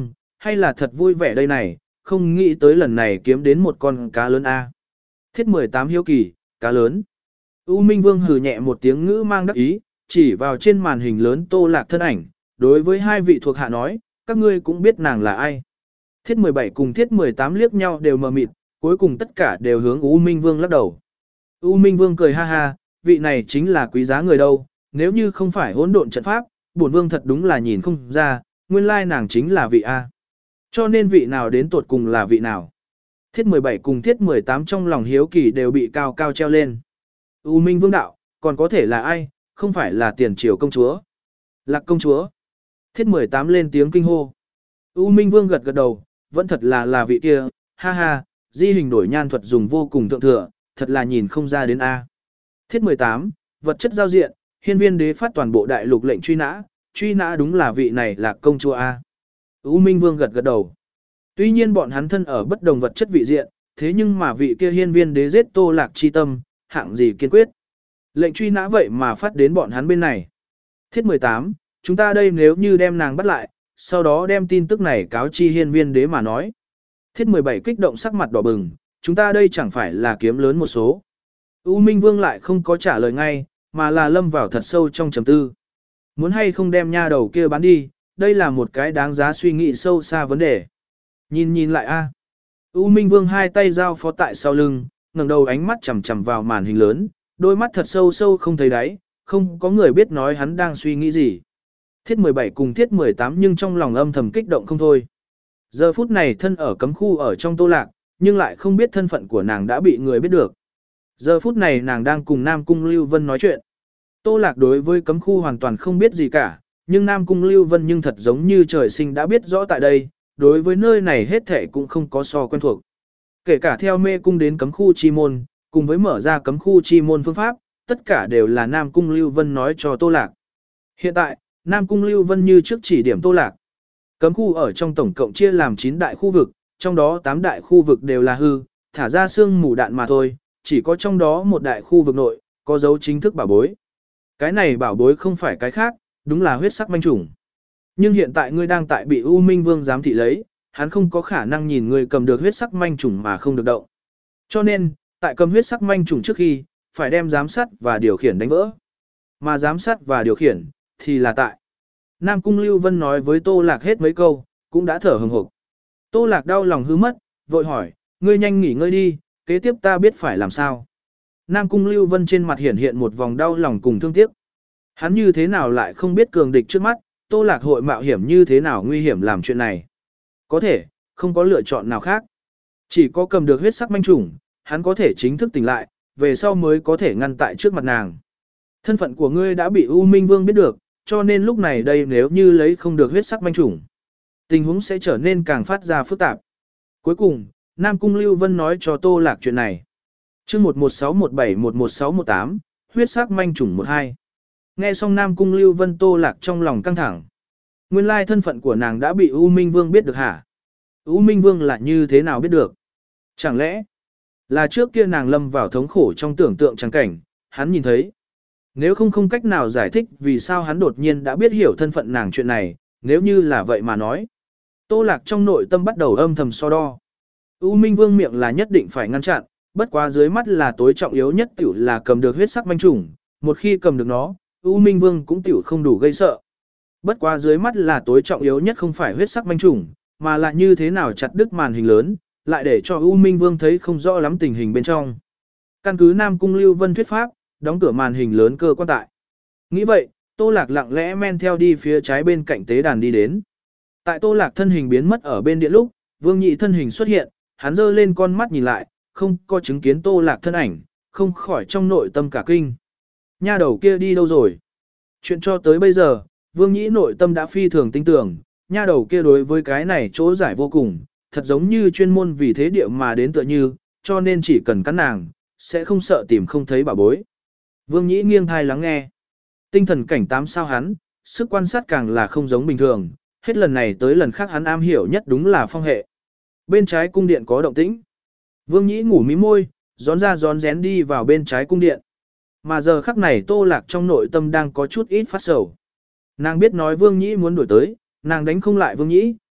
hay là thật vui vẻ đây này, không nghĩ tới lần này kiếm đến một con cá lớn a. Thiết mười tám hiếu kỳ, cá lớn. U Minh Vương hừ nhẹ một tiếng ngữ mang đắc ý, chỉ vào trên màn hình lớn Tô Lạc thân ảnh, đối với hai vị thuộc hạ nói, các ngươi cũng biết nàng là ai. Thiết mười bảy cùng Thiết mười tám liếc nhau đều mờ mịt, cuối cùng tất cả đều hướng U Minh Vương lắc đầu. U Minh Vương cười ha ha, vị này chính là quý giá người đâu, nếu như không phải hỗn độn trận pháp, bổn vương thật đúng là nhìn không ra, nguyên lai nàng chính là vị A. Cho nên vị nào đến tột cùng là vị nào. Thiết mười bảy cùng Thiết mười tám trong lòng hiếu kỳ đều bị cao cao treo lên. U Minh Vương đạo, còn có thể là ai, không phải là tiền triều công chúa. Lạc công chúa. Thiết mười tám lên tiếng kinh hô. U Minh Vương gật gật đầu, vẫn thật là là vị kia, ha ha, di hình đổi nhan thuật dùng vô cùng thượng thừa, thật là nhìn không ra đến A. Thiết mười tám, vật chất giao diện, hiên viên đế phát toàn bộ đại lục lệnh truy nã, truy nã đúng là vị này là công chúa A. U Minh Vương gật gật đầu. Tuy nhiên bọn hắn thân ở bất đồng vật chất vị diện, thế nhưng mà vị kia hiên viên đế giết Tô Lạc chi tâm, hạng gì kiên quyết. Lệnh truy nã vậy mà phát đến bọn hắn bên này. Thiết mười tám, chúng ta đây nếu như đem nàng bắt lại, sau đó đem tin tức này cáo chi hiên viên đế mà nói. Thiết mười bảy kích động sắc mặt đỏ bừng, chúng ta đây chẳng phải là kiếm lớn một số. U Minh Vương lại không có trả lời ngay, mà là lâm vào thật sâu trong trầm tư. Muốn hay không đem nha đầu kia bán đi, đây là một cái đáng giá suy nghĩ sâu xa vấn đề. Nhìn nhìn lại a. U Minh Vương hai tay giao phó tại sau lưng, ngẩng đầu ánh mắt chằm chằm vào màn hình lớn, đôi mắt thật sâu sâu không thấy đáy, không có người biết nói hắn đang suy nghĩ gì. Thiết mười bảy cùng Thiết mười tám nhưng trong lòng âm thầm kích động không thôi. Giờ phút này thân ở cấm khu ở trong Tô Lạc, nhưng lại không biết thân phận của nàng đã bị người biết được. Giờ phút này nàng đang cùng Nam Cung Lưu Vân nói chuyện. Tô Lạc đối với cấm khu hoàn toàn không biết gì cả, nhưng Nam Cung Lưu Vân nhưng thật giống như trời sinh đã biết rõ tại đây, đối với nơi này hết thảy cũng không có so quen thuộc. Kể cả theo mê cung đến cấm khu chi môn, cùng với mở ra cấm khu chi môn phương pháp, tất cả đều là Nam Cung Lưu Vân nói cho Tô Lạc. Hiện tại, Nam Cung Lưu Vân như trước chỉ điểm Tô Lạc. Cấm khu ở trong tổng cộng chia làm chín đại khu vực, trong đó tám đại khu vực đều là hư, thả ra xương mù đạn mà thôi, chỉ có trong đó một đại khu vực nội, có dấu chính thức bảo bối. Cái này bảo bối không phải cái khác, đúng là huyết sắc manh trùng. Nhưng hiện tại ngươi đang tại bị U Minh Vương giám thị lấy, hắn không có khả năng nhìn ngươi cầm được huyết sắc manh trùng mà không được động. Cho nên, tại cầm huyết sắc manh trùng trước khi, phải đem giám sát và điều khiển đánh vỡ. Mà giám sát và điều khiển, thì là tại. Nam Cung Lưu Vân nói với Tô Lạc hết mấy câu, cũng đã thở hừng hực. Tô Lạc đau lòng hư mất, vội hỏi, ngươi nhanh nghỉ ngơi đi, kế tiếp ta biết phải làm sao. Nam Cung Lưu Vân trên mặt hiện hiện một vòng đau lòng cùng thương tiếc. Hắn như thế nào lại không biết cường địch trước mắt, Tô Lạc hội mạo hiểm như thế nào nguy hiểm làm chuyện này. Có thể, không có lựa chọn nào khác. Chỉ có cầm được huyết sắc manh trùng, hắn có thể chính thức tỉnh lại, về sau mới có thể ngăn tại trước mặt nàng. Thân phận của ngươi đã bị U Minh Vương biết được, cho nên lúc này đây nếu như lấy không được huyết sắc manh trùng, tình huống sẽ trở nên càng phát ra phức tạp. Cuối cùng, Nam Cung Lưu Vân nói cho Tô Lạc chuyện này. Chương một một sáu một bảy một một sáu một tám, huyết sắc manh trùng một hai. Nghe xong Nam Cung Lưu Vân, Tô Lạc trong lòng căng thẳng. Nguyên lai thân phận của nàng đã bị U Minh Vương biết được hả? U Minh Vương là như thế nào biết được? Chẳng lẽ là trước kia nàng lâm vào thống khổ trong tưởng tượng trắng cảnh, hắn nhìn thấy. Nếu không không cách nào giải thích vì sao hắn đột nhiên đã biết hiểu thân phận nàng chuyện này, nếu như là vậy mà nói. Tô Lạc trong nội tâm bắt đầu âm thầm so đo. U Minh Vương miệng là nhất định phải ngăn chặn, bất quá dưới mắt là tối trọng yếu nhất tiểu là cầm được huyết sắc manh trùng, một khi cầm được nó, U Minh Vương cũng tiểu không đủ gây sợ. Bất quá dưới mắt là tối trọng yếu nhất không phải huyết sắc manh trùng, mà là như thế nào chặt đứt màn hình lớn, lại để cho U Minh Vương thấy không rõ lắm tình hình bên trong. Căn cứ Nam Cung Lưu Vân thuyết pháp, đóng cửa màn hình lớn cơ quan tại. Nghĩ vậy, Tô Lạc lặng lẽ men theo đi phía trái bên cạnh tế đàn đi đến. Tại Tô Lạc thân hình biến mất ở bên điện lúc, Vương Nhị thân hình xuất hiện, hắn giơ lên con mắt nhìn lại, không có chứng kiến Tô Lạc thân ảnh, không khỏi trong nội tâm cả kinh. Nha đầu kia đi đâu rồi? Chuyện cho tới bây giờ, Vương Nhĩ nội tâm đã phi thường tin tưởng, nha đầu kia đối với cái này chỗ giải vô cùng, thật giống như chuyên môn vì thế địa mà đến tựa như, cho nên chỉ cần cắn nàng, sẽ không sợ tìm không thấy bảo bối. Vương Nhĩ nghiêng thai lắng nghe. Tinh thần cảnh tám sao hắn, sức quan sát càng là không giống bình thường, hết lần này tới lần khác hắn am hiểu nhất đúng là phong hệ. Bên trái cung điện có động tĩnh. Vương Nhĩ ngủ mí môi, gión ra gión rén đi vào bên trái cung điện. Mà giờ khắc này Tô Lạc trong nội tâm đang có chút ít phát sầu. Nàng biết nói Vương Nhĩ muốn đuổi tới, nàng đánh không lại Vương Nhĩ,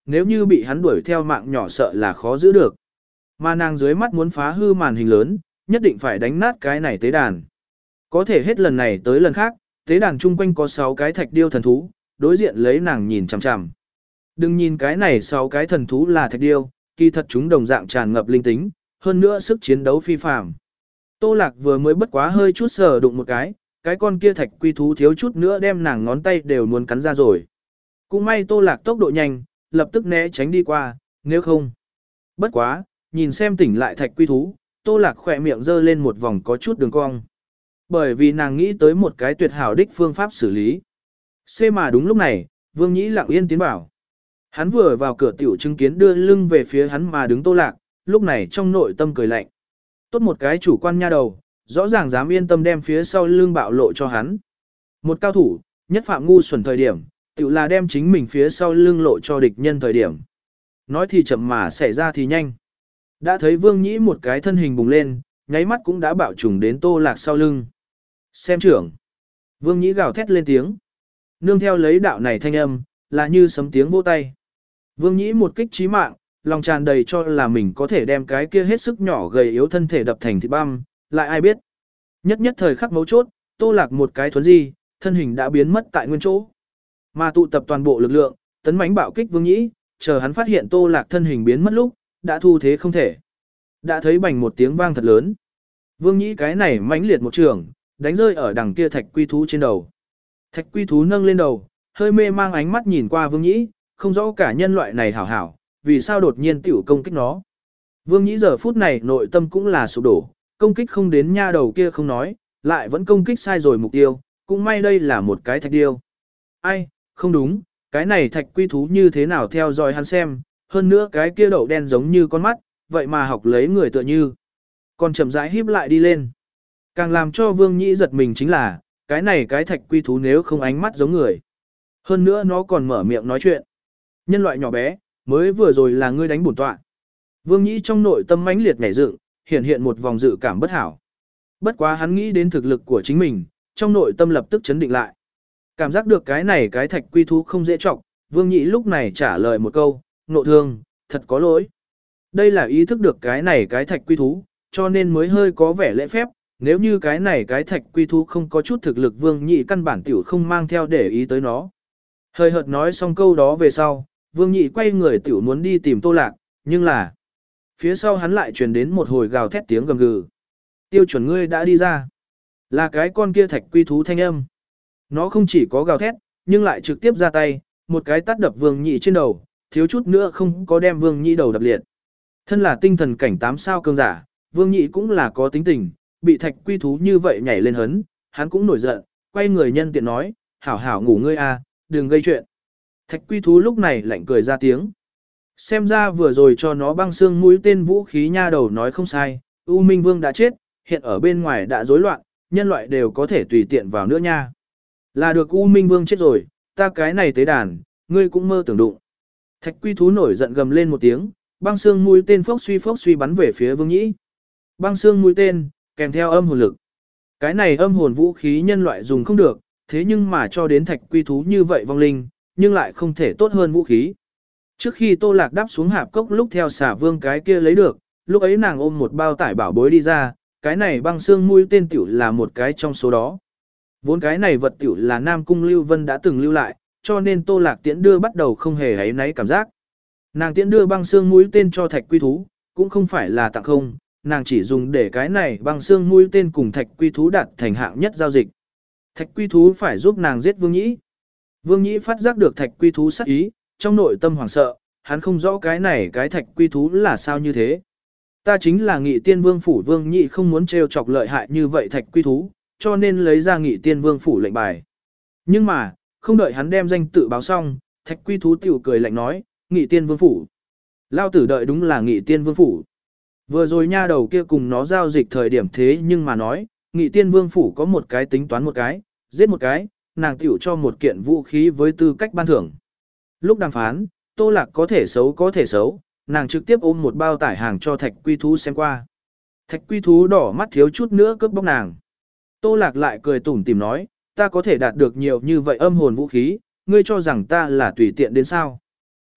nếu như bị hắn đuổi theo mạng nhỏ sợ là khó giữ được. Mà nàng dưới mắt muốn phá hư màn hình lớn, nhất định phải đánh nát cái này tế đàn. Có thể hết lần này tới lần khác, tế đàn chung quanh có sáu cái thạch điêu thần thú, đối diện lấy nàng nhìn chằm chằm. Đừng nhìn cái này sáu cái thần thú là thạch điêu, kỳ thật chúng đồng dạng tràn ngập linh tính, hơn nữa sức chiến đấu phi phàm. Tô Lạc vừa mới bất quá hơi chút sờ đụng một cái, cái con kia thạch quy thú thiếu chút nữa đem nàng ngón tay đều muốn cắn ra rồi. Cũng may Tô Lạc tốc độ nhanh, lập tức né tránh đi qua, nếu không. Bất quá, nhìn xem tỉnh lại thạch quy thú, Tô Lạc khỏe miệng giơ lên một vòng có chút đường cong. Bởi vì nàng nghĩ tới một cái tuyệt hảo đích phương pháp xử lý. C mà đúng lúc này, Vương Nhĩ lặng yên tiến bảo. Hắn vừa vào cửa tiểu chứng kiến đưa lưng về phía hắn mà đứng Tô Lạc, lúc này trong nội tâm cười lạnh. Tốt một cái chủ quan nha đầu, rõ ràng dám yên tâm đem phía sau lưng bạo lộ cho hắn. Một cao thủ, nhất phạm ngu xuẩn thời điểm, tiểu là đem chính mình phía sau lưng lộ cho địch nhân thời điểm. Nói thì chậm mà xảy ra thì nhanh. Đã thấy Vương Nhĩ một cái thân hình bùng lên, nháy mắt cũng đã bạo trùng đến Tô Lạc sau lưng. Xem trưởng. Vương Nhĩ gào thét lên tiếng. Nương theo lấy đạo này thanh âm, là như sấm tiếng vỗ tay. Vương Nhĩ một kích chí mạng, lòng tràn đầy cho là mình có thể đem cái kia hết sức nhỏ gầy yếu thân thể đập thành thịt băm, lại ai biết. Nhất nhất thời khắc mấu chốt, Tô Lạc một cái thuấn di, thân hình đã biến mất tại nguyên chỗ. Mà tụ tập toàn bộ lực lượng, tấn mãnh bạo kích Vương Nhĩ, chờ hắn phát hiện Tô Lạc thân hình biến mất lúc, đã thu thế không thể. Đã thấy bành một tiếng vang thật lớn. Vương Nhĩ cái này mãnh liệt một trường, đánh rơi ở đằng kia thạch quy thú trên đầu. Thạch quy thú nâng lên đầu, hơi mê mang ánh mắt nhìn qua Vương Nhĩ, không rõ cả nhân loại này hảo hảo, vì sao đột nhiên tiểu công kích nó. Vương Nhĩ giờ phút này nội tâm cũng là sụp đổ, công kích không đến nha đầu kia không nói, lại vẫn công kích sai rồi mục tiêu, cũng may đây là một cái thạch điêu. Ai, không đúng, cái này thạch quy thú như thế nào theo dõi hắn xem, hơn nữa cái kia đậu đen giống như con mắt, vậy mà học lấy người tựa như. Còn chậm rãi híp lại đi lên. Càng làm cho Vương Nhĩ giật mình chính là, cái này cái thạch quy thú nếu không ánh mắt giống người. Hơn nữa nó còn mở miệng nói chuyện. Nhân loại nhỏ bé, mới vừa rồi là ngươi đánh bổn tọa. Vương Nhĩ trong nội tâm mãnh liệt nhảy dựng, hiện hiện một vòng dự cảm bất hảo. Bất quá hắn nghĩ đến thực lực của chính mình, trong nội tâm lập tức chấn định lại. Cảm giác được cái này cái thạch quy thú không dễ trọng, Vương Nhĩ lúc này trả lời một câu, nộ thương, thật có lỗi. Đây là ý thức được cái này cái thạch quy thú, cho nên mới hơi có vẻ lễ phép, nếu như cái này cái thạch quy thú không có chút thực lực Vương Nhĩ căn bản tiểu không mang theo để ý tới nó. Hơi hợt nói xong câu đó về sau, Vương Nhĩ quay người tiểu muốn đi tìm Tô Lạc, nhưng là phía sau hắn lại truyền đến một hồi gào thét tiếng gầm gừ. Tiêu chuẩn ngươi đã đi ra. Là cái con kia thạch quy thú thanh âm. Nó không chỉ có gào thét, nhưng lại trực tiếp ra tay, một cái tát đập Vương Nhĩ trên đầu, thiếu chút nữa không có đem Vương Nhĩ đầu đập liệt. Thân là tinh thần cảnh tám sao cường giả, Vương Nhĩ cũng là có tính tình, bị thạch quy thú như vậy nhảy lên hấn, hắn cũng nổi giận, quay người nhân tiện nói, hảo hảo ngủ ngươi a, đừng gây chuyện. Thạch quy thú lúc này lạnh cười ra tiếng. Xem ra vừa rồi cho nó băng xương mũi tên vũ khí nha đầu nói không sai, U Minh Vương đã chết, hiện ở bên ngoài đã rối loạn, nhân loại đều có thể tùy tiện vào nữa nha. Là được U Minh Vương chết rồi, ta cái này tế đàn, ngươi cũng mơ tưởng đụng. Thạch quy thú nổi giận gầm lên một tiếng, băng xương mũi tên phốc suy phốc suy bắn về phía Vương Nhĩ. Băng xương mũi tên, kèm theo âm hồn lực. Cái này âm hồn vũ khí nhân loại dùng không được, thế nhưng mà cho đến thạch quy thú như vậy vong linh, nhưng lại không thể tốt hơn vũ khí. Trước khi Tô Lạc đáp xuống hạp cốc lúc theo xả vương cái kia lấy được, lúc ấy nàng ôm một bao tải bảo bối đi ra, cái này băng xương mũi tên tiểu là một cái trong số đó. Vốn cái này vật tiểu là Nam Cung Lưu Vân đã từng lưu lại, cho nên Tô Lạc tiễn đưa bắt đầu không hề hấy náy cảm giác. Nàng tiễn đưa băng xương mũi tên cho thạch quy thú, cũng không phải là tặng không, nàng chỉ dùng để cái này băng xương mũi tên cùng thạch quy thú đạt thành hạng nhất giao dịch. Thạch quy thú phải giúp nàng giết Vương Nhĩ. Vương Nhĩ phát giác được thạch quy thú sát ý, trong nội tâm hoảng sợ, hắn không rõ cái này cái thạch quy thú là sao như thế. Ta chính là Nghị Tiên Vương phủ, Vương Nhĩ không muốn trêu chọc lợi hại như vậy thạch quy thú, cho nên lấy ra Nghị Tiên Vương phủ lệnh bài. Nhưng mà, không đợi hắn đem danh tự báo xong, thạch quy thú tiểu cười lạnh nói, Nghị Tiên Vương phủ. Lao tử đợi đúng là Nghị Tiên Vương phủ. Vừa rồi nha đầu kia cùng nó giao dịch thời điểm thế nhưng mà nói, Nghị Tiên Vương phủ có một cái tính toán một cái, giết một cái, nàng tiểu cho một kiện vũ khí với tư cách ban thưởng. Lúc đàm phán, Tô Lạc có thể xấu có thể xấu, nàng trực tiếp ôm một bao tải hàng cho thạch quy thú xem qua. Thạch quy thú đỏ mắt thiếu chút nữa cướp bóc nàng. Tô Lạc lại cười tủm tỉm nói, ta có thể đạt được nhiều như vậy âm hồn vũ khí, ngươi cho rằng ta là tùy tiện đến sao.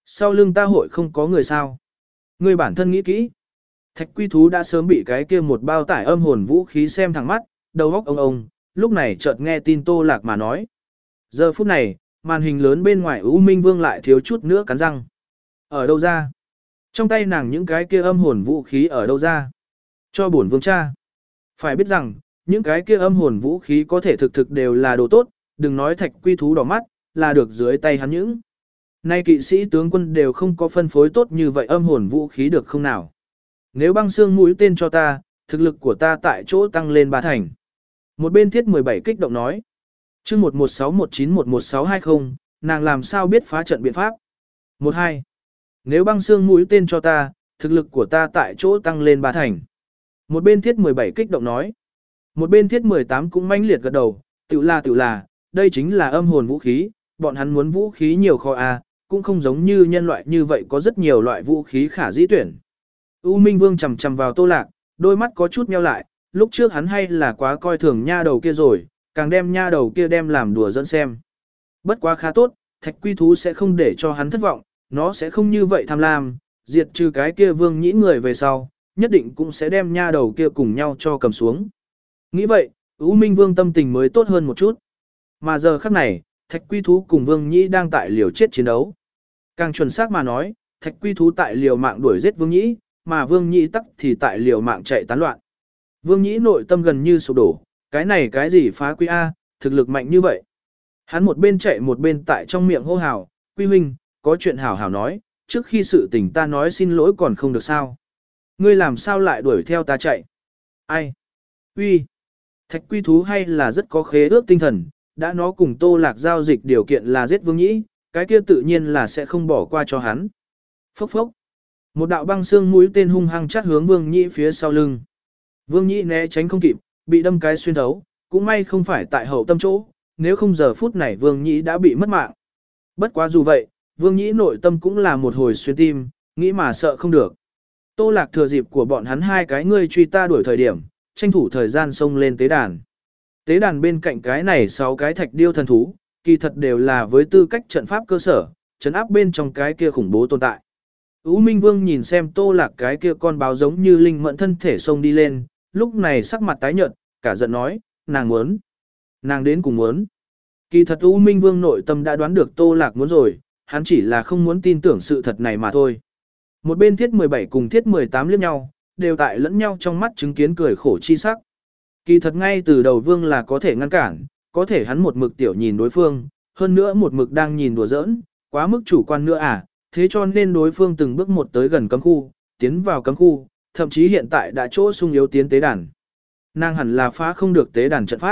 Sau lưng ta hội không có người sao. Ngươi bản thân nghĩ kỹ. Thạch quy thú đã sớm bị cái kia một bao tải âm hồn vũ khí xem thẳng mắt, đầu óc ông ông, lúc này chợt nghe tin Tô Lạc mà nói. Giờ phút này, màn hình lớn bên ngoài U Minh Vương lại thiếu chút nữa cắn răng. Ở đâu ra? Trong tay nàng những cái kia âm hồn vũ khí ở đâu ra? Cho bổn vương cha. Phải biết rằng, những cái kia âm hồn vũ khí có thể thực thực đều là đồ tốt, đừng nói thạch quy thú đỏ mắt, là được dưới tay hắn những. Nay kỵ sĩ tướng quân đều không có phân phối tốt như vậy âm hồn vũ khí được không nào? Nếu băng xương mũi tên cho ta, thực lực của ta tại chỗ tăng lên ba thành. Một bên thiết mười bảy kích động nói. chương một một sáu một chín một một sáu hai không, nàng làm sao biết phá trận biện pháp? một hai. Nếu băng xương mũi tên cho ta, thực lực của ta tại chỗ tăng lên ba thành. Một bên thiết mười bảy kích động nói. Một bên thiết mười tám cũng manh liệt gật đầu, tự là tự là, đây chính là âm hồn vũ khí, bọn hắn muốn vũ khí nhiều kho à, cũng không giống như nhân loại như vậy có rất nhiều loại vũ khí khả dĩ tuyển. U Minh Vương chầm chầm vào Tô Lạc, đôi mắt có chút meo lại, lúc trước hắn hay là quá coi thường nha đầu kia rồi, càng đem nha đầu kia đem làm đùa dẫn xem. Bất quá khá tốt, thạch quy thú sẽ không để cho hắn thất vọng, nó sẽ không như vậy tham lam, diệt trừ cái kia vương nhĩ người về sau, nhất định cũng sẽ đem nha đầu kia cùng nhau cho cầm xuống. Nghĩ vậy, U Minh Vương tâm tình mới tốt hơn một chút. Mà giờ khắc này, thạch quy thú cùng vương nhĩ đang tại liều chết chiến đấu. Càng chuẩn xác mà nói, thạch quy thú tại liều mạng đuổi giết vương nhĩ, mà vương nhĩ tắc thì tại liều mạng chạy tán loạn. Vương nhĩ nội tâm gần như sụp đổ, cái này cái gì phá quy A, thực lực mạnh như vậy. Hắn một bên chạy một bên tại trong miệng hô hào, quy huynh, có chuyện hảo hảo nói, trước khi sự tình ta nói xin lỗi còn không được sao. Ngươi làm sao lại đuổi theo ta chạy? Ai? Uy. Thạch quy thú hay là rất có khế ước tinh thần, đã nó cùng Tô Lạc giao dịch điều kiện là giết vương nhĩ, cái kia tự nhiên là sẽ không bỏ qua cho hắn. Phốc phốc. Một đạo băng xương mũi tên hung hăng chát hướng vương nhĩ phía sau lưng. Vương nhĩ né tránh không kịp, bị đâm cái xuyên thấu, cũng may không phải tại hậu tâm chỗ, nếu không giờ phút này vương nhĩ đã bị mất mạng. Bất quá dù vậy, vương nhĩ nội tâm cũng là một hồi xuyên tim, nghĩ mà sợ không được. Tô Lạc thừa dịp của bọn hắn hai cái ngươi truy ta đuổi thời điểm, tranh thủ thời gian xông lên tế đàn. Tế đàn bên cạnh cái này sáu cái thạch điêu thần thú, kỳ thật đều là với tư cách trận pháp cơ sở, trấn áp bên trong cái kia khủng bố tồn tại. Ú Minh Vương nhìn xem Tô Lạc cái kia con báo giống như linh mẫn thân thể xông đi lên, lúc này sắc mặt tái nhợt, cả giận nói, nàng muốn. Nàng đến cùng muốn. Kỳ thật U Minh Vương nội tâm đã đoán được Tô Lạc muốn rồi, hắn chỉ là không muốn tin tưởng sự thật này mà thôi. Một bên thiết mười bảy cùng thiết mười tám liếc nhau, đều tại lẫn nhau trong mắt chứng kiến cười khổ chi sắc. Kỳ thật ngay từ đầu Vương là có thể ngăn cản, có thể hắn một mực tiểu nhìn đối phương, hơn nữa một mực đang nhìn đùa giỡn, quá mức chủ quan nữa à, thế cho nên đối phương từng bước một tới gần cấm khu, tiến vào cấm khu, thậm chí hiện tại đã chỗ sung yếu tiến tế đàn. Nàng hẳn là phá không được tế đàn trận pháp.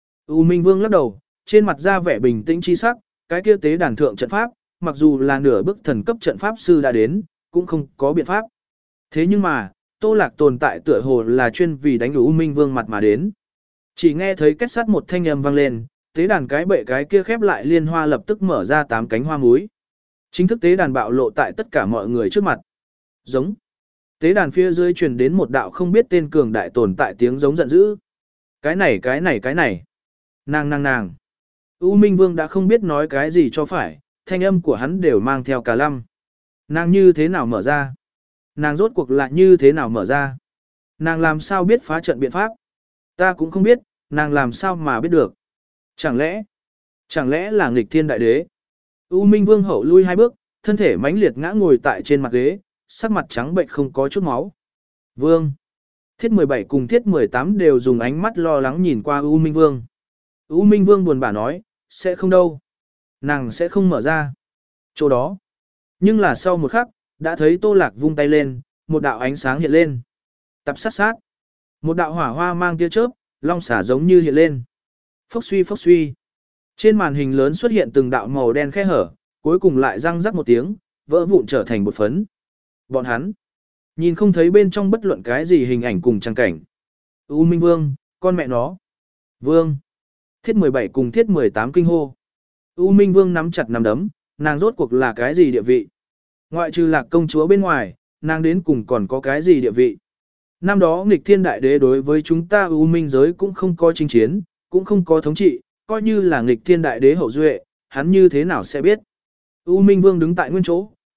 U Minh Vương lắc đầu, trên mặt ra vẻ bình tĩnh chi sắc, cái kia tế đàn thượng trận pháp, mặc dù là nửa bước thần cấp trận pháp sư đã đến, cũng không có biện pháp. Thế nhưng mà, Tô Lạc tồn tại tựa hồ là chuyên vì đánh U Minh Vương mặt mà đến. Chỉ nghe thấy kết sắt một thanh âm vang lên, tế đàn cái bệ cái kia khép lại liên hoa lập tức mở ra tám cánh hoa múi. Chính thức tế đàn bạo lộ tại tất cả mọi người trước mặt. Giống. Tế đàn phía dưới truyền đến một đạo không biết tên cường đại tồn tại tiếng giống giận dữ. Cái này cái này cái này. Nàng nàng nàng. U Minh Vương đã không biết nói cái gì cho phải, thanh âm của hắn đều mang theo cả lăm. Nàng như thế nào mở ra? Nàng rốt cuộc lại như thế nào mở ra? Nàng làm sao biết phá trận biện pháp? Ta cũng không biết, nàng làm sao mà biết được. Chẳng lẽ, chẳng lẽ là nghịch thiên đại đế? U Minh Vương hậu lui hai bước, thân thể mãnh liệt ngã ngồi tại trên mặt ghế, sắc mặt trắng bệnh không có chút máu. Vương. Thiết mười bảy cùng thiết mười tám đều dùng ánh mắt lo lắng nhìn qua U Minh Vương. U Minh Vương buồn bã nói, sẽ không đâu. Nàng sẽ không mở ra. Chỗ đó. Nhưng là sau một khắc, đã thấy Tô Lạc vung tay lên, một đạo ánh sáng hiện lên. Tập sát sát. Một đạo hỏa hoa mang tia chớp, long xả giống như hiện lên. Phốc suy phốc suy. Trên màn hình lớn xuất hiện từng đạo màu đen khe hở, cuối cùng lại răng rắc một tiếng, vỡ vụn trở thành bột phấn. Bọn hắn nhìn không thấy bên trong bất luận cái gì hình ảnh cùng trang cảnh. U Minh Vương, con mẹ nó. Vương. Thiết mười bảy cùng thiết mười tám kinh hô. U Minh Vương nắm chặt nắm đấm, nàng rốt cuộc là cái gì địa vị? Ngoại trừ Lạc công chúa bên ngoài, nàng đến cùng còn có cái gì địa vị? Năm đó nghịch thiên đại đế đối với chúng ta U Minh giới cũng không có chinh chiến, cũng không có thống trị, coi như là nghịch thiên đại đế hậu duệ, hắn như thế nào sẽ biết? U Minh Vương đứng tại nguyên chỗ,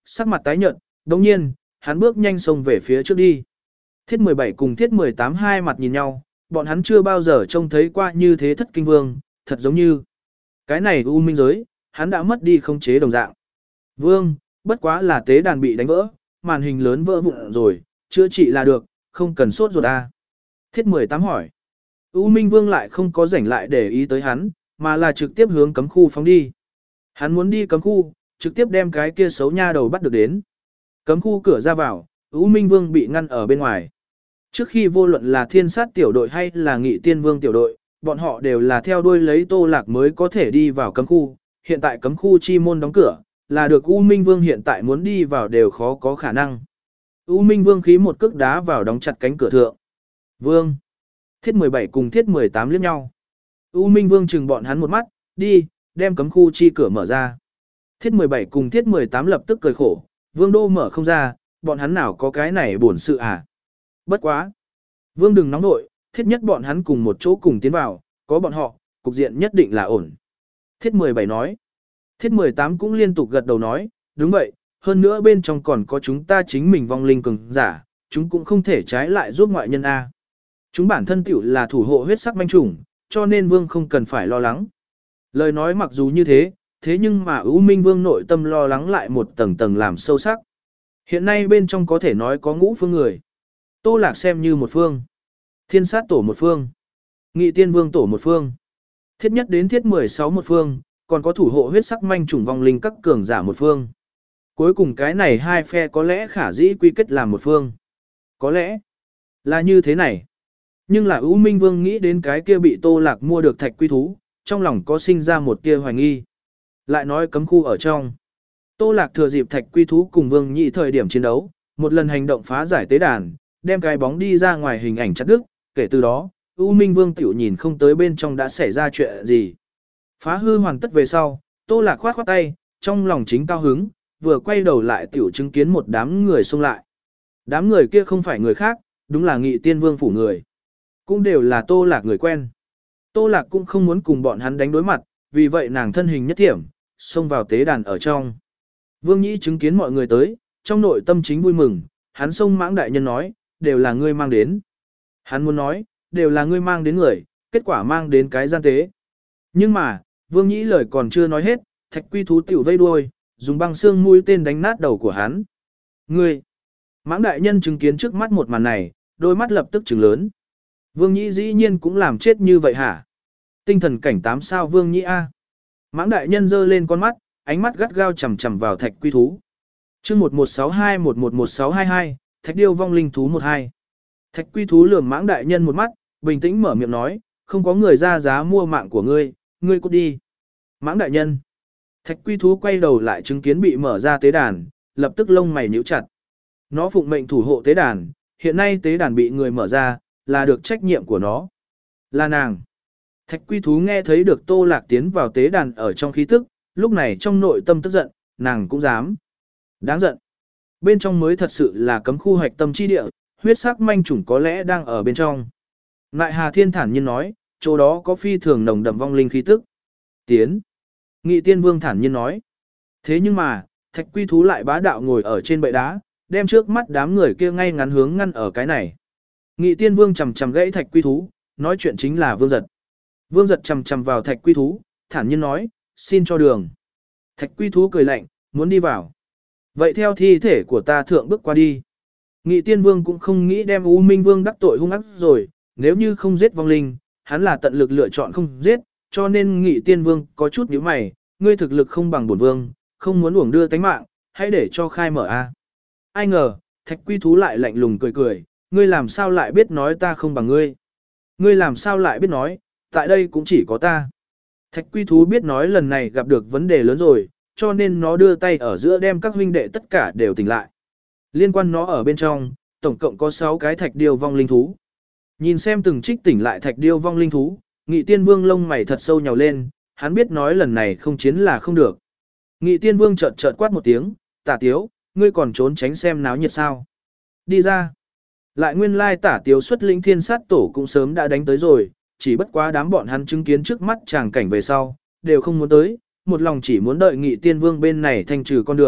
sắc mặt tái nhợt, đồng nhiên, hắn bước nhanh xông về phía trước đi. Thiết mười bảy cùng thiết mười tám hai mặt nhìn nhau, bọn hắn chưa bao giờ trông thấy qua như thế thất kinh vương, thật giống như cái này u minh giới, hắn đã mất đi không chế đồng dạng. Vương, bất quá là tế đàn bị đánh vỡ, màn hình lớn vỡ vụn rồi, chữa trị là được, không cần sốt ruột à. Thiết mười tám hỏi. U Minh Vương lại không có rảnh lại để ý tới hắn, mà là trực tiếp hướng cấm khu phóng đi. Hắn muốn đi cấm khu, trực tiếp đem cái kia xấu nha đầu bắt được đến. Cấm khu cửa ra vào, U Minh Vương bị ngăn ở bên ngoài. Trước khi vô luận là thiên sát tiểu đội hay là nghị tiên vương tiểu đội, bọn họ đều là theo đuôi lấy Tô Lạc mới có thể đi vào cấm khu. Hiện tại cấm khu chi môn đóng cửa, là được U Minh Vương hiện tại muốn đi vào đều khó có khả năng. U Minh Vương khí một cước đá vào đóng chặt cánh cửa thượng. Vương. Thiết mười bảy cùng thiết mười tám liếc nhau. U Minh Vương chừng bọn hắn một mắt, đi, đem cấm khu chi cửa mở ra. Thiết mười bảy cùng thiết mười tám lập tức cười khổ, Vương đô mở không ra, bọn hắn nào có cái này buồn sự à. Bất quá. Vương đừng nóng nội, thiết nhất bọn hắn cùng một chỗ cùng tiến vào, có bọn họ, cục diện nhất định là ổn. Thiết mười bảy nói. Thiết mười tám cũng liên tục gật đầu nói, đúng vậy, hơn nữa bên trong còn có chúng ta chính mình vong linh cường giả, chúng cũng không thể trái lại giúp ngoại nhân A. Chúng bản thân tiểu là thủ hộ huyết sắc manh chủng, cho nên vương không cần phải lo lắng. Lời nói mặc dù như thế, thế nhưng mà U Minh Vương nội tâm lo lắng lại một tầng tầng làm sâu sắc. Hiện nay bên trong có thể nói có ngũ phương người. Tô Lạc xem như một phương. Thiên sát tổ một phương. Nghị tiên vương tổ một phương. Thiết nhất đến thiết mười sáu một phương, còn có thủ hộ huyết sắc manh chủng vong linh các cường giả một phương. Cuối cùng cái này hai phe có lẽ khả dĩ quy kết làm một phương. Có lẽ là như thế này. Nhưng là U Minh Vương nghĩ đến cái kia bị Tô Lạc mua được thạch quy thú, trong lòng có sinh ra một tia hoài nghi. Lại nói cấm khu ở trong. Tô Lạc thừa dịp thạch quy thú cùng Vương Nhị thời điểm chiến đấu, một lần hành động phá giải tế đàn, đem cái bóng đi ra ngoài hình ảnh chặt đứt, kể từ đó, U Minh Vương tiểu nhìn không tới bên trong đã xảy ra chuyện gì. Phá hư hoàn tất về sau, Tô Lạc khoát khoát tay, trong lòng chính cao hứng, vừa quay đầu lại tiểu chứng kiến một đám người xông lại. Đám người kia không phải người khác, đúng là Nghị Tiên Vương phủ người. Cũng đều là Tô Lạc người quen. Tô Lạc cũng không muốn cùng bọn hắn đánh đối mặt, vì vậy nàng thân hình nhất thiểm, xông vào tế đàn ở trong. Vương Nhĩ chứng kiến mọi người tới, trong nội tâm chính vui mừng, hắn xông Mãng đại nhân nói, đều là ngươi mang đến. Hắn muốn nói, đều là ngươi mang đến người, kết quả mang đến cái gian tế. Nhưng mà, Vương Nhĩ lời còn chưa nói hết, thạch quy thú tiểu vây đuôi, dùng băng xương mũi tên đánh nát đầu của hắn. Ngươi! Mãng đại nhân chứng kiến trước mắt một màn này, đôi mắt lập tức trừng lớn. Vương Nhĩ dĩ nhiên cũng làm chết như vậy hả? Tinh thần cảnh tám sao Vương Nhĩ A. Mãng đại nhân giơ lên con mắt, ánh mắt gắt gao chằm chằm vào thạch quy thú. Chương một một sáu hai một một một sáu hai hai, thạch điêu vong linh thú một hai. Thạch quy thú lườm Mãng đại nhân một mắt, bình tĩnh mở miệng nói, không có người ra giá mua mạng của ngươi, ngươi cút đi. Mãng đại nhân. Thạch quy thú quay đầu lại chứng kiến bị mở ra tế đàn, lập tức lông mày nhíu chặt. Nó phụng mệnh thủ hộ tế đàn, hiện nay tế đàn bị người mở ra, là được trách nhiệm của nó. Là nàng. Thạch quy thú nghe thấy được Tô Lạc tiến vào tế đàn ở trong khí tức, lúc này trong nội tâm tức giận, nàng cũng dám. Đáng giận. Bên trong mới thật sự là cấm khu hoạch tâm chi địa, huyết sắc manh chủng có lẽ đang ở bên trong. Nại Hà Thiên thản nhiên nói, chỗ đó có phi thường nồng đậm vong linh khí tức. Tiến. Nghị Tiên Vương thản nhiên nói. Thế nhưng mà, thạch quy thú lại bá đạo ngồi ở trên bệ đá, đem trước mắt đám người kia ngay ngắn hướng ngăn ở cái này. Nghị Tiên Vương chầm chầm gãy thạch quy thú, nói chuyện chính là Vương Giật. Vương Giật chầm chầm vào thạch quy thú, thản nhiên nói, xin cho đường. Thạch quy thú cười lạnh, muốn đi vào. Vậy theo thi thể của ta thượng bước qua đi. Nghị Tiên Vương cũng không nghĩ đem U Minh Vương đắc tội hung ác rồi, nếu như không giết vong linh, hắn là tận lực lựa chọn không giết, cho nên Nghị Tiên Vương có chút nhíu mày, ngươi thực lực không bằng bổn vương, không muốn uổng đưa tánh mạng, hãy để cho khai mở a. Ai ngờ, thạch quy thú lại lạnh lùng cười cười, ngươi làm sao lại biết nói ta không bằng ngươi? Ngươi làm sao lại biết nói, tại đây cũng chỉ có ta. Thạch quy thú biết nói lần này gặp được vấn đề lớn rồi, cho nên nó đưa tay ở giữa đem các huynh đệ tất cả đều tỉnh lại. Liên quan nó ở bên trong, tổng cộng có sáu cái thạch điêu vong linh thú. Nhìn xem từng trích tỉnh lại thạch điêu vong linh thú, Nghị Tiên Vương lông mày thật sâu nhào lên, hắn biết nói lần này không chiến là không được. Nghị Tiên Vương chợt chợt quát một tiếng, Tả Tiếu, ngươi còn trốn tránh xem náo nhiệt sao? Đi ra. Lại nguyên lai Tả Tiếu xuất lĩnh thiên sát tổ cũng sớm đã đánh tới rồi, chỉ bất quá đám bọn hắn chứng kiến trước mắt tràng cảnh về sau, đều không muốn tới, một lòng chỉ muốn đợi Nghị Tiên Vương bên này thanh trừ con đường,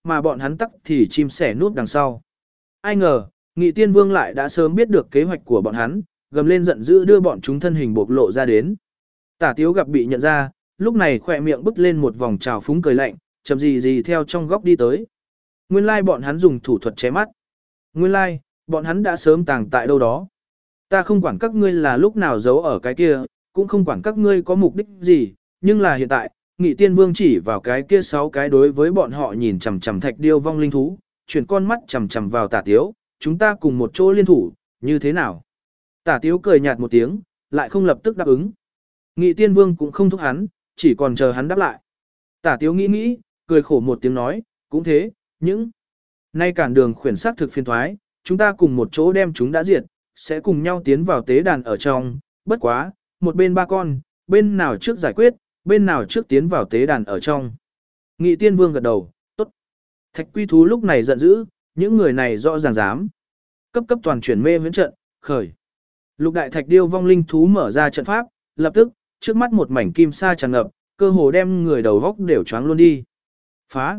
mà bọn hắn tắc thì chim sẻ núp đằng sau. Ai ngờ, Nghị Tiên Vương lại đã sớm biết được kế hoạch của bọn hắn, gầm lên giận dữ đưa bọn chúng thân hình bộc lộ ra đến. Tả Tiếu gặp bị nhận ra, lúc này khỏe miệng bứt lên một vòng trào phúng cười lạnh, chậm gì gì theo trong góc đi tới. Nguyên lai bọn hắn dùng thủ thuật ché mắt. Nguyên lai, bọn hắn đã sớm tàng tại đâu đó. Ta không quản các ngươi là lúc nào giấu ở cái kia, cũng không quản các ngươi có mục đích gì, nhưng là hiện tại, Nghị Tiên Vương chỉ vào cái kia sáu cái đối với bọn họ nhìn chằm chằm thạch điêu vong linh thú, chuyển con mắt chằm chằm vào Tả Tiếu, chúng ta cùng một chỗ liên thủ, như thế nào? Tả Tiếu cười nhạt một tiếng, lại không lập tức đáp ứng. Nghị Tiên Vương cũng không thúc hắn, chỉ còn chờ hắn đáp lại. Tả Tiếu nghĩ nghĩ, cười khổ một tiếng nói, cũng thế, những nay cản đường khuyển sắc thực phiên thoái, chúng ta cùng một chỗ đem chúng đã diệt, sẽ cùng nhau tiến vào tế đàn ở trong, bất quá, một bên ba con, bên nào trước giải quyết, bên nào trước tiến vào tế đàn ở trong. Nghị Tiên Vương gật đầu, tốt. Thạch Quy Thú lúc này giận dữ, những người này rõ ràng dám. Cấp cấp toàn chuyển mê viễn trận, khởi. Lục đại thạch điêu vong linh thú mở ra trận pháp, lập tức, trước mắt một mảnh kim sa tràn ngập, cơ hồ đem người đầu góc đều choáng luôn đi. Phá.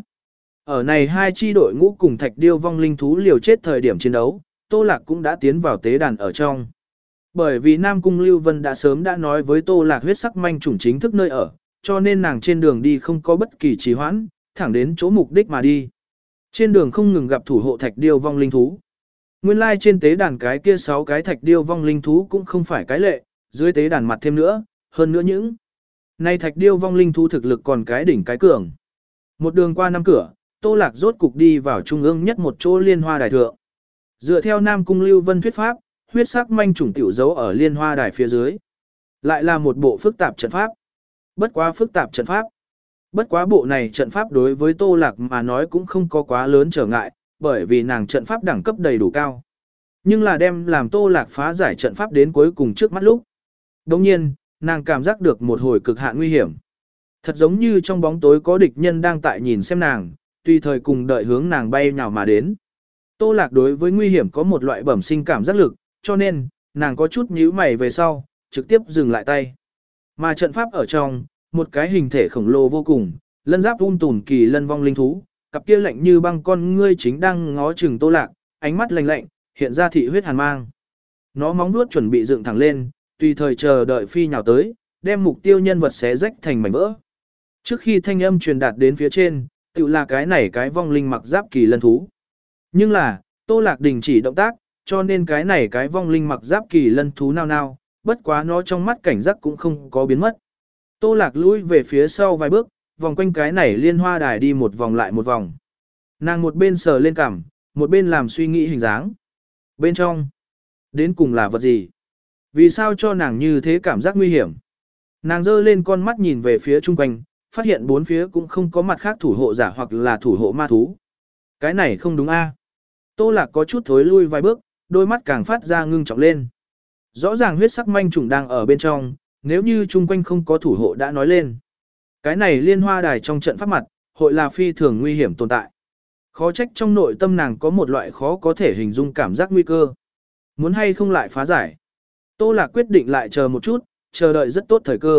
Ở này hai chi đội ngũ cùng thạch điêu vong linh thú liều chết thời điểm chiến đấu, Tô Lạc cũng đã tiến vào tế đàn ở trong. Bởi vì Nam Cung Lưu Vân đã sớm đã nói với Tô Lạc huyết sắc manh chủng chính thức nơi ở, cho nên nàng trên đường đi không có bất kỳ trì hoãn, thẳng đến chỗ mục đích mà đi. Trên đường không ngừng gặp thủ hộ thạch điêu vong linh thú. Nguyên lai trên tế đàn cái kia sáu cái thạch điêu vong linh thú cũng không phải cái lệ, dưới tế đàn mặt thêm nữa, hơn nữa những. Nay thạch điêu vong linh thú thực lực còn cái đỉnh cái cường. Một đường qua năm cửa, Tô Lạc rốt cục đi vào trung ương nhất một chỗ liên hoa đài thượng. Dựa theo Nam Cung Lưu Vân thuyết pháp, huyết sắc manh chủng tiểu dấu ở liên hoa đài phía dưới. Lại là một bộ phức tạp trận pháp. Bất quá phức tạp trận pháp. Bất quá bộ này trận pháp đối với Tô Lạc mà nói cũng không có quá lớn trở ngại, bởi vì nàng trận pháp đẳng cấp đầy đủ cao. Nhưng là đem làm Tô Lạc phá giải trận pháp đến cuối cùng trước mắt lúc. Đồng nhiên, nàng cảm giác được một hồi cực hạn nguy hiểm. Thật giống như trong bóng tối có địch nhân đang tại nhìn xem nàng, tùy thời cùng đợi hướng nàng bay nhào mà đến. Tô Lạc đối với nguy hiểm có một loại bẩm sinh cảm giác lực, cho nên, nàng có chút nhíu mày về sau, trực tiếp dừng lại tay. Mà trận pháp ở trong, một cái hình thể khổng lồ vô cùng, lân giáp um tùm kỳ lân vong linh thú, cặp kia lạnh như băng con ngươi chính đang ngó chừng Tô Lạc, ánh mắt lạnh lạnh, hiện ra thị huyết hàn mang. Nó móng vuốt chuẩn bị dựng thẳng lên, tùy thời chờ đợi phi nhào tới, đem mục tiêu nhân vật xé rách thành mảnh vỡ. Trước khi thanh âm truyền đạt đến phía trên, tự là cái này cái vong linh mặc giáp kỳ lân thú. Nhưng là, Tô Lạc đình chỉ động tác, cho nên cái này cái vong linh mặc giáp kỳ lân thú nào nào, bất quá nó trong mắt cảnh giác cũng không có biến mất. Tô Lạc lùi về phía sau vài bước, vòng quanh cái này liên hoa đài đi một vòng lại một vòng. Nàng một bên sờ lên cằm, một bên làm suy nghĩ hình dáng. Bên trong, đến cùng là vật gì? Vì sao cho nàng như thế cảm giác nguy hiểm? Nàng giơ lên con mắt nhìn về phía chung quanh, phát hiện bốn phía cũng không có mặt khác thủ hộ giả hoặc là thủ hộ ma thú. Cái này không đúng a. Tô Lạc có chút thối lui vài bước, đôi mắt càng phát ra ngưng trọng lên. Rõ ràng huyết sắc manh trùng đang ở bên trong, nếu như chung quanh không có thủ hộ đã nói lên. Cái này liên hoa đài trong trận pháp mặt, hội là phi thường nguy hiểm tồn tại. Khó trách trong nội tâm nàng có một loại khó có thể hình dung cảm giác nguy cơ. Muốn hay không lại phá giải. Tô Lạc quyết định lại chờ một chút, chờ đợi rất tốt thời cơ.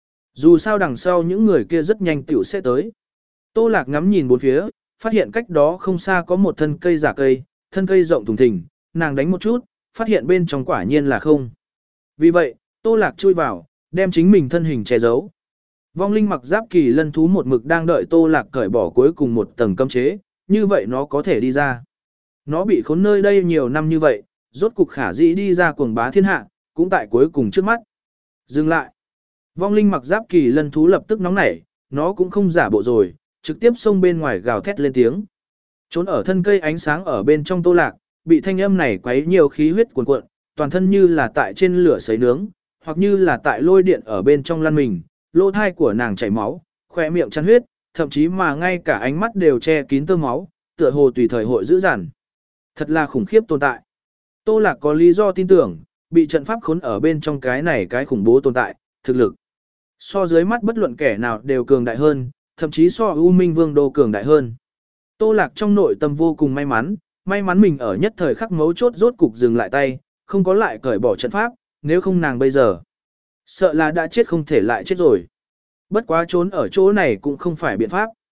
Dù sao đằng sau những người kia rất nhanh tiểu sẽ tới. Tô Lạc ngắm nhìn bốn phía, phát hiện cách đó không xa có một thân cây giả cây, thân cây rộng thùng thình, nàng đánh một chút, phát hiện bên trong quả nhiên là không. Vì vậy, Tô Lạc chui vào, đem chính mình thân hình che giấu. Vong linh mặc giáp kỳ lân thú một mực đang đợi Tô Lạc cởi bỏ cuối cùng một tầng cấm chế, như vậy nó có thể đi ra. Nó bị khốn nơi đây nhiều năm như vậy, rốt cục khả dĩ đi ra cuồng bá thiên hạ, cũng tại cuối cùng trước mắt. Dừng lại. Vong linh mặc giáp kỳ lân thú lập tức nóng nảy, nó cũng không giả bộ rồi, trực tiếp xông bên ngoài gào thét lên tiếng. Trốn ở thân cây ánh sáng ở bên trong Tô Lạc, bị thanh âm này quấy nhiều khí huyết cuồn cuộn, toàn thân như là tại trên lửa sấy nướng, hoặc như là tại lôi điện ở bên trong lăn mình, lỗ thai của nàng chảy máu, khỏe miệng chăn huyết, thậm chí mà ngay cả ánh mắt đều che kín tơ máu, tựa hồ tùy thời hội dữ dằn. Thật là khủng khiếp tồn tại. Tô Lạc có lý do tin tưởng, bị trận pháp khốn ở bên trong cái này cái khủng bố tồn tại, thực lực. So dưới mắt bất luận kẻ nào đều cường đại hơn, thậm chí so U Minh Vương Đô cường đại hơn. Tô Lạc trong nội tâm vô cùng may mắn, may mắn mình ở nhất thời khắc mấu chốt rốt cục dừng lại tay, không có lại cởi bỏ trận pháp, nếu không nàng bây giờ. Sợ là đã chết không thể lại chết rồi. Bất quá trốn ở chỗ này cũng không phải biện pháp.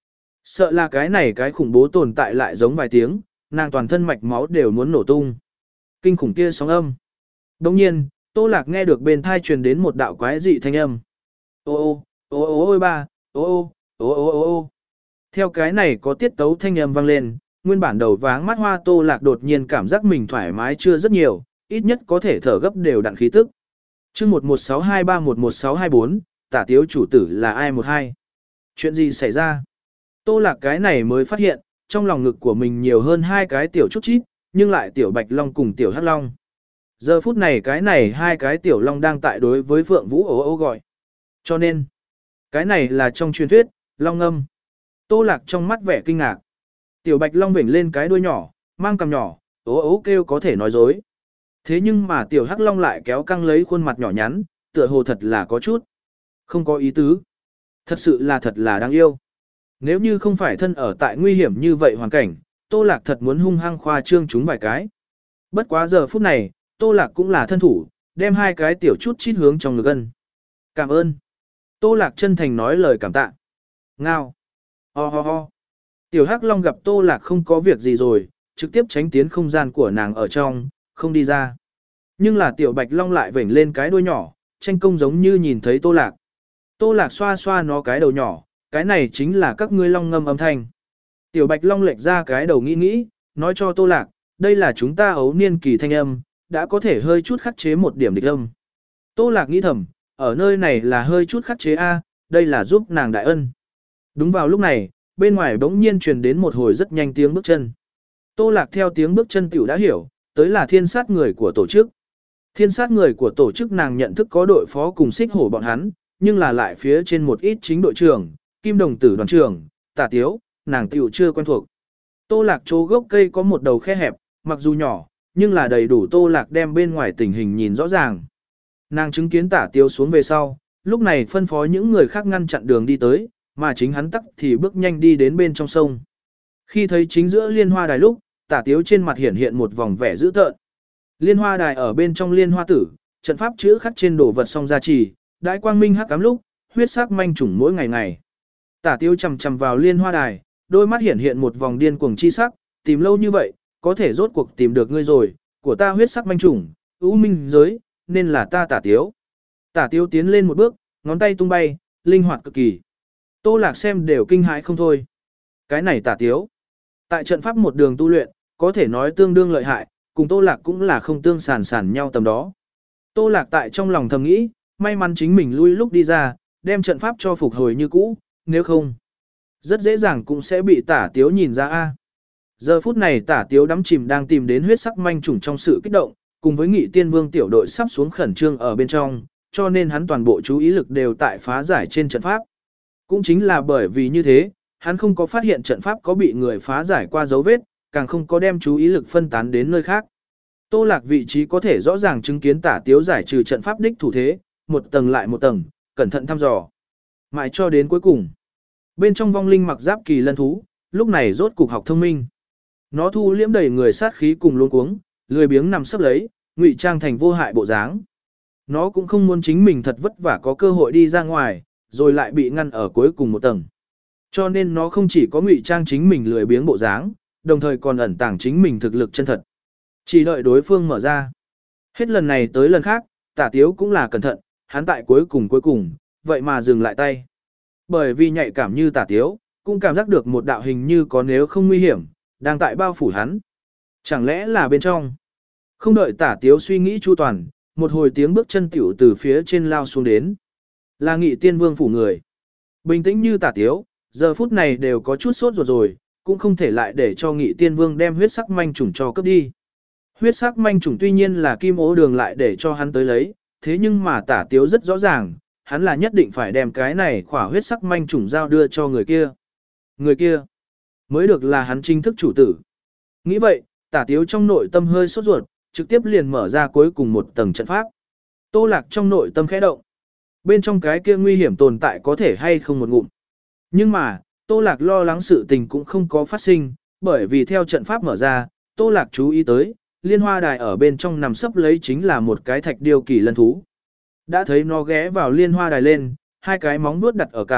Sợ là cái này cái khủng bố tồn tại lại giống vài tiếng, nàng toàn thân mạch máu đều muốn nổ tung. Kinh khủng kia sóng âm. Đồng nhiên, Tô Lạc nghe được bên thai truyền đến một đạo quái dị thanh âm. Ô ô, ô ô ô ba, ô ô, ô ô ô ô. Theo cái này có tiết tấu thanh âm vang lên, nguyên bản đầu váng mắt hoa Tô Lạc đột nhiên cảm giác mình thoải mái chưa rất nhiều, ít nhất có thể thở gấp đều đặn khí tức. Chương một một sáu hai ba một một sáu hai bốn, tả tiếu chủ tử là ai một hai. Chuyện gì xảy ra? Tô Lạc cái này mới phát hiện, trong lòng ngực của mình nhiều hơn hai cái tiểu chút chít, nhưng lại tiểu bạch long cùng tiểu hắc long. Giờ phút này cái này hai cái tiểu long đang tại đối với Phượng Vũ ố ô gọi. Cho nên, cái này là trong truyền thuyết, long âm. Tô Lạc trong mắt vẻ kinh ngạc. Tiểu bạch long vểnh lên cái đuôi nhỏ, mang cằm nhỏ, ố ố kêu có thể nói dối. Thế nhưng mà tiểu hắc long lại kéo căng lấy khuôn mặt nhỏ nhắn, tựa hồ thật là có chút. Không có ý tứ. Thật sự là thật là đáng yêu. Nếu như không phải thân ở tại nguy hiểm như vậy hoàn cảnh, Tô Lạc thật muốn hung hăng khoa trương chúng vài cái. Bất quá giờ phút này, Tô Lạc cũng là thân thủ, đem hai cái tiểu chút chít hướng trong ngực ân. Cảm ơn. Tô Lạc chân thành nói lời cảm tạ. Ngao. Ho ho ho. Tiểu Hắc Long gặp Tô Lạc không có việc gì rồi, trực tiếp tránh tiến không gian của nàng ở trong, không đi ra. Nhưng là Tiểu Bạch Long lại vểnh lên cái đuôi nhỏ, tranh công giống như nhìn thấy Tô Lạc. Tô Lạc xoa xoa nó cái đầu nhỏ, cái này chính là các ngươi long ngâm âm thanh. Tiểu Bạch Long lệch ra cái đầu nghĩ nghĩ, nói cho Tô Lạc, đây là chúng ta ấu niên kỳ thanh âm, đã có thể hơi chút khắc chế một điểm địch âm. Tô Lạc nghĩ thầm, ở nơi này là hơi chút khắc chế A, đây là giúp nàng đại ân. Đúng vào lúc này, bên ngoài bỗng nhiên truyền đến một hồi rất nhanh tiếng bước chân. Tô Lạc theo tiếng bước chân tiểu đã hiểu, tới là thiên sát người của tổ chức. Thiên sát người của tổ chức nàng nhận thức có đội phó cùng xích hổ bọn hắn, nhưng là lại phía trên một ít chính đội trưởng, kim đồng tử đoàn trưởng, tả tiếu, nàng tiểu chưa quen thuộc. Tô Lạc chỗ gốc cây có một đầu khe hẹp, mặc dù nhỏ, nhưng là đầy đủ Tô Lạc đem bên ngoài tình hình nhìn rõ ràng. Nàng chứng kiến tả tiếu xuống về sau, lúc này phân phó những người khác ngăn chặn đường đi tới, mà chính hắn tắc thì bước nhanh đi đến bên trong sông. Khi thấy chính giữa liên hoa đài lúc, tả tiếu trên mặt hiện hiện một vòng vẻ dữ tợn. Liên hoa đài ở bên trong liên hoa tử, trận pháp chữ khắc trên đồ vật song gia trì, đại quang minh hắc cám lúc, huyết sắc manh trùng mỗi ngày ngày. Tả tiếu chầm chầm vào liên hoa đài, đôi mắt hiện hiện một vòng điên cuồng chi sắc, tìm lâu như vậy, có thể rốt cuộc tìm được ngươi rồi, của ta huyết sắc manh trùng, ưu minh giới, nên là ta tả tiếu. Tả tiếu tiến lên một bước, ngón tay tung bay, linh hoạt cực kỳ. Tô Lạc xem đều kinh hãi không thôi. Cái này tả tiếu. Tại trận pháp một đường tu luyện, có thể nói tương đương lợi hại, cùng Tô Lạc cũng là không tương sàn sàn nhau tầm đó. Tô Lạc tại trong lòng thầm nghĩ, may mắn chính mình lui lúc đi ra, đem trận pháp cho phục hồi như cũ, nếu không, rất dễ dàng cũng sẽ bị tả tiếu nhìn ra a. Giờ phút này tả tiếu đắm chìm đang tìm đến huyết sắc manh trùng trong sự kích động, cùng với Nghị Tiên Vương tiểu đội sắp xuống khẩn trương ở bên trong, cho nên hắn toàn bộ chú ý lực đều tại phá giải trên trận pháp. Cũng chính là bởi vì như thế, hắn không có phát hiện trận pháp có bị người phá giải qua dấu vết, càng không có đem chú ý lực phân tán đến nơi khác. Tô Lạc vị trí có thể rõ ràng chứng kiến tả tiếu giải trừ trận pháp đích thủ thế, một tầng lại một tầng, cẩn thận thăm dò. Mãi cho đến cuối cùng. Bên trong vong linh mặc giáp kỳ lân thú, lúc này rốt cục học thông minh. Nó thu liễm đầy người sát khí cùng luống cuống, lười biếng nằm sấp lấy, ngụy trang thành vô hại bộ dáng. Nó cũng không muốn chính mình thật vất vả có cơ hội đi ra ngoài, rồi lại bị ngăn ở cuối cùng một tầng. Cho nên nó không chỉ có ngụy trang chính mình lười biếng bộ dáng, đồng thời còn ẩn tàng chính mình thực lực chân thật. Chỉ đợi đối phương mở ra. Hết lần này tới lần khác, tả tiếu cũng là cẩn thận, hắn tại cuối cùng cuối cùng, vậy mà dừng lại tay. Bởi vì nhạy cảm như tả tiếu, cũng cảm giác được một đạo hình như có nếu không nguy hiểm, đang tại bao phủ hắn. Chẳng lẽ là bên trong? Không đợi tả tiếu suy nghĩ chu toàn, một hồi tiếng bước chân tiểu từ phía trên lao xuống đến. Là Nghị Tiên Vương phủ người. Bình tĩnh như tả tiếu, giờ phút này đều có chút sốt ruột rồi, cũng không thể lại để cho Nghị Tiên Vương đem huyết sắc manh trùng cho cấp đi. Huyết sắc manh trùng tuy nhiên là kim ố đường lại để cho hắn tới lấy, thế nhưng mà tả tiếu rất rõ ràng, hắn là nhất định phải đem cái này khỏa huyết sắc manh trùng giao đưa cho người kia. Người kia mới được là hắn chính thức chủ tử. Nghĩ vậy, tả tiếu trong nội tâm hơi sốt ruột, trực tiếp liền mở ra cuối cùng một tầng trận pháp. Tô Lạc trong nội tâm khẽ động. Bên trong cái kia nguy hiểm tồn tại có thể hay không một ngụm. Nhưng mà, Tô Lạc lo lắng sự tình cũng không có phát sinh, bởi vì theo trận pháp mở ra, Tô Lạc chú ý tới, liên hoa đài ở bên trong nằm sấp lấy chính là một cái thạch điêu kỳ lân thú. Đã thấy nó ghé vào liên hoa đài lên, hai cái móng vuốt đặt ở cằm,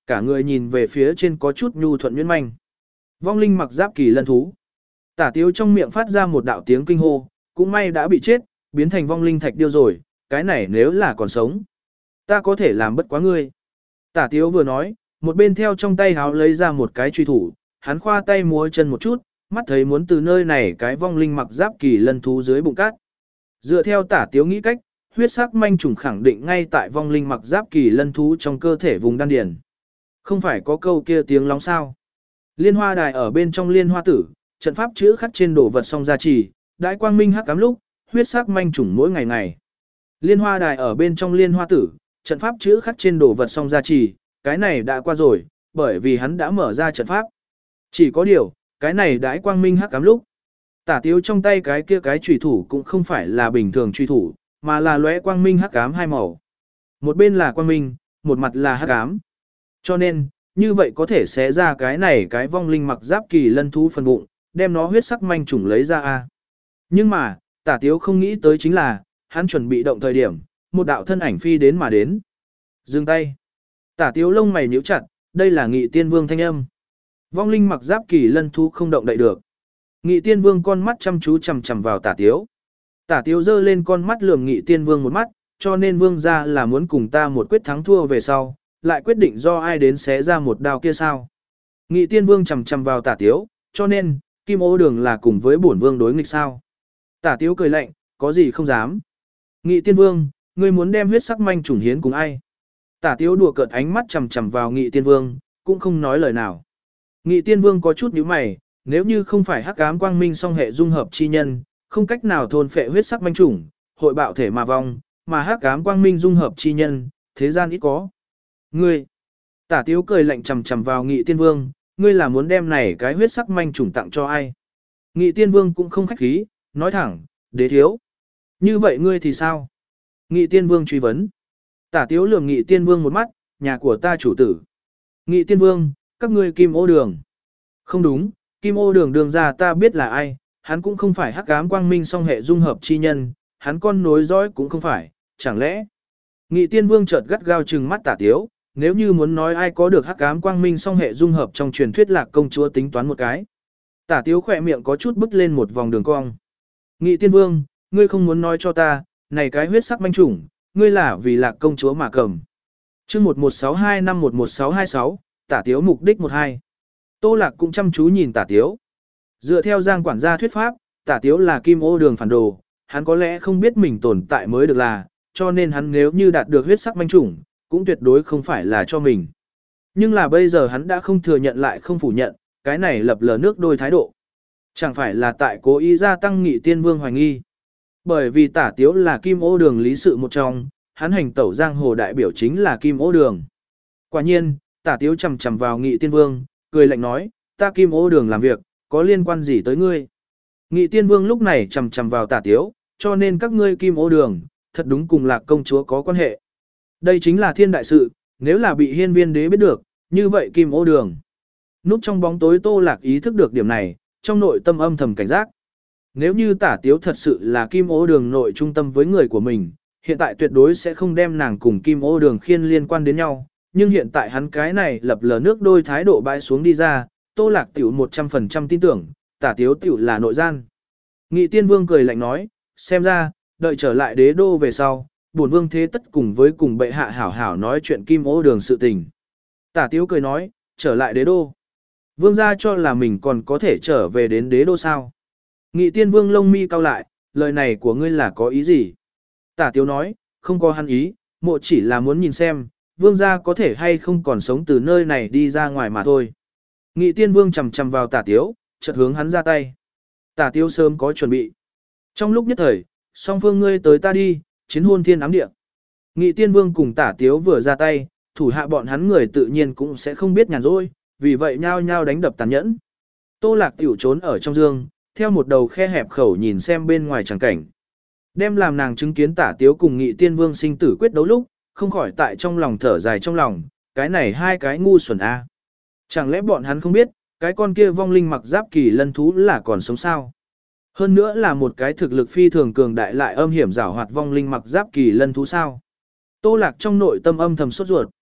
cả người nhìn về phía trên có chút nhu thuận nhuyễn manh. Vong linh mặc giáp kỳ lân thú. Tả Tiếu trong miệng phát ra một đạo tiếng kinh hô, cũng may đã bị chết, biến thành vong linh thạch điêu rồi, cái này nếu là còn sống, ta có thể làm bất quá ngươi. Tả Tiếu vừa nói, một bên theo trong tay háo lấy ra một cái truy thủ, hắn khoa tay múa chân một chút, mắt thấy muốn từ nơi này cái vong linh mặc giáp kỳ lân thú dưới bụng cát. Dựa theo Tả Tiếu nghĩ cách, huyết sắc manh trùng khẳng định ngay tại vong linh mặc giáp kỳ lân thú trong cơ thể vùng đan điền. Không phải có câu kia tiếng lóng sao? Liên hoa đài ở bên trong liên hoa tử, trận pháp chữ khắc trên đồ vật song gia trì, đại quang minh hắc ám lúc, huyết sắc manh trùng mỗi ngày ngày. Liên hoa đài ở bên trong liên hoa tử, trận pháp chữ khắc trên đồ vật song gia trì, cái này đã qua rồi, bởi vì hắn đã mở ra trận pháp. Chỉ có điều, cái này đãi quang minh hắc ám lúc. Tả Tiếu trong tay cái kia cái chủy thủ cũng không phải là bình thường chủy thủ, mà là lóe quang minh hắc ám hai màu. Một bên là quang minh, một mặt là hắc ám. Cho nên, như vậy có thể xé ra cái này cái vong linh mặc giáp kỳ lân thú phần bụng, đem nó huyết sắc manh trùng lấy ra a. Nhưng mà, Tả Tiếu không nghĩ tới chính là, hắn chuẩn bị động thời điểm, một đạo thân ảnh phi đến mà đến. Dừng tay. Tả Tiếu lông mày nhíu chặt, đây là Nghị Tiên Vương thanh âm. Vong linh mặc giáp kỳ lân thú không động đậy được. Nghị Tiên Vương con mắt chăm chú chằm chằm vào Tả Tiếu. Tả Tiếu giơ lên con mắt lườm Nghị Tiên Vương một mắt, cho nên Vương gia là muốn cùng ta một quyết thắng thua về sau, lại quyết định do ai đến xé ra một đao kia sao. Nghị Tiên Vương chằm chằm vào Tả Tiếu, cho nên, Kim Ô Đường là cùng với bổn vương đối nghịch sao. Tả Tiếu cười lạnh, có gì không dám. Nghị Tiên Vương, ngươi muốn đem huyết sắc manh trùng hiến cùng ai? Tả Tiếu đùa cợt ánh mắt chằm chằm vào Nghị Tiên Vương, cũng không nói lời nào. Nghị Tiên Vương có chút nhíu mày, nếu như không phải hắc ám quang minh song hệ dung hợp chi nhân, không cách nào thôn phệ huyết sắc manh trùng, hội bạo thể mà vong, mà hắc ám quang minh dung hợp chi nhân, thế gian ít có. Ngươi, Tả Tiếu cười lạnh chằm chằm vào Nghị Tiên Vương, ngươi là muốn đem này cái huyết sắc manh trùng tặng cho ai? Nghị Tiên Vương cũng không khách khí, nói thẳng, đế thiếu. Như vậy ngươi thì sao? Nghị Tiên Vương truy vấn. Tả Tiếu lườm Nghị Tiên Vương một mắt, nhà của ta chủ tử. Nghị Tiên Vương, các ngươi Kim Ô Đường. Không đúng, Kim Ô Đường đường ra ta biết là ai, hắn cũng không phải hắc ám quang minh song hệ dung hợp chi nhân, hắn con nối dõi cũng không phải, chẳng lẽ. Nghị Tiên Vương chợt gắt gao trừng mắt Tả Tiếu, nếu như muốn nói ai có được hắc ám quang minh song hệ dung hợp trong truyền thuyết Lạc công chúa tính toán một cái. Tả Tiếu khỏe miệng có chút bứt lên một vòng đường cong. Nghị Tiên Vương, ngươi không muốn nói cho ta, này cái huyết sắc manh trùng, ngươi là vì Lạc công chúa mà cầm. Chương một một sáu hai năm một một sáu hai sáu, Tả Tiếu mục đích một hai. Tô Lạc cũng chăm chú nhìn Tả Tiếu. Dựa theo Giang quản gia thuyết pháp, Tả Tiếu là Kim Ô Đường phản đồ, hắn có lẽ không biết mình tồn tại mới được là, cho nên hắn nếu như đạt được huyết sắc manh trùng, cũng tuyệt đối không phải là cho mình. Nhưng là bây giờ hắn đã không thừa nhận lại không phủ nhận, cái này lập lờ nước đôi thái độ. Chẳng phải là tại cố ý gia tăng Nghị Tiên Vương hoài nghi. Bởi vì Tả Tiếu là Kim Ô Đường lý sự một trong, hắn hành tẩu giang hồ đại biểu chính là Kim Ô Đường. Quả nhiên, Tả Tiếu chầm chầm vào Nghị Tiên Vương, cười lạnh nói, ta Kim Ô Đường làm việc, có liên quan gì tới ngươi? Nghị Tiên Vương lúc này chầm chầm vào Tả Tiếu, cho nên các ngươi Kim Ô Đường, thật đúng cùng Lạc công chúa có quan hệ. Đây chính là thiên đại sự, nếu là bị hiên viên đế biết được, như vậy Kim Ô Đường. Núp trong bóng tối Tô Lạc ý thức được điểm này, trong nội tâm âm thầm cảnh giác. Nếu như Tả Tiếu thật sự là Kim Ô Đường nội trung tâm với người của mình, hiện tại tuyệt đối sẽ không đem nàng cùng Kim Ô Đường khiên liên quan đến nhau, nhưng hiện tại hắn cái này lập lờ nước đôi thái độ bãi xuống đi ra, Tô Lạc tiểu một trăm phần trăm tin tưởng, Tả Tiếu tiểu là nội gian. Nghị Tiên Vương cười lạnh nói, xem ra, đợi trở lại đế đô về sau, bổn vương thế tất cùng với cùng bệ hạ hảo hảo nói chuyện Kim Ô Đường sự tình. Tả Tiếu cười nói, trở lại đế đô. Vương gia cho là mình còn có thể trở về đến đế đô sao. Nghị Tiên Vương lông mi cau lại, lời này của ngươi là có ý gì? Tả Tiếu nói, không có hắn ý, mộ chỉ là muốn nhìn xem, vương gia có thể hay không còn sống từ nơi này đi ra ngoài mà thôi. Nghị Tiên Vương chầm chầm vào Tả Tiếu, chợt hướng hắn ra tay. Tả Tiếu sớm có chuẩn bị. Trong lúc nhất thời, song phương ngươi tới ta đi, chiến hôn thiên ám địa. Nghị Tiên Vương cùng Tả Tiếu vừa ra tay, thủ hạ bọn hắn người tự nhiên cũng sẽ không biết nhàn rỗi, vì vậy nhao nhao đánh đập tàn nhẫn. Tô Lạc tiểu trốn ở trong dương, theo một đầu khe hẹp khẩu nhìn xem bên ngoài chẳng cảnh. Đem làm nàng chứng kiến Tả Tiếu cùng Nghị Tiên Vương sinh tử quyết đấu lúc, không khỏi tại trong lòng thở dài trong lòng, cái này hai cái ngu xuẩn a. Chẳng lẽ bọn hắn không biết, cái con kia vong linh mặc giáp kỳ lân thú là còn sống sao? Hơn nữa là một cái thực lực phi thường cường đại lại âm hiểm giảo hoạt vong linh mặc giáp kỳ lân thú sao? Tô Lạc trong nội tâm âm thầm sốt ruột.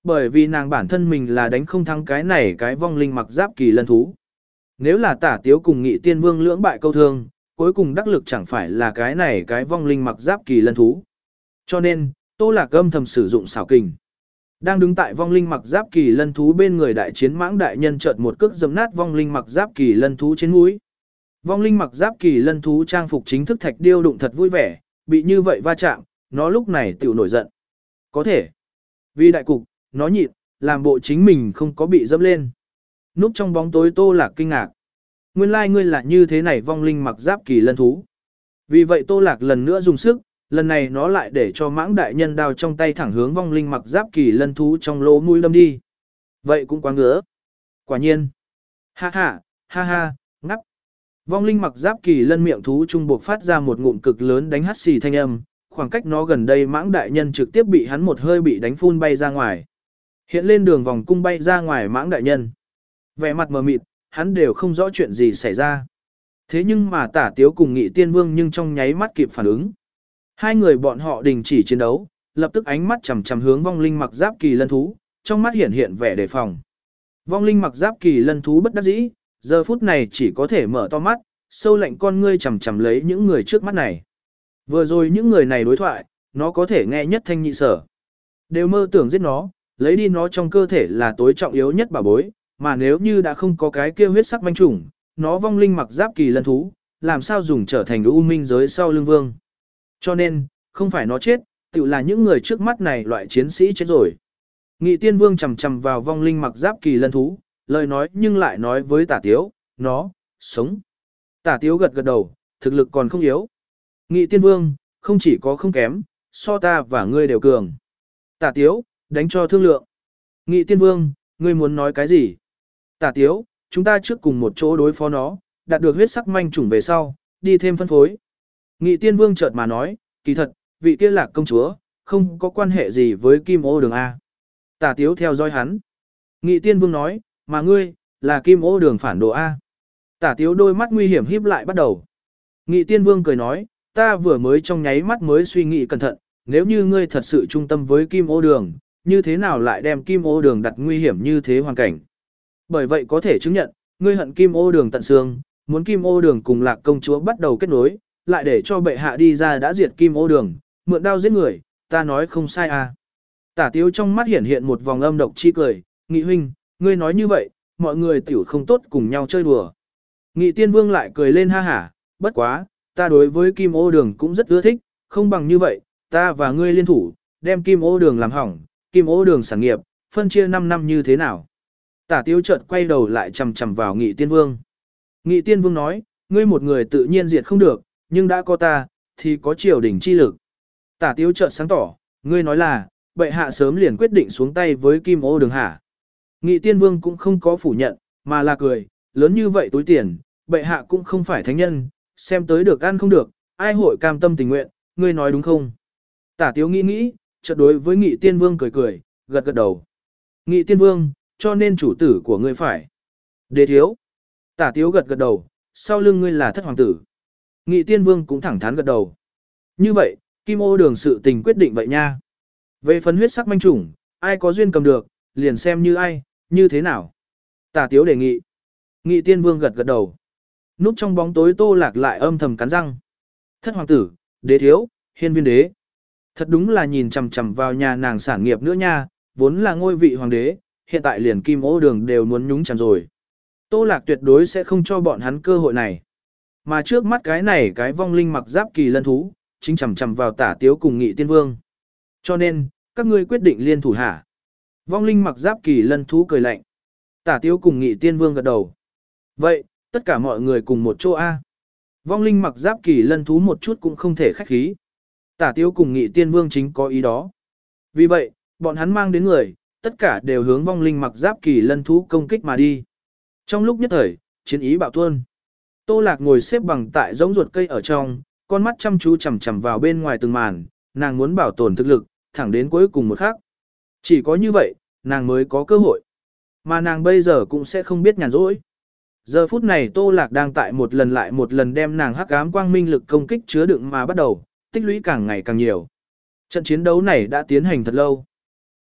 Bởi vì nàng bản thân mình là đánh không thắng cái này cái vong linh mặc giáp kỳ lân thú. Nếu là tả tiếu cùng nghị tiên vương lưỡng bại câu thương, cuối cùng đắc lực chẳng phải là cái này cái vong linh mặc giáp kỳ lân thú. Cho nên, Tô Lạc âm thầm sử dụng xảo kình. Đang đứng tại vong linh mặc giáp kỳ lân thú bên người đại chiến mãng đại nhân chợt một cước dẫm nát vong linh mặc giáp kỳ lân thú trên mũi. Vong linh mặc giáp kỳ lân thú trang phục chính thức thạch điêu đụng thật vui vẻ, bị như vậy va chạm, nó lúc này tiểu nổi giận. Có thể, vì đại cục, nó nhịn, làm bộ chính mình không có bị dẫm lên. Núp trong bóng tối Tô Lạc kinh ngạc. Nguyên lai like ngươi là như thế này vong linh mặc giáp kỳ lân thú. Vì vậy Tô Lạc lần nữa dùng sức, lần này nó lại để cho mãng đại nhân đao trong tay thẳng hướng vong linh mặc giáp kỳ lân thú trong lỗ mũi đâm đi. Vậy cũng quá ngứa. Quả nhiên. Ha ha, ha ha, ngắp. Vong linh mặc giáp kỳ lân miệng thú trung buộc phát ra một ngụm cực lớn đánh hắt xì thanh âm, khoảng cách nó gần đây mãng đại nhân trực tiếp bị hắn một hơi bị đánh phun bay ra ngoài. Hiện lên đường vòng cung bay ra ngoài mãng đại nhân. Vẻ mặt mờ mịt, hắn đều không rõ chuyện gì xảy ra. Thế nhưng mà tả tiếu cùng nghị tiên vương nhưng trong nháy mắt kịp phản ứng. Hai người bọn họ đình chỉ chiến đấu, lập tức ánh mắt chằm chằm hướng vong linh mặc giáp kỳ lân thú, trong mắt hiện hiện vẻ đề phòng. Vong linh mặc giáp kỳ lân thú bất đắc dĩ, giờ phút này chỉ có thể mở to mắt, sâu lạnh con ngươi chằm chằm lấy những người trước mắt này. Vừa rồi những người này đối thoại, nó có thể nghe nhất thanh nhị sở. Đều mơ tưởng giết nó, lấy đi nó trong cơ thể là tối trọng yếu nhất bảo bối, mà nếu như đã không có cái kia huyết sắc manh chủng, nó vong linh mặc giáp kỳ lân thú, làm sao dùng trở thành u minh giới sau lưng vương. Cho nên, không phải nó chết, tự là những người trước mắt này loại chiến sĩ chết rồi. Nghị tiên vương chầm chầm vào vong linh mặc giáp kỳ lân thú, lời nói nhưng lại nói với tả tiếu, nó, sống. Tả tiếu gật gật đầu, thực lực còn không yếu. Nghị tiên vương, không chỉ có không kém, so ta và ngươi đều cường. Tả tiếu, đánh cho thương lượng. Nghị tiên vương, ngươi muốn nói cái gì? Tả tiếu, chúng ta trước cùng một chỗ đối phó nó, đạt được huyết sắc manh chủng về sau, đi thêm phân phối. Nghị tiên vương chợt mà nói, kỳ thật, vị kia lạc công chúa, không có quan hệ gì với kim ô đường A. Tả tiếu theo dõi hắn. Nghị tiên vương nói, mà ngươi, là kim ô đường phản đồ A. Tả tiếu đôi mắt nguy hiểm híp lại bắt đầu. Nghị tiên vương cười nói, ta vừa mới trong nháy mắt mới suy nghĩ cẩn thận, nếu như ngươi thật sự trung tâm với kim ô đường, như thế nào lại đem kim ô đường đặt nguy hiểm như thế hoàn cảnh. Bởi vậy có thể chứng nhận, ngươi hận kim ô đường tận xương, muốn kim ô đường cùng lạc công chúa bắt đầu kết nối, lại để cho bệ hạ đi ra đã diệt kim ô đường, mượn đao giết người, ta nói không sai à. Tả tiếu trong mắt hiện hiện một vòng âm độc chi cười, Nghị huynh, ngươi nói như vậy, mọi người tiểu không tốt cùng nhau chơi đùa. Nghị tiên vương lại cười lên ha hả, bất quá, ta đối với kim ô đường cũng rất ưa thích, không bằng như vậy, ta và ngươi liên thủ, đem kim ô đường làm hỏng, kim ô đường sản nghiệp, phân chia năm năm như thế nào. Tả tiếu chợt quay đầu lại chầm chầm vào nghị tiên vương. Nghị tiên vương nói, ngươi một người tự nhiên diệt không được, nhưng đã có ta, thì có triều đình chi lực. Tả tiếu chợt sáng tỏ, ngươi nói là, bệ hạ sớm liền quyết định xuống tay với kim ô đường hả. Nghị tiên vương cũng không có phủ nhận, mà là cười, lớn như vậy túi tiền, bệ hạ cũng không phải thánh nhân, xem tới được ăn không được, ai hội cam tâm tình nguyện, ngươi nói đúng không? Tả tiếu nghĩ nghĩ, chợt đối với nghị tiên vương cười cười, gật gật đầu. Nghị tiên vương, cho nên chủ tử của ngươi phải. Đế thiếu. Tả tiếu gật gật đầu, sau lưng ngươi là thất hoàng tử. Nghị tiên vương cũng thẳng thắn gật đầu. Như vậy, kim ô đường sự tình quyết định vậy nha. Về phần huyết sắc manh chủng, ai có duyên cầm được, liền xem như ai, như thế nào. Tả tiếu đề nghị. Nghị tiên vương gật gật đầu. Núp trong bóng tối Tô Lạc lại âm thầm cắn răng. Thất hoàng tử, đế thiếu, hiên viên đế. Thật đúng là nhìn chằm chằm vào nhà nàng sản nghiệp nữa nha, vốn là ngôi vị hoàng đế, hiện tại liền kim ô đường đều muốn nhúng chằm rồi. Tô Lạc tuyệt đối sẽ không cho bọn hắn cơ hội này. Mà trước mắt cái này cái vong linh mặc giáp kỳ lân thú, chính chằm chằm vào tả tiếu cùng nghị tiên vương. Cho nên, các ngươi quyết định liên thủ hả? Vong linh mặc giáp kỳ lân thú cười lạnh. Tả tiếu cùng nghị tiên vương gật đầu. Vậy, tất cả mọi người cùng một chỗ A. Vong linh mặc giáp kỳ lân thú một chút cũng không thể khách khí. Tả tiếu cùng nghị tiên vương chính có ý đó. Vì vậy, bọn hắn mang đến người, tất cả đều hướng vong linh mặc giáp kỳ lân thú công kích mà đi. Trong lúc nhất thời, chiến ý bạo tuôn. Tô Lạc ngồi xếp bằng tại giống ruột cây ở trong, con mắt chăm chú chằm chằm vào bên ngoài từng màn, nàng muốn bảo tồn thực lực, thẳng đến cuối cùng một khắc. Chỉ có như vậy, nàng mới có cơ hội. Mà nàng bây giờ cũng sẽ không biết nhàn rỗi. Giờ phút này Tô Lạc đang tại một lần lại một lần đem nàng hắc ám quang minh lực công kích chứa đựng mà bắt đầu, tích lũy càng ngày càng nhiều. Trận chiến đấu này đã tiến hành thật lâu.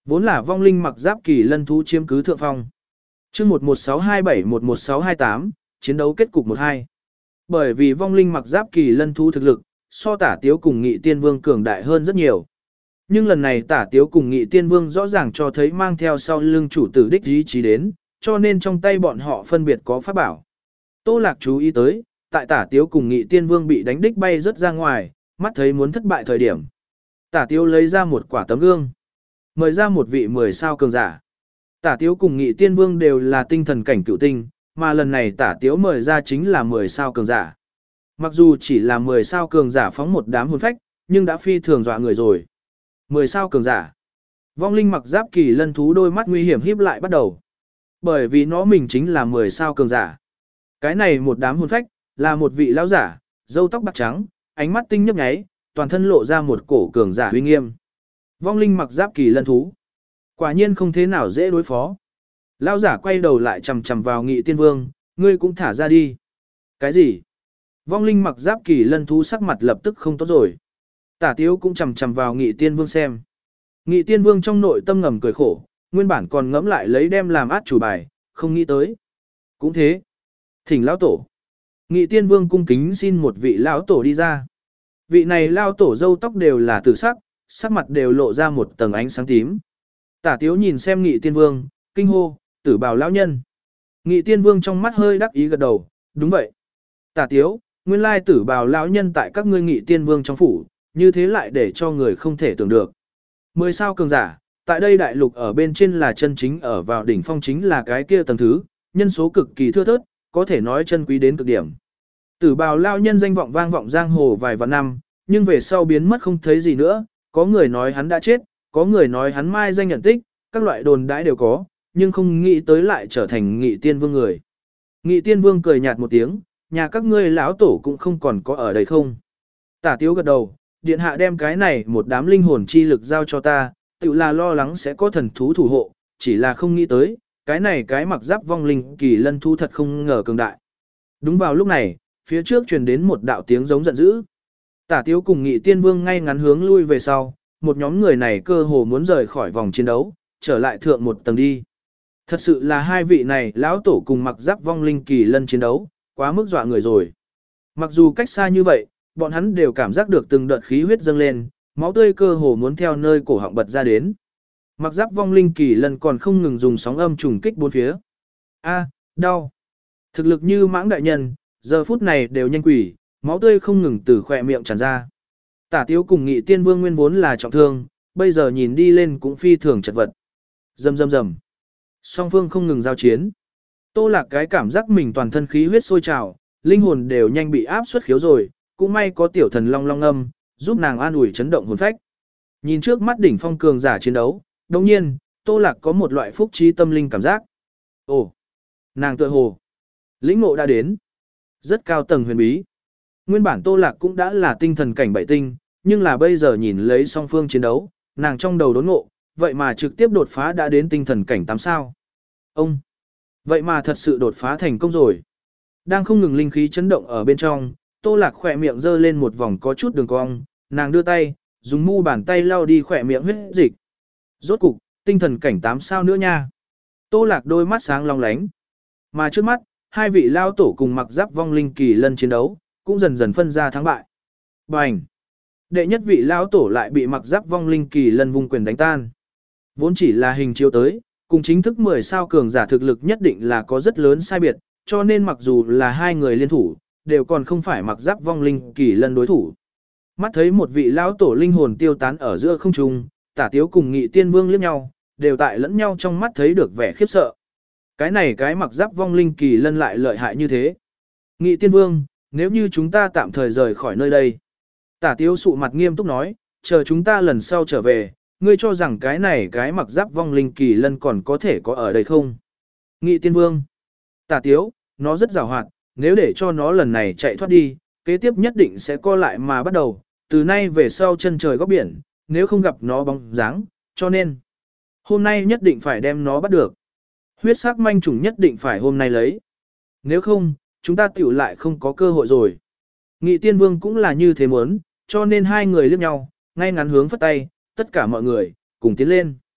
Vốn là vong linh mặc giáp kỳ lân thú chiếm cứ thượng phong. Chương một một sáu hai bảy một một sáu hai tám, chiến đấu kết cục một hai. Bởi vì vong linh mặc giáp kỳ lân thú thực lực, so Tả Tiếu cùng Nghị Tiên Vương cường đại hơn rất nhiều. Nhưng lần này Tả Tiếu cùng Nghị Tiên Vương rõ ràng cho thấy mang theo sau lưng chủ tử đích ý chí đến, cho nên trong tay bọn họ phân biệt có pháp bảo. Tô Lạc chú ý tới, tại Tả Tiếu cùng Nghị Tiên Vương bị đánh đích bay rất ra ngoài, mắt thấy muốn thất bại thời điểm. Tả Tiếu lấy ra một quả tấm gương, mời ra một vị mười sao cường giả. Tả Tiếu cùng Nghị Tiên Vương đều là tinh thần cảnh cửu tinh, mà lần này Tả Tiếu mời ra chính là mười sao cường giả. Mặc dù chỉ là mười sao cường giả phóng một đám hồn phách, nhưng đã phi thường dọa người rồi. mười sao cường giả. Vong linh mặc giáp kỳ lân thú đôi mắt nguy hiểm híp lại bắt đầu. Bởi vì nó mình chính là mười sao cường giả. Cái này một đám hồn phách, là một vị lão giả, râu tóc bạc trắng, ánh mắt tinh nhấp nháy, toàn thân lộ ra một cổ cường giả uy nghiêm. Vong linh mặc giáp kỳ lân thú. Quả nhiên không thế nào dễ đối phó. Lão giả quay đầu lại chầm chầm vào Nghị Tiên Vương, ngươi cũng thả ra đi. Cái gì? Vong linh mặc giáp kỳ lân thú sắc mặt lập tức không tốt rồi. Tả Tiếu cũng chầm chầm vào Nghị Tiên Vương xem. Nghị Tiên Vương trong nội tâm ngầm cười khổ, nguyên bản còn ngẫm lại lấy đem làm át chủ bài, không nghĩ tới. Cũng thế. Thỉnh lão tổ. Nghị Tiên Vương cung kính xin một vị lão tổ đi ra. Vị này lão tổ râu tóc đều là tử sắc, sắc mặt đều lộ ra một tầng ánh sáng tím. Tả Tiếu nhìn xem Nghị Tiên Vương, kinh hô, tử bào lão nhân. Nghị Tiên Vương trong mắt hơi đắc ý gật đầu, đúng vậy. Tả Tiếu, nguyên lai tử bào lão nhân tại các ngươi Nghị Tiên Vương trong phủ, như thế lại để cho người không thể tưởng được. Mười sao cường giả, tại đây đại lục ở bên trên là chân chính ở vào đỉnh phong chính là cái kia tầng thứ, nhân số cực kỳ thưa thớt, có thể nói chân quý đến cực điểm. Tử bào lão nhân danh vọng vang vọng giang hồ vài vạn năm, nhưng về sau biến mất không thấy gì nữa, có người nói hắn đã chết, có người nói hắn mai danh nhận tích, các loại đồn đãi đều có, nhưng không nghĩ tới lại trở thành Nghị Tiên Vương người. Nghị Tiên Vương cười nhạt một tiếng, nhà các ngươi lão tổ cũng không còn có ở đây không? Tả Tiếu gật đầu, điện hạ đem cái này một đám linh hồn chi lực giao cho ta, tự là lo lắng sẽ có thần thú thủ hộ, chỉ là không nghĩ tới, cái này cái mặc giáp vong linh kỳ lân thú thật không ngờ cường đại. Đúng vào lúc này, phía trước truyền đến một đạo tiếng giống giận dữ. Tả Tiếu cùng Nghị Tiên Vương ngay ngắn hướng lui về sau, một nhóm người này cơ hồ muốn rời khỏi vòng chiến đấu, trở lại thượng một tầng đi. Thật sự là hai vị này lão tổ cùng mặc giáp vong linh kỳ lân chiến đấu, quá mức dọa người rồi. Mặc dù cách xa như vậy, bọn hắn đều cảm giác được từng đợt khí huyết dâng lên, máu tươi cơ hồ muốn theo nơi cổ họng bật ra đến. Mặc giáp vong linh kỳ lân còn không ngừng dùng sóng âm trùng kích bốn phía. A, đau. Thực lực như mãng đại nhân, giờ phút này đều nhanh quỷ, máu tươi không ngừng từ khỏe miệng tràn ra. Tả Tiếu cùng Nghị Tiên Vương nguyên vốn là trọng thương, bây giờ nhìn đi lên cũng phi thường chật vật. Rầm rầm rầm. Song phương không ngừng giao chiến. Tô Lạc cái cảm giác mình toàn thân khí huyết sôi trào, linh hồn đều nhanh bị áp suất khiếu rồi, cũng may có tiểu thần long long âm, giúp nàng an ủi chấn động hồn phách. Nhìn trước mắt đỉnh phong cường giả chiến đấu, đồng nhiên, Tô Lạc có một loại phúc trí tâm linh cảm giác. Ồ, nàng tựa hồ, lĩnh ngộ đã đến. Rất cao tầng huyền bí. Nguyên bản Tô Lạc cũng đã là tinh thần cảnh bảy tinh, nhưng là bây giờ nhìn lấy song phương chiến đấu, nàng trong đầu đốn ngộ, vậy mà trực tiếp đột phá đã đến tinh thần cảnh tám sao. Ông, vậy mà thật sự đột phá thành công rồi. Đang không ngừng linh khí chấn động ở bên trong, Tô Lạc khỏe miệng giơ lên một vòng có chút đường cong, nàng đưa tay, dùng mu bàn tay lau đi khỏe miệng huyết dịch. Rốt cục, tinh thần cảnh tám sao nữa nha. Tô Lạc đôi mắt sáng long lánh. Mà trước mắt, hai vị lao tổ cùng mặc giáp vong linh kỳ lân chiến đấu, cũng dần dần phân ra thắng bại. Bành! Đệ nhất vị lao tổ lại bị mặc giáp vong linh kỳ lân vung quyền đánh tan. Vốn chỉ là hình chiếu tới, cùng chính thức mười sao cường giả thực lực nhất định là có rất lớn sai biệt, cho nên mặc dù là hai người liên thủ, đều còn không phải mặc giáp vong linh kỳ lân đối thủ. Mắt thấy một vị lão tổ linh hồn tiêu tán ở giữa không trung, Tả Tiếu cùng Nghị Tiên Vương liếc nhau, đều tại lẫn nhau trong mắt thấy được vẻ khiếp sợ. Cái này cái mặc giáp vong linh kỳ lân lại lợi hại như thế. Nghị Tiên Vương, nếu như chúng ta tạm thời rời khỏi nơi đây. Tả Tiếu sụ mặt nghiêm túc nói, chờ chúng ta lần sau trở về, ngươi cho rằng cái này cái mặc giáp vong linh kỳ lân còn có thể có ở đây không? Nghị Tiên Vương, Tả Tiếu, nó rất giàu hoạt, nếu để cho nó lần này chạy thoát đi, kế tiếp nhất định sẽ co lại mà bắt đầu, từ nay về sau chân trời góc biển, nếu không gặp nó bóng dáng, cho nên hôm nay nhất định phải đem nó bắt được. Huyết sắc manh trùng nhất định phải hôm nay lấy. Nếu không, chúng ta tiểu lại không có cơ hội rồi. Nghị Tiên Vương cũng là như thế muốn, cho nên hai người liếc nhau, ngay ngắn hướng phất tay, tất cả mọi người, cùng tiến lên.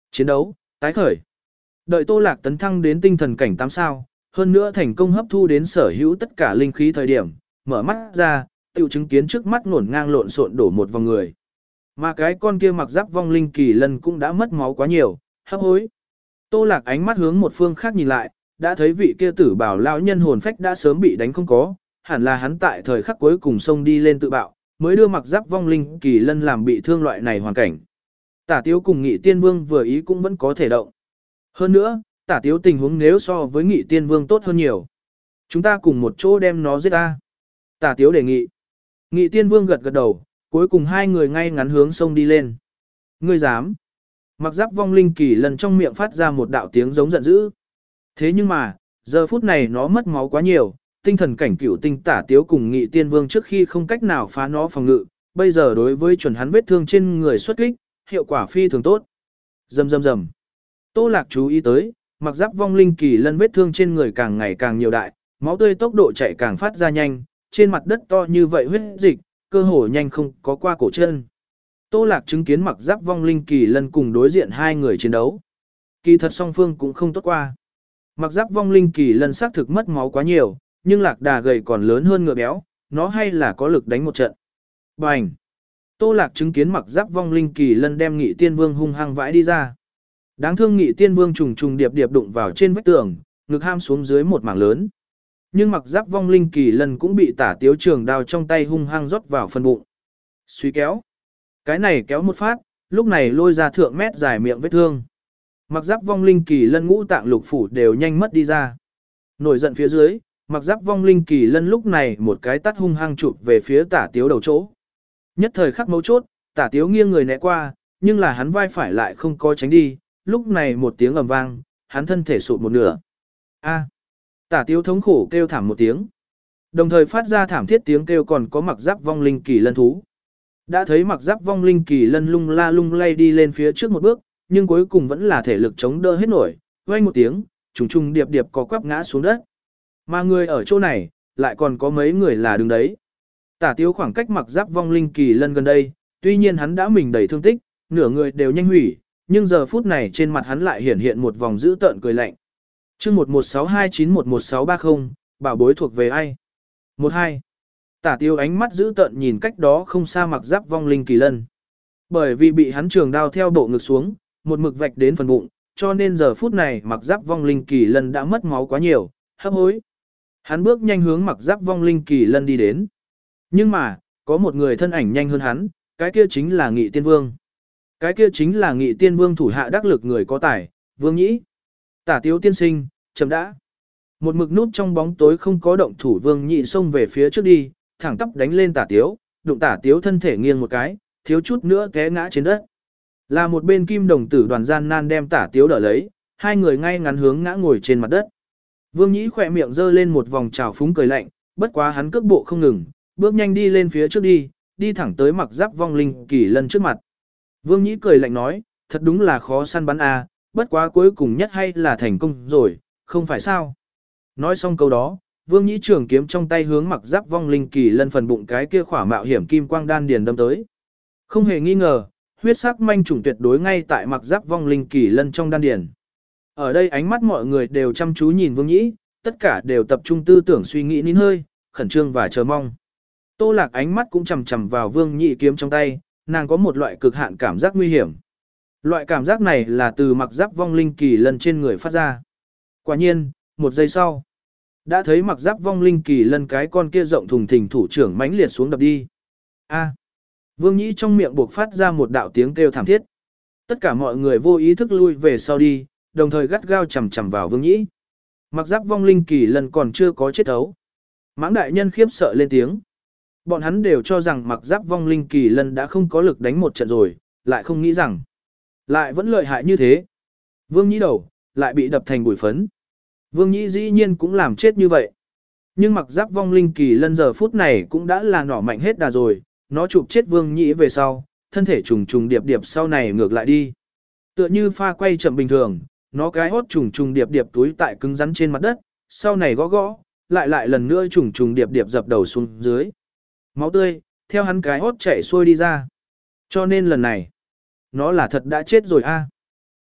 Chiến đấu, tái khởi. Đợi Tô Lạc tấn thăng đến tinh thần cảnh tám sao, hơn nữa thành công hấp thu đến sở hữu tất cả linh khí thời điểm, mở mắt ra, tự chứng kiến trước mắt ngổn ngang lộn xộn đổ một vòng người. Mà cái con kia mặc giáp vong linh kỳ lân cũng đã mất máu quá nhiều, hấp hối. Tô Lạc ánh mắt hướng một phương khác nhìn lại, đã thấy vị kia tử bảo lão nhân hồn phách đã sớm bị đánh không có, hẳn là hắn tại thời khắc cuối cùng xông đi lên tự bạo, mới đưa mặc giáp vong linh kỳ lân làm bị thương loại này hoàn cảnh. Tả Tiếu cùng Nghị Tiên Vương vừa ý cũng vẫn có thể động. Hơn nữa, Tả Tiếu tình huống nếu so với Nghị Tiên Vương tốt hơn nhiều. Chúng ta cùng một chỗ đem nó giết ta. Tả Tiếu đề nghị. Nghị Tiên Vương gật gật đầu, cuối cùng hai người ngay ngắn hướng sông đi lên. Ngươi dám? Mặc giáp vong linh kỳ lần trong miệng phát ra một đạo tiếng giống giận dữ. Thế nhưng mà, giờ phút này nó mất máu quá nhiều, tinh thần cảnh cửu tinh Tả Tiếu cùng Nghị Tiên Vương trước khi không cách nào phá nó phòng ngự, bây giờ đối với chuẩn hắn vết thương trên người xuất kích, hiệu quả phi thường tốt. Rầm rầm rầm. Tô Lạc chú ý tới, mặc giáp vong linh kỳ lân vết thương trên người càng ngày càng nhiều đại, máu tươi tốc độ chạy càng phát ra nhanh, trên mặt đất to như vậy huyết dịch, cơ hồ nhanh không có qua cổ chân. Tô Lạc chứng kiến mặc giáp vong linh kỳ lân cùng đối diện hai người chiến đấu. Kỳ thật song phương cũng không tốt qua. Mặc giáp vong linh kỳ lân xác thực mất máu quá nhiều, nhưng Lạc Đà gầy còn lớn hơn ngựa béo, nó hay là có lực đánh một trận. Bành! Tô Lạc chứng kiến mặc giáp vong linh kỳ lân đem Nghị Tiên Vương hung hăng vãi đi ra. Đáng thương Nghị Tiên Vương trùng trùng điệp điệp đụng vào trên vách tường, ngực ham xuống dưới một mảng lớn. Nhưng mặc giáp vong linh kỳ lân cũng bị Tả Tiếu trường đao trong tay hung hăng rót vào phần bụng. Suy kéo. Cái này kéo một phát, lúc này lôi ra thượng mét dài miệng vết thương. Mặc giáp vong linh kỳ lân ngũ tạng lục phủ đều nhanh mất đi ra. Nổi giận phía dưới, mặc giáp vong linh kỳ lân lúc này một cái tát hung hăng chụp về phía Tả Tiếu đầu chỗ. Nhất thời khắc mấu chốt, Tả Tiếu nghiêng người né qua, nhưng là hắn vai phải lại không có tránh đi, lúc này một tiếng ầm vang, hắn thân thể sụt một nửa. A! Tả Tiếu thống khổ kêu thảm một tiếng. Đồng thời phát ra thảm thiết tiếng kêu còn có mặc giáp vong linh kỳ lân thú. Đã thấy mặc giáp vong linh kỳ lân lung la lung lay đi lên phía trước một bước, nhưng cuối cùng vẫn là thể lực chống đỡ hết nổi, vang một tiếng, trùng trùng điệp điệp có quắp ngã xuống đất. Mà người ở chỗ này, lại còn có mấy người là đứng đấy. Tả Tiếu khoảng cách mặc giáp vong linh kỳ lân gần đây, tuy nhiên hắn đã mình đầy thương tích, nửa người đều nhanh hủy, nhưng giờ phút này trên mặt hắn lại hiển hiện một vòng dữ tợn cười lạnh. Chương một một sáu hai chín một một sáu ba không, bảo bối thuộc về ai? một hai. Tả Tiếu ánh mắt dữ tợn nhìn cách đó không xa mặc giáp vong linh kỳ lân. Bởi vì bị hắn trường đao theo bộ ngực xuống, một mực vạch đến phần bụng, cho nên giờ phút này mặc giáp vong linh kỳ lân đã mất máu quá nhiều, hấp hối. Hắn bước nhanh hướng mặc giáp vong linh kỳ lân đi đến. Nhưng mà, có một người thân ảnh nhanh hơn hắn, cái kia chính là Nghị Tiên Vương. Cái kia chính là Nghị Tiên Vương thủ hạ đắc lực người có tài, Vương Nhĩ. Tả Tiếu tiên sinh, chấm đã. Một mực nút trong bóng tối không có động thủ Vương Nhĩ xông về phía trước đi, thẳng tắp đánh lên Tả Tiếu, đụng Tả Tiếu thân thể nghiêng một cái, thiếu chút nữa té ngã trên đất. Là một bên kim đồng tử đoàn gian nan đem Tả Tiếu đỡ lấy, hai người ngay ngắn hướng ngã ngồi trên mặt đất. Vương Nhĩ khỏe miệng giơ lên một vòng trào phúng cười lạnh, bất quá hắn cước bộ không ngừng, bước nhanh đi lên phía trước đi, đi thẳng tới mặc giáp vong linh kỳ lân trước mặt. Vương Nhĩ cười lạnh nói, thật đúng là khó săn bắn a, bất quá cuối cùng nhất hay là thành công rồi, không phải sao? Nói xong câu đó, Vương Nhĩ trường kiếm trong tay hướng mặc giáp vong linh kỳ lân phần bụng cái kia khỏa mạo hiểm kim quang đan điền đâm tới. Không hề nghi ngờ, huyết sắc manh trùng tuyệt đối ngay tại mặc giáp vong linh kỳ lân trong đan điền. Ở đây ánh mắt mọi người đều chăm chú nhìn Vương Nhĩ, tất cả đều tập trung tư tưởng suy nghĩ nín hơi, khẩn trương và chờ mong. Tô Lạc ánh mắt cũng chằm chằm vào Vương Nhĩ kiếm trong tay, nàng có một loại cực hạn cảm giác nguy hiểm. Loại cảm giác này là từ mặc giáp vong linh kỳ lân trên người phát ra. Quả nhiên, một giây sau, đã thấy mặc giáp vong linh kỳ lân cái con kia rộng thùng thình thủ trưởng mãnh liệt xuống đập đi. A. Vương Nhĩ trong miệng buộc phát ra một đạo tiếng kêu thảm thiết. Tất cả mọi người vô ý thức lui về sau đi, đồng thời gắt gao chằm chằm vào Vương Nhĩ. Mặc giáp vong linh kỳ lân còn chưa có chết ấu. Mãng đại nhân khiếp sợ lên tiếng. Bọn hắn đều cho rằng mặc giáp vong linh kỳ lân đã không có lực đánh một trận rồi, lại không nghĩ rằng lại vẫn lợi hại như thế. Vương Nhĩ đầu lại bị đập thành bụi phấn. Vương Nhĩ dĩ nhiên cũng làm chết như vậy. Nhưng mặc giáp vong linh kỳ lân giờ phút này cũng đã là nỏ mạnh hết đà rồi, nó chụp chết Vương Nhĩ về sau, thân thể trùng trùng điệp điệp sau này ngược lại đi. Tựa như pha quay chậm bình thường, nó cái hốt trùng trùng điệp điệp túi tại cứng rắn trên mặt đất, sau này gõ gõ, lại lại lần nữa trùng trùng điệp điệp dập đầu xuống dưới. Máu tươi, theo hắn cái hốt chảy xuôi đi ra. Cho nên lần này, nó là thật đã chết rồi a.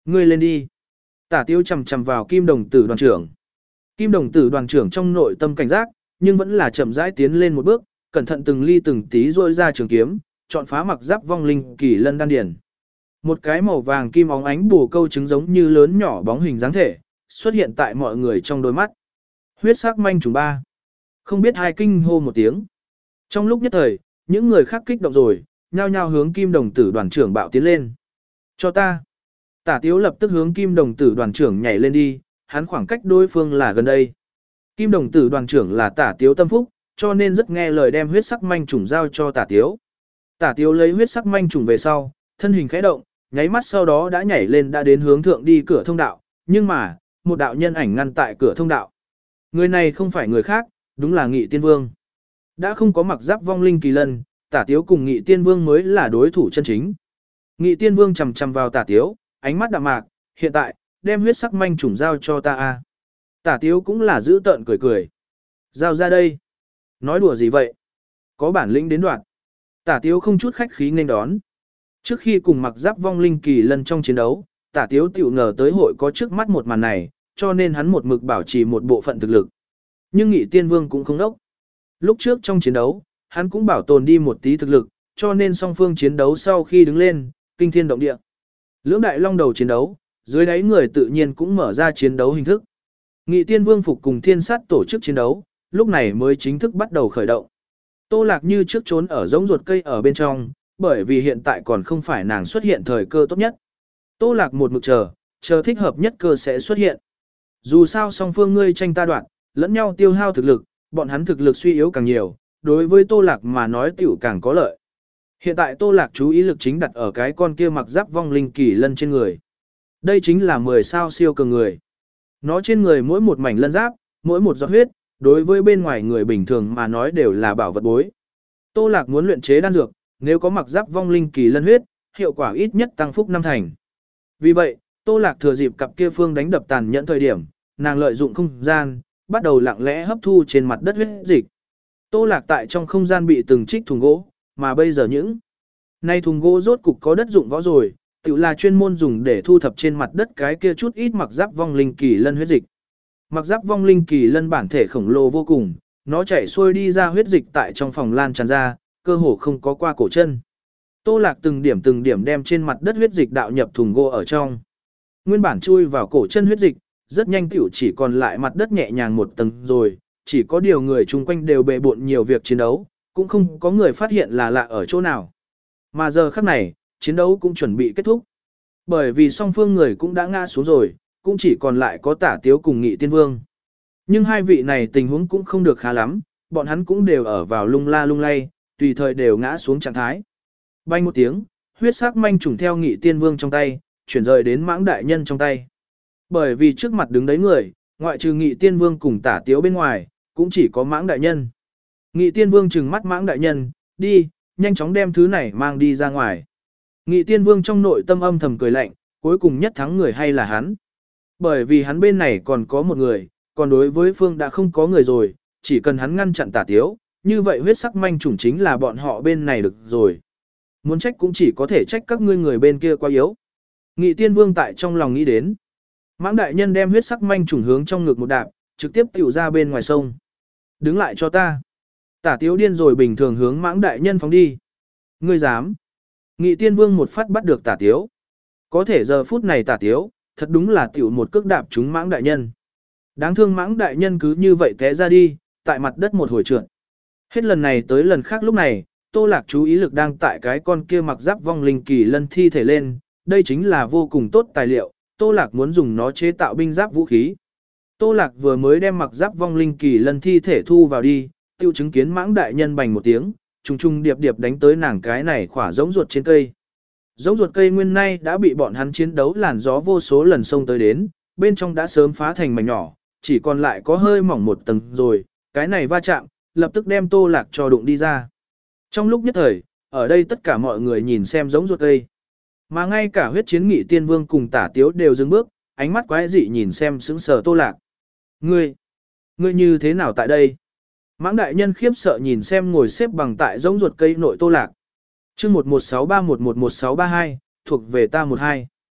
Ngươi lên đi. Tả Tiếu chầm chầm vào Kim Đồng Tử đoàn trưởng. Kim Đồng Tử đoàn trưởng trong nội tâm cảnh giác, nhưng vẫn là chậm rãi tiến lên một bước, cẩn thận từng ly từng tí rôi ra trường kiếm, chọn phá mặc giáp vong linh kỳ lân đan điển. Một cái màu vàng kim óng ánh bù câu trứng giống như lớn nhỏ bóng hình dáng thể, xuất hiện tại mọi người trong đôi mắt. Huyết sắc manh trùng ba. Không biết hai kinh hô một tiếng. Trong lúc nhất thời, những người khác kích động rồi, nhao nhao hướng Kim Đồng Tử đoàn trưởng bạo tiến lên. Cho ta. Tả Tiếu lập tức hướng Kim Đồng Tử đoàn trưởng nhảy lên đi, hắn khoảng cách đối phương là gần đây. Kim Đồng Tử đoàn trưởng là Tả Tiếu tâm phúc, cho nên rất nghe lời đem huyết sắc manh trùng giao cho Tả Tiếu. Tả Tiếu lấy huyết sắc manh trùng về sau, thân hình khẽ động, nháy mắt sau đó đã nhảy lên đã đến hướng thượng đi cửa thông đạo, nhưng mà, một đạo nhân ảnh ngăn tại cửa thông đạo. Người này không phải người khác, đúng là Nghị Tiên Vương. Đã không có mặc giáp vong linh kỳ lân, Tả Tiếu cùng Nghị Tiên Vương mới là đối thủ chân chính. Nghị Tiên Vương chầm chầm vào Tả Tiếu, ánh mắt đạm mạc, hiện tại, đem huyết sắc manh trùng giao cho ta a. Tả Tiếu cũng là giữ tợn cười cười. Giao ra đây. Nói đùa gì vậy? Có bản lĩnh đến đoạn. Tả Tiếu không chút khách khí nên đón. Trước khi cùng mặc giáp vong linh kỳ lân trong chiến đấu, Tả Tiếu tiểu ngờ tới hội có trước mắt một màn này, cho nên hắn một mực bảo trì một bộ phận thực lực. Nhưng Nghị Tiên Vương cũng không đốc. Lúc trước trong chiến đấu, hắn cũng bảo tồn đi một tí thực lực, cho nên song phương chiến đấu sau khi đứng lên, kinh thiên động địa. Lưỡng đại long đầu chiến đấu, dưới đáy người tự nhiên cũng mở ra chiến đấu hình thức. Nghị Tiên Vương phục cùng Thiên Sát tổ chức chiến đấu, lúc này mới chính thức bắt đầu khởi động. Tô Lạc như trước trốn ở giống ruột cây ở bên trong, bởi vì hiện tại còn không phải nàng xuất hiện thời cơ tốt nhất. Tô Lạc một mực chờ, chờ thích hợp nhất cơ sẽ xuất hiện. Dù sao song phương ngươi tranh ta đoạn, lẫn nhau tiêu hao thực lực, bọn hắn thực lực suy yếu càng nhiều, đối với Tô Lạc mà nói tiểu càng có lợi. Hiện tại Tô Lạc chú ý lực chính đặt ở cái con kia mặc giáp vong linh kỳ lân trên người. Đây chính là mười sao siêu cường người. Nó trên người mỗi một mảnh lân giáp, mỗi một giọt huyết, đối với bên ngoài người bình thường mà nói đều là bảo vật bối. Tô Lạc muốn luyện chế đan dược, nếu có mặc giáp vong linh kỳ lân huyết, hiệu quả ít nhất tăng phúc năm thành. Vì vậy, Tô Lạc thừa dịp cặp kia phương đánh đập tàn nhẫn thời điểm, nàng lợi dụng không gian, bắt đầu lặng lẽ hấp thu trên mặt đất huyết dịch. Tô Lạc tại trong không gian bị từng trích thùng gỗ, mà bây giờ những nay thùng gỗ rốt cục có đất dụng võ rồi, tự là chuyên môn dùng để thu thập trên mặt đất cái kia chút ít mặc giáp vong linh kỳ lân huyết dịch. Mặc giáp vong linh kỳ lân bản thể khổng lồ vô cùng, nó chảy xuôi đi ra huyết dịch tại trong phòng lan tràn ra, cơ hồ không có qua cổ chân. Tô Lạc từng điểm từng điểm đem trên mặt đất huyết dịch đạo nhập thùng gỗ ở trong. Nguyên bản chui vào cổ chân huyết dịch, rất nhanh tiểu chỉ còn lại mặt đất nhẹ nhàng một tầng rồi, chỉ có điều người chung quanh đều bệ bộn nhiều việc chiến đấu, cũng không có người phát hiện là lạ ở chỗ nào. Mà giờ khắc này, chiến đấu cũng chuẩn bị kết thúc. Bởi vì song phương người cũng đã ngã xuống rồi, cũng chỉ còn lại có Tả Tiếu cùng Nghị Tiên Vương. Nhưng hai vị này tình huống cũng không được khá lắm, bọn hắn cũng đều ở vào lung la lung lay, tùy thời đều ngã xuống trạng thái. Bang một tiếng, huyết sắc manh trùng theo Nghị Tiên Vương trong tay, chuyển rời đến Mãng đại nhân trong tay. Bởi vì trước mặt đứng đấy người, ngoại trừ Nghị Tiên Vương cùng Tả Tiếu bên ngoài, cũng chỉ có Mãng đại nhân. Nghị Tiên Vương trừng mắt Mãng đại nhân, đi, nhanh chóng đem thứ này mang đi ra ngoài. Nghị Tiên Vương trong nội tâm âm thầm cười lạnh, cuối cùng nhất thắng người hay là hắn. Bởi vì hắn bên này còn có một người, còn đối với phương đã không có người rồi, chỉ cần hắn ngăn chặn Tả Tiếu, như vậy huyết sắc manh trùng chính là bọn họ bên này được rồi. Muốn trách cũng chỉ có thể trách các ngươi người bên kia quá yếu. Nghị Tiên Vương tại trong lòng nghĩ đến. Mãng đại nhân đem huyết sắc manh trùng hướng trong ngực một đạp, trực tiếp tiểu ra bên ngoài sông. Đứng lại cho ta. Tả Tiếu điên rồi bình thường hướng Mãng đại nhân phóng đi. Ngươi dám? Nghị Tiên Vương một phát bắt được Tả Tiếu. Có thể giờ phút này Tả Tiếu, thật đúng là tiểu một cước đạp trúng Mãng đại nhân. Đáng thương Mãng đại nhân cứ như vậy té ra đi, tại mặt đất một hồi trượt. Hết lần này tới lần khác lúc này, Tô Lạc chú ý lực đang tại cái con kia mặc giáp vong linh kỳ lân thi thể lên, đây chính là vô cùng tốt tài liệu, Tô Lạc muốn dùng nó chế tạo binh giáp vũ khí. Tô Lạc vừa mới đem mặc giáp vong linh kỳ lân thi thể thu vào đi, tiêu chứng kiến Mãng đại nhân bành một tiếng, trùng trùng điệp điệp đánh tới nàng cái này khỏa giống ruột trên cây. Giống ruột cây nguyên nay đã bị bọn hắn chiến đấu làn gió vô số lần xông tới đến, bên trong đã sớm phá thành mảnh nhỏ, chỉ còn lại có hơi mỏng một tầng rồi, cái này va chạm, lập tức đem Tô Lạc cho đụng đi ra. Trong lúc nhất thời, ở đây tất cả mọi người nhìn xem giống ruột cây. Mà ngay cả huyết chiến Nghị Tiên Vương cùng Tả Tiếu đều dừng bước, ánh mắt quái dị nhìn xem sững sờ Tô Lạc. Ngươi, ngươi như thế nào tại đây? Mãng đại nhân khiếp sợ nhìn xem ngồi xếp bằng tại giống ruột cây nội Tô Lạc. Chương một một sáu ba một một một sáu ba hai, thuộc về ta một hai. Tô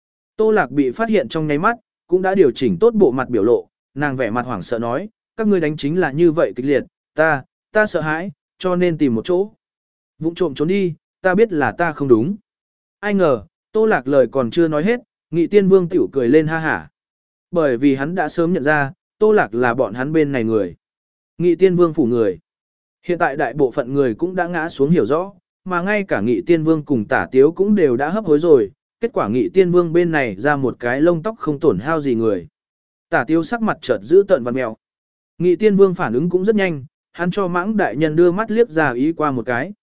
Tô Lạc bị phát hiện trong nháy mắt, cũng đã điều chỉnh tốt bộ mặt biểu lộ, nàng vẻ mặt hoảng sợ nói, các ngươi đánh chính là như vậy kịch liệt, ta, ta sợ hãi, cho nên tìm một chỗ. Vụng trộm trốn đi, ta biết là ta không đúng. Ai ngờ, Tô Lạc lời còn chưa nói hết, Nghị Tiên Vương tiểu cười lên ha hả. Bởi vì hắn đã sớm nhận ra, Tô Lạc là bọn hắn bên này người. Nghị Tiên Vương phủ người. Hiện tại đại bộ phận người cũng đã ngã xuống hiểu rõ, mà ngay cả Nghị Tiên Vương cùng Tả Tiếu cũng đều đã hấp hối rồi. Kết quả Nghị Tiên Vương bên này ra một cái lông tóc không tổn hao gì người. Tả Tiếu sắc mặt chợt giữ tợn vằn mèo. Nghị Tiên Vương phản ứng cũng rất nhanh, hắn cho mãng đại nhân đưa mắt liếc ra ý qua một cái.